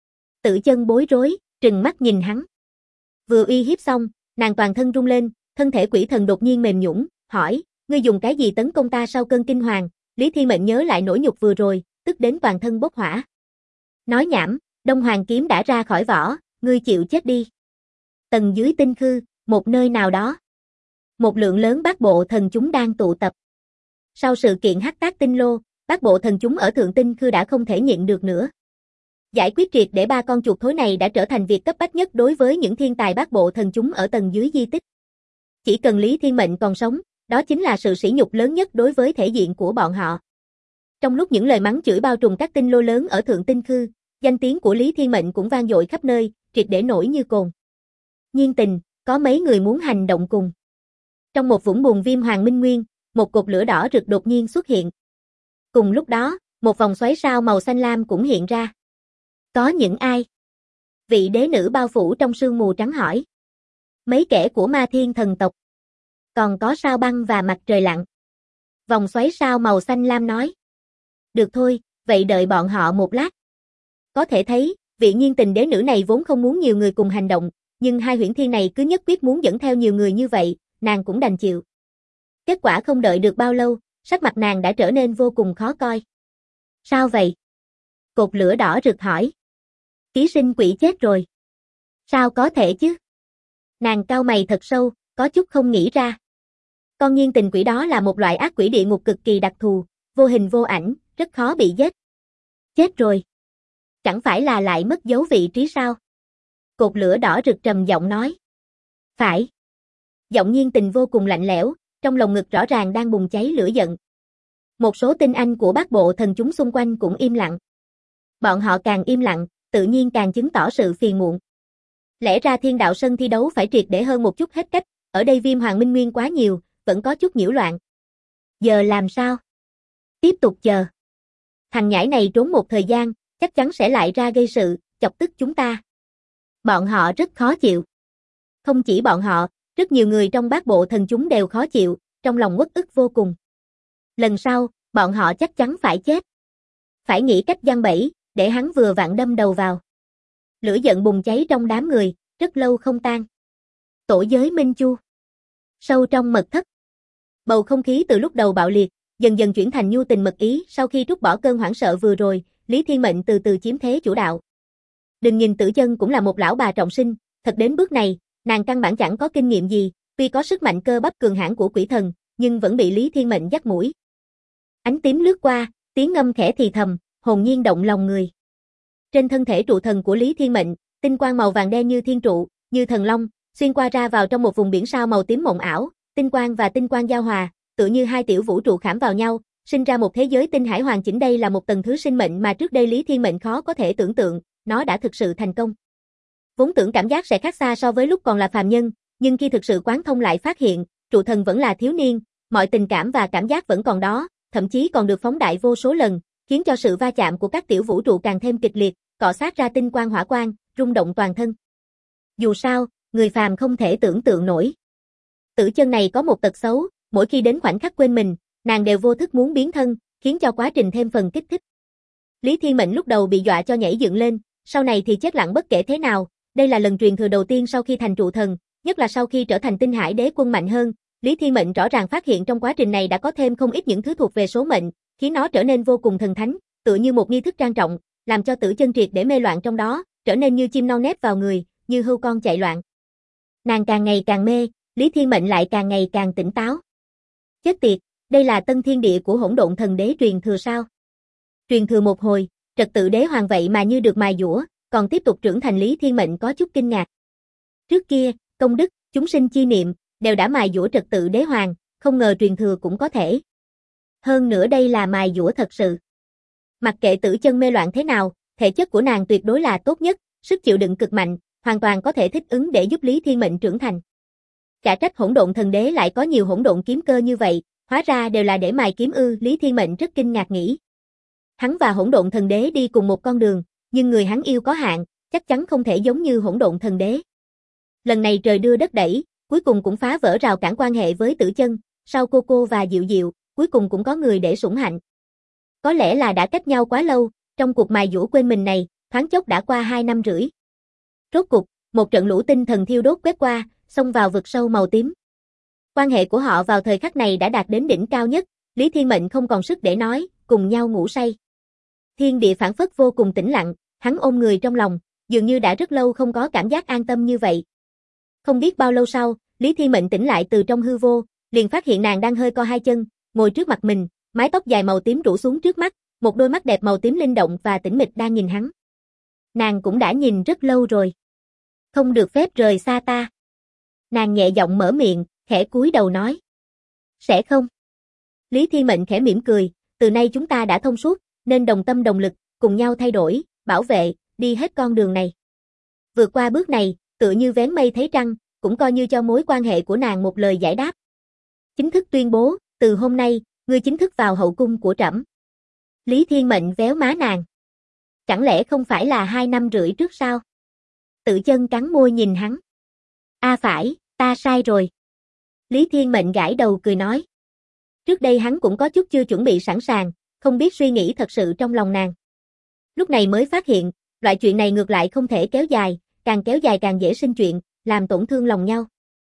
Tử Chân bối rối, trừng mắt nhìn hắn. Vừa uy hiếp xong, nàng toàn thân rung lên, thân thể quỷ thần đột nhiên mềm nhũn, hỏi, ngươi dùng cái gì tấn công ta sau cơn kinh hoàng? Lý Thiên Mệnh nhớ lại nỗi nhục vừa rồi, tức đến toàn thân bốc hỏa. Nói nhảm, Đông Hoàng kiếm đã ra khỏi vỏ, ngươi chịu chết đi. Tầng dưới tinh khư, một nơi nào đó. Một lượng lớn bát bộ thần chúng đang tụ tập. Sau sự kiện Hắc Tác Tinh Lô, bát bộ thần chúng ở thượng tinh khư đã không thể nhịn được nữa. Giải quyết triệt để ba con chuột thối này đã trở thành việc cấp bách nhất đối với những thiên tài bát bộ thần chúng ở tầng dưới di tích. Chỉ cần Lý Thiên Mệnh còn sống, đó chính là sự sỉ nhục lớn nhất đối với thể diện của bọn họ. Trong lúc những lời mắng chửi bao trùm các tinh lô lớn ở thượng tinh khư, danh tiếng của Lý Thiên Mệnh cũng vang dội khắp nơi, triệt để nổi như cồn. Nhiên Tình, có mấy người muốn hành động cùng. Trong một vũng bùn viêm hoàng minh nguyên, một cột lửa đỏ rực đột nhiên xuất hiện. Cùng lúc đó, một vòng xoáy sao màu xanh lam cũng hiện ra. Có những ai? Vị đế nữ bao phủ trong sương mù trắng hỏi. Mấy kẻ của Ma Thiên thần tộc. Còn có sao băng và mặt trời lặn. Vòng xoáy sao màu xanh lam nói. Được thôi, vậy đợi bọn họ một lát. Có thể thấy, vị Nhiên Tình đế nữ này vốn không muốn nhiều người cùng hành động, nhưng hai huyễn thiên này cứ nhất quyết muốn dẫn theo nhiều người như vậy, nàng cũng đành chịu. Kết quả không đợi được bao lâu, sắc mặt nàng đã trở nên vô cùng khó coi. Sao vậy? Cột lửa đỏ rực hỏi. Ký sinh quỷ chết rồi. Sao có thể chứ? Nàng cau mày thật sâu, có chút không nghĩ ra. Con Nhiên Tình quỷ đó là một loại ác quỷ địa ngục cực kỳ đặc thù, vô hình vô ảnh, rất khó bị giết. Chết rồi. Chẳng phải là lại mất dấu vị trí sao? Cột lửa đỏ rực trầm giọng nói. Phải. Giọng Nhiên Tình vô cùng lạnh lẽo, trong lồng ngực rõ ràng đang bùng cháy lửa giận. Một số tinh anh của bát bộ thần chúng xung quanh cũng im lặng. Bọn họ càng im lặng, tự nhiên càng chứng tỏ sự phiền muộn. Lẽ ra Thiên Đạo Sân thi đấu phải triệt để hơn một chút hết cách, ở đây viêm hoàng minh nguyên quá nhiều, vẫn có chút nhiễu loạn. Giờ làm sao? Tiếp tục chờ. Thằng nhãi này trốn một thời gian, chắc chắn sẽ lại ra gây sự, chọc tức chúng ta. Bọn họ rất khó chịu. Không chỉ bọn họ, rất nhiều người trong bát bộ thần chúng đều khó chịu, trong lòng uất ức vô cùng. Lần sau, bọn họ chắc chắn phải chết. Phải nghĩ cách giăng bẫy, để hắn vừa vặn đâm đầu vào. Lửa giận bùng cháy trong đám người, rất lâu không tan. Tổ giới Minh Chu. Sâu trong mật thất. Bầu không khí từ lúc đầu bạo liệt, dần dần chuyển thành nhu tình mật ý. Sau khi trút bỏ cơn hoảng sợ vừa rồi, Lý Thiên Mệnh từ từ chiếm thế chủ đạo. Đừng nhìn Tử Chân cũng là một lão bà trọng sinh, thật đến bước này, nàng căn bản chẳng có kinh nghiệm gì, tuy có sức mạnh cơ bắp cường hãn của quỷ thần, nhưng vẫn bị Lý Thiên Mệnh dắt mũi. Ánh tím lướt qua, tiếng ngâm khẽ thì thầm, hồn nhiên động lòng người. Trên thân thể trụ thần của Lý Thiên Mệnh, tinh quang màu vàng đen như thiên trụ, như thần long, xuyên qua ra vào trong một vùng biển sao màu tím mộng ảo, tinh quang và tinh quang giao hòa, tựa như hai tiểu vũ trụ khảm vào nhau, sinh ra một thế giới tinh hải hoàn chỉnh. Đây là một tầng thứ sinh mệnh mà trước đây Lý Thiên Mệnh khó có thể tưởng tượng, nó đã thực sự thành công. Vốn tưởng cảm giác sẽ khác xa so với lúc còn là phàm nhân, nhưng khi thực sự quán thông lại phát hiện, trụ thần vẫn là thiếu niên, mọi tình cảm và cảm giác vẫn còn đó, thậm chí còn được phóng đại vô số lần, khiến cho sự va chạm của các tiểu vũ trụ càng thêm kịch liệt, cọ sát ra tinh quang hỏa quang, rung động toàn thân. Dù sao, người phàm không thể tưởng tượng nổi. Tử Chân này có một tật xấu, mỗi khi đến khoảnh khắc quên mình, nàng đều vô thức muốn biến thân, khiến cho quá trình thêm phần kích thích. Lý Thiên Mệnh lúc đầu bị dọa cho nhảy dựng lên, sau này thì chết lặng bất kể thế nào, đây là lần truyền thừa đầu tiên sau khi thành trụ thần, Nhất là sau khi trở thành Tinh Hải Đế Quân mạnh hơn, Lý Thiên Mệnh rõ ràng phát hiện trong quá trình này đã có thêm không ít những thứ thuộc về số mệnh, khiến nó trở nên vô cùng thần thánh, tựa như một nghi thức trang trọng, làm cho Tử Chân triệt để mê loạn trong đó, trở nên như chim non nép vào người, như hươu con chạy loạn. Nàng càng ngày càng mê, Lý Thiên Mệnh lại càng ngày càng tỉnh táo. Chết tiệt, đây là tân thiên địa của Hỗn Độn Thần Đế truyền thừa sao? Truyền thừa một hồi, trật tự đế hoàng vậy mà như được mài dũa, còn tiếp tục trưởng thành. Lý Thiên Mệnh có chút kinh ngạc. Trước kia, công đức, chúng sinh chi niệm, đều đã mài dũa trật tự đế hoàng, không ngờ truyền thừa cũng có thể. Hơn nữa đây là mài dũa thật sự. Mặc kệ Tử Chân mê loạn thế nào, thể chất của nàng tuyệt đối là tốt nhất, sức chịu đựng cực mạnh, hoàn toàn có thể thích ứng để giúp Lý Thiên Mệnh trưởng thành. Chả trách Hỗn Độn Thần Đế lại có nhiều hỗn độn kiếm cơ như vậy, hóa ra đều là để mài kiếm ư. Lý Thiên Mệnh rất kinh ngạc nghĩ. Hắn và Hỗn Độn Thần Đế đi cùng một con đường, nhưng người hắn yêu có hạn, chắc chắn không thể giống như Hỗn Độn Thần Đế. Lần này trời đưa đất đẩy, cuối cùng cũng phá vỡ rào cản quan hệ với Tử Chân, sau cô và Diệu Diệu, cuối cùng cũng có người để sủng hạnh. Có lẽ là đã cách nhau quá lâu, trong cuộc mài dũa quên mình này, thoáng chốc đã qua 2 năm rưỡi. Rốt cục, một trận lũ tinh thần thiêu đốt quét qua, xông vào vực sâu màu tím. Quan hệ của họ vào thời khắc này đã đạt đến đỉnh cao nhất, Lý Thiên Mệnh không còn sức để nói, cùng nhau ngủ say. Thiên địa phảng phất vô cùng tĩnh lặng, hắn ôm người trong lòng, dường như đã rất lâu không có cảm giác an tâm như vậy. Không biết bao lâu sau, Lý Thiên Mệnh tỉnh lại từ trong hư vô, liền phát hiện nàng đang hơi co hai chân, ngồi trước mặt mình, mái tóc dài màu tím rủ xuống trước mắt, một đôi mắt đẹp màu tím linh động và tĩnh mịch đang nhìn hắn. Nàng cũng đã nhìn rất lâu rồi. Không được phép rời xa ta. Nàng nhẹ giọng mở miệng, khẽ cúi đầu nói. Sẽ không. Lý Thiên Mệnh khẽ mỉm cười, từ nay chúng ta đã thông suốt, nên đồng tâm đồng lực, cùng nhau thay đổi, bảo vệ, đi hết con đường này. Vượt qua bước này, tựa như vén mây thấy trăng, cũng coi như cho mối quan hệ của nàng một lời giải đáp. Chính thức tuyên bố, từ hôm nay, ngươi chính thức vào hậu cung của trẫm. Lý Thiên Mệnh véo má nàng. Chẳng lẽ không phải là 2 năm rưỡi trước sao? Tử Chân cắn môi nhìn hắn. Phải, ta sai rồi. Lý Thiên Mệnh gãi đầu cười nói. Trước đây hắn cũng có chút chưa chuẩn bị sẵn sàng, không biết suy nghĩ thật sự trong lòng nàng. Lúc này mới phát hiện, loại chuyện này ngược lại không thể kéo dài, càng kéo dài càng dễ sinh chuyện, làm tổn thương lòng nhau.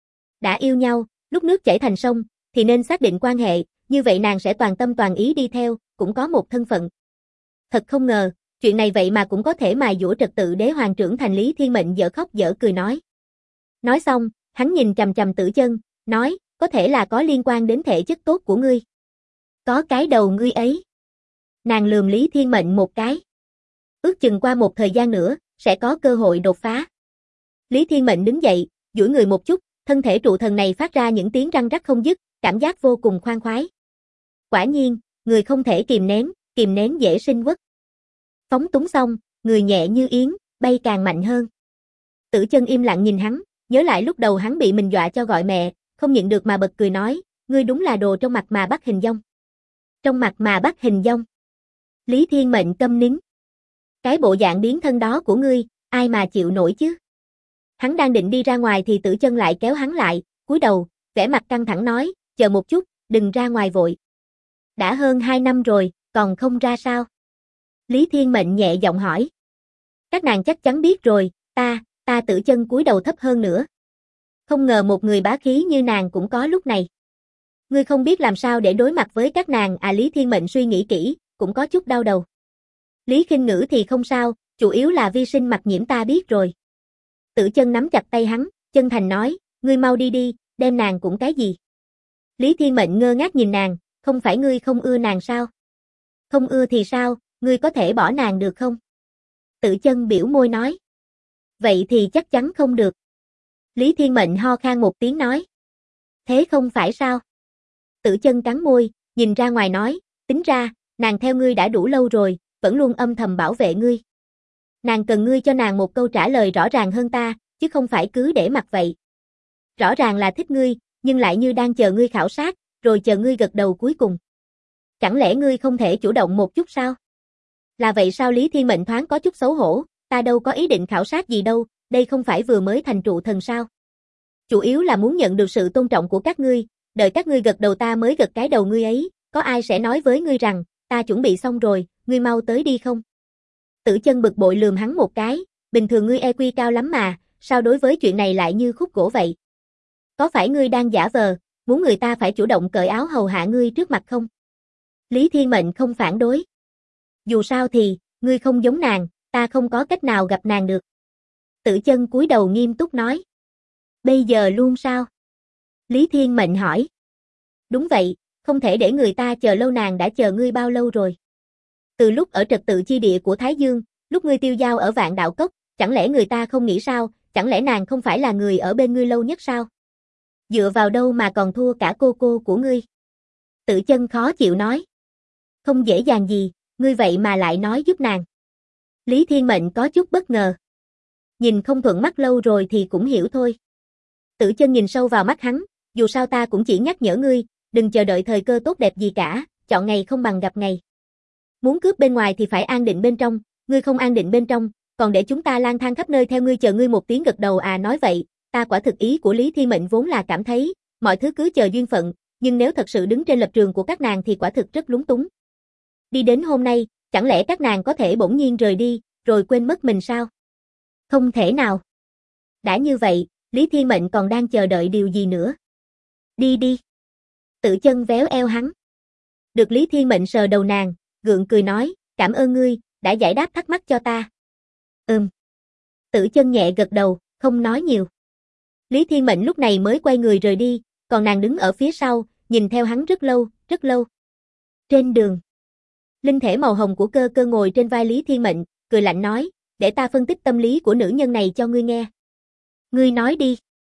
Đã yêu nhau, lúc nước chảy thành sông, thì nên xác định quan hệ, như vậy nàng sẽ toàn tâm toàn ý đi theo, cũng có một thân phận. Thật không ngờ, chuyện này vậy mà cũng có thể mài dũa trật tự đế hoàng trưởng thành. Lý Thiên Mệnh dở khóc dở cười nói. Nói xong, hắn nhìn chằm chằm Tử Chân, nói, có thể là có liên quan đến thể chất tốt của ngươi. Có cái đầu ngươi ấy. Nàng lườm Lý Thiên Mệnh một cái. Ước chừng qua một thời gian nữa, sẽ có cơ hội đột phá. Lý Thiên Mệnh đứng dậy, duỗi người một chút, thân thể trụ thần này phát ra những tiếng răng rắc không dứt, cảm giác vô cùng khoan khoái. Quả nhiên, người không thể kìm nén dễ sinh uất. Phóng túng xong, người nhẹ như yến, bay càng mạnh hơn. Tử Chân im lặng nhìn hắn, nhớ lại lúc đầu hắn bị mình dọa cho gọi mẹ, không nhịn được mà bật cười nói, ngươi đúng là đồ trong mặt mà bắt hình dong. Trong mặt mà bắt hình dong. Lý Thiên Mệnh câm nín. Cái bộ dạng biến thân đó của ngươi, ai mà chịu nổi chứ? Hắn đang định đi ra ngoài thì Tử Chân lại kéo hắn lại, cúi đầu, vẻ mặt căng thẳng nói, chờ một chút, đừng ra ngoài vội. Đã hơn 2 năm rồi, còn không ra sao? Lý Thiên Mệnh nhẹ giọng hỏi. Các nàng chắc chắn biết rồi, ta Tử Chân cúi đầu thấp hơn nữa. Không ngờ một người bá khí như nàng cũng có lúc này. Ngươi không biết làm sao để đối mặt với các nàng à? Lý Thiên Mệnh suy nghĩ kỹ, cũng có chút đau đầu. Lý Khinh Ngữ thì không sao, chủ yếu là vi sinh mặc nhiễm ta biết rồi. Tử Chân nắm chặt tay hắn, chân thành nói, ngươi mau đi đi, đem nàng cũng cái gì? Lý Thiên Mệnh ngơ ngác nhìn nàng, không phải ngươi không ưa nàng sao? Không ưa thì sao, ngươi có thể bỏ nàng được không? Tử Chân biểu môi nói. Vậy thì chắc chắn không được. Lý Thiên Mệnh ho khan một tiếng nói. Thế không phải sao? Tử Chân cắn môi, nhìn ra ngoài nói, tính ra, nàng theo ngươi đã đủ lâu rồi, vẫn luôn âm thầm bảo vệ ngươi. Nàng cần ngươi cho nàng một câu trả lời rõ ràng hơn ta, chứ không phải cứ để mặc vậy. Rõ ràng là thích ngươi, nhưng lại như đang chờ ngươi khảo sát, rồi chờ ngươi gật đầu cuối cùng. Chẳng lẽ ngươi không thể chủ động một chút sao? Là vậy sao? Lý Thiên Mệnh thoáng có chút xấu hổ, ta đâu có ý định khảo sát gì đâu, đây không phải vừa mới thành trụ thần sao? Chủ yếu là muốn nhận được sự tôn trọng của các ngươi, đợi các ngươi gật đầu ta mới gật cái đầu ngươi ấy, có ai sẽ nói với ngươi rằng, ta chuẩn bị xong rồi, ngươi mau tới đi không? Tử Chân bực bội lườm hắn một cái, bình thường ngươi EQ cao lắm mà, sao đối với chuyện này lại như khúc gỗ vậy? Có phải ngươi đang giả vờ, muốn người ta phải chủ động cởi áo hầu hạ ngươi trước mặt không? Lý Thiên Mệnh không phản đối. Dù sao thì, ngươi không giống nàng, ta không có cách nào gặp nàng được. Tử Chân cúi đầu nghiêm túc nói. Bây giờ luôn sao? Lý Thiên Mệnh hỏi. Đúng vậy, không thể để người ta chờ lâu, nàng đã chờ ngươi bao lâu rồi? Từ lúc ở trật tự chi địa của Thái Dương, lúc ngươi tiêu dao ở Vạn Đạo Cốc, chẳng lẽ người ta không nghĩ sao, chẳng lẽ nàng không phải là người ở bên ngươi lâu nhất sao? Dựa vào đâu mà còn thua cả cô của ngươi? Tử Chân khó chịu nói. Không dễ dàng gì, ngươi vậy mà lại nói giúp nàng. Lý Thiên Mệnh có chút bất ngờ. Nhìn không thuận mắt lâu rồi thì cũng hiểu thôi. Tử Chân nhìn sâu vào mắt hắn, dù sao ta cũng chỉ nhắc nhở ngươi, đừng chờ đợi thời cơ tốt đẹp gì cả, chọn ngày không bằng gặp ngày. Muốn cướp bên ngoài thì phải an định bên trong, ngươi không an định bên trong, còn để chúng ta lang thang khắp nơi theo ngươi chờ ngươi một tiếng gật đầu à. Nói vậy, ta quả thực ý của Lý Thiên Mệnh vốn là cảm thấy, mọi thứ cứ chờ duyên phận, nhưng nếu thật sự đứng trên lập trường của các nàng thì quả thực rất lúng túng. Đi đến hôm nay, chẳng lẽ các nàng có thể bỗng nhiên rời đi, rồi quên mất mình sao? Không thể nào. Đã như vậy, Lý Thiên Mệnh còn đang chờ đợi điều gì nữa? Đi đi. Tử Chân véo eo hắn. Được Lý Thiên Mệnh sờ đầu nàng, gượng cười nói, cảm ơn ngươi, đã giải đáp thắc mắc cho ta. Tử Chân nhẹ gật đầu, không nói nhiều. Lý Thiên Mệnh lúc này mới quay người rời đi, còn nàng đứng ở phía sau, nhìn theo hắn rất lâu, rất lâu. Trên đường, linh thể màu hồng của Cơ Cơ ngồi trên vai Lý Thiên Mệnh, cười lạnh nói, để ta phân tích tâm lý của nữ nhân này cho ngươi nghe. Ngươi nói đi.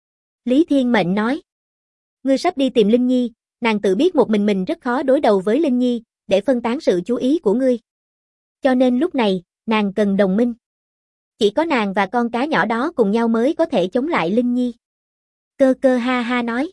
Lý Thiên Mệnh nói. Ngươi sắp đi tìm Linh Nhi, nàng tự biết một mình rất khó đối đầu với Linh Nhi, để phân tán sự chú ý của ngươi. Cho nên lúc này, nàng cần đồng minh. Chỉ có nàng và con cá nhỏ đó cùng nhau mới có thể chống lại Linh Nhi. Cơ Cơ ha ha nói.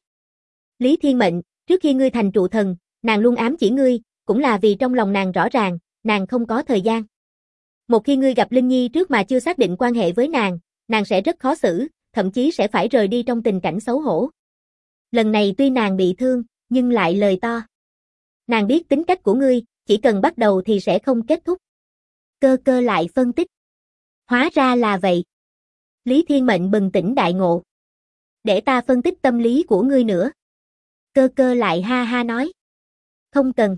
Lý Thiên Mệnh, trước khi ngươi thành trụ thần, nàng luôn ám chỉ ngươi, cũng là vì trong lòng nàng rõ ràng, nàng không có thời gian. Một khi ngươi gặp Linh Nhi trước mà chưa xác định quan hệ với nàng sẽ rất khó xử, thậm chí sẽ phải rời đi trong tình cảnh xấu hổ. Lần này tuy nàng bị thương, nhưng lại lời to. Nàng biết tính cách của ngươi, chỉ cần bắt đầu thì sẽ không kết thúc. Cơ Cơ lại phân tích. Hóa ra là vậy. Lý Thiên Mệnh bừng tỉnh đại ngộ. Để ta phân tích tâm lý của ngươi nữa. Cơ Cơ lại ha ha nói. Không cần.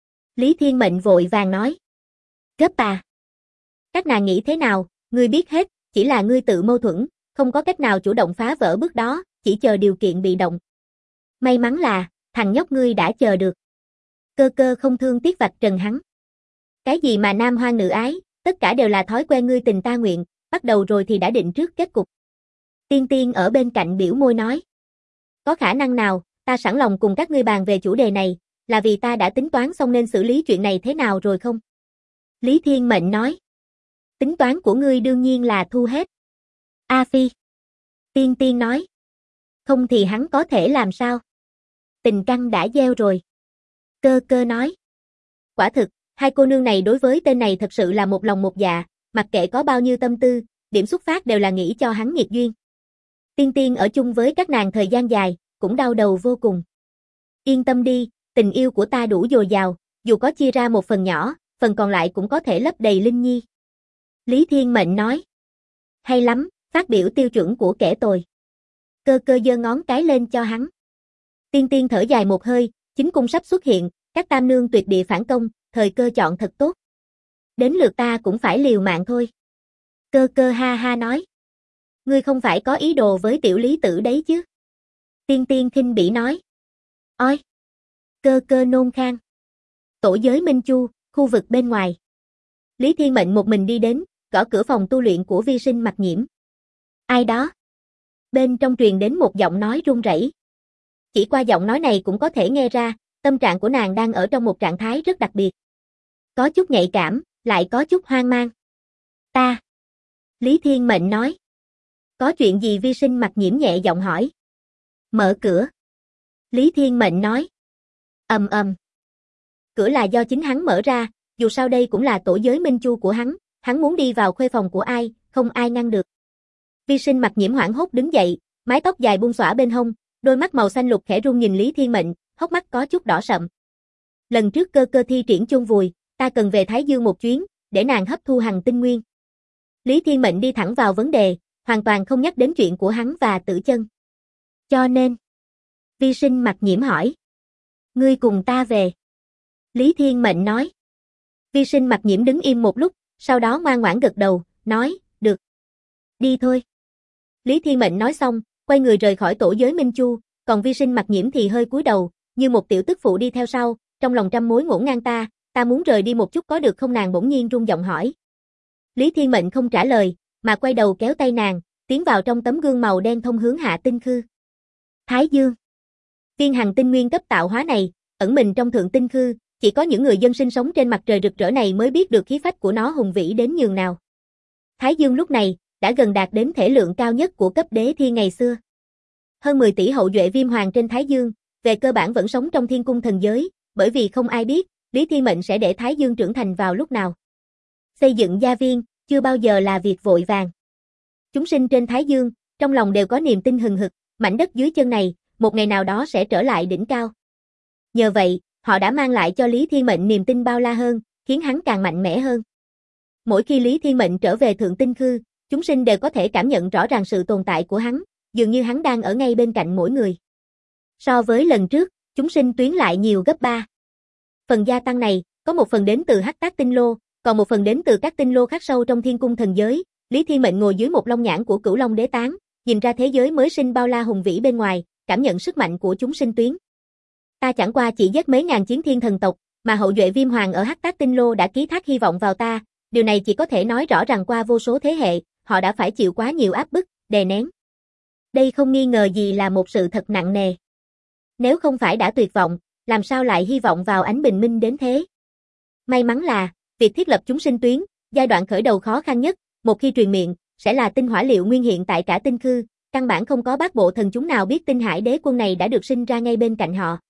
Lý Thiên Mệnh vội vàng nói. Gấp à. Các nàng nghĩ thế nào, ngươi biết hết, chỉ là ngươi tự mâu thuẫn, không có cách nào chủ động phá vỡ bước đó, chỉ chờ điều kiện bị động. May mắn là, thằng nhóc ngươi đã chờ được. Cơ Cơ không thương tiếc vạch trần hắn. Cái gì mà nam hoang nữ ái, tất cả đều là thói quen ngươi tình ta nguyện, bắt đầu rồi thì đã định trước kết cục. Tiên Tiên ở bên cạnh biểu môi nói. Có khả năng nào, ta sẵn lòng cùng các ngươi bàn về chủ đề này, là vì ta đã tính toán xong nên xử lý chuyện này thế nào rồi không? Lý Thiên Mệnh nói. Tính toán của ngươi đương nhiên là thu hết. A Phi. Tiên Tiên nói. Không thì hắn có thể làm sao? Tình căn đã gieo rồi. Cơ Cơ nói. Quả thực, hai cô nương này đối với tên này thật sự là một lòng một dạ, mặc kệ có bao nhiêu tâm tư, điểm xuất phát đều là nghĩ cho hắn nghiệt duyên. Tiên Tiên ở chung với các nàng thời gian dài, cũng đau đầu vô cùng. Yên tâm đi, tình yêu của ta đủ dồi dào, dù có chia ra một phần nhỏ, phần còn lại cũng có thể lấp đầy Linh Nhi. Lý Thiên Mệnh nói. Hay lắm, phát biểu tiêu chuẩn của kẻ tồi. Cơ Cơ giơ ngón cái lên cho hắn. Tiên Tiên thở dài một hơi, chính cung sắp xuất hiện, các tam nương tuyệt địa phản công, thời cơ chọn thật tốt. Đến lượt ta cũng phải liều mạng thôi. Cơ Cơ ha ha nói. Ngươi không phải có ý đồ với tiểu Lý Tử đấy chứ? Tiên Tiên khinh bỉ nói. Ôi! Cơ Cơ nôn khan. Tổ giới Minh Chu, khu vực bên ngoài. Lý Thiên Mệnh một mình đi đến, gõ cửa phòng tu luyện của Vi Sinh Mặc Nhiễm. Ai đó? Bên trong truyền đến một giọng nói run rẩy. Chỉ qua giọng nói này cũng có thể nghe ra, tâm trạng của nàng đang ở trong một trạng thái rất đặc biệt. Có chút nhạy cảm, lại có chút hoang mang. Ta. Lý Thiên Mệnh nói. Có chuyện gì? Vi Sinh Mặc Nhiễm nhẹ giọng hỏi. Mở cửa. Lý Thiên Mệnh nói. Ầm ầm. Cửa là do chính hắn mở ra, dù sao đây cũng là tổ giới Minh Chu của hắn muốn đi vào khuê phòng của ai, không ai ngăn được. Vi Sinh Mặc Nhiễm hoảng hốt đứng dậy, mái tóc dài buông xõa bên hông, đôi mắt màu xanh lục khẽ run nhìn Lý Thiên Mệnh, hốc mắt có chút đỏ sậm. Lần trước Cơ Cơ thi triển chôn vùi, ta cần về Thái Dương một chuyến, để nàng hấp thu hằng tinh nguyên. Lý Thiên Mệnh đi thẳng vào vấn đề, hoàn toàn không nhắc đến chuyện của hắn và Tử Chân. Cho nên, Vi Sinh Mặc Nhiễm hỏi. Ngươi cùng ta về. Lý Thiên Mệnh nói. Vi Sinh Mặc Nhiễm đứng im một lúc, sau đó ngoan ngoãn gật đầu, nói, được. Đi thôi. Lý Thiên Mệnh nói xong, quay người rời khỏi tổ giới Minh Chu, còn Vi Sinh Mặc Nhiễm thì hơi cúi đầu, như một tiểu tức phụ đi theo sau, trong lòng trăm mối ngổn ngang ta muốn rời đi một chút có được không, nàng bỗng nhiên run giọng hỏi. Lý Thiên Mệnh không trả lời, mà quay đầu kéo tay nàng, tiến vào trong tấm gương màu đen thông hướng Hạ Tinh Khư. Thái Dương. Viên hành tinh nguyên cấp tạo hóa này, ẩn mình trong Thượng Tinh Khư, chỉ có những người dân sinh sống trên mặt trời rực rỡ này mới biết được khí phách của nó hùng vĩ đến nhường nào. Thái Dương lúc này đã gần đạt đến thể lượng cao nhất của cấp đế thiên ngày xưa. Hơn 10 tỷ hậu duệ viêm hoàng trên Thái Dương, về cơ bản vẫn sống trong thiên cung thần giới, bởi vì không ai biết Lý Thiên Mệnh sẽ để Thái Dương trưởng thành vào lúc nào. Xây dựng gia viên chưa bao giờ là việc vội vàng. Chúng sinh trên Thái Dương, trong lòng đều có niềm tin hừng hực, mảnh đất dưới chân này, một ngày nào đó sẽ trở lại đỉnh cao. Nhờ vậy, họ đã mang lại cho Lý Thiên Mệnh niềm tin bao la hơn, khiến hắn càng mạnh mẽ hơn. Mỗi khi Lý Thiên Mệnh trở về Thượng Tinh Khư, chúng sinh đều có thể cảm nhận rõ ràng sự tồn tại của hắn, dường như hắn đang ở ngay bên cạnh mỗi người. So với lần trước, chúng sinh tuyến lại nhiều gấp 3. Phần gia tăng này, có một phần đến từ Hắc Tác Tinh Lô, còn một phần đến từ các tinh lô khắc sâu trong thiên cung thần giới. Lý Thiên Mệnh ngồi dưới một long nhãn của Cửu Long Đế Tán, nhìn ra thế giới mới sinh bao la hùng vĩ bên ngoài, cảm nhận sức mạnh của chúng sinh tuyến. Ta chẳng qua chỉ giết mấy ngàn chiến thiên thần tộc, mà hậu duệ viêm hoàng ở Hắc Tác Tinh Lô đã ký thác hy vọng vào ta, điều này chỉ có thể nói rõ rằng qua vô số thế hệ, họ đã phải chịu quá nhiều áp bức, đè nén. Đây không nghi ngờ gì là một sự thật nặng nề. Nếu không phải đã tuyệt vọng, làm sao lại hy vọng vào ánh bình minh đến thế? May mắn là, việc thiết lập chúng sinh tuyến, giai đoạn khởi đầu khó khăn nhất, một khi truyền miệng, sẽ là tinh hỏa liệu nguyên hiện tại cả tinh khư, căn bản không có bát bộ thần chúng nào biết tinh hải đế quân này đã được sinh ra ngay bên cạnh họ.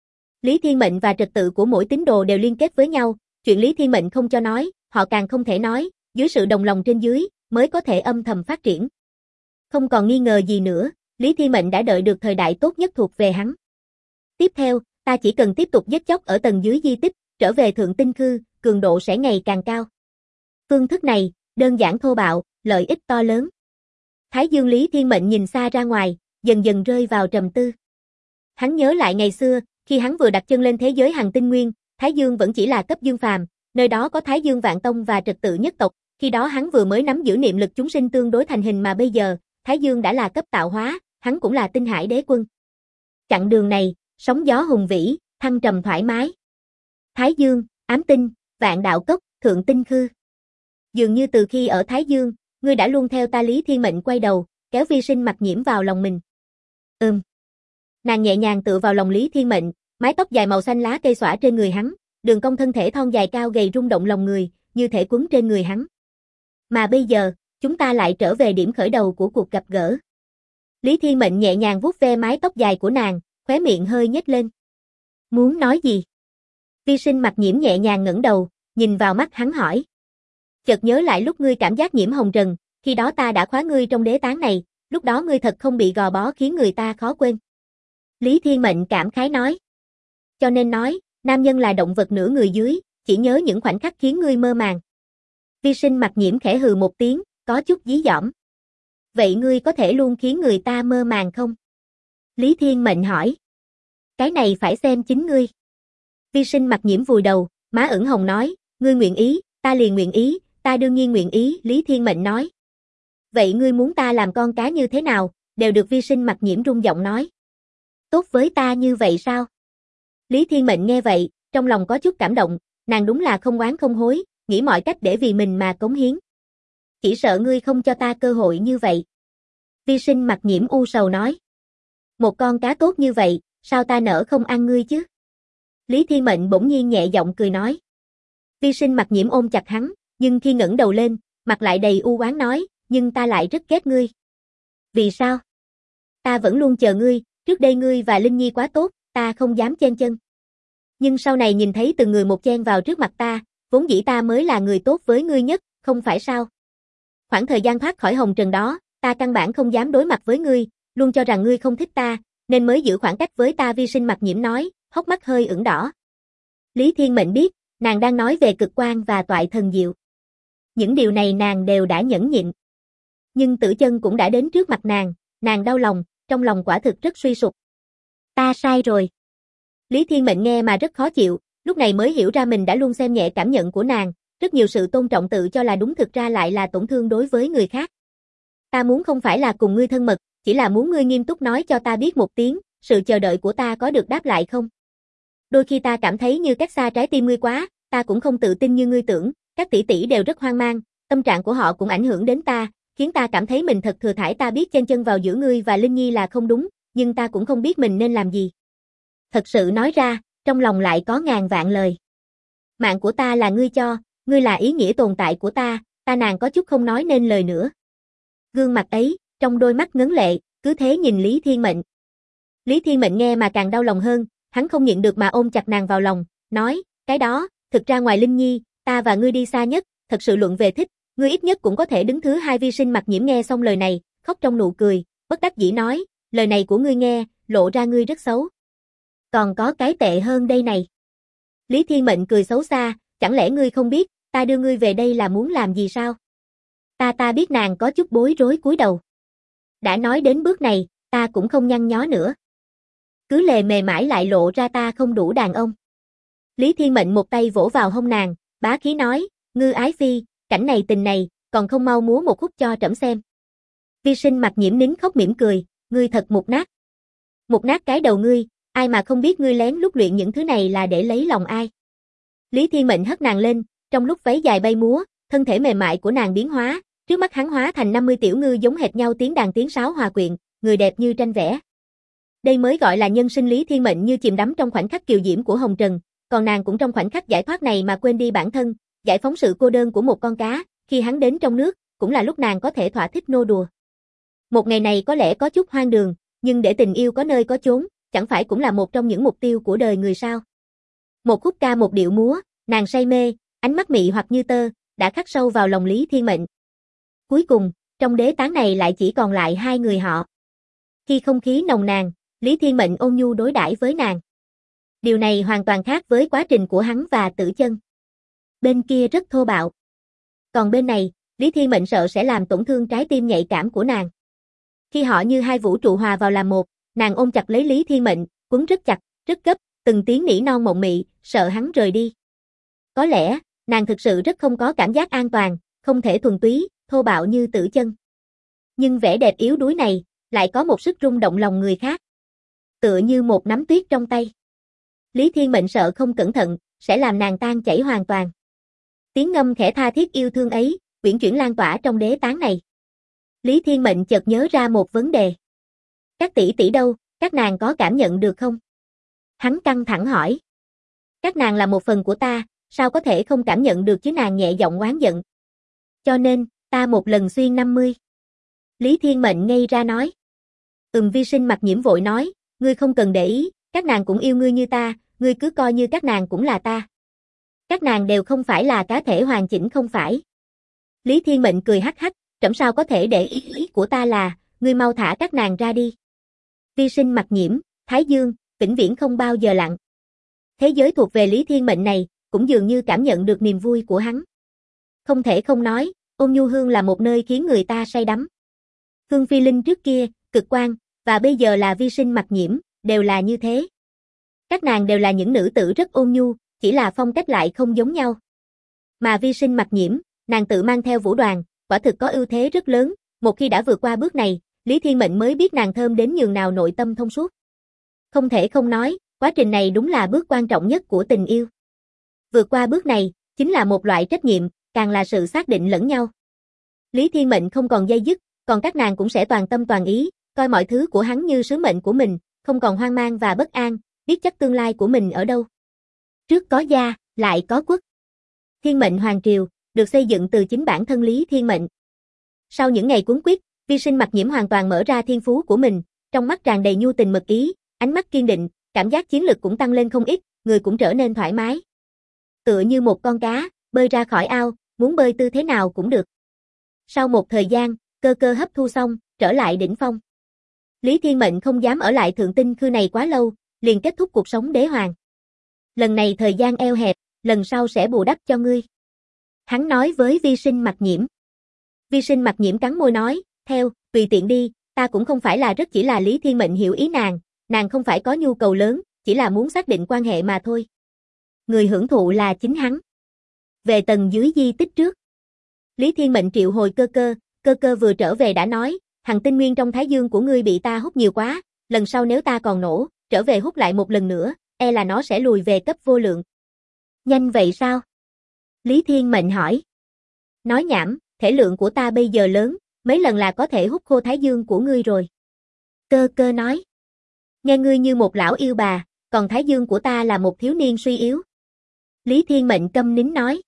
Lý Thiên Mệnh và trật tự của mỗi tín đồ đều liên kết với nhau, chuyện Lý Thiên Mệnh không cho nói, họ càng không thể nói, dưới sự đồng lòng trên dưới, mới có thể âm thầm phát triển. Không còn nghi ngờ gì nữa, Lý Thiên Mệnh đã đợi được thời đại tốt nhất thuộc về hắn. Tiếp theo, ta chỉ cần tiếp tục giết chóc ở tầng dưới di tích, trở về Thượng Tinh Khư, cường độ sẽ ngày càng cao. Phương thức này, đơn giản thô bạo, lợi ích to lớn. Thái Dương Lý Thiên Mệnh nhìn xa ra ngoài, dần dần rơi vào trầm tư. Hắn nhớ lại ngày xưa, khi hắn vừa đặt chân lên thế giới hành tinh nguyên, Thái Dương vẫn chỉ là cấp dương phàm, nơi đó có Thái Dương Vạn Tông và trật tự nhất tộc, khi đó hắn vừa mới nắm giữ niệm lực chúng sinh tương đối thành hình mà bây giờ, Thái Dương đã là cấp tạo hóa, hắn cũng là tinh hải đế quân. Chặng đường này, sóng gió hùng vĩ, thăng trầm thoải mái. Thái Dương, ám tinh, vạn đạo cốc, Thượng Tinh Khư. Dường như từ khi ở Thái Dương, ngươi đã luôn theo ta. Lý Thiên Mệnh quay đầu, kéo Vi Sinh Mặc Nhiễm vào lòng mình. Nàng nhẹ nhàng tựa vào lòng Lý Thiên Mệnh, mái tóc dài màu xanh lá cây xõa trên người hắn, đường cong thân thể thon dài cao gầy rung động lòng người, như thể quấn trên người hắn. Mà bây giờ, chúng ta lại trở về điểm khởi đầu của cuộc gặp gỡ. Lý Thiên Mệnh nhẹ nhàng vuốt ve mái tóc dài của nàng, khóe miệng hơi nhếch lên. Muốn nói gì? Vi Sinh Mặc Nhiễm nhẹ nhàng ngẩng đầu, nhìn vào mắt hắn hỏi. Chợt nhớ lại lúc ngươi cảm giác nhiễm hồng trần, khi đó ta đã khóa ngươi trong đế tán này, lúc đó ngươi thật không bị gò bó khiến người ta khó quên. Lý Thiên Mệnh cảm khái nói. Cho nên nói, nam nhân là động vật nửa người dưới, chỉ nhớ những khoảnh khắc khiến ngươi mơ màng. Vi Sinh Mặc Nhiễm khẽ hừ một tiếng, có chút dí dỏm. Vậy ngươi có thể luôn khiến người ta mơ màng không? Lý Thiên Mệnh hỏi. Cái này phải xem chính ngươi. Vi Sinh Mặc Nhiễm vùi đầu, má ửng hồng nói, ngươi nguyện ý, ta liền nguyện ý, ta đương nhiên nguyện ý. Lý Thiên Mệnh nói. Vậy ngươi muốn ta làm con cá như thế nào, đều được. Vi Sinh Mặc Nhiễm rung giọng nói. Tốt với ta như vậy sao? Lý Thiên Mệnh nghe vậy, trong lòng có chút cảm động, nàng đúng là không oán không hối, nghĩ mọi cách để vì mình mà cống hiến. Chỉ sợ ngươi không cho ta cơ hội như vậy. Vi Sinh Mặc Nhiễm u sầu nói. Một con cá tốt như vậy, sao ta nỡ không ăn ngươi chứ? Lý Thiên Mệnh bỗng nhiên nhẹ giọng cười nói. Vi Sinh Mặc Nhiễm ôm chặt hắn, nhưng khi ngẩng đầu lên, mặt lại đầy u oán nói, nhưng ta lại rất ghét ngươi. Vì sao? Ta vẫn luôn chờ ngươi, trước đây ngươi và Linh Nhi quá tốt, ta không dám chen chân. Nhưng sau này nhìn thấy từng người một chen vào trước mặt ta, vốn dĩ ta mới là người tốt với ngươi nhất, không phải sao? Khoảng thời gian thoát khỏi hồng trần đó, ta căn bản không dám đối mặt với ngươi, luôn cho rằng ngươi không thích ta, nên mới giữ khoảng cách với ta. Vi Sinh Mặc Nhiễm nói, hốc mắt hơi ửng đỏ. Lý Thiên Mệnh biết, nàng đang nói về cực quan và toại thần diệu. Những điều này nàng đều đã nhẫn nhịn. Nhưng Tử Chân cũng đã đến trước mặt nàng đau lòng, trong lòng quả thực rất suy sụp. Ta sai rồi. Lý Thiên Mệnh nghe mà rất khó chịu, lúc này mới hiểu ra mình đã luôn xem nhẹ cảm nhận của nàng, rất nhiều sự tôn trọng tự cho là đúng thực ra lại là tổn thương đối với người khác. Ta muốn không phải là cùng ngươi thân mật, chỉ là muốn ngươi nghiêm túc nói cho ta biết một tiếng, sự chờ đợi của ta có được đáp lại không? Đôi khi ta cảm thấy như cách xa trái tim ngươi quá, ta cũng không tự tin như ngươi tưởng, các tỷ tỷ đều rất hoang mang, tâm trạng của họ cũng ảnh hưởng đến ta, khiến ta cảm thấy mình thật thừa thãi. Ta biết chen chân vào giữa ngươi và Linh Nhi là không đúng, nhưng ta cũng không biết mình nên làm gì. Thật sự nói ra, trong lòng lại có ngàn vạn lời. Mạng của ta là ngươi cho, ngươi là ý nghĩa tồn tại của ta, nàng có chút không nói nên lời nữa. Gương mặt ấy, trong đôi mắt ngấn lệ, cứ thế nhìn Lý Thiên Mệnh. Lý Thiên Mệnh nghe mà càng đau lòng hơn, hắn không nhịn được mà ôm chặt nàng vào lòng, nói, cái đó, thực ra ngoài Linh Nhi, ta và ngươi đi xa nhất, thật sự luận về thích, ngươi ít nhất cũng có thể đứng thứ hai. Vi Sinh Mặc Nhiễm nghe xong lời này, khóc trong nụ cười, bất đắc dĩ nói, lời này của ngươi nghe, lộ ra ngươi rất xấu. Còn có cái tệ hơn đây này. Lý Thiên Mệnh cười xấu xa, chẳng lẽ ngươi không biết, ta đưa ngươi về đây là muốn làm gì sao? Ta biết. Nàng có chút bối rối cúi đầu. Đã nói đến bước này, ta cũng không nhăn nhó nữa. Cứ lề mề mãi lại lộ ra ta không đủ đàn ông. Lý Thiên Mệnh một tay vỗ vào hông nàng, bá khí nói, Ngư ái phi, cảnh này tình này, còn không mau múa một khúc cho trẫm xem. Vi Sinh Mặc Nhiễm nín khóc mỉm cười, ngươi thật mục nát. Mục nát cái đầu ngươi, ai mà không biết ngươi lén lút luyện những thứ này là để lấy lòng ai. Lý Thiên Mệnh hất nàng lên, trong lúc váy dài bay múa, thân thể mềm mại của nàng biến hóa, trước mắt hắn hóa thành 50 tiểu ngư giống hệt nhau, tiếng đàn tiếng sáo hòa quyện, người đẹp như tranh vẽ. Đây mới gọi là nhân sinh. Lý Thiên Mệnh như chìm đắm trong khoảnh khắc kiều diễm của hồng trần, còn nàng cũng trong khoảnh khắc giải thoát này mà quên đi bản thân, giải phóng sự cô đơn của một con cá, khi hắn đến trong nước, cũng là lúc nàng có thể thỏa thích nô đùa. Một ngày này có lẽ có chút hoang đường, nhưng để tình yêu có nơi có chốn, chẳng phải cũng là một trong những mục tiêu của đời người sao? Một khúc ca một điệu múa, nàng say mê, ánh mắt mị hoặc như tơ, đã khắc sâu vào lòng Lý Thiên Mệnh. Cuối cùng, trong đế tán này lại chỉ còn lại hai người họ. Khi không khí nồng nàn, Lý Thiên Mệnh ôn nhu đối đãi với nàng. Điều này hoàn toàn khác với quá trình của hắn và Tử Chân. Bên kia rất thô bạo. Còn bên này, Lý Thiên Mệnh sợ sẽ làm tổn thương trái tim nhạy cảm của nàng. Khi họ như hai vũ trụ hòa vào làm một, nàng ôm chặt lấy Lý Thiên Mệnh, quấn rất chặt, rất gấp, từng tiếng nỉ non mộng mị, sợ hắn rời đi. Có lẽ, nàng thực sự rất không có cảm giác an toàn, không thể thuần túy, thô bạo như Tử Chân. Nhưng vẻ đẹp yếu đuối này, lại có một sức rung động lòng người khác. Tựa như một nắm tuyết trong tay. Lý Thiên Mệnh sợ không cẩn thận, sẽ làm nàng tan chảy hoàn toàn. Tiếng ngâm khẽ tha thiết yêu thương ấy, uyển chuyển lan tỏa trong đế tán này. Lý Thiên Mệnh chợt nhớ ra một vấn đề. Các tỷ tỷ đâu, các nàng có cảm nhận được không? Hắn căng thẳng hỏi. Các nàng là một phần của ta, sao có thể không cảm nhận được chứ? Nàng nhẹ giọng oán giận. Cho nên, ta một lần xuyên 50. Lý Thiên Mệnh ngây ra nói. Vi Sinh Mặc Nhiễm vội nói, ngươi không cần để ý, các nàng cũng yêu ngươi như ta, ngươi cứ coi như các nàng cũng là ta. Các nàng đều không phải là cá thể hoàn chỉnh không phải. Lý Thiên Mệnh cười hắc hắc, trẫm sao có thể để ý của ta là, ngươi mau thả các nàng ra đi. Vi Sinh Mặc Nhiễm, Thái Dương, vĩnh viễn không bao giờ lặng. Thế giới thuộc về Lý Thiên Mệnh này, cũng dường như cảm nhận được niềm vui của hắn. Không thể không nói, Ôn Nhu Hương là một nơi khiến người ta say đắm. Hương Phi Linh trước kia, Cực Quang, và bây giờ là Vi Sinh Mặc Nhiễm, đều là như thế. Các nàng đều là những nữ tử rất ôn nhu, chỉ là phong cách lại không giống nhau. Mà Vi Sinh Mặc Nhiễm, nàng tự mang theo vũ đoàn, quả thực có ưu thế rất lớn, một khi đã vượt qua bước này, Lý Thiên Mệnh mới biết nàng thơm đến nhường nào nội tâm thông suốt. Không thể không nói, quá trình này đúng là bước quan trọng nhất của tình yêu. Vượt qua bước này, chính là một loại trách nhiệm, càng là sự xác định lẫn nhau. Lý Thiên Mệnh không còn dây dứt, còn các nàng cũng sẽ toàn tâm toàn ý, coi mọi thứ của hắn như sứ mệnh của mình, không còn hoang mang và bất an, biết chắc tương lai của mình ở đâu. Trước có gia, lại có quốc. Thiên Mệnh Hoàng Triều, được xây dựng từ chính bản thân Lý Thiên Mệnh. Sau những ngày cuốn quýt, Vi Sinh Mặc Nhiễm hoàn toàn mở ra thiên phú của mình, trong mắt tràn đầy nhu tình mật ý, ánh mắt kiên định, cảm giác chiến lực cũng tăng lên không ít, người cũng trở nên thoải mái. Tựa như một con cá, bơi ra khỏi ao, muốn bơi tư thế nào cũng được. Sau một thời gian, cơ cơ hấp thu xong, trở lại đỉnh phong. Lý Thiên Mệnh không dám ở lại Thượng Tinh Khư này quá lâu, liền kết thúc cuộc sống đế hoàng. Lần này thời gian eo hẹp, lần sau sẽ bù đắp cho ngươi. Hắn nói với Vi Sinh Mặc Nhiễm. Vi Sinh Mặc Nhiễm cắn môi nói, theo, tùy tiện đi, Ta cũng không phải là rất, chỉ là Lý Thiên Mệnh hiểu ý nàng không phải có nhu cầu lớn, chỉ là muốn xác định quan hệ mà thôi. Người hưởng thụ là chính hắn. Về tầng dưới di tích trước. Lý Thiên Mệnh triệu hồi cơ cơ vừa trở về đã nói, hằng tinh nguyên trong thái dương của ngươi bị ta hút nhiều quá, lần sau nếu ta còn nổ, trở về hút lại một lần nữa, e là nó sẽ lùi về cấp vô lượng. Nhanh vậy sao? Lý Thiên Mệnh hỏi. Nói nhảm, thể lượng của ta bây giờ lớn, mấy lần là có thể hút khô thái dương của ngươi rồi. Cơ cơ nói. Nghe ngươi như một lão yêu bà, còn thái dương của ta là một thiếu niên suy yếu. Lý Thiên Mệnh câm nín nói.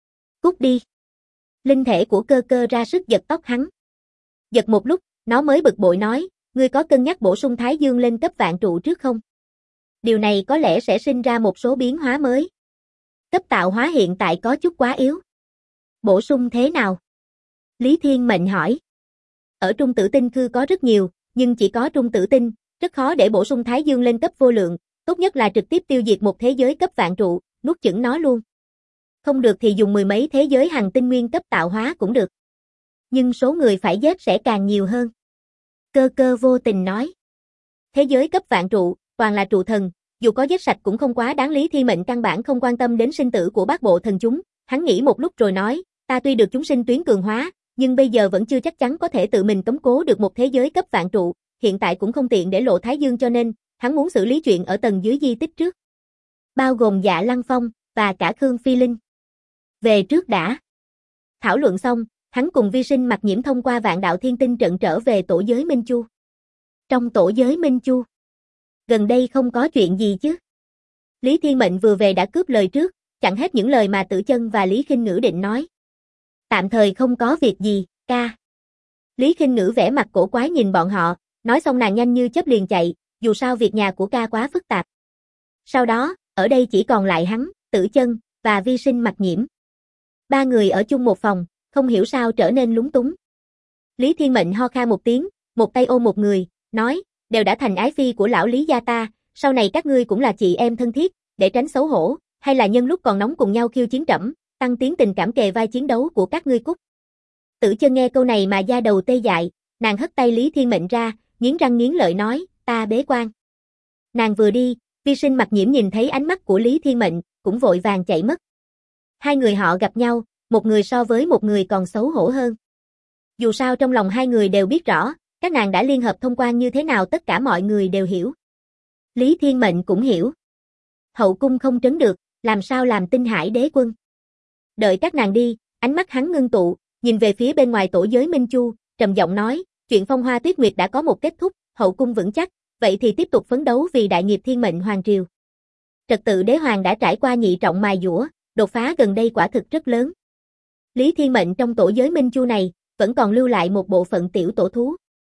Cút đi. Linh thể của cơ cơ ra sức giật tóc hắn. Giật một lúc, nó mới bực bội nói, ngươi có cân nhắc bổ sung thái dương lên cấp vạn trụ trước không? Điều này có lẽ sẽ sinh ra một số biến hóa mới. Cấp tạo hóa hiện tại có chút quá yếu. Bổ sung thế nào? Lý Thiên Mệnh hỏi. Ở trung tử tinh khư có rất nhiều, nhưng chỉ có trung tử tinh, rất khó để bổ sung thái dương lên cấp vô lượng, tốt nhất là trực tiếp tiêu diệt một thế giới cấp vạn trụ, nuốt chửng nó luôn. Không được thì dùng mười mấy thế giới hằng tinh nguyên cấp tạo hóa cũng được. Nhưng số người phải giết sẽ càng nhiều hơn. Cơ cơ vô tình nói. Thế giới cấp vạn trụ, toàn là trụ thần, dù có giết sạch cũng không quá đáng. Lý Thiên Mệnh căn bản không quan tâm đến sinh tử của bát bộ thần chúng, hắn nghĩ một lúc rồi nói, ta tuy được chúng sinh tuyến cường hóa, nhưng bây giờ vẫn chưa chắc chắn có thể tự mình tống cố được một thế giới cấp vạn trụ, hiện tại cũng không tiện để lộ thái dương cho nên, hắn muốn xử lý chuyện ở tầng dưới di tích trước. Bao gồm Dạ Lăng Phong, và cả Khương Phi Linh. Về trước đã. Thảo luận xong, hắn cùng Vi Sinh Mặc Nhiễm thông qua Vạn Đạo Thiên Tinh trận trở về tổ giới Minh Chu. Trong tổ giới Minh Chu, gần đây không có chuyện gì chứ? Lý Thiên Mệnh vừa về đã cướp lời trước, chặn hết những lời mà Tử Chân và Lý Khinh Ngữ định nói. Tạm thời không có việc gì, ca. Lý Khinh Ngữ vẻ mặt cổ quái nhìn bọn họ, nói xong nàng nhanh như chớp liền chạy, dù sao việc nhà của ca quá phức tạp. Sau đó, ở đây chỉ còn lại hắn, Tử Chân, và Vi Sinh Mặc Nhiễm. Ba người ở chung một phòng, không hiểu sao trở nên lúng túng. Lý Thiên Mệnh ho khan một tiếng, một tay ôm một người, nói, đều đã thành ái phi của lão Lý gia ta, sau này các ngươi cũng là chị em thân thiết, để tránh xấu hổ, hay là nhân lúc còn nóng cùng nhau khiêu chiến trẫm, tăng tiến tình cảm kề vai chiến đấu của các ngươi cút. Tử Chân nghe câu này mà da đầu tê dại, nàng hất tay Lý Thiên Mệnh ra, nghiến răng nghiến lợi nói, ta bế quan. Nàng vừa đi, Vi Sinh Mặc Nhiễm nhìn thấy ánh mắt của Lý Thiên Mệnh, cũng vội vàng chạy mất. Hai người họ gặp nhau, một người so với một người còn xấu hổ hơn. Dù sao trong lòng hai người đều biết rõ, các nàng đã liên hợp thông quan như thế nào tất cả mọi người đều hiểu. Lý Thiên Mệnh cũng hiểu. Hậu cung không trấn được, làm sao làm Tinh Hải đế quân. Đợi các nàng đi, ánh mắt hắn ngưng tụ, nhìn về phía bên ngoài tổ giới Minh Chu, trầm giọng nói, chuyện Phong Hoa Tuyết Nguyệt đã có một kết thúc, hậu cung vững chắc, vậy thì tiếp tục phấn đấu vì đại nghiệp thiên mệnh hoàng triều. Trật tự đế hoàng đã trải qua nhị trọng mài dũa, đột phá gần đây quả thực rất lớn. Lý Thiên Mệnh trong tổ giới Minh Chu này, vẫn còn lưu lại một bộ phận tiểu tổ thú.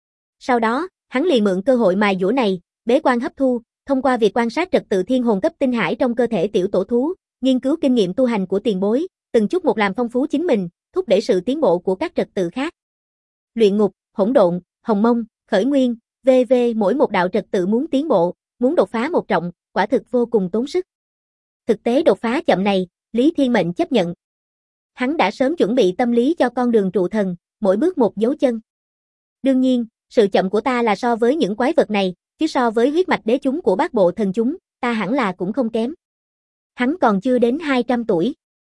Sau đó, hắn liền mượn cơ hội mài dũa này, bế quan hấp thu, thông qua việc quan sát trật tự thiên hồn cấp tinh hải trong cơ thể tiểu tổ thú, nghiên cứu kinh nghiệm tu hành của tiền bối, từng chút một làm phong phú chính mình, thúc đẩy sự tiến bộ của các trật tự khác. Luyện ngục, hỗn độn, hồng mông, khởi nguyên, v.v. mỗi một đạo trật tự muốn tiến bộ, muốn đột phá một trọng, quả thực vô cùng tốn sức. Thực tế đột phá chậm này, Lý Thiên Mệnh chấp nhận. Hắn đã sớm chuẩn bị tâm lý cho con đường trụ thần, mỗi bước một dấu chân. Đương nhiên, sự chậm của ta là so với những quái vật này, chứ so với huyết mạch đế chúng của bát bộ thần chúng, ta hẳn là cũng không kém. Hắn còn chưa đến 200 tuổi.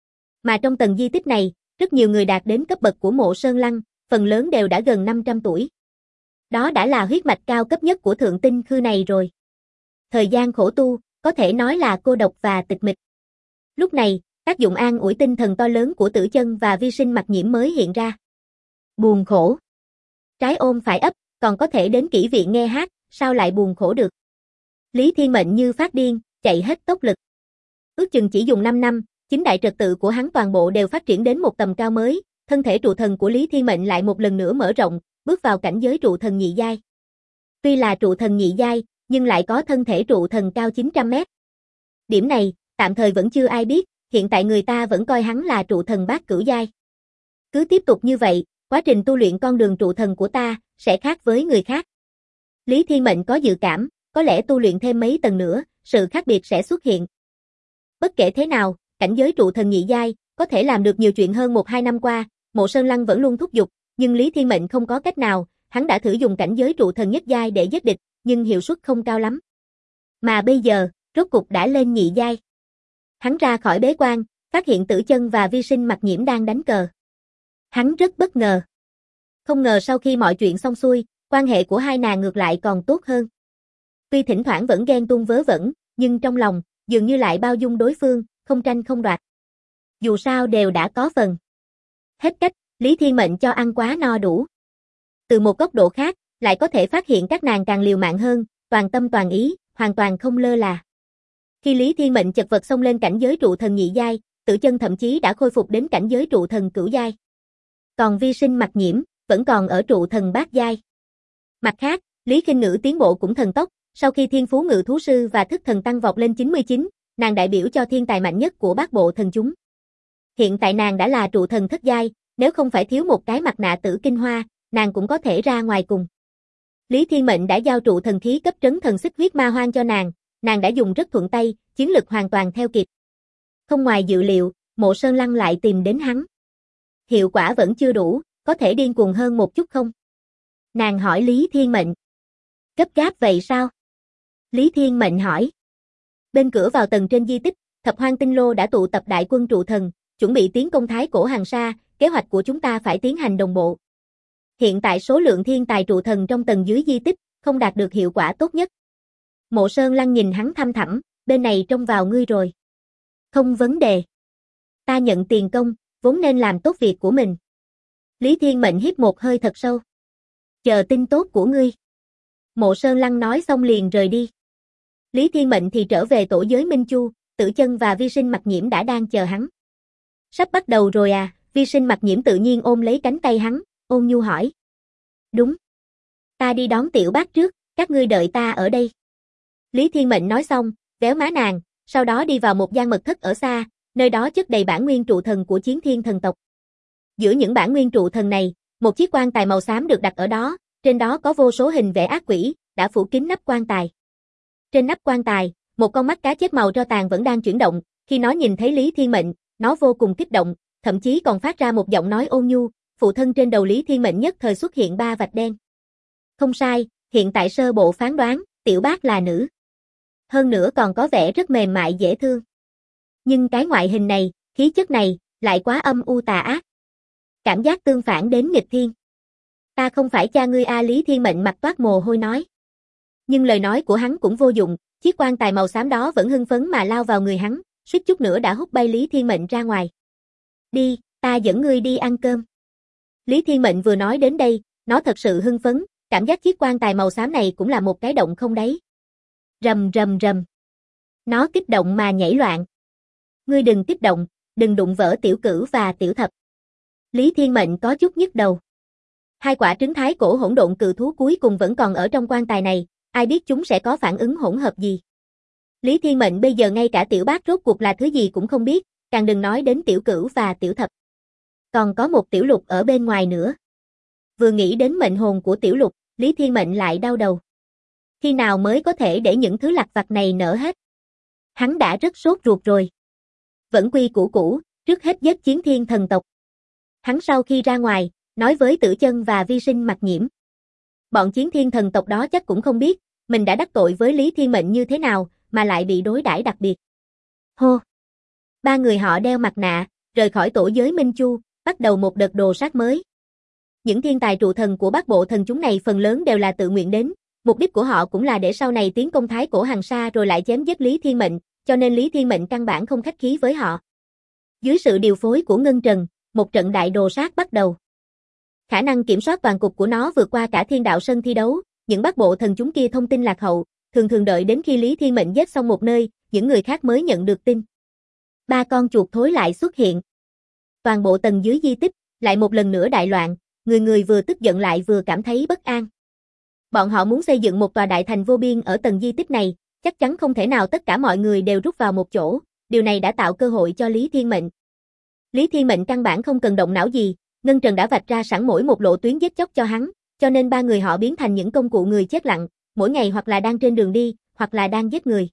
Mà trong tầng di tích này, rất nhiều người đạt đến cấp bậc của Mộ Sơn Lăng, phần lớn đều đã gần 500 tuổi. Đó đã là huyết mạch cao cấp nhất của thượng tinh khư này rồi. Thời gian khổ tu, có thể nói là cô độc và tịch mịch. Lúc này, tác dụng an ủi tinh thần to lớn của Tử Chân và Vi Sinh Mặc Nhiễm mới hiện ra. Buồn khổ. Trái ôm phải ấp, còn có thể đến kỹ viện nghe hát, sao lại buồn khổ được. Lý Thiên Mệnh như phát điên, chạy hết tốc lực. Ước chừng chỉ dùng 5 năm, chính đại trật tự của hắn toàn bộ đều phát triển đến một tầm cao mới, thân thể trụ thần của Lý Thiên Mệnh lại một lần nữa mở rộng, bước vào cảnh giới trụ thần nhị giai. Tuy là trụ thần nhị giai, nhưng lại có thân thể trụ thần cao 900 mét. Điểm này, tạm thời vẫn chưa ai biết, hiện tại người ta vẫn coi hắn là trụ thần bát cửu giai. Cứ tiếp tục như vậy, quá trình tu luyện con đường trụ thần của ta, sẽ khác với người khác. Lý Thiên Mệnh có dự cảm, có lẽ tu luyện thêm mấy tầng nữa, sự khác biệt sẽ xuất hiện. Bất kể thế nào, cảnh giới trụ thần nhị giai, có thể làm được nhiều chuyện hơn 1-2 năm qua, Mộ Sơn Lăng vẫn luôn thúc giục, nhưng Lý Thiên Mệnh không có cách nào, hắn đã thử dùng cảnh giới trụ thần nhất giai để giết địch, nhưng hiệu suất không cao lắm. Mà bây giờ, rốt cục đã lên nhị giai. Hắn ra khỏi bế quan, phát hiện Tử Chân và Vi Sinh Mặc Nhiễm đang đánh cờ. Hắn rất bất ngờ. Không ngờ sau khi mọi chuyện xong xuôi, quan hệ của hai nàng ngược lại còn tốt hơn. Tuy thỉnh thoảng vẫn ghen tuông vớ vẩn, nhưng trong lòng, dường như lại bao dung đối phương, không tranh không đoạt. Dù sao đều đã có phần. Hết cách, Lý Thiên Mệnh cho ăn quá no đủ. Từ một góc độ khác, lại có thể phát hiện các nàng càng liều mạng hơn, toàn tâm toàn ý, hoàn toàn không lơ là. Khi Lý Thiên Mệnh chật vật xông lên cảnh giới trụ thần nhị giai, Tử Chân thậm chí đã khôi phục đến cảnh giới trụ thần cửu giai. Còn Vi Sinh Mặc Nhiễm vẫn còn ở trụ thần bát giai. Mặt khác, Lý Khinh Ngữ tiến bộ cũng thần tốc, sau khi thiên phú ngự thú sư và thức thần tăng vọt lên 99, nàng đại biểu cho thiên tài mạnh nhất của bát bộ thần chúng. Hiện tại nàng đã là trụ thần thất giai, nếu không phải thiếu một cái mặt nạ tử kinh hoa, nàng cũng có thể ra ngoài cùng. Lý Thiên Mệnh đã giao trụ thần khí cấp trấn thần xích huyết ma hoang cho nàng đã dùng rất thuận tay, chiến lực hoàn toàn theo kịp. Không ngoài dự liệu, Mộ Sơn Lăng lại tìm đến hắn. Hiệu quả vẫn chưa đủ, có thể điên cuồng hơn một chút không? Nàng hỏi Lý Thiên Mệnh. Gấp gáp vậy sao? Lý Thiên Mệnh hỏi. Bên cửa vào tầng trên di tích, Thập Hoang Tinh Lô đã tụ tập đại quân trụ thần, chuẩn bị tiến công Thái Cổ Hàng Sa, kế hoạch của chúng ta phải tiến hành đồng bộ. Hiện tại số lượng thiên tài trụ thần trong tầng dưới di tích không đạt được hiệu quả tốt nhất. Mộ Sơn Lăng nhìn hắn thăm thẳm, bên này trông vào ngươi rồi. Không vấn đề. Ta nhận tiền công, vốn nên làm tốt việc của mình. Lý Thiên Mệnh hít một hơi thật sâu. Chờ tin tốt của ngươi. Mộ Sơn Lăng nói xong liền rời đi. Lý Thiên Mệnh thì trở về tổ giới Minh Chu, Tử Chân và Vi Sinh Mặc Nhiễm đã đang chờ hắn. Sắp bắt đầu rồi à? Vi Sinh Mặc Nhiễm tự nhiên ôm lấy cánh tay hắn, ôn nhu hỏi. Đúng. Ta đi đón Tiểu Bác trước, các ngươi đợi ta ở đây. Lý Thiên Mệnh nói xong, véo má nàng, sau đó đi vào một gian mật thất ở xa, nơi đó chất đầy bản nguyên trụ thần của Chiến Thiên thần tộc. Giữa những bản nguyên trụ thần này, một chiếc quan tài màu xám được đặt ở đó, trên đó có vô số hình vẽ ác quỷ, đã phủ kín nắp quan tài. Trên nắp quan tài, một con mắt cá chép màu tro tàn vẫn đang chuyển động, khi nó nhìn thấy Lý Thiên Mệnh, nó vô cùng kích động, thậm chí còn phát ra một giọng nói ôn nhu, phụ thân trên đầu Lý Thiên Mệnh nhất thời xuất hiện 3 vạch đen. Không sai, hiện tại sơ bộ phán đoán, Tiểu Bác là nữ. Hơn nữa còn có vẻ rất mềm mại dễ thương. Nhưng cái ngoại hình này, khí chất này, lại quá âm u tà ác. Cảm giác tương phản đến nghịch thiên. Ta không phải cha ngươi a. Lý Thiên Mệnh mặt toát mồ hôi nói. Nhưng lời nói của hắn cũng vô dụng, chiếc quan tài màu xám đó vẫn hưng phấn mà lao vào người hắn, suýt chút nữa đã hút bay Lý Thiên Mệnh ra ngoài. Đi, ta dẫn ngươi đi ăn cơm. Lý Thiên Mệnh vừa nói đến đây, nó thật sự hưng phấn, cảm giác chiếc quan tài màu xám này cũng là một cái động không đáy. Rầm rầm rầm. Nó kích động mà nhảy loạn. Ngươi đừng kích động, đừng đụng vỡ Tiểu Cửu và Tiểu Thập. Lý Thiên Mệnh có chút nhức đầu. 2 quả trứng thái cổ hỗn độn cự thú cuối cùng vẫn còn ở trong quan tài này, ai biết chúng sẽ có phản ứng hỗn hợp gì. Lý Thiên Mệnh bây giờ ngay cả Tiểu Bác rốt cuộc là thứ gì cũng không biết, càng đừng nói đến Tiểu Cửu và Tiểu Thập. Còn có một Tiểu Lục ở bên ngoài nữa. Vừa nghĩ đến mệnh hồn của Tiểu Lục, Lý Thiên Mệnh lại đau đầu. Khi nào mới có thể để những thứ lặt vặt này nở hết? Hắn đã rất sốt ruột rồi. Vẫn quy củ cũ, trước hết giết Chiến Thiên thần tộc. Hắn sau khi ra ngoài, nói với Tử Chân và Vi Sinh Mặc Nhiễm. Bọn Chiến Thiên thần tộc đó chắc cũng không biết, mình đã đắc tội với Lý Thiên Mệnh như thế nào, mà lại bị đối đãi đặc biệt. Hô! 3 người họ đeo mặt nạ, rời khỏi tổ giới Minh Chu, bắt đầu một đợt đồ sát mới. Những thiên tài trụ thần của bát bộ thần chúng này phần lớn đều là tự nguyện đến, mục đích của họ cũng là để sau này tiến công Thái Cổ Hàng Sa rồi lại chém giết Lý Thiên Mệnh, cho nên Lý Thiên Mệnh căn bản không khách khí với họ. Dưới sự điều phối của Ngân Trần, một trận đại đồ sát bắt đầu. Khả năng kiểm soát toàn cục của nó vượt qua cả thiên đạo sân thi đấu, những bát bộ thần chúng kia thông tin lạc hậu, thường đợi đến khi Lý Thiên Mệnh giết xong một nơi, những người khác mới nhận được tin. 3 con chuột thối lại xuất hiện. Toàn bộ tầng dưới di tích, lại một lần nữa đại loạn, người vừa tức giận lại vừa cảm thấy bất an. Bọn họ muốn xây dựng một tòa đại thành vô biên ở tầng di tích này, chắc chắn không thể nào tất cả mọi người đều rút vào một chỗ, điều này đã tạo cơ hội cho Lý Thiên Mệnh. Lý Thiên Mệnh căn bản không cần động não gì, Ngân Trần đã vạch ra sẵn mỗi một lộ tuyến giết chóc cho hắn, cho nên 3 người họ biến thành những công cụ người chết lặng, mỗi ngày hoặc là đang trên đường đi, hoặc là đang giết người.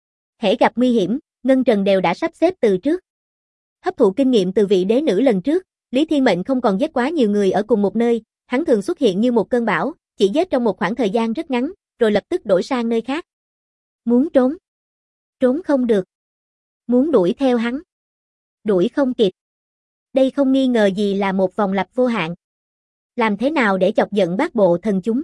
Hễ gặp nguy hiểm, Ngân Trần đều đã sắp xếp từ trước. Hấp thụ kinh nghiệm từ vị đế nữ lần trước, Lý Thiên Mệnh không còn giết quá nhiều người ở cùng một nơi, hắn thường xuất hiện như một cơn bão, chỉ giết trong một khoảng thời gian rất ngắn, rồi lập tức đổi sang nơi khác. Muốn trốn, trốn không được. Muốn đuổi theo hắn, đuổi không kịp. Đây không nghi ngờ gì là một vòng lặp vô hạn. Làm thế nào để chọc giận bát bộ thần chúng?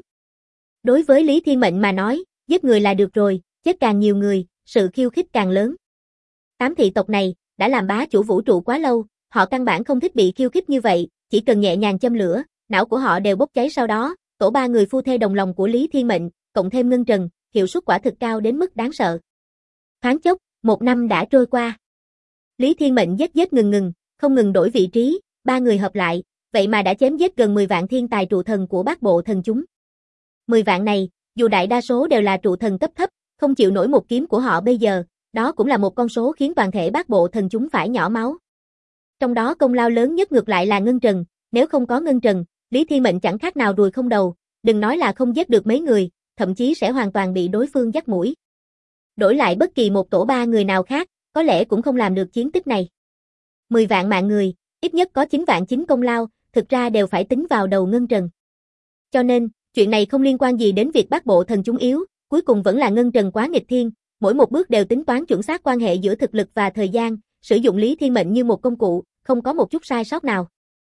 Đối với Lý Thiên Mệnh mà nói, giết người là được rồi, chết càng nhiều người, sự khiêu khích càng lớn. Tám thị tộc này đã làm bá chủ vũ trụ quá lâu, họ căn bản không thích bị khiêu khích như vậy, chỉ cần nhẹ nhàng châm lửa, não của họ đều bốc cháy sau đó. Tổ ba người phu thê đồng lòng của Lý Thiên Mệnh, cộng thêm Ngân Trần, hiệu suất quả thực cao đến mức đáng sợ. Thoáng chốc, 1 năm đã trôi qua. Lý Thiên Mệnh giết ngừng, không ngừng đổi vị trí, ba người hợp lại, vậy mà đã chém giết gần 10 vạn thiên tài trụ thần của bát bộ thần chúng. 10 vạn này, dù đại đa số đều là trụ thần cấp thấp, không chịu nổi một kiếm của họ bây giờ, đó cũng là một con số khiến toàn thể bát bộ thần chúng phải nhỏ máu. Trong đó công lao lớn nhất ngược lại là Ngân Trần, nếu không có Ngân Trần, Lý Thiên Mệnh chẳng khác nào ruồi không đầu, đừng nói là không giết được mấy người, thậm chí sẽ hoàn toàn bị đối phương dắt mũi. Đổi lại bất kỳ một tổ ba người nào khác, có lẽ cũng không làm được chiến tích này. 10 vạn mạng người, ít nhất có 9 vạn chính công lao, thực ra đều phải tính vào đầu Ngân Trần. Cho nên, chuyện này không liên quan gì đến việc bát bộ thần chúng yếu, cuối cùng vẫn là Ngân Trần quá nghịch thiên, mỗi một bước đều tính toán chuẩn xác quan hệ giữa thực lực và thời gian, sử dụng Lý Thiên Mệnh như một công cụ, không có một chút sai sót nào.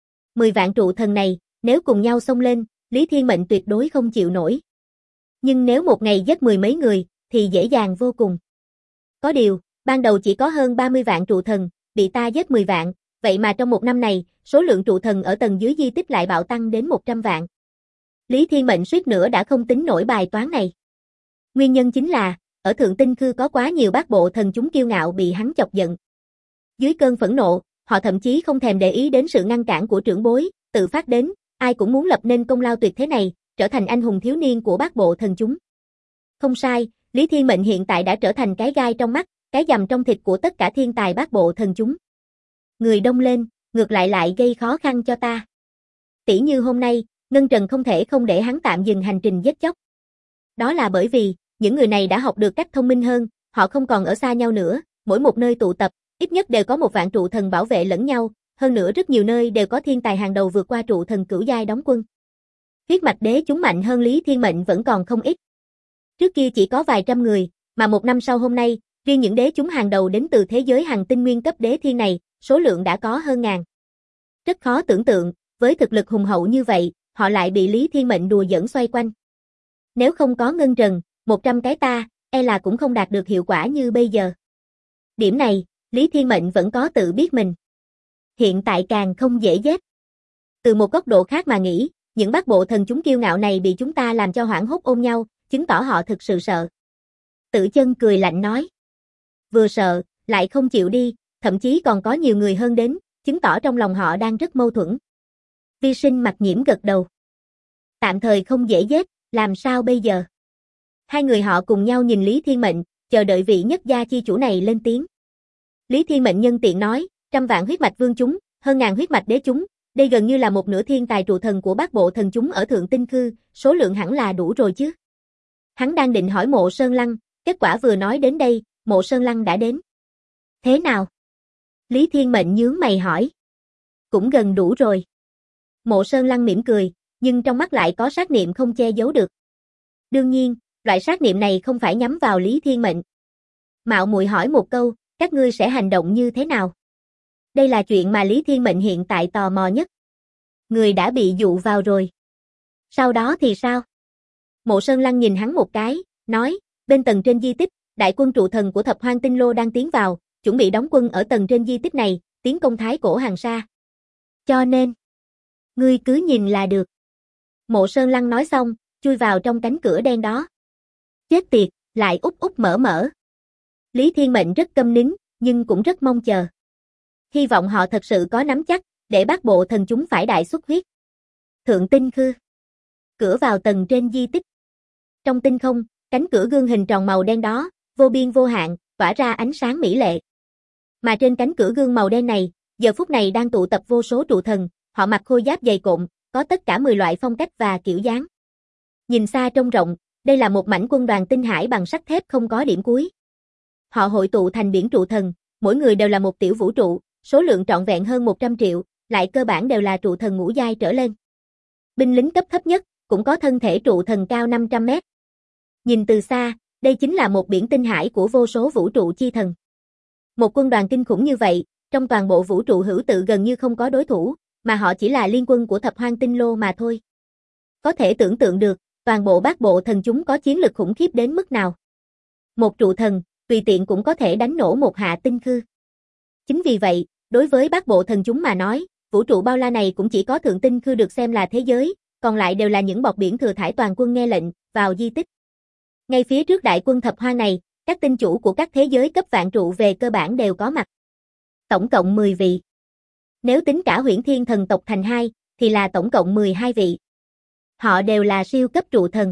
10 vạn trụ thần này, nếu cùng nhau xông lên, Lý Thiên Mệnh tuyệt đối không chịu nổi. Nhưng nếu một ngày giết 10 mấy người, thì dễ dàng vô cùng. Có điều, ban đầu chỉ có hơn 30 vạn trụ thần, bị ta giết 10 vạn, vậy mà trong một năm này, số lượng trụ thần ở tầng dưới di tích lại bạo tăng đến 100 vạn. Lý Thiên Mệnh suýt nữa đã không tính nổi bài toán này. Nguyên nhân chính là, ở Thượng Tinh Khư có quá nhiều bát bộ thần chúng kiêu ngạo bị hắn chọc giận. Dưới cơn phẫn nộ, họ thậm chí không thèm để ý đến sự ngăn cản của trưởng bối, tự phát đến, ai cũng muốn lập nên công lao tuyệt thế này, trở thành anh hùng thiếu niên của bát bộ thần chúng. Không sai, Lý Thiên Mệnh hiện tại đã trở thành cái gai trong mắt, cái dầm trong thịt của tất cả thiên tài bát bộ thần chúng. Người đông lên, ngược lại gây khó khăn cho ta. Tỉ như hôm nay, Ngân Trần không thể không để hắn tạm dừng hành trình giết chóc. Đó là bởi vì, những người này đã học được cách thông minh hơn, họ không còn ở xa nhau nữa, mỗi một nơi tụ tập, ít nhất đều có một vạn trụ thần bảo vệ lẫn nhau, hơn nữa rất nhiều nơi đều có thiên tài hàng đầu vượt qua trụ thần cửu giai đóng quân. Huyết mạch đế chúng mạnh hơn Lý Thiên Mệnh vẫn còn không ít. Trước kia chỉ có vài trăm người, mà một năm sau hôm nay, riêng những đế chúng hàng đầu đến từ thế giới hành tinh nguyên cấp đế thiên này, số lượng đã có hơn ngàn. Rất khó tưởng tượng, với thực lực hùng hậu như vậy, họ lại bị Lý Thiên Mệnh đùa giỡn xoay quanh. Nếu không có Ngân Trần, 100 cái ta, e là cũng không đạt được hiệu quả như bây giờ. Điểm này, Lý Thiên Mệnh vẫn có tự biết mình. Hiện tại càng không dễ giết. Từ một góc độ khác mà nghĩ, những bát bộ thần chúng kiêu ngạo này bị chúng ta làm cho hoảng hốt ôm nhau, chứng tỏ họ thực sự sợ. Tử Chân cười lạnh nói. Vừa sợ, lại không chịu đi, thậm chí còn có nhiều người hơn đến, chứng tỏ trong lòng họ đang rất mâu thuẫn. Vi Sinh Mặc Nhiễm gật đầu. Tạm thời không dễ giết, làm sao bây giờ? Hai người họ cùng nhau nhìn Lý Thiên Mệnh, chờ đợi vị nhất gia chi chủ này lên tiếng. Lý Thiên Mệnh nhân tiện nói, 100 vạn huyết mạch vương chúng, hơn ngàn huyết mạch đế chúng, đây gần như là một nửa thiên tài trụ thần của bát bộ thần chúng ở Thượng Tinh Khư, số lượng hẳn là đủ rồi chứ. Hắn đang định hỏi Mộ Sơn Lăng, kết quả vừa nói đến đây, Mộ Sơn Lăng đã đến. Thế nào? Lý Thiên Mệnh nhướng mày hỏi. Cũng gần đủ rồi. Mộ Sơn Lăng mỉm cười, nhưng trong mắt lại có sát niệm không che giấu được. Đương nhiên, loại sát niệm này không phải nhắm vào Lý Thiên Mệnh. Mạo muội hỏi một câu, các ngươi sẽ hành động như thế nào? Đây là chuyện mà Lý Thiên Mệnh hiện tại tò mò nhất. Người đã bị dụ vào rồi. Sau đó thì sao? Mộ Sơn Lăng nhìn hắn một cái, nói, bên tầng trên di tích, đại quân trụ thần của Thập Hoang Tinh Lô đang tiến vào, chuẩn bị đóng quân ở tầng trên di tích này, tiến công Thái Cổ Hàng Sa. Cho nên, ngươi cứ nhìn là được. Mộ Sơn Lăng nói xong, chui vào trong cánh cửa đen đó. Chết tiệt, lại úp úp mở mở. Lý Thiên Mệnh rất câm nín, nhưng cũng rất mong chờ. Hy vọng họ thật sự có nắm chắc, để bát bộ thần chúng phải đại xuất huyết. Thượng Tinh Khư. Cửa vào tầng trên di tích. Trong tinh không, cánh cửa gương hình tròn màu đen đó, vô biên vô hạn, tỏa ra ánh sáng mỹ lệ. Mà trên cánh cửa gương màu đen này, giờ phút này đang tụ tập vô số trụ thần, họ mặc khôi giáp dày cộm, có tất cả 10 loại phong cách và kiểu dáng. Nhìn xa trông rộng, đây là một mảnh quân đoàn tinh hải bằng sắt thép không có điểm cuối. Họ hội tụ thành biển trụ thần, mỗi người đều là một tiểu vũ trụ, số lượng trọn vẹn hơn 100 triệu, lại cơ bản đều là trụ thần ngũ giai trở lên. Binh lính cấp thấp nhất, cũng có thân thể trụ thần cao 500 mét. Nhìn từ xa, đây chính là một biển tinh hải của vô số vũ trụ chi thần. Một quân đoàn kinh khủng như vậy, trong toàn bộ vũ trụ hữu tự gần như không có đối thủ, mà họ chỉ là liên quân của thập hoang tinh lô mà thôi. Có thể tưởng tượng được, toàn bộ bát bộ thần chúng có chiến lực khủng khiếp đến mức nào. Một trụ thần, tùy tiện cũng có thể đánh nổ một hạ tinh khư. Chính vì vậy, đối với bát bộ thần chúng mà nói, vũ trụ bao la này cũng chỉ có thượng tinh khư được xem là thế giới, còn lại đều là những bọt biển thừa thải. Toàn quân nghe lệnh, vào di tích. Ngay phía trước đại quân thập hoang này, các tinh chủ của các thế giới cấp vạn trụ về cơ bản đều có mặt. Tổng cộng 10 vị. Nếu tính cả Huyễn Thiên thần tộc thành 2, thì là tổng cộng 12 vị. Họ đều là siêu cấp trụ thần.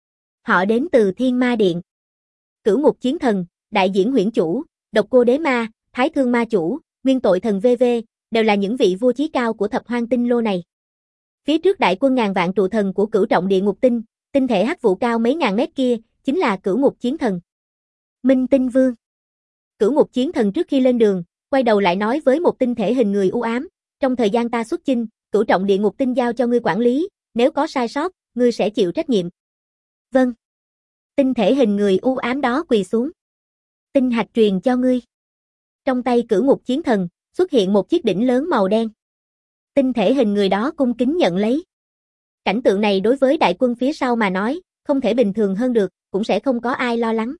Họ đến từ Thiên Ma Điện. Cửu Ngục Chiến Thần, đại diễn Huyễn Chủ, Độc Cô Đế Ma, Thái Thương Ma Chủ, Nguyên Tội Thần VV, đều là những vị vua chí cao của thập hoang tinh lô này. Phía trước đại quân ngàn vạn trụ thần của Cửu Trọng Địa Ngục Tinh, tinh thể hắc vụ cao mấy ngàn mét kia, chính là Cửu Ngục Chiến Thần. Minh Tinh Vương. Cửu Ngục Chiến Thần trước khi lên đường, quay đầu lại nói với một tinh thể hình người u ám, trong thời gian ta xuất chinh, Cửu Trọng Địa Ngục Tinh giao cho ngươi quản lý, nếu có sai sót, ngươi sẽ chịu trách nhiệm. Vâng. Tinh thể hình người u ám đó quỳ xuống. Tinh hạch truyền cho ngươi. Trong tay Cửu Ngục Chiến Thần, xuất hiện một chiếc đỉnh lớn màu đen. Tinh thể hình người đó cung kính nhận lấy. Cảnh tượng này đối với đại quân phía sau mà nói, không thể bình thường hơn được, cũng sẽ không có ai lo lắng.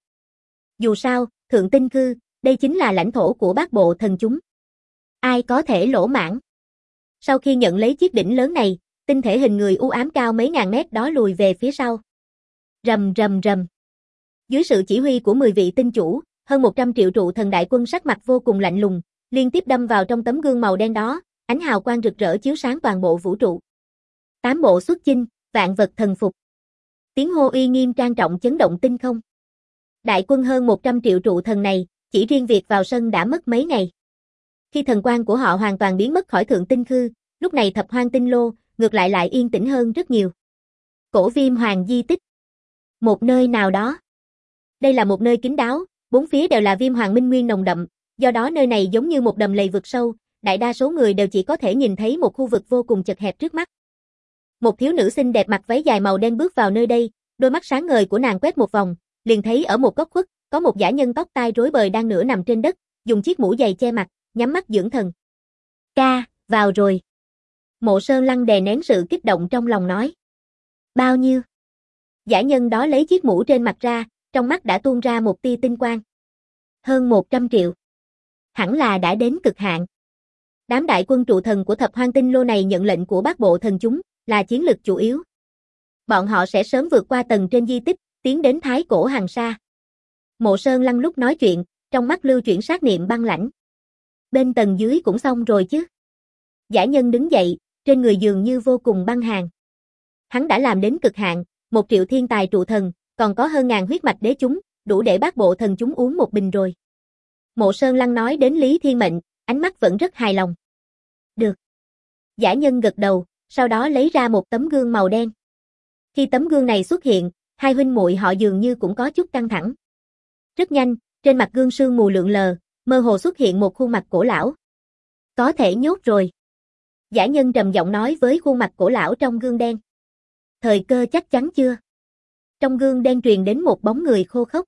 Dù sao, thượng tinh khư, đây chính là lãnh thổ của bát bộ thần chúng. Ai có thể lỗ mãng? Sau khi nhận lấy chiếc đỉnh lớn này, tinh thể hình người u ám cao mấy ngàn mét đó lùi về phía sau. Rầm rầm rầm. Dưới sự chỉ huy của 10 vị tinh chủ, hơn 100 triệu trụ thần đại quân sắc mặt vô cùng lạnh lùng, liên tiếp đâm vào trong tấm gương màu đen đó, ánh hào quang rực rỡ chiếu sáng toàn bộ vũ trụ. Tám bộ xuất chinh, vạn vật thần phục. Tiếng hô uy nghiêm trang trọng chấn động tinh không. Đại quân hơn 100 triệu trụ thần này, chỉ riêng việc vào sân đã mất mấy ngày. Khi thần quang của họ hoàn toàn biến mất khỏi thượng tinh khư, lúc này thập hoang tinh lô, ngược lại yên tĩnh hơn rất nhiều. Cổ Viêm Hoàng di tích. Một nơi nào đó. Đây là một nơi kín đáo, bốn phía đều là viêm hoàng minh nguyên nồng đậm, do đó nơi này giống như một đầm lầy vực sâu, đại đa số người đều chỉ có thể nhìn thấy một khu vực vô cùng chật hẹp trước mắt. Một thiếu nữ xinh đẹp mặc váy dài màu đen bước vào nơi đây, đôi mắt sáng ngời của nàng quét một vòng, liền thấy ở một góc khuất, có một dã nhân tóc tai rối bời đang nửa nằm trên đất, dùng chiếc mũ dày che mặt, nhắm mắt dưỡng thần. Ca, vào rồi. Mộ Sơn Lăng đè nén sự kích động trong lòng nói. Bao nhiêu? Dã nhân đó lấy chiếc mũ trên mặt ra, trong mắt đã tuôn ra một tia tinh quang. Hơn 100 triệu. Hẳn là đã đến cực hạn. Đám đại quân trụ thần của thập hoang tinh lô này nhận lệnh của bát bộ thần chúng, là chiến lực chủ yếu. Bọn họ sẽ sớm vượt qua tầng trên di tích, tiến đến thái cổ hàng sa. Mộ Sơn Lăng lúc nói chuyện, trong mắt lưu chuyển sát niệm băng lãnh. Bên tầng dưới cũng xong rồi chứ. Dã nhân đứng dậy, trên người dường như vô cùng băng hàn. Hắn đã làm đến cực hạn, 1 triệu thiên tài trụ thần, còn có hơn ngàn huyết mạch đế chúng, đủ để bát bộ thần chúng uống một bình rồi. Mộ Sơn Lăng nói đến Lý Thiên Mệnh, ánh mắt vẫn rất hài lòng. Được. Dã nhân gật đầu, sau đó lấy ra một tấm gương màu đen. Khi tấm gương này xuất hiện, hai huynh muội họ dường như cũng có chút căng thẳng. Rất nhanh, trên mặt gương sương mù lượn lờ, mơ hồ xuất hiện một khuôn mặt cổ lão. Có thể nhốt rồi. Dã nhân trầm giọng nói với khuôn mặt cổ lão trong gương đen. Thời cơ chắc chắn chưa? Trong gương đen truyền đến một bóng người khô khốc.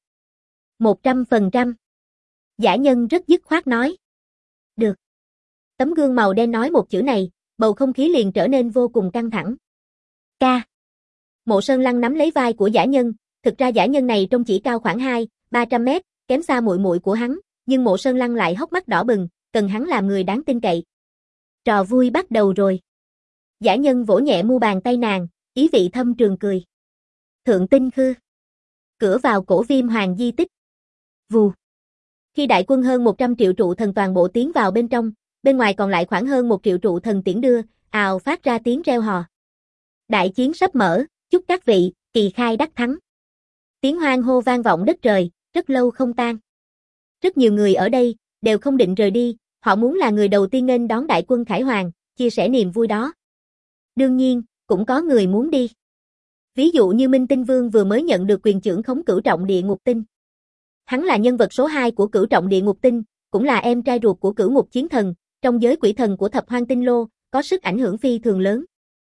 100%. Dã nhân rất dứt khoát nói. Được. Tấm gương màu đen nói một chữ này, bầu không khí liền trở nên vô cùng căng thẳng. Ca. Mộ Sơn Lăng nắm lấy vai của dã nhân, thực ra dã nhân này trông chỉ cao khoảng 200-300 mét, kém xa muội muội của hắn, nhưng Mộ Sơn Lăng lại hốc mắt đỏ bừng, cần hắn làm người đáng tin cậy. Trò vui bắt đầu rồi. Dã nhân vỗ nhẹ mu bàn tay nàng, ý vị thâm trường cười. Thượng tinh khư. Cửa vào cổ Viêm Hoàng di tích. Vù. Khi đại quân hơn 100 triệu trụ thần toàn bộ tiến vào bên trong, bên ngoài còn lại khoảng hơn 1 triệu trụ thần tiễn đưa, ào phát ra tiếng reo hò. Đại chiến sắp mở, chúc các vị, kỳ khai đắc thắng. Tiếng hoan hô vang vọng đất trời, rất lâu không tan. Rất nhiều người ở đây, đều không định rời đi, họ muốn là người đầu tiên nghênh đón đại quân Khải Hoàng, chia sẻ niềm vui đó. Đương nhiên, cũng có người muốn đi. Ví dụ như Minh Tinh Vương vừa mới nhận được quyền trưởng khống Cửu Trọng Địa Ngục Tinh. Hắn là nhân vật số 2 của Cửu Trọng Địa Ngục Tinh, cũng là em trai ruột của Cửu Ngục Chiến Thần, trong giới quỷ thần của thập hoang tinh lô, có sức ảnh hưởng phi thường lớn.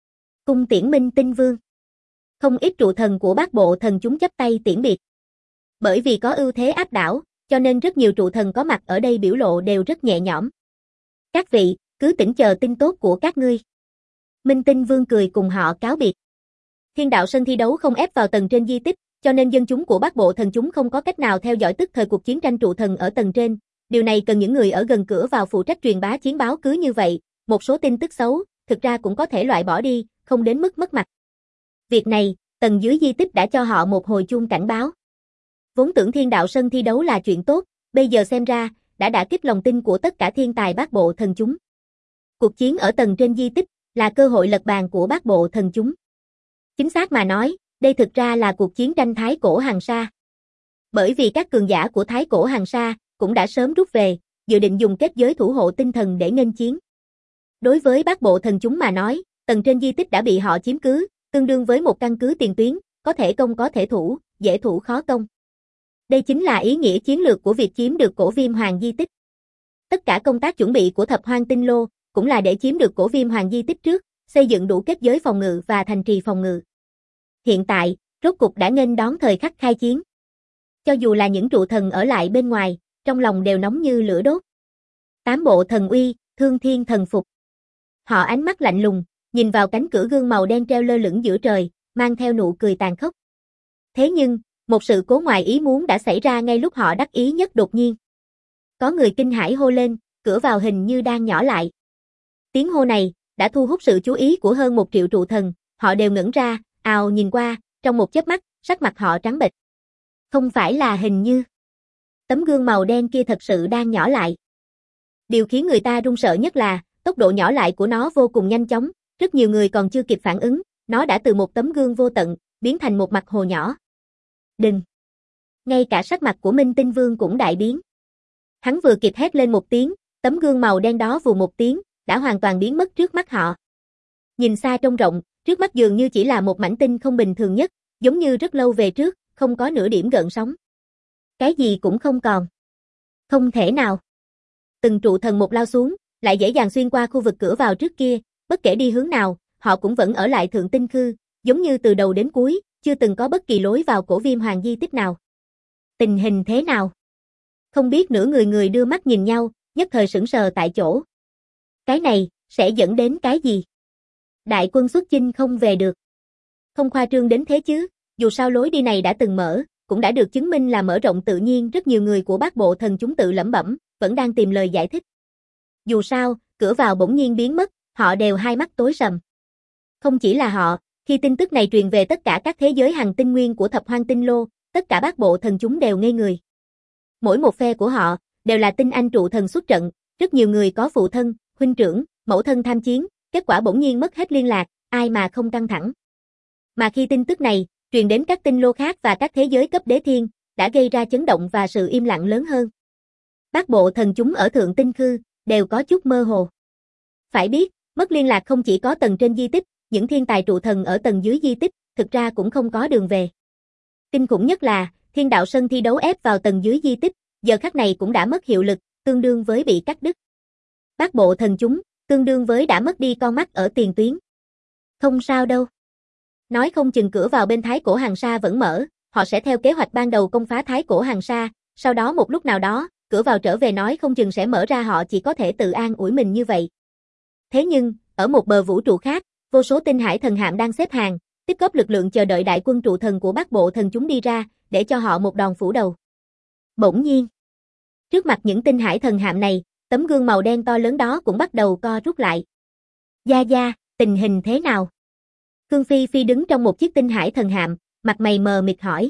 Cung tiễn Minh Tinh Vương. Không ít trụ thần của Bát Bộ Thần chúng chắp tay tiễn biệt. Bởi vì có ưu thế áp đảo, cho nên rất nhiều trụ thần có mặt ở đây biểu lộ đều rất nhẹ nhõm. Các vị, cứ tỉnh chờ tin tốt của các ngươi. Minh Tinh Vương cười cùng họ cáo biệt. Thiên đạo sân thi đấu không ép vào tầng trên di tích, cho nên dân chúng của Bát Bộ Thần chúng không có cách nào theo dõi tức thời cuộc chiến tranh trụ thần ở tầng trên. Điều này cần những người ở gần cửa vào phụ trách truyền bá chiến báo, cứ như vậy, một số tin tức xấu, thực ra cũng có thể loại bỏ đi, không đến mức mất mặt. Việc này, tầng dưới di tích đã cho họ một hồi chuông cảnh báo. Vốn tưởng thiên đạo sân thi đấu là chuyện tốt, bây giờ xem ra, đã đả kích lòng tin của tất cả thiên tài Bát Bộ Thần chúng. Cuộc chiến ở tầng trên di tích, là cơ hội lật bàn của Bát Bộ Thần chúng. Chính xác mà nói, đây thực ra là cuộc chiến tranh Thái Cổ Hằng Sa. Bởi vì các cường giả của Thái Cổ Hằng Sa cũng đã sớm rút về, dự định dùng kết giới thủ hộ tinh thần để nghênh chiến. Đối với Bát Bộ Thần chúng mà nói, tầng trên di tích đã bị họ chiếm cứ, tương đương với một căn cứ tiền tuyến, có thể công có thể thủ, dễ thủ khó công. Đây chính là ý nghĩa chiến lược của việc chiếm được cổ Viêm Hoàng di tích. Tất cả công tác chuẩn bị của Thập Hoang Tinh Lô cũng là để chiếm được cổ Viêm Hoàng di tích trước, xây dựng đủ kết giới phòng ngự và thành trì phòng ngự. Hiện tại, rốt cục đã nghênh đón thời khắc khai chiến. Cho dù là những trụ thần ở lại bên ngoài, trong lòng đều nóng như lửa đốt. Tám bộ thần uy, Thương Thiên thần phục. Họ ánh mắt lạnh lùng, nhìn vào cánh cửa gương màu đen treo lơ lửng giữa trời, mang theo nụ cười tàn khốc. Thế nhưng, một sự cố ngoài ý muốn đã xảy ra ngay lúc họ đắc ý nhất đột nhiên. Có người kinh hãi hô lên, cửa vào hình như đang nhỏ lại. Tiếng hô này đã thu hút sự chú ý của hơn 1 triệu trụ thần, họ đều ngẩng ra, ào nhìn qua, trong một chớp mắt, sắc mặt họ trắng bệch. Không phải là hình như. Tấm gương màu đen kia thật sự đang nhỏ lại. Điều khiến người ta run sợ nhất là, tốc độ nhỏ lại của nó vô cùng nhanh chóng, rất nhiều người còn chưa kịp phản ứng, nó đã từ một tấm gương vô tận, biến thành một mặt hồ nhỏ. Đừng! Ngay cả sắc mặt của Minh Tinh Vương cũng đại biến. Hắn vừa kịp hét lên một tiếng, tấm gương màu đen đó vù một tiếng, đã hoàn toàn biến mất trước mắt họ. Nhìn xa trông rộng, trước mắt dường như chỉ là một mảnh tinh không bình thường nhất, giống như rất lâu về trước, không có nửa điểm gợn sóng. Cái gì cũng không còn. Không thể nào. Từng trụ thần một lao xuống, lại dễ dàng xuyên qua khu vực cửa vào trước kia, bất kể đi hướng nào, họ cũng vẫn ở lại Thượng Tinh Khư, giống như từ đầu đến cuối, chưa từng có bất kỳ lối vào cổ Viêm Hoàng di tích nào. Tình hình thế nào? Không biết nửa người đưa mắt nhìn nhau, nhất thời sững sờ tại chỗ. Cái này, sẽ dẫn đến cái gì? Đại quân xuất chinh không về được. Không khoa trương đến thế chứ, dù sao lối đi này đã từng mở, cũng đã được chứng minh là mở rộng tự nhiên, rất nhiều người của Bát Bộ Thần chúng tự lẩm bẩm, vẫn đang tìm lời giải thích. Dù sao, cửa vào bỗng nhiên biến mất, họ đều hai mắt tối sầm. Không chỉ là họ, khi tin tức này truyền về tất cả các thế giới hành tinh nguyên của Thập Hoang Tinh Lô, tất cả Bát Bộ Thần chúng đều ngây người. Mỗi một phe của họ, đều là tinh anh trụ thần xuất trận, rất nhiều người có phụ thân, huynh trưởng, mẫu thân tham chiến, kết quả bỗng nhiên mất hết liên lạc, ai mà không căng thẳng. Mà khi tin tức này, truyền đến các tinh lô khác và các thế giới cấp đế thiên, đã gây ra chấn động và sự im lặng lớn hơn. Bát Bộ Thần chúng ở Thượng Tinh Khư, đều có chút mơ hồ. Phải biết, mất liên lạc không chỉ có tầng trên di tích, những thiên tài trụ thần ở tầng dưới di tích, thực ra cũng không có đường về. Kinh khủng nhất là, thiên đạo sân thi đấu ép vào tầng dưới di tích, giờ khắc này cũng đã mất hiệu lực, tương đương với bị cắt đứt. Bát Bộ Thần chúng, tương đương với đã mất đi con mắt ở tiền tuyến. Không sao đâu. Nói không chừng cửa vào bên Thái Cổ Hằng Sa vẫn mở, họ sẽ theo kế hoạch ban đầu công phá Thái Cổ Hằng Sa, sau đó một lúc nào đó, cửa vào trở về nói không chừng sẽ mở ra, họ chỉ có thể tự an ủi mình như vậy. Thế nhưng, ở một bờ vũ trụ khác, vô số tinh hải thần hạm đang xếp hàng, tích góp lực lượng chờ đợi đại quân trụ thần của Bát Bộ Thần chúng đi ra, để cho họ một đòn phủ đầu. Bỗng nhiên, trước mặt những tinh hải thần hạm này, tấm gương màu đen to lớn đó cũng bắt đầu co rút lại. Gia Gia, tình hình thế nào? Khương Phi Phi đứng trong một chiếc tinh hải thần hạm, mặt mày mờ mịt hỏi.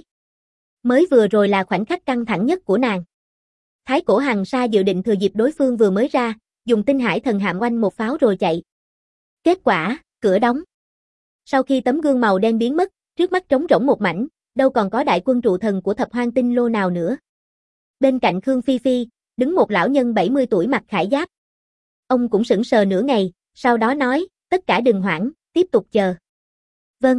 Mới vừa rồi là khoảnh khắc căng thẳng nhất của nàng. Thái Cổ Hằng Sa dự định thừa dịp đối phương vừa mới ra, dùng tinh hải thần hạm oanh một pháo rồi chạy. Kết quả, cửa đóng. Sau khi tấm gương màu đen biến mất, trước mắt trống rỗng một mảnh, đâu còn có đại quân trụ thần của Thập Hoang Tinh Lô nào nữa. Bên cạnh Khương Phi Phi, đứng một lão nhân 70 tuổi mặc khải giáp. Ông cũng sững sờ nửa ngày, sau đó nói, tất cả đừng hoảng, tiếp tục chờ. Vâng.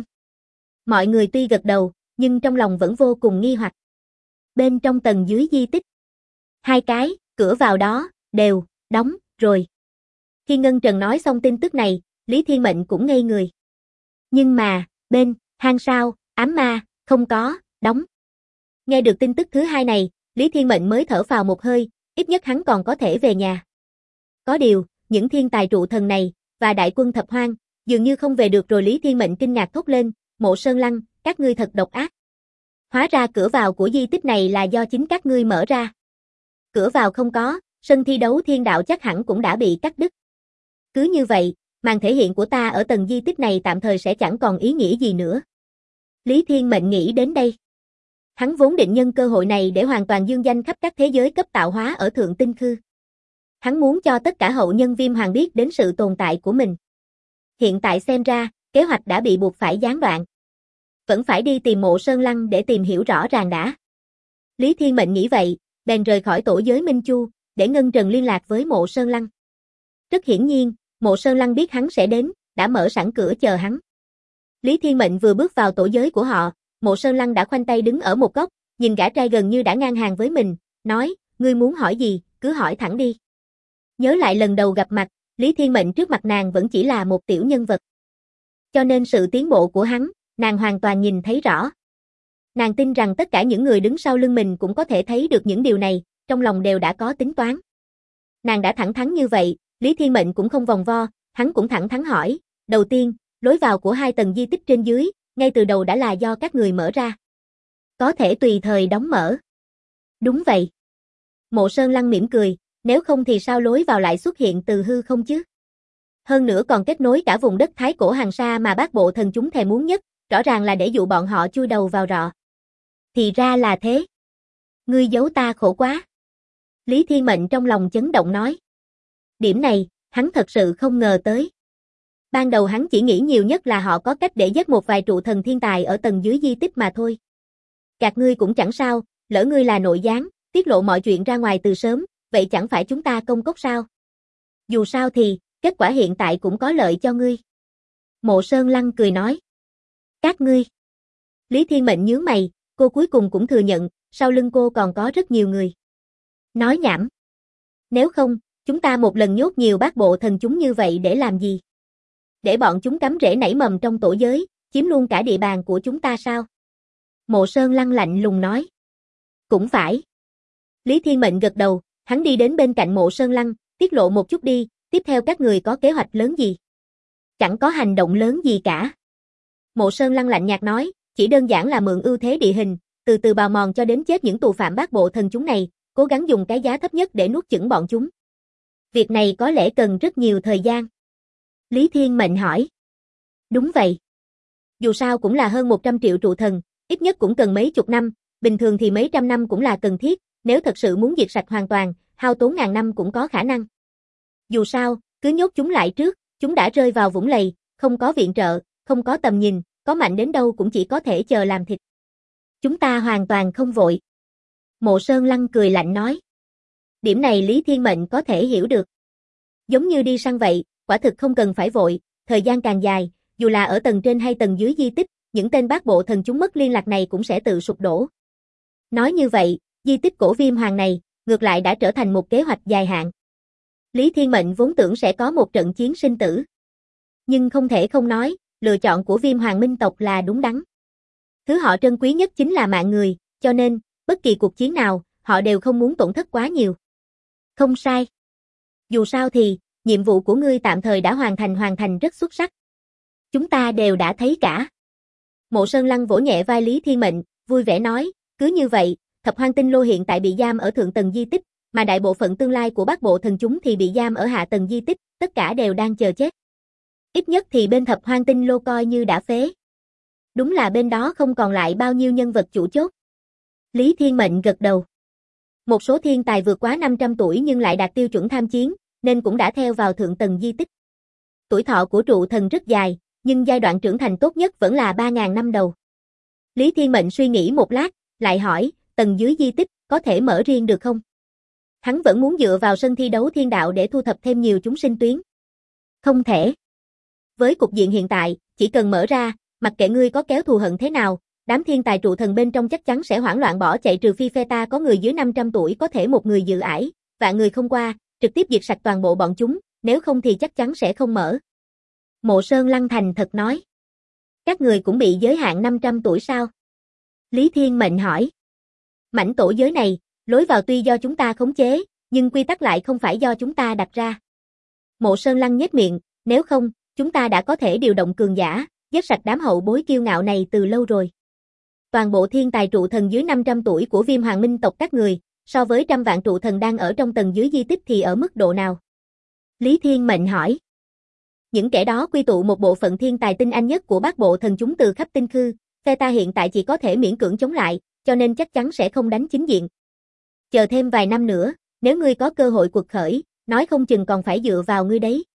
Mọi người tuy gật đầu, nhưng trong lòng vẫn vô cùng nghi hoặc. Bên trong tầng dưới di tích, hai cái, cửa vào đó, đều, đóng, rồi. Khi Ngân Trần nói xong tin tức này, Lý Thiên Mệnh cũng ngây người. Nhưng mà, bên, hang sao, ám ma, không có, đóng. Nghe được tin tức thứ hai này, Lý Thiên Mệnh mới thở phào một hơi, ít nhất hắn còn có thể về nhà. Có điều, những thiên tài trụ thần này, và đại quân Thập Hoang, dường như không về được rồi. Lý Thiên Mệnh kinh ngạc thốt lên, Mộ Sơn Lăng, các ngươi thật độc ác. Hóa ra cửa vào của di tích này là do chính các ngươi mở ra. Cửa vào không có, sân thi đấu thiên đạo chắc hẳn cũng đã bị cắt đứt. Cứ như vậy, màn thể hiện của ta ở tầng di tích này tạm thời sẽ chẳng còn ý nghĩa gì nữa. Lý Thiên Mệnh nghĩ đến đây. Hắn vốn định nhân cơ hội này để hoàn toàn dương danh khắp các thế giới cấp tạo hóa ở Thượng Tinh Khư. Hắn muốn cho tất cả hậu nhân Viêm Hoàng biết đến sự tồn tại của mình. Hiện tại xem ra, kế hoạch đã bị buộc phải gián đoạn. Vẫn phải đi tìm Mộ Sơn Lăng để tìm hiểu rõ ràng đã. Lý Thiên Mệnh nghĩ vậy, bèn rời khỏi tổ giới Minh Chu, để Ngân Trần liên lạc với Mộ Sơn Lăng. Rất hiển nhiên, Mộ Sơn Lăng biết hắn sẽ đến, đã mở sẵn cửa chờ hắn. Lý Thiên Mệnh vừa bước vào tổ giới của họ, Mộ Sơn Lăng đã khoanh tay đứng ở một góc, nhìn gã trai gần như đã ngang hàng với mình, nói, ngươi muốn hỏi gì, cứ hỏi thẳng đi. Nhớ lại lần đầu gặp mặt, Lý Thiên Mệnh trước mặt nàng vẫn chỉ là một tiểu nhân vật. Cho nên sự tiến bộ của hắn, nàng hoàn toàn nhìn thấy rõ. Nàng tin rằng tất cả những người đứng sau lưng mình cũng có thể thấy được những điều này, trong lòng đều đã có tính toán. Nàng đã thẳng thắn như vậy, Lý Thiên Mệnh cũng không vòng vo, hắn cũng thẳng thắn hỏi, đầu tiên, lối vào của hai tầng di tích trên dưới, ngay từ đầu đã là do các người mở ra. Có thể tùy thời đóng mở. Đúng vậy. Mộ Sơn Lăng mỉm cười, nếu không thì sao lối vào lại xuất hiện từ hư không chứ? Hơn nữa còn kết nối cả vùng đất Thái Cổ Hàng Sa mà bát bộ thần chúng thèm muốn nhất, rõ ràng là để dụ bọn họ chui đầu vào rọ. Thì ra là thế. Ngươi giấu ta khổ quá. Lý Thiên Mệnh trong lòng chấn động nói. Điểm này, hắn thật sự không ngờ tới. Ban đầu hắn chỉ nghĩ nhiều nhất là họ có cách để giết một vài trụ thần thiên tài ở tầng dưới di tích mà thôi. Gạt ngươi cũng chẳng sao, lỡ ngươi là nội gián, tiết lộ mọi chuyện ra ngoài từ sớm, vậy chẳng phải chúng ta công cốc sao? Dù sao thì, kết quả hiện tại cũng có lợi cho ngươi. Mộ Sơn Lăng cười nói. Các ngươi. Lý Thiên Mệnh nhướng mày, cô cuối cùng cũng thừa nhận, sau lưng cô còn có rất nhiều người. Nói nhảm. Nếu không, chúng ta một lần nhốt nhiều bát bộ thần chúng như vậy để làm gì? Để bọn chúng cắm rễ nảy mầm trong tổ giới, chiếm luôn cả địa bàn của chúng ta sao? Mộ Sơn Lăng lạnh lùng nói. Cũng phải. Lý Thiên Mệnh gật đầu, hắn đi đến bên cạnh Mộ Sơn Lăng, tiết lộ một chút đi, tiếp theo các người có kế hoạch lớn gì? Chẳng có hành động lớn gì cả. Mộ Sơn Lăng lạnh nhạt nói, chỉ đơn giản là mượn ưu thế địa hình, từ từ bào mòn cho đến chết những tù phạm bát bộ thần chúng này, cố gắng dùng cái giá thấp nhất để nuốt chửng bọn chúng. Việc này có lẽ cần rất nhiều thời gian. Lý Thiên Mệnh hỏi. Đúng vậy. Dù sao cũng là hơn 100 triệu trụ thần, ít nhất cũng cần mấy chục năm, bình thường thì mấy trăm năm cũng là cần thiết, nếu thật sự muốn diệt sạch hoàn toàn, hao tốn ngàn năm cũng có khả năng. Dù sao, cứ nhốt chúng lại trước, chúng đã rơi vào vũng lầy, không có viện trợ, không có tầm nhìn, có mạnh đến đâu cũng chỉ có thể chờ làm thịt. Chúng ta hoàn toàn không vội. Mộ Sơn Lăng cười lạnh nói. Điểm này Lý Thiên Mệnh có thể hiểu được. Giống như đi săn vậy, quả thực không cần phải vội, thời gian càng dài, dù là ở tầng trên hay tầng dưới di tích, những tên bát bộ thần chúng mất liên lạc này cũng sẽ tự sụp đổ. Nói như vậy, di tích cổ Viêm Hoàng này, ngược lại đã trở thành một kế hoạch dài hạn. Lý Thiên Mệnh vốn tưởng sẽ có một trận chiến sinh tử. Nhưng không thể không nói, lựa chọn của Viêm Hoàng Minh tộc là đúng đắn. Thứ họ trân quý nhất chính là mạng người, cho nên, bất kỳ cuộc chiến nào, họ đều không muốn tổn thất quá nhiều. Không sai. Dù sao thì, nhiệm vụ của ngươi tạm thời đã hoàn thành rất xuất sắc. Chúng ta đều đã thấy cả. Mộ Sơn Lăng vỗ nhẹ vai Lý Thiên Mệnh, vui vẻ nói, cứ như vậy, Thập Hoang Tinh Lô hiện tại bị giam ở thượng tầng di tích, mà đại bộ phận tương lai của bát bộ thần chúng thì bị giam ở hạ tầng di tích, tất cả đều đang chờ chết. Ít nhất thì bên Thập Hoang Tinh Lô coi như đã phế. Đúng là bên đó không còn lại bao nhiêu nhân vật chủ chốt. Lý Thiên Mệnh gật đầu. Một số thiên tài vượt quá 500 tuổi nhưng lại đạt tiêu chuẩn tham chiến, nên cũng đã theo vào thượng tầng di tích. Tuổi thọ của trụ thần rất dài, nhưng giai đoạn trưởng thành tốt nhất vẫn là 3.000 năm đầu. Lý Thiên Mệnh suy nghĩ một lát, lại hỏi, tầng dưới di tích, có thể mở riêng được không? Hắn vẫn muốn dựa vào sân thi đấu thiên đạo để thu thập thêm nhiều chúng sinh tuyến. Không thể. Với cục diện hiện tại, chỉ cần mở ra, mặc kệ ngươi có kéo thù hận thế nào, đám thiên tài trụ thần bên trong chắc chắn sẽ hoảng loạn bỏ chạy, trừ phi phe ta có người dưới 500 tuổi có thể một người dự ải, vạn người không qua, trực tiếp diệt sạch toàn bộ bọn chúng, nếu không thì chắc chắn sẽ không mở. Mộ Sơn Lăng thành thật nói. Các người cũng bị giới hạn 500 tuổi sao? Lý Thiên Mệnh hỏi. Mảnh tổ giới này, lối vào tuy do chúng ta khống chế, nhưng quy tắc lại không phải do chúng ta đặt ra. Mộ Sơn Lăng nhếch miệng, nếu không, chúng ta đã có thể điều động cường giả, giết sạch đám hậu bối kiêu ngạo này từ lâu rồi. Toàn bộ thiên tài trụ thần dưới 500 tuổi của Viêm Hoàng Minh tộc các người, so với trăm vạn trụ thần đang ở trong tầng dưới di tích thì ở mức độ nào? Lý Thiên Mệnh hỏi. Những kẻ đó quy tụ một bộ phận thiên tài tinh anh nhất của bát bộ thần chúng từ khắp tinh khư, phe ta hiện tại chỉ có thể miễn cưỡng chống lại, cho nên chắc chắn sẽ không đánh chính diện. Chờ thêm vài năm nữa, nếu ngươi có cơ hội quật khởi, nói không chừng còn phải dựa vào ngươi đấy.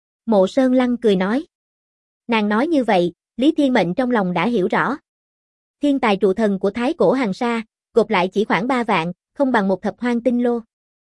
Mộ Sơn Lăng cười nói. Nàng nói như vậy, Lý Thiên Mệnh trong lòng đã hiểu rõ. Thiên tài trụ thần của Thái Cổ Hàn Sa, gộp lại chỉ khoảng 3 vạn, không bằng một thập hoang tinh lô.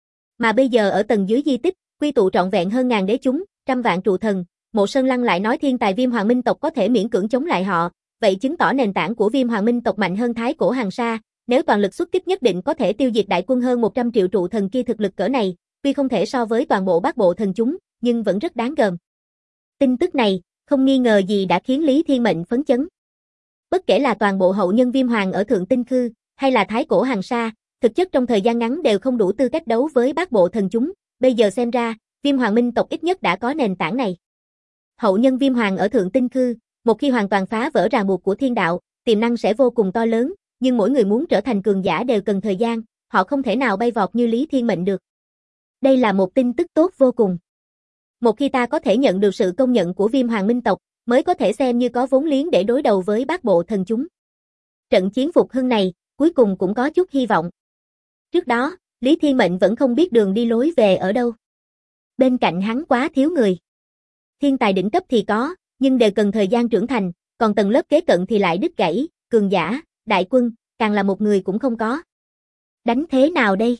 Mà bây giờ ở tầng dưới di tích, quy tụ trọn vẹn hơn ngàn đế chúng, trăm vạn trụ thần, Mộ Sơn Lăng lại nói thiên tài Viêm Hoàng Minh tộc có thể miễn cưỡng chống lại họ, vậy chứng tỏ nền tảng của Viêm Hoàng Minh tộc mạnh hơn Thái Cổ Hàn Sa, nếu toàn lực xuất kích nhất định có thể tiêu diệt đại quân hơn 100 triệu trụ thần kia thực lực cỡ này, tuy không thể so với toàn bộ bát bộ thần chúng, nhưng vẫn rất đáng gờm. Tin tức này, không nghi ngờ gì đã khiến Lý Thiên Mệnh phấn chấn. Bất kể là toàn bộ hậu nhân Viêm Hoàng ở Thượng Tinh Khư, hay là Thái Cổ Hàn Sa, thực chất trong thời gian ngắn đều không đủ tư cách đấu với bát bộ thần chúng, bây giờ xem ra, Viêm Hoàng Minh tộc ít nhất đã có nền tảng này. Hậu nhân Viêm Hoàng ở Thượng Tinh Khư, một khi hoàn toàn phá vỡ ràng buộc của thiên đạo, tiềm năng sẽ vô cùng to lớn, nhưng mỗi người muốn trở thành cường giả đều cần thời gian, họ không thể nào bay vọt như Lý Thiên Mệnh được. Đây là một tin tức tốt vô cùng. Một khi ta có thể nhận được sự công nhận của Viêm Hoàng Minh tộc, mới có thể xem như có vốn liếng để đối đầu với bát bộ thần chúng. Trận chiến phục hưng này, cuối cùng cũng có chút hy vọng. Trước đó, Lý Thiên Mệnh vẫn không biết đường đi lối về ở đâu. Bên cạnh hắn quá thiếu người. Thiên tài đỉnh cấp thì có, nhưng đều cần thời gian trưởng thành, còn tầng lớp kế cận thì lại đứt gãy, cường giả, đại quân, càng là một người cũng không có. Đánh thế nào đây?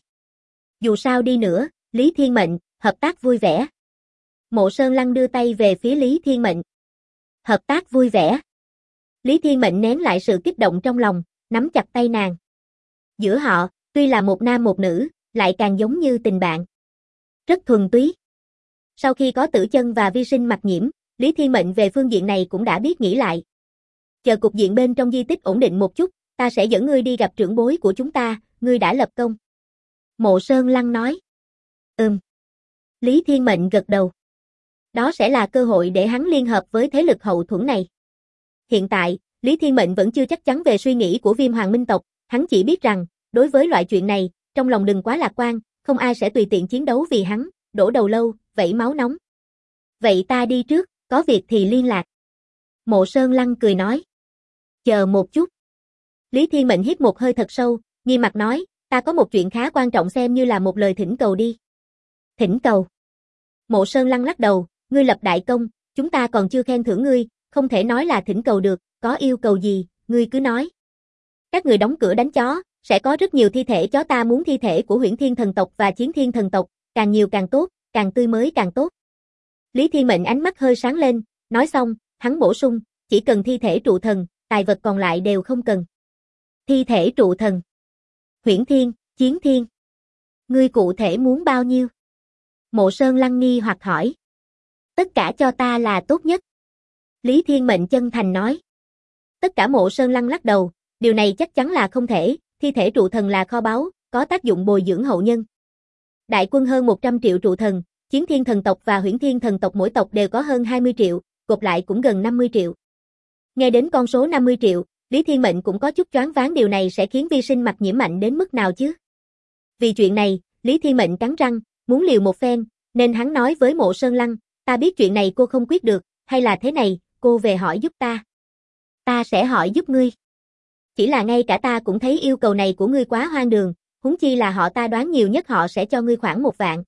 Dù sao đi nữa, Lý Thiên Mệnh, hợp tác vui vẻ. Mộ Sơn Lăng đưa tay về phía Lý Thiên Mệnh. Hợp tác vui vẻ. Lý Thiên Mệnh nén lại sự kích động trong lòng, nắm chặt tay nàng. Giữa họ, tuy là một nam một nữ, lại càng giống như tình bạn. Rất thuần túy. Sau khi có Tử Chân và Vi Sinh mặc nhiễm, Lý Thiên Mệnh về phương diện này cũng đã biết nghĩ lại. Chờ cục diện bên trong di tích ổn định một chút, ta sẽ dẫn ngươi đi gặp trưởng bối của chúng ta, ngươi đã lập công. Mộ Sơn Lăng nói. Lý Thiên Mệnh gật đầu. Đó sẽ là cơ hội để hắn liên hợp với thế lực hậu thuẫn này. Hiện tại, Lý Thiên Mệnh vẫn chưa chắc chắn về suy nghĩ của Viêm Hoàng Minh tộc, hắn chỉ biết rằng, đối với loại chuyện này, trong lòng đừng quá lạc quan, không ai sẽ tùy tiện chiến đấu vì hắn, đổ đầu lâu, vẩy máu nóng. Vậy ta đi trước, có việc thì liên lạc. Mộ Sơn Lăng cười nói. Chờ một chút. Lý Thiên Mệnh hít một hơi thật sâu, nghiêm mặt nói, ta có một chuyện khá quan trọng xem như là một lời thỉnh cầu đi. Thỉnh cầu. Mộ Sơn Lăng lắc đầu, ngươi lập đại công, chúng ta còn chưa khen thưởng ngươi, không thể nói là thỉnh cầu được, có yêu cầu gì, ngươi cứ nói. Các người đóng cửa đánh chó, sẽ có rất nhiều thi thể chó, ta muốn thi thể của Huyễn Thiên thần tộc và Chiến Thiên thần tộc, càng nhiều càng tốt, càng tươi mới càng tốt. Lý Thiên Mệnh ánh mắt hơi sáng lên, nói xong, hắn bổ sung, chỉ cần thi thể trụ thần, tài vật còn lại đều không cần. Thi thể trụ thần. Huyễn Thiên, Chiến Thiên. Ngươi cụ thể muốn bao nhiêu? Mộ Sơn Lăng nghi hoặc hỏi. Tất cả cho ta là tốt nhất. Lý Thiên Mệnh chân thành nói. Tất cả. Mộ Sơn Lăng lắc đầu, điều này chắc chắn là không thể, thi thể trụ thần là kho báu, có tác dụng bồi dưỡng hậu nhân. Đại quân hơn 100 triệu trụ thần, Chiến Thiên thần tộc và Huyễn Thiên thần tộc mỗi tộc đều có hơn 20 triệu, gộp lại cũng gần 50 triệu. Nghe đến con số 50 triệu, Lý Thiên Mệnh cũng có chút choáng váng, điều này sẽ khiến Vi Sinh mặc nhiễm mạnh đến mức nào chứ? Vì chuyện này, Lý Thiên Mệnh cắn răng, muốn liều một phen, nên hắn nói với Mộ Sơn Lăng, ta biết chuyện này cô không quyết được, hay là thế này, cô về hỏi giúp ta. Ta sẽ hỏi giúp ngươi. Chỉ là ngay cả ta cũng thấy yêu cầu này của ngươi quá hoang đường, huống chi là họ, ta đoán nhiều nhất họ sẽ cho ngươi khoảng 1 vạn.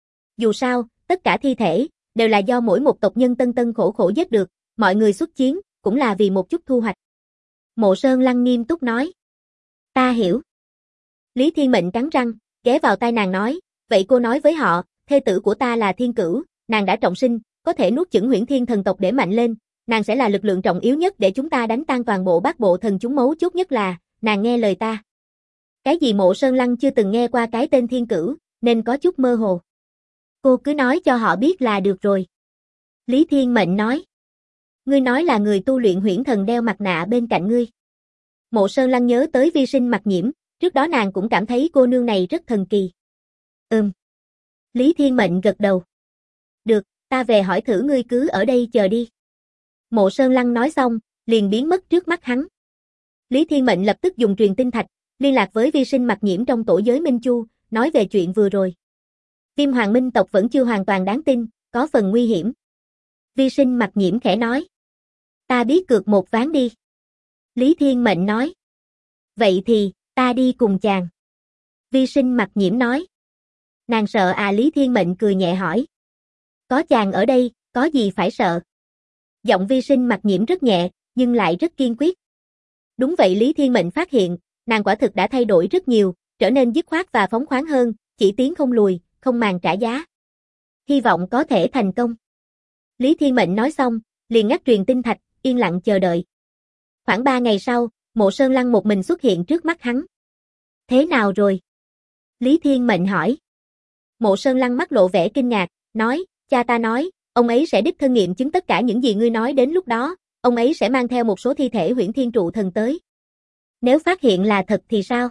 Dù sao, tất cả thi thể, đều là do mỗi một tộc nhân tân tân khổ khổ giết được, mọi người xuất chiến, cũng là vì một chút thu hoạch. Mộ Sơn Lăng nghiêm túc nói. Ta hiểu. Lý Thiên Mệnh cắn răng, ghé vào tai nàng nói, vậy cô nói với họ, thê tử của ta là Thiên Cửu, nàng đã trọng sinh, có thể nuốt chửng Huyễn Thiên thần tộc để mạnh lên, nàng sẽ là lực lượng trọng yếu nhất để chúng ta đánh tan toàn bộ bát bộ thần chúng, mấu chốt nhất là, nàng nghe lời ta. Cái gì? Mộ Sơn Lăng chưa từng nghe qua cái tên Thiên Cửu, nên có chút mơ hồ. Cô cứ nói cho họ biết là được rồi. Lý Thiên Mệnh nói. Ngươi nói là người tu luyện huyễn thần đeo mặt nạ bên cạnh ngươi. Mộ Sơn Lăng nhớ tới Vi Sinh Mặc Nhiễm, trước đó nàng cũng cảm thấy cô nương này rất thần kỳ. Lý Thiên Mệnh gật đầu. Được, ta về hỏi thử, ngươi cứ ở đây chờ đi. Mộ Sơn Lăng nói xong, liền biến mất trước mắt hắn. Lý Thiên Mệnh lập tức dùng truyền tin thạch, liên lạc với Vi Sinh Mặc Nhiễm trong tổ giới Minh Chu, nói về chuyện vừa rồi. Viêm Hoàng Minh tộc vẫn chưa hoàn toàn đáng tin, có phần nguy hiểm. Vi Sinh Mặc Nhiễm khẽ nói. Ta biết cược một ván đi. Lý Thiên Mệnh nói. Vậy thì, ta đi cùng chàng. Vi Sinh Mặc Nhiễm nói. Nàng sợ à? Lý Thiên Mệnh cười nhẹ hỏi. Có chàng ở đây, có gì phải sợ? Giọng Vi Sinh Mặc Nhiễm rất nhẹ, nhưng lại rất kiên quyết. Đúng vậy, Lý Thiên Mệnh phát hiện, nàng quả thực đã thay đổi rất nhiều, trở nên dứt khoát và phóng khoáng hơn, chỉ tiến không lùi, không màng trả giá. Hy vọng có thể thành công. Lý Thiên Mệnh nói xong, liền ngắt truyền tin thạch, yên lặng chờ đợi. Khoảng 3 ngày sau, Mộ Sơn Lăng một mình xuất hiện trước mắt hắn. Thế nào rồi? Lý Thiên Mệnh hỏi. Mộ Sơn Lăng mắt lộ vẻ kinh ngạc, nói, cha ta nói, ông ấy sẽ đích thân nghiệm chứng tất cả những gì ngươi nói, đến lúc đó, ông ấy sẽ mang theo một số thi thể Huyễn Thiên Trụ Thần tới. Nếu phát hiện là thật thì sao?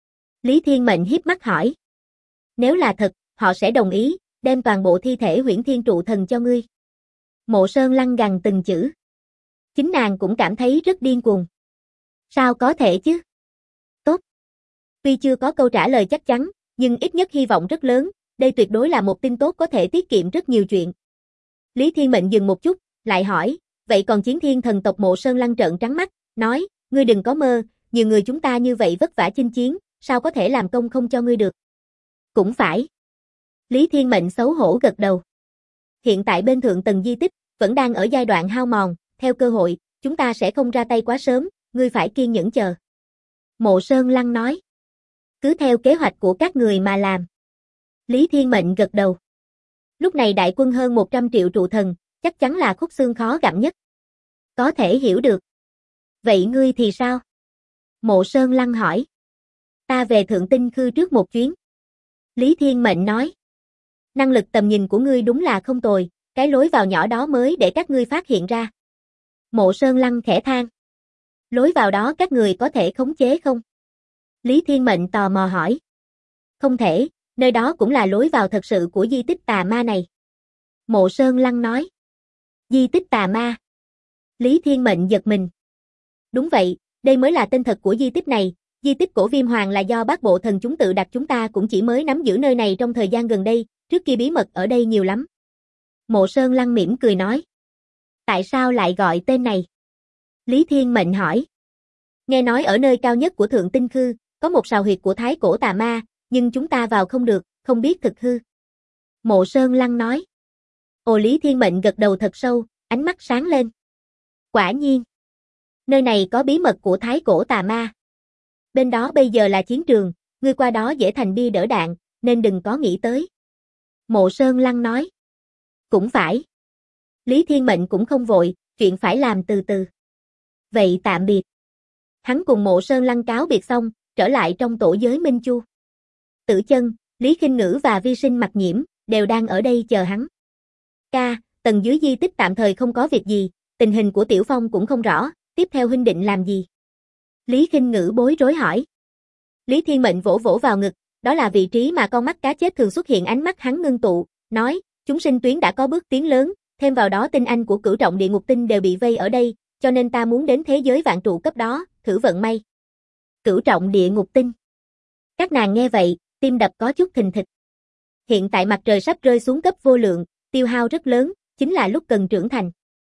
Lý Thiên Mệnh híp mắt hỏi. Nếu là thật, họ sẽ đồng ý, đem toàn bộ thi thể Huyễn Thiên Trụ Thần cho ngươi. Mộ Sơn Lăng gằn từng chữ. Chính nàng cũng cảm thấy rất điên cuồng. Sao có thể chứ? Tốt. Tuy chưa có câu trả lời chắc chắn, nhưng ít nhất hy vọng rất lớn, đây tuyệt đối là một tin tốt có thể tiết kiệm rất nhiều chuyện. Lý Thiên Mệnh dừng một chút, lại hỏi, vậy còn Chiến Thiên thần tộc? Mộ Sơn Lăng trợn trắng mắt, nói, ngươi đừng có mơ, nhiều người chúng ta như vậy vất vả chinh chiến, sao có thể làm công không cho ngươi được? Cũng phải. Lý Thiên Mệnh xấu hổ gật đầu. Hiện tại bên thượng tầng di tích, vẫn đang ở giai đoạn hao mòn, theo cơ hội, chúng ta sẽ không ra tay quá sớm, ngươi phải kiên nhẫn chờ. Mộ Sơn Lăng nói. Cứ theo kế hoạch của các người mà làm. Lý Thiên Mệnh gật đầu. Lúc này đại quân hơn 100 triệu trụ thần, chắc chắn là khúc xương khó gặm nhất. Có thể hiểu được. Vậy ngươi thì sao? Mộ Sơn Lăng hỏi. Ta về Thượng Tinh Khư trước một chuyến. Lý Thiên Mệnh nói. Năng lực tầm nhìn của ngươi đúng là không tồi, cái lối vào nhỏ đó mới để các ngươi phát hiện ra. Mộ Sơn Lăng khẽ than. Lối vào đó các người có thể khống chế không? Lý Thiên Mệnh tò mò hỏi. Không thể, nơi đó cũng là lối vào thật sự của di tích tà ma này. Mộ Sơn Lăng nói. Di tích tà ma. Lý Thiên Mệnh giật mình. Đúng vậy, đây mới là tên thật của di tích này. Di tích cổ Viêm Hoàng là do Bát Bộ Thần chúng tự đặt, chúng ta cũng chỉ mới nắm giữ nơi này trong thời gian gần đây, trước kia bí mật ở đây nhiều lắm. Mộ Sơn Lăng mỉm cười nói. Tại sao lại gọi tên này? Lý Thiên Mệnh hỏi. Nghe nói ở nơi cao nhất của Thượng Tinh Khư, có một sào huyệt của thái cổ tà ma, nhưng chúng ta vào không được, không biết thực hư. Mộ Sơn Lăng nói. Ồ, Lý Thiên Mệnh gật đầu thật sâu, ánh mắt sáng lên. Quả nhiên. Nơi này có bí mật của thái cổ tà ma. Bên đó bây giờ là chiến trường, ngươi qua đó dễ thành bia đỡ đạn, nên đừng có nghĩ tới. Mộ Sơn Lăng nói. Cũng phải. Lý Thiên Mệnh cũng không vội, chuyện phải làm từ từ. Vậy tạm biệt. Hắn cùng Mộ Sơn Lăng cáo biệt xong, trở lại trong tổ giới Minh Chu. Tử Chân, Lý Khinh Ngữ và Vi Sinh Mặc Nhiễm đều đang ở đây chờ hắn. Ca, tầng dưới di tích tạm thời không có việc gì, tình hình của Tiểu Phong cũng không rõ, tiếp theo huynh định làm gì? Lý Khinh Ngữ bối rối hỏi. Lý Thiên Mệnh vỗ vỗ vào ngực, đó là vị trí mà con mắt cá chết thường xuất hiện. Ánh mắt hắn ngưng tụ, nói, chúng sinh tuyến đã có bước tiến lớn, thêm vào đó tinh anh của cửu trọng địa ngục tinh đều bị vây ở đây, cho nên ta muốn đến thế giới vạn trụ cấp đó, thử vận may. Cửu trọng địa ngục tinh. Các nàng nghe vậy, tim đập có chút thình thịch. Hiện tại mặt trời sắp rơi xuống cấp vô lượng, tiêu hao rất lớn, chính là lúc cần trưởng thành.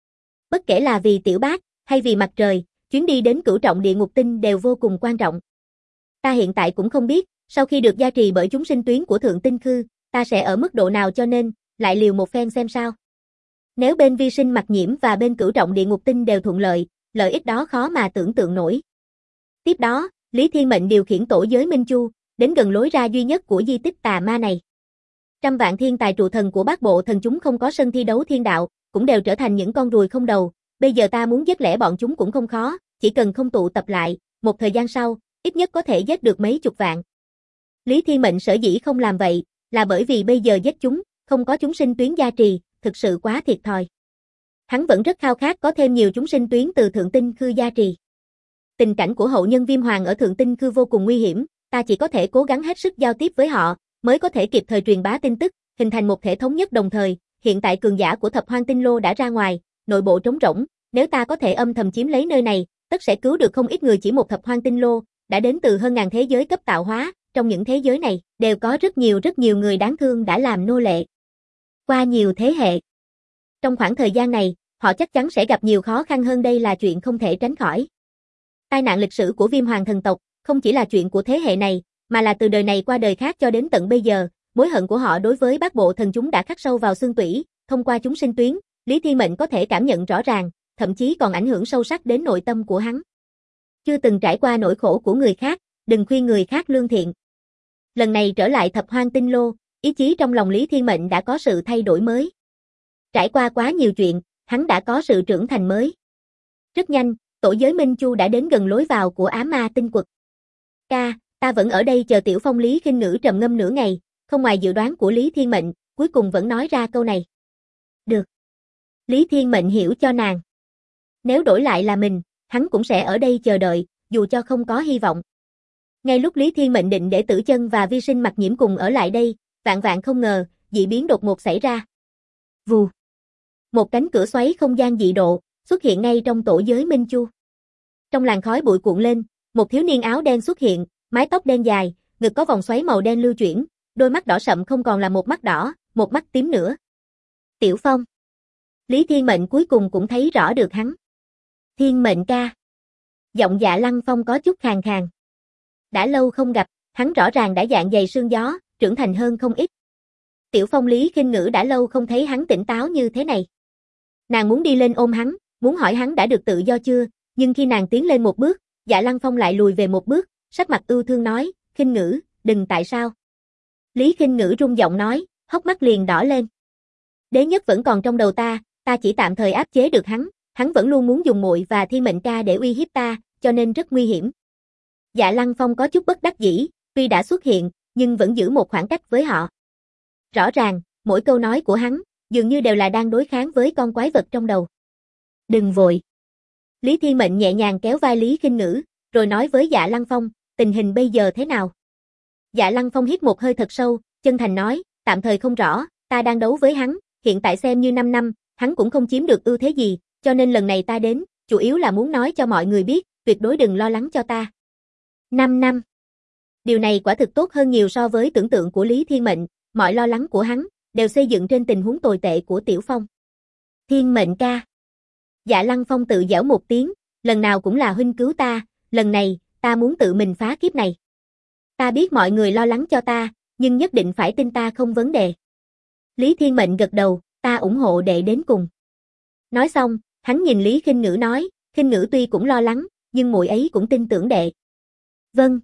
Bất kể là vì Tiểu Bác, hay vì mặt trời, chuyến đi đến cửu trọng địa ngục tinh đều vô cùng quan trọng. Ta hiện tại cũng không biết, sau khi được gia trì bởi chúng sinh tuyến của Thượng Tinh Khư, ta sẽ ở mức độ nào, cho nên, lại liều một phen xem sao. Nếu bên Vi Sinh Mặc Nhiễm và bên cửu trọng địa ngục tinh đều thuận lợi, lợi ích đó khó mà tưởng tượng nổi. Tiếp đó, Lý Thiên Mệnh điều khiển tổ giới Minh Chu, đến gần lối ra duy nhất của di tích tà ma này. Trăm vạn thiên tài trụ thần của Bát Bộ Thần chúng không có sân thi đấu thiên đạo, cũng đều trở thành những con ruồi không đầu, bây giờ ta muốn giết lẻ bọn chúng cũng không khó, chỉ cần không tụ tập lại, một thời gian sau, ít nhất có thể giết được mấy chục vạn. Lý Thiên Mệnh sở dĩ không làm vậy, là bởi vì bây giờ giết chúng, không có chúng sinh tuyến gia trì, thực sự quá thiệt thòi. Hắn vẫn rất khao khát có thêm nhiều chúng sinh tuyến từ Thượng Tinh Khư gia trì. Tình cảnh của hậu nhân Viêm Hoàng ở Thượng Tinh Khư vô cùng nguy hiểm, ta chỉ có thể cố gắng hết sức giao tiếp với họ, mới có thể kịp thời truyền bá tin tức, hình thành một thể thống nhất đồng thời. Hiện tại cường giả của Thập Hoang Tinh Lô đã ra ngoài, nội bộ trống rỗng, nếu ta có thể âm thầm chiếm lấy nơi này, tất sẽ cứu được không ít người. Chỉ một Thập Hoang Tinh Lô đã đến từ hơn ngàn thế giới cấp tạo hóa, trong những thế giới này đều có rất nhiều người đáng thương đã làm nô lệ. Qua nhiều thế hệ. Trong khoảng thời gian này, họ chắc chắn sẽ gặp nhiều khó khăn hơn, đây là chuyện không thể tránh khỏi. Tai nạn lịch sử của Viêm Hoàng thần tộc không chỉ là chuyện của thế hệ này, mà là từ đời này qua đời khác cho đến tận bây giờ. Mối hận của họ đối với Bát Bộ Thần chúng đã khắc sâu vào xương tủy, thông qua chúng sinh tuyến, Lý Thiên Mệnh có thể cảm nhận rõ ràng, thậm chí còn ảnh hưởng sâu sắc đến nội tâm của hắn. Chưa từng trải qua nỗi khổ của người khác, đừng khuyên người khác lương thiện. Lần này trở lại Thập Hoang Tinh Lô, ý chí trong lòng Lý Thiên Mệnh đã có sự thay đổi mới. Trải qua quá nhiều chuyện, hắn đã có sự trưởng thành mới. Rất nhanh, tổ giới Minh Chu đã đến gần lối vào của Ám Ma Tinh Quật. Ta vẫn ở đây chờ Tiểu Phong. Lý Khinh Ngữ trầm ngâm nửa ngày, không ngoài dự đoán của Lý Thiên Mệnh, cuối cùng vẫn nói ra câu này. Được. Lý Thiên Mệnh hiểu cho nàng. Nếu đổi lại là mình, hắn cũng sẽ ở đây chờ đợi, dù cho không có hy vọng. Ngay lúc Lý Thiên Mệnh định để Tử Chân và Vi Sinh Mặc Nhiễm cùng ở lại đây, vạn không ngờ, dị biến đột ngột xảy ra. Vù. Một cánh cửa xoáy không gian dị độ xuất hiện ngay trong tổ giới Minh Chu. Trong làn khói bụi cuộn lên, một thiếu niên áo đen xuất hiện, mái tóc đen dài, ngực có vòng xoáy màu đen lưu chuyển, đôi mắt đỏ sậm không còn là một mắt đỏ, một mắt tím nữa. Tiểu Phong. Lý Thiên Mệnh cuối cùng cũng thấy rõ được hắn. Thiên Mệnh ca. Giọng Dạ Lăng Phong có chút khàn khàn. Đã lâu không gặp, hắn rõ ràng đã dạng dày sương gió, trưởng thành hơn không ít. Tiểu Phong. Lý Khinh Ngữ đã lâu không thấy hắn tỉnh táo như thế này. Nàng muốn đi lên ôm hắn, muốn hỏi hắn đã được tự do chưa, nhưng khi nàng tiến lên một bước, Dạ Lăng Phong lại lùi về một bước, sắc mặt ưu thương nói, Khinh Ngữ, đừng. Tại sao? Lý Khinh Ngữ run giọng nói, hốc mắt liền đỏ lên. Đế nhất vẫn còn trong đầu ta chỉ tạm thời áp chế được hắn vẫn luôn muốn dùng muội và Thiên Mệnh ca để uy hiếp ta, cho nên rất nguy hiểm. Dạ Lăng Phong có chút bất đắc dĩ, tuy đã xuất hiện, nhưng vẫn giữ một khoảng cách với họ. Rõ ràng, mỗi câu nói của hắn, dường như đều là đang đối kháng với con quái vật trong đầu. Đừng vội. Lý Thiên Mệnh nhẹ nhàng kéo vai Lý Khinh Ngữ, rồi nói với Dạ Lăng Phong, tình hình bây giờ thế nào? Dạ Lăng Phong hít một hơi thật sâu, chân thành nói, tạm thời không rõ, ta đang đấu với hắn, hiện tại xem như 5 năm, hắn cũng không chiếm được ưu thế gì, cho nên lần này ta đến, chủ yếu là muốn nói cho mọi người biết, tuyệt đối đừng lo lắng cho ta. 5 năm. Điều này quả thực tốt hơn nhiều so với tưởng tượng của Lý Thiên Mệnh, mọi lo lắng của hắn đều xây dựng trên tình huống tồi tệ của Tiểu Phong. Thiên Mệnh ca. Dạ Lăng Phong tự giễu một tiếng, lần nào cũng là huynh cứu ta, lần này, ta muốn tự mình phá kiếp này. Ta biết mọi người lo lắng cho ta, nhưng nhất định phải tin ta không vấn đề. Lý Thiên Mệnh gật đầu, ta ủng hộ đệ đến cùng. Nói xong, hắn nhìn Lý Khinh Ngữ nói, Khinh Ngữ tuy cũng lo lắng, nhưng muội ấy cũng tin tưởng đệ. Vâng.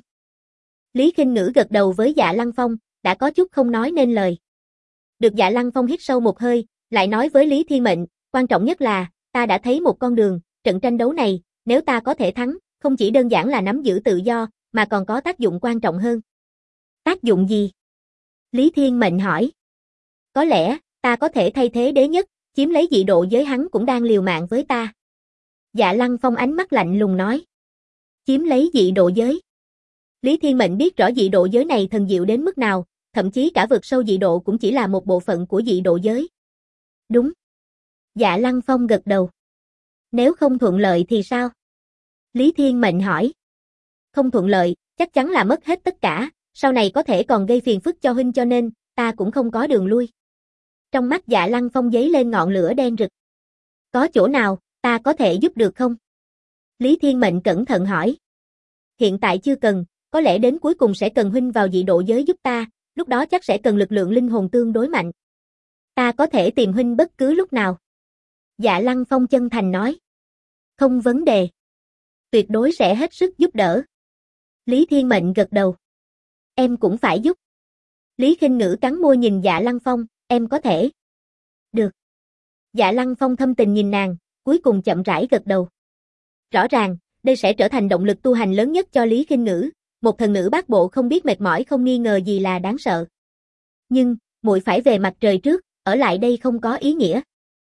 Lý Khinh Ngữ gật đầu với Dạ Lăng Phong, đã có chút không nói nên lời. Được. Dạ Lăng Phong hít sâu một hơi, lại nói với Lý Thiên Mệnh, quan trọng nhất là, ta đã thấy một con đường, trận tranh đấu này, nếu ta có thể thắng, không chỉ đơn giản là nắm giữ tự do, mà còn có tác dụng quan trọng hơn. Tác dụng gì? Lý Thiên Mệnh hỏi. Có lẽ, ta có thể thay thế đế nhất, chiếm lấy dị độ giới. Hắn cũng đang liều mạng với ta. Dạ Lăng Phong ánh mắt lạnh lùng nói. Chiếm lấy dị độ giới. Lý Thiên Mệnh biết rõ dị độ giới này thần diệu đến mức nào, thậm chí cả vực sâu dị độ cũng chỉ là một bộ phận của dị độ giới. Đúng. Dạ Lăng Phong gật đầu. Nếu không thuận lợi thì sao? Lý Thiên Mệnh hỏi. Không thuận lợi, chắc chắn là mất hết tất cả, sau này có thể còn gây phiền phức cho huynh, cho nên, ta cũng không có đường lui. Trong mắt Dạ Lăng Phong giấy lên ngọn lửa đen rực. Có chỗ nào, ta có thể giúp được không? Lý Thiên Mệnh cẩn thận hỏi. Hiện tại chưa cần, có lẽ đến cuối cùng sẽ cần huynh vào dị độ giới giúp ta, lúc đó chắc sẽ cần lực lượng linh hồn tương đối mạnh. Ta có thể tìm huynh bất cứ lúc nào. Dạ Lăng Phong chân thành nói. Không vấn đề. Tuyệt đối sẽ hết sức giúp đỡ. Lý Thiên Mệnh gật đầu. Em cũng phải giúp. Lý Khinh Ngữ cắn môi nhìn Dạ Lăng Phong, em có thể. Được. Dạ Lăng Phong thâm tình nhìn nàng, cuối cùng chậm rãi gật đầu. Rõ ràng, đây sẽ trở thành động lực tu hành lớn nhất cho Lý Khinh Ngữ, một thần nữ bát bộ không biết mệt mỏi không nghi ngờ gì là đáng sợ. Nhưng, muội phải về mặt trời trước, ở lại đây không có ý nghĩa.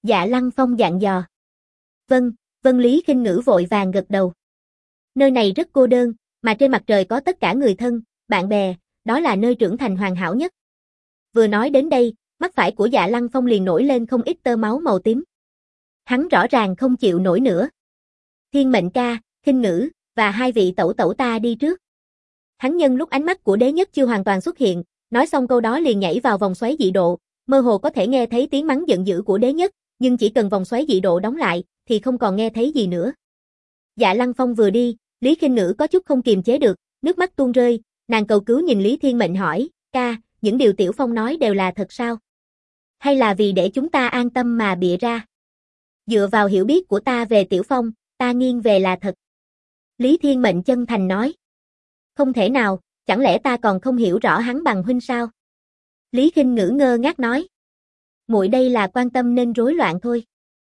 Dạ Lăng Phong dặn dò. Vâng, vâng Lý Khinh Ngữ vội vàng gật đầu. Nơi này rất cô đơn, mà trên mặt trời có tất cả người thân, bạn bè, đó là nơi trưởng thành hoàn hảo nhất. Vừa nói đến đây, mắt phải của Dạ Lăng Phong liền nổi lên không ít tơ máu màu tím. Hắn rõ ràng không chịu nổi nữa. Thiên Mệnh ca, Khinh Ngữ, và hai vị tẩu tẩu ta đi trước. Hắn nhân lúc ánh mắt của Đế Nhất chưa hoàn toàn xuất hiện, nói xong câu đó liền nhảy vào vòng xoáy dị độ, mơ hồ có thể nghe thấy tiếng mắng giận dữ của Đế Nhất, nhưng chỉ cần vòng xoáy dị độ đóng lại, thì không còn nghe thấy gì nữa. Dạ Lăng Phong vừa đi, Lý Khinh Ngữ có chút không kiềm chế được, nước mắt tuôn rơi, nàng cầu cứu nhìn Lý Thiên Mệnh hỏi, ca, những điều Tiểu Phong nói đều là thật sao? Hay là vì để chúng ta an tâm mà bịa ra? Dựa vào hiểu biết của ta về Tiểu Phong, ta nghiêng về là thật. Lý Thiên Mệnh chân thành nói. Không thể nào, chẳng lẽ ta còn không hiểu rõ hắn bằng huynh sao? Lý Khinh Ngữ ngơ ngác nói. Muội đây là quan tâm nên rối loạn thôi.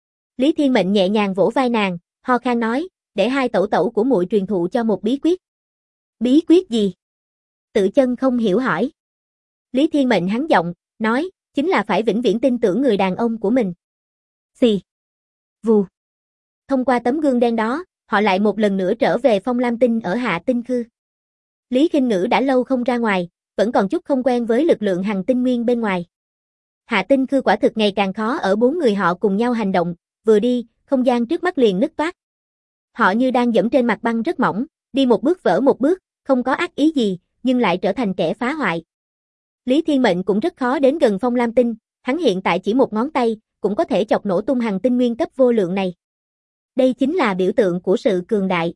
Lý Thiên Mệnh nhẹ nhàng vỗ vai nàng, ho khan nói, để hai tẩu tẩu của muội truyền thụ cho một bí quyết. Bí quyết gì? Tự Chân không hiểu hỏi. Lý Thiên Mệnh hắn giọng, nói, chính là phải vĩnh viễn tin tưởng người đàn ông của mình. Xì. Vù. Thông qua tấm gương đen đó, họ lại một lần nữa trở về Phong Lam Tinh ở Hạ Tinh Khư. Lý Khinh Ngữ đã lâu không ra ngoài, vẫn còn chút không quen với lực lượng hằng tinh nguyên bên ngoài. Hạ Tinh Khư quả thực ngày càng khó ở bốn người họ cùng nhau hành động, vừa đi, không gian trước mắt liền nứt toác. Họ như đang dẫm trên mặt băng rất mỏng, đi một bước vỡ một bước, không có ác ý gì, nhưng lại trở thành kẻ phá hoại. Lý Thiên Mệnh cũng rất khó đến gần Phong Lam Tinh, hắn hiện tại chỉ một ngón tay, cũng có thể chọc nổ tung hằng tinh nguyên cấp vô lượng này. Đây chính là biểu tượng của sự cường đại.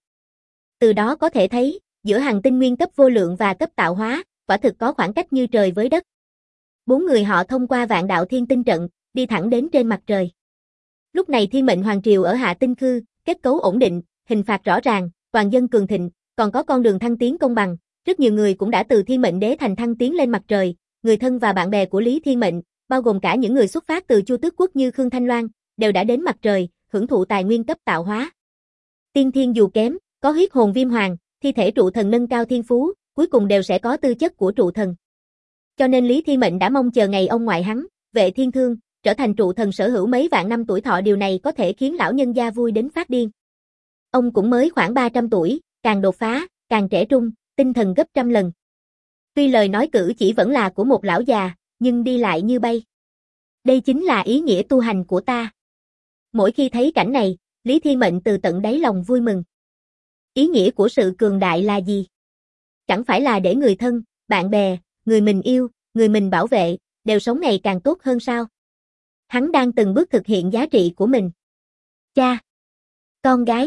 Từ đó có thể thấy, giữa hằng tinh nguyên cấp vô lượng và cấp tạo hóa, quả thực có khoảng cách như trời với đất. Bốn người họ thông qua vạn đạo thiên tinh trận, đi thẳng đến trên mặt trời. Lúc này Thiên Mệnh Hoàng Triều ở Hạ Tinh Khư, kết cấu ổn định, hình phạt rõ ràng, toàn dân cường thịnh, còn có con đường thăng tiến công bằng. Rất nhiều người cũng đã từ Thiên Mệnh Đế thành thăng tiến lên mặt trời, người thân và bạn bè của Lý Thiên Mệnh, bao gồm cả những người xuất phát từ Chu Tước Quốc như Khương Thanh Loan, đều đã đến mặt trời, hưởng thụ tài nguyên cấp tạo hóa. Tiên thiên dù kém, có huyết hồn viêm hoàng, thi thể trụ thần nâng cao thiên phú, cuối cùng đều sẽ có tư chất của trụ thần. Cho nên Lý Thiên Mệnh đã mong chờ ngày ông ngoại hắn, Vệ Thiên Thương, trở thành trụ thần sở hữu mấy vạn năm tuổi thọ, điều này có thể khiến lão nhân gia vui đến phát điên. Ông cũng mới khoảng 300 tuổi, càng đột phá, càng trẻ trung, tinh thần gấp trăm lần. Tuy lời nói cử chỉ vẫn là của một lão già, nhưng đi lại như bay. Đây chính là ý nghĩa tu hành của ta. Mỗi khi thấy cảnh này, Lý Thiên Mệnh từ tận đáy lòng vui mừng. Ý nghĩa của sự cường đại là gì? Chẳng phải là để người thân, bạn bè, người mình yêu, người mình bảo vệ, đều sống ngày càng tốt hơn sao? Hắn đang từng bước thực hiện giá trị của mình. Cha, con gái.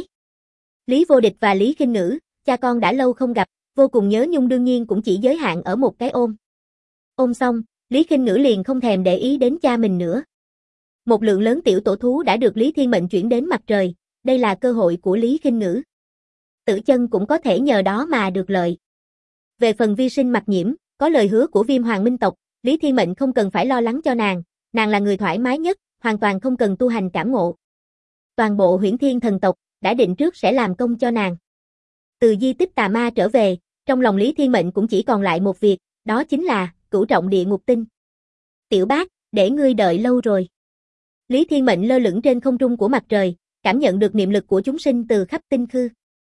Lý Vô Địch và Lý Khinh Ngữ, cha con đã lâu không gặp, vô cùng nhớ nhung, đương nhiên cũng chỉ giới hạn ở một cái ôm. Ôm xong, Lý Khinh Ngữ liền không thèm để ý đến cha mình nữa. Một lượng lớn tiểu tổ thú đã được Lý Thiên Mệnh chuyển đến mặt trời, đây là cơ hội của Lý Khinh Ngữ. Tử Chân cũng có thể nhờ đó mà được lợi. Về phần Vi Sinh Mặc Nhiễm, có lời hứa của Viêm Hoàng Minh tộc, Lý Thiên Mệnh không cần phải lo lắng cho nàng là người thoải mái nhất, hoàn toàn không cần tu hành cảm ngộ. Toàn bộ Huyễn Thiên thần tộc đã định trước sẽ làm công cho nàng. Từ di tích tà ma trở về, trong lòng Lý Thiên Mệnh cũng chỉ còn lại một việc, đó chính là cửu trọng địa ngục tinh. Tiểu bác, để ngươi đợi lâu rồi. Lý Thiên Mệnh lơ lửng trên không trung của mặt trời, cảm nhận được niệm lực của chúng sinh từ khắp tinh khư.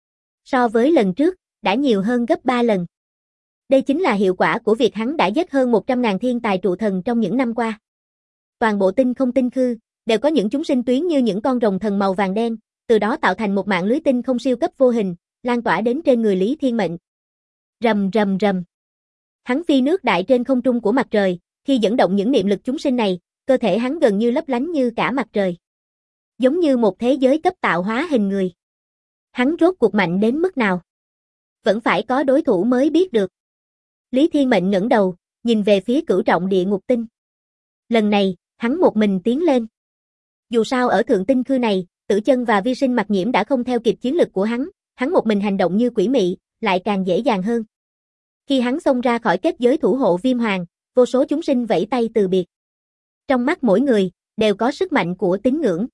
So với lần trước, đã nhiều hơn gấp 3 lần. Đây chính là hiệu quả của việc hắn đã giết hơn 100.000 thiên tài trụ thần trong những năm qua. Toàn bộ tinh không tinh khư, đều có những chúng sinh tuyến như những con rồng thần màu vàng đen, từ đó tạo thành một mạng lưới tinh không siêu cấp vô hình, lan tỏa đến trên người Lý Thiên Mệnh. Rầm rầm rầm. Hắn phi nước đại trên không trung của mặt trời, khi dẫn động những niệm lực chúng sinh này, cơ thể hắn gần như lấp lánh như cả mặt trời. Giống như một thế giới cấp tạo hóa hình người. Hắn rốt cuộc mạnh đến mức nào? Vẫn phải có đối thủ mới biết được. Lý Thiên Mệnh ngẩng đầu, nhìn về phía cửu trọng địa ngục tinh. Lần này, hắn một mình tiến lên. Dù sao ở thượng tinh khư này, Tử Chân và Vi Sinh Mặc Nhiễm đã không theo kịp chiến lực của hắn một mình hành động như quỷ mị, lại càng dễ dàng hơn. Khi hắn xông ra khỏi kết giới thủ hộ Viêm Hoàng, vô số chúng sinh vẫy tay từ biệt. Trong mắt mỗi người, đều có sức mạnh của tín ngưỡng.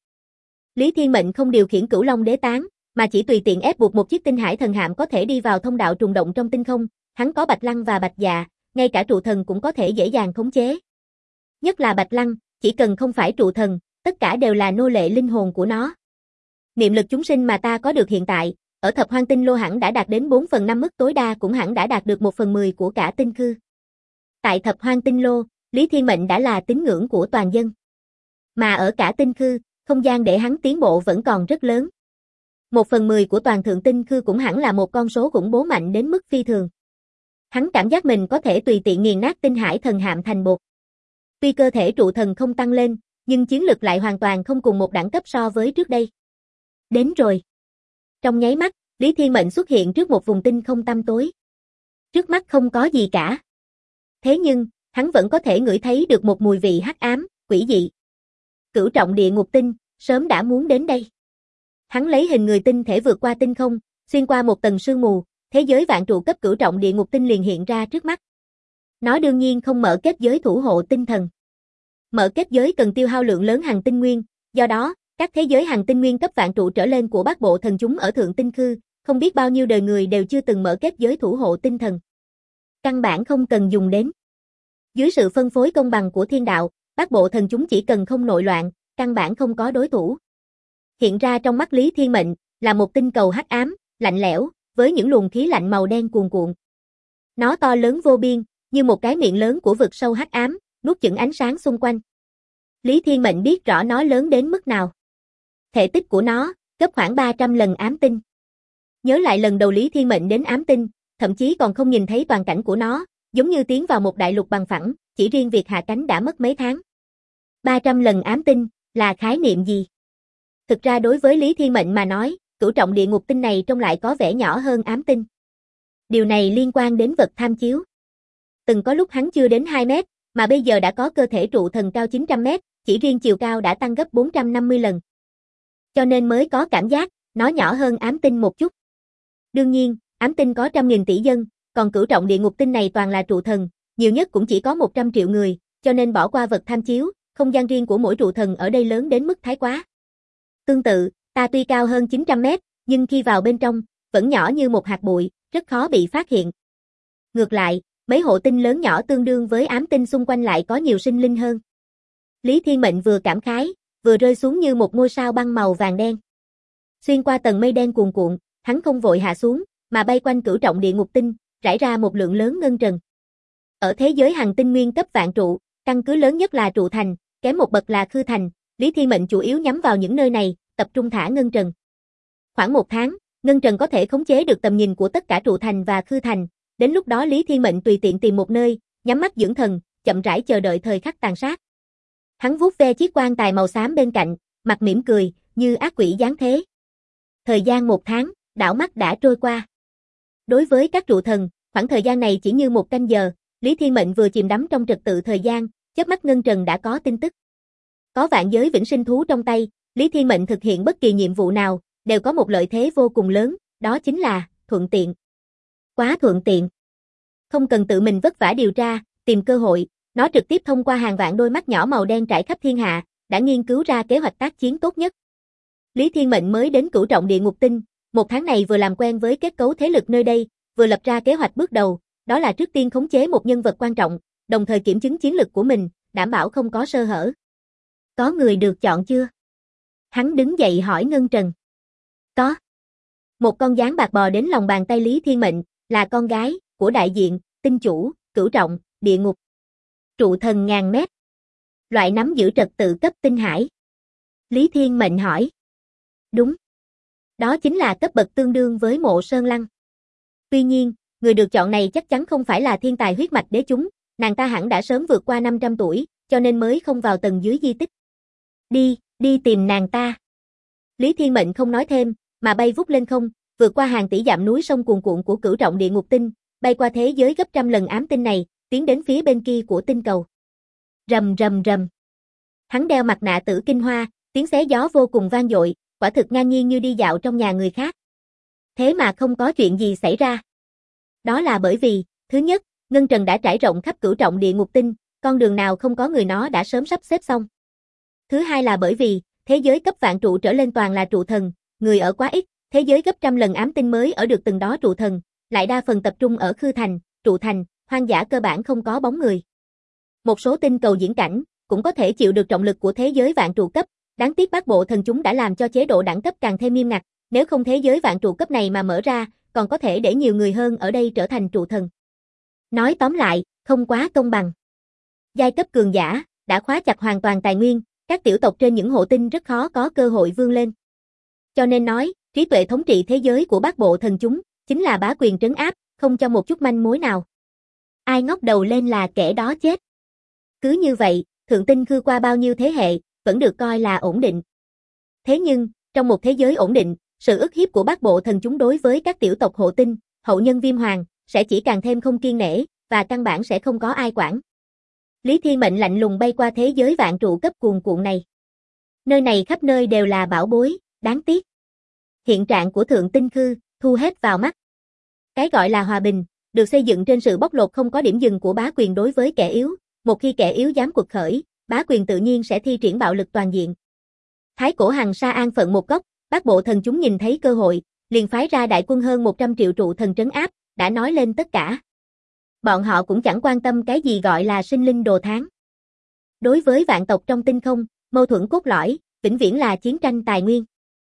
Lý Thiên Mệnh không điều khiển Cửu Long Đế Tán, mà chỉ tùy tiện ép buộc một chiếc tinh hải thần hạm có thể đi vào thông đạo trùng động trong tinh không, hắn có Bạch Lăng và Bạch Dạ, ngay cả trụ thần cũng có thể dễ dàng khống chế. Nhất là Bạch Lăng, chỉ cần không phải trụ thần, tất cả đều là nô lệ linh hồn của nó. Niệm lực chúng sinh mà ta có được hiện tại, ở thập hoang tinh lô hẳn đã đạt đến 4/5 mức tối đa, cũng hẳn đã đạt được 1/10 của cả tinh khư. Tại thập hoang tinh lô, Lý Thiên Mệnh đã là tín ngưỡng của toàn dân. Mà ở cả tinh khư, không gian để hắn tiến bộ vẫn còn rất lớn. 1/10 của toàn thượng tinh khư cũng hẳn là một con số khủng bố mạnh đến mức phi thường. Hắn cảm giác mình có thể tùy tiện nghiền nát tinh hải thần hạm thành bột. Tuy cơ thể trụ thần không tăng lên, nhưng chiến lực lại hoàn toàn không cùng một đẳng cấp so với trước đây. Đến rồi. Trong nháy mắt, Lý Thiên Mệnh xuất hiện trước một vùng tinh không tăm tối. Trước mắt không có gì cả. Thế nhưng, hắn vẫn có thể ngửi thấy được một mùi vị hắc ám, quỷ dị. Cửu trọng địa ngục tinh, sớm đã muốn đến đây. Hắn lấy hình người tinh thể vượt qua tinh không, xuyên qua một tầng sương mù, thế giới vạn trụ cấp cửu trọng địa ngục tinh liền hiện ra trước mắt. Nó đương nhiên không mở kết giới thủ hộ tinh thần. Mở kết giới cần tiêu hao lượng lớn hằng tinh nguyên, do đó, các thế giới hằng tinh nguyên cấp vạn trụ trở lên của Bát Bộ Thần chúng ở thượng tinh khư, không biết bao nhiêu đời người đều chưa từng mở kết giới thủ hộ tinh thần. Căn bản không cần dùng đến. Dưới sự phân phối công bằng của thiên đạo, Bát Bộ Thần chúng chỉ cần không nội loạn, căn bản không có đối thủ. Hiện ra trong mắt Lý Thiên Mệnh là một tinh cầu hắc ám, lạnh lẽo, với những luồng khí lạnh màu đen cuồn cuộn. Nó to lớn vô biên, như một cái miệng lớn của vực sâu hắc ám, nuốt chửng ánh sáng xung quanh. Lý Thiên Mệnh biết rõ nó lớn đến mức nào. Thể tích của nó, gấp khoảng 300 lần ám tinh. Nhớ lại lần đầu Lý Thiên Mệnh đến ám tinh, thậm chí còn không nhìn thấy toàn cảnh của nó, giống như tiến vào một đại lục bằng phẳng, chỉ riêng việc hạ cánh đã mất mấy tháng. 300 lần ám tinh, là khái niệm gì? Thực ra đối với Lý Thiên Mệnh mà nói, cửu trọng địa ngục tinh này trông lại có vẻ nhỏ hơn ám tinh. Điều này liên quan đến vật tham chiếu. Từng có lúc hắn chưa đến 2 mét, mà bây giờ đã có cơ thể trụ thần cao 900 mét, chỉ riêng chiều cao đã tăng gấp 450 lần. Cho nên mới có cảm giác, nó nhỏ hơn ám tinh một chút. Đương nhiên, ám tinh có 100.000 tỷ dân, còn cửu trọng địa ngục tinh này toàn là trụ thần, nhiều nhất cũng chỉ có 100 triệu người, cho nên bỏ qua vật tham chiếu, không gian riêng của mỗi trụ thần ở đây lớn đến mức thái quá. Tương tự, ta tuy cao hơn 900 mét, nhưng khi vào bên trong, vẫn nhỏ như một hạt bụi, rất khó bị phát hiện. Ngược lại, mấy hộ tinh lớn nhỏ tương đương với ám tinh xung quanh lại có nhiều sinh linh hơn. Lý Thiên Mệnh vừa cảm khái, vừa rơi xuống như một ngôi sao băng màu vàng đen. Xuyên qua tầng mây đen cuồn cuộn, hắn không vội hạ xuống, mà bay quanh cửu trọng địa ngục tinh, rải ra một lượng lớn ngân trần. Ở thế giới hằng tinh nguyên cấp vạn trụ, căn cứ lớn nhất là trụ thành, kém một bậc là khư thành, Lý Thiên Mệnh chủ yếu nhắm vào những nơi này, tập trung thả ngân trần. Khoảng 1 tháng, ngân trần có thể khống chế được tầm nhìn của tất cả trụ thành và khư thành, đến lúc đó Lý Thiên Mệnh tùy tiện tìm một nơi, nhắm mắt dưỡng thần, chậm rãi chờ đợi thời khắc tàn sát. Hắn vuốt ve chiếc quan tài màu xám bên cạnh, mặt mỉm cười, như ác quỷ giáng thế. Thời gian 1 tháng, đảo mắt đã trôi qua. Đối với các trụ thần, khoảng thời gian này chỉ như 1 canh giờ, Lý Thiên Mệnh vừa chìm đắm trong trật tự thời gian, chớp mắt ngân trần đã có tin tức. Có vạn giới vĩnh sinh thú trong tay, Lý Thiên Mệnh thực hiện bất kỳ nhiệm vụ nào, đều có một lợi thế vô cùng lớn, đó chính là thuận tiện. Quá thuận tiện. Không cần tự mình vất vả điều tra, tìm cơ hội, nó trực tiếp thông qua hàng vạn đôi mắt nhỏ màu đen trải khắp thiên hạ, đã nghiên cứu ra kế hoạch tác chiến tốt nhất. Lý Thiên Mệnh mới đến cửu trọng địa ngục tinh, 1 tháng này vừa làm quen với kết cấu thế lực nơi đây, vừa lập ra kế hoạch bước đầu, đó là trước tiên khống chế một nhân vật quan trọng, đồng thời kiểm chứng chiến lực của mình, đảm bảo không có sơ hở. Có người được chọn chưa? Hắn đứng dậy hỏi Ngân Trần. Có. Một con gián bạc bò đến lòng bàn tay Lý Thiên Mệnh, là con gái của đại diện tinh chủ, cửu trọng, địa ngục. Trụ thần ngàn mét. Loại nắm giữ trật tự cấp tinh hải. Lý Thiên Mệnh hỏi. Đúng. Đó chính là cấp bậc tương đương với Mộ Sơn Lăng. Tuy nhiên, người được chọn này chắc chắn không phải là thiên tài huyết mạch đế chúng, nàng ta hẳn đã sớm vượt qua 500 tuổi, cho nên mới không vào tầng dưới di tích. Đi tìm nàng ta. Lý Thiên Mệnh không nói thêm, mà bay vút lên không, vượt qua hàng tỷ dặm núi sông cuồn cuộn của cửu trọng địa ngục tinh, bay qua thế giới gấp trăm lần ám tinh này, tiến đến phía bên kia của tinh cầu. Rầm rầm rầm. Hắn đeo mặt nạ tử kinh hoa, tiếng xé gió vô cùng vang dội, quả thực ngang nhiên như đi dạo trong nhà người khác. Thế mà không có chuyện gì xảy ra. Đó là bởi vì, thứ nhất, ngân trần đã trải rộng khắp cửu trọng địa ngục tinh, con đường nào không có người nó đã sớm sắp xếp xong. Thứ hai là bởi vì, thế giới cấp vạn trụ trở lên toàn là trụ thần, người ở quá ít, thế giới gấp trăm lần ám tinh mới ở được từng đó trụ thần, lại đa phần tập trung ở khư thành, trụ thành, hoang dã cơ bản không có bóng người. Một số tinh cầu diễn cảnh, cũng có thể chịu được trọng lực của thế giới vạn trụ cấp, đáng tiếc bát bộ thần chúng đã làm cho chế độ đẳng cấp càng thêm nghiêm ngặt, nếu không thế giới vạn trụ cấp này mà mở ra, còn có thể để nhiều người hơn ở đây trở thành trụ thần. Nói tóm lại, không quá công bằng. Giai cấp cường giả đã khóa chặt hoàn toàn tài nguyên, các tiểu tộc trên những hộ tinh rất khó có cơ hội vươn lên. Cho nên nói, trí tuệ thống trị thế giới của bát bộ thần chúng chính là bá quyền trấn áp, không cho một chút manh mối nào. Ai ngóc đầu lên là kẻ đó chết. Cứ như vậy, Thượng Tinh Khư qua bao nhiêu thế hệ, vẫn được coi là ổn định. Thế nhưng, trong một thế giới ổn định, sự ức hiếp của bát bộ thần chúng đối với các tiểu tộc hộ tinh, hậu nhân Viêm Hoàng, sẽ chỉ càng thêm không kiên nể, và căn bản sẽ không có ai quản. Lý Thiên Mệnh lạnh lùng bay qua thế giới vạn trụ cấp cuồn cuộn này. Nơi này khắp nơi đều là bảo bối, đáng tiếc. Hiện trạng của Thượng Tinh Khư, thu hết vào mắt. Cái gọi là hòa bình, được xây dựng trên sự bóc lột không có điểm dừng của bá quyền đối với kẻ yếu. Một khi kẻ yếu dám quật khởi, bá quyền tự nhiên sẽ thi triển bạo lực toàn diện. Thái Cổ Hằng Sa an phận một góc, bát bộ thần chúng nhìn thấy cơ hội, liền phái ra đại quân hơn 100 triệu trụ thần trấn áp, đã nói lên tất cả. Bọn họ cũng chẳng quan tâm cái gì gọi là sinh linh đồ tháng. Đối với vạn tộc trong tinh không, mâu thuẫn cốt lõi, vĩnh viễn là chiến tranh tài nguyên.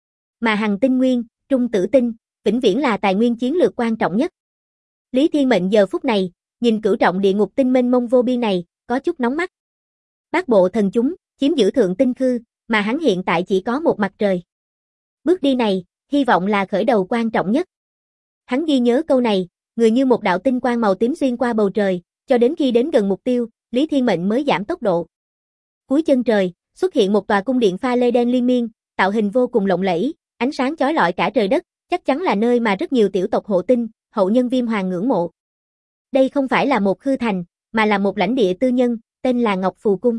Mà Hằng Tinh Nguyên, Trung Tử Tinh, vĩnh viễn là tài nguyên chiến lược quan trọng nhất. Lý Thiên Mệnh giờ phút này, nhìn cửu trọng địa ngục tinh mênh mông vô biên này, có chút nóng mắt. Bát bộ thần chúng, chiếm giữ Thượng Tinh Khư, mà hắn hiện tại chỉ có một mặt trời. Bước đi này, hy vọng là khởi đầu quan trọng nhất. Hắn ghi nhớ câu này, người như một đạo tinh quang màu tím xuyên qua bầu trời, cho đến khi đến gần mục tiêu, Lý Thiên Mệnh mới giảm tốc độ. Cuối chân trời, xuất hiện một tòa cung điện pha lê đen liên miên, tạo hình vô cùng lộng lẫy, ánh sáng chói lọi cả trời đất, chắc chắn là nơi mà rất nhiều tiểu tộc hộ tinh, hậu nhân Viêm Hoàng ngưỡng mộ. Đây không phải là một khư thành, mà là một lãnh địa tư nhân, tên là Ngọc Phù Cung.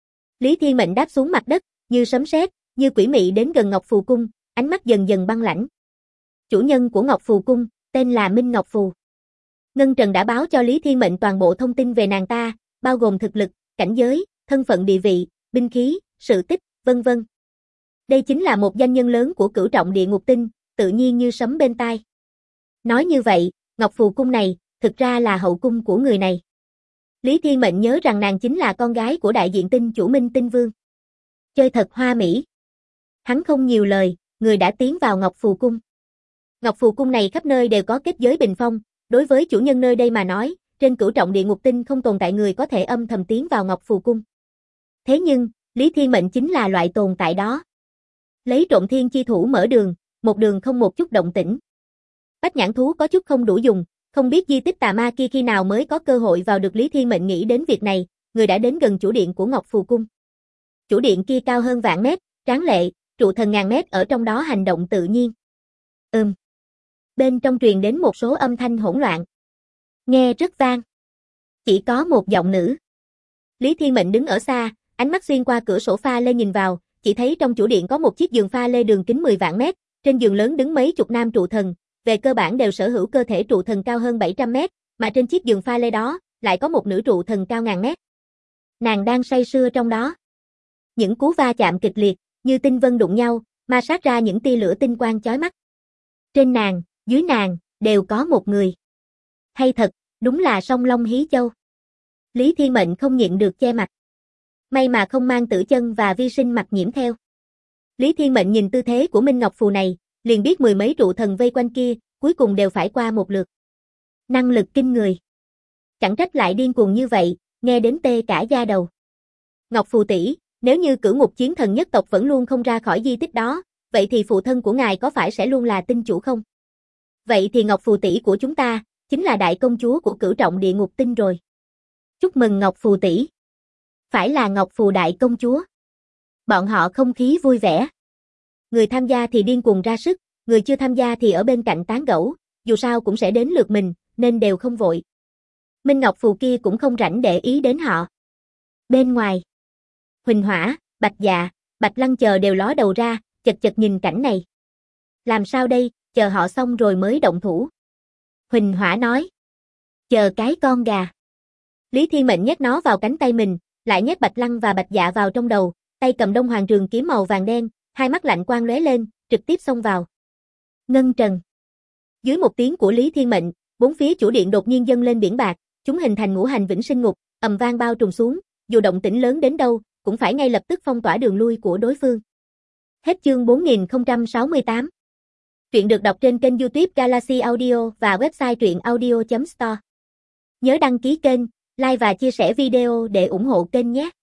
Lý Thiên Mệnh đáp xuống mặt đất, như sấm sét, như quỷ mị đến gần Ngọc Phù Cung, ánh mắt dần dần băng lãnh. Chủ nhân của Ngọc Phù Cung, tên là Minh Ngọc Phù. Ngân Trần đã báo cho Lý Thiên Mệnh toàn bộ thông tin về nàng ta, bao gồm thực lực, cảnh giới, thân phận địa vị, binh khí, sự tích, vân vân. Đây chính là một danh nhân lớn của cửu trọng địa ngục tinh, tự nhiên như sấm bên tai. Nói như vậy, Ngọc Phù Cung này, thực ra là hậu cung của người này. Lý Thiên Mệnh nhớ rằng nàng chính là con gái của đại diện tinh chủ Minh Tinh Vương. Chơi thật hoa mỹ. Hắn không nhiều lời, người đã tiến vào Ngọc Phù Cung. Ngọc Phù Cung này khắp nơi đều có kết giới bình phong, đối với chủ nhân nơi đây mà nói, trên cửu trọng địa ngục tinh không tồn tại người có thể âm thầm tiến vào Ngọc Phù Cung. Thế nhưng, Lý Thiên Mệnh chính là loại tồn tại đó. Lấy Trộm Thiên chi thủ mở đường, một đường không một chút động tĩnh. Bách nhãn thú có chút không đủ dùng, không biết di tích tà ma kia khi nào mới có cơ hội vào được. Lý Thiên Mệnh nghĩ đến việc này, người đã đến gần chủ điện của Ngọc Phù Cung. Chủ điện kia cao hơn vạn mét, tráng lệ, trụ thần ngàn mét ở trong đó hành động tự nhiên. Bên trong truyền đến một số âm thanh hỗn loạn. Nghe rất vang. Chỉ có một giọng nữ. Lý Thiên Mệnh đứng ở xa, ánh mắt xuyên qua cửa sổ pha lê nhìn vào, chỉ thấy trong chủ điện có một chiếc giường pha lê đường kính 10 vạn mét, trên giường lớn đứng mấy chục nam trụ thần, về cơ bản đều sở hữu cơ thể trụ thần cao hơn 700 mét, mà trên chiếc giường pha lê đó, lại có một nữ trụ thần cao ngàn mét. Nàng đang say sưa trong đó. Những cú va chạm kịch liệt, như tinh vân đụng nhau, ma sát ra những tia lửa tinh quang chói mắt. Trên nàng, dưới nàng, đều có một người. Hay thật, đúng là song long hí châu. Lý Thiên Mệnh không nhịn được che mặt. May mà không mang Tử Chân và Vi Sinh mặt nhiễm theo. Lý Thiên Mệnh nhìn tư thế của Minh Ngọc Phù này, liền biết mười mấy trụ thần vây quanh kia, cuối cùng đều phải qua một lượt. Năng lực kinh người. Chẳng trách lại điên cuồng như vậy, nghe đến tê cả da đầu. Ngọc Phù tỷ, nếu như cửu ngục chiến thần nhất tộc vẫn luôn không ra khỏi di tích đó, vậy thì phụ thân của ngài có phải sẽ luôn là tinh chủ không? Vậy thì Ngọc Phù tỷ của chúng ta, chính là đại công chúa của cửu trọng địa ngục tinh rồi. Chúc mừng Ngọc Phù tỷ. Phải là Ngọc Phù đại công chúa. Bọn họ không khí vui vẻ. Người tham gia thì điên cuồng ra sức, người chưa tham gia thì ở bên cạnh tán gẫu, dù sao cũng sẽ đến lượt mình, nên đều không vội. Minh Ngọc Phù kia cũng không rảnh để ý đến họ. Bên ngoài, Huỳnh Hỏa, Bạch Dạ, Bạch Lăng chờ đều ló đầu ra, chật chật nhìn cảnh này. Làm sao đây, chờ họ xong rồi mới động thủ. Huỳnh Hỏa nói. Chờ cái con gà. Lý Thiên Mệnh nhét nó vào cánh tay mình, lại nhét Bạch Lăng và Bạch Dạ vào trong đầu, tay cầm Đông Hoàng trường kiếm màu vàng đen, hai mắt lạnh quang lóe lên, trực tiếp xông vào. Ngân Trần. Dưới một tiếng của Lý Thiên Mệnh, bốn phía chủ điện đột nhiên dâng lên biển bạc, chúng hình thành ngũ hành vĩnh sinh ngục, ầm vang bao trùm xuống, dù động tĩnh lớn đến đâu, cũng phải ngay lập tức phong tỏa đường lui của đối phương. Hết chương 4068. Truyện được đọc trên kênh YouTube Galaxy Audio và website truyệnaudio.store. Nhớ đăng ký kênh, like và chia sẻ video để ủng hộ kênh nhé.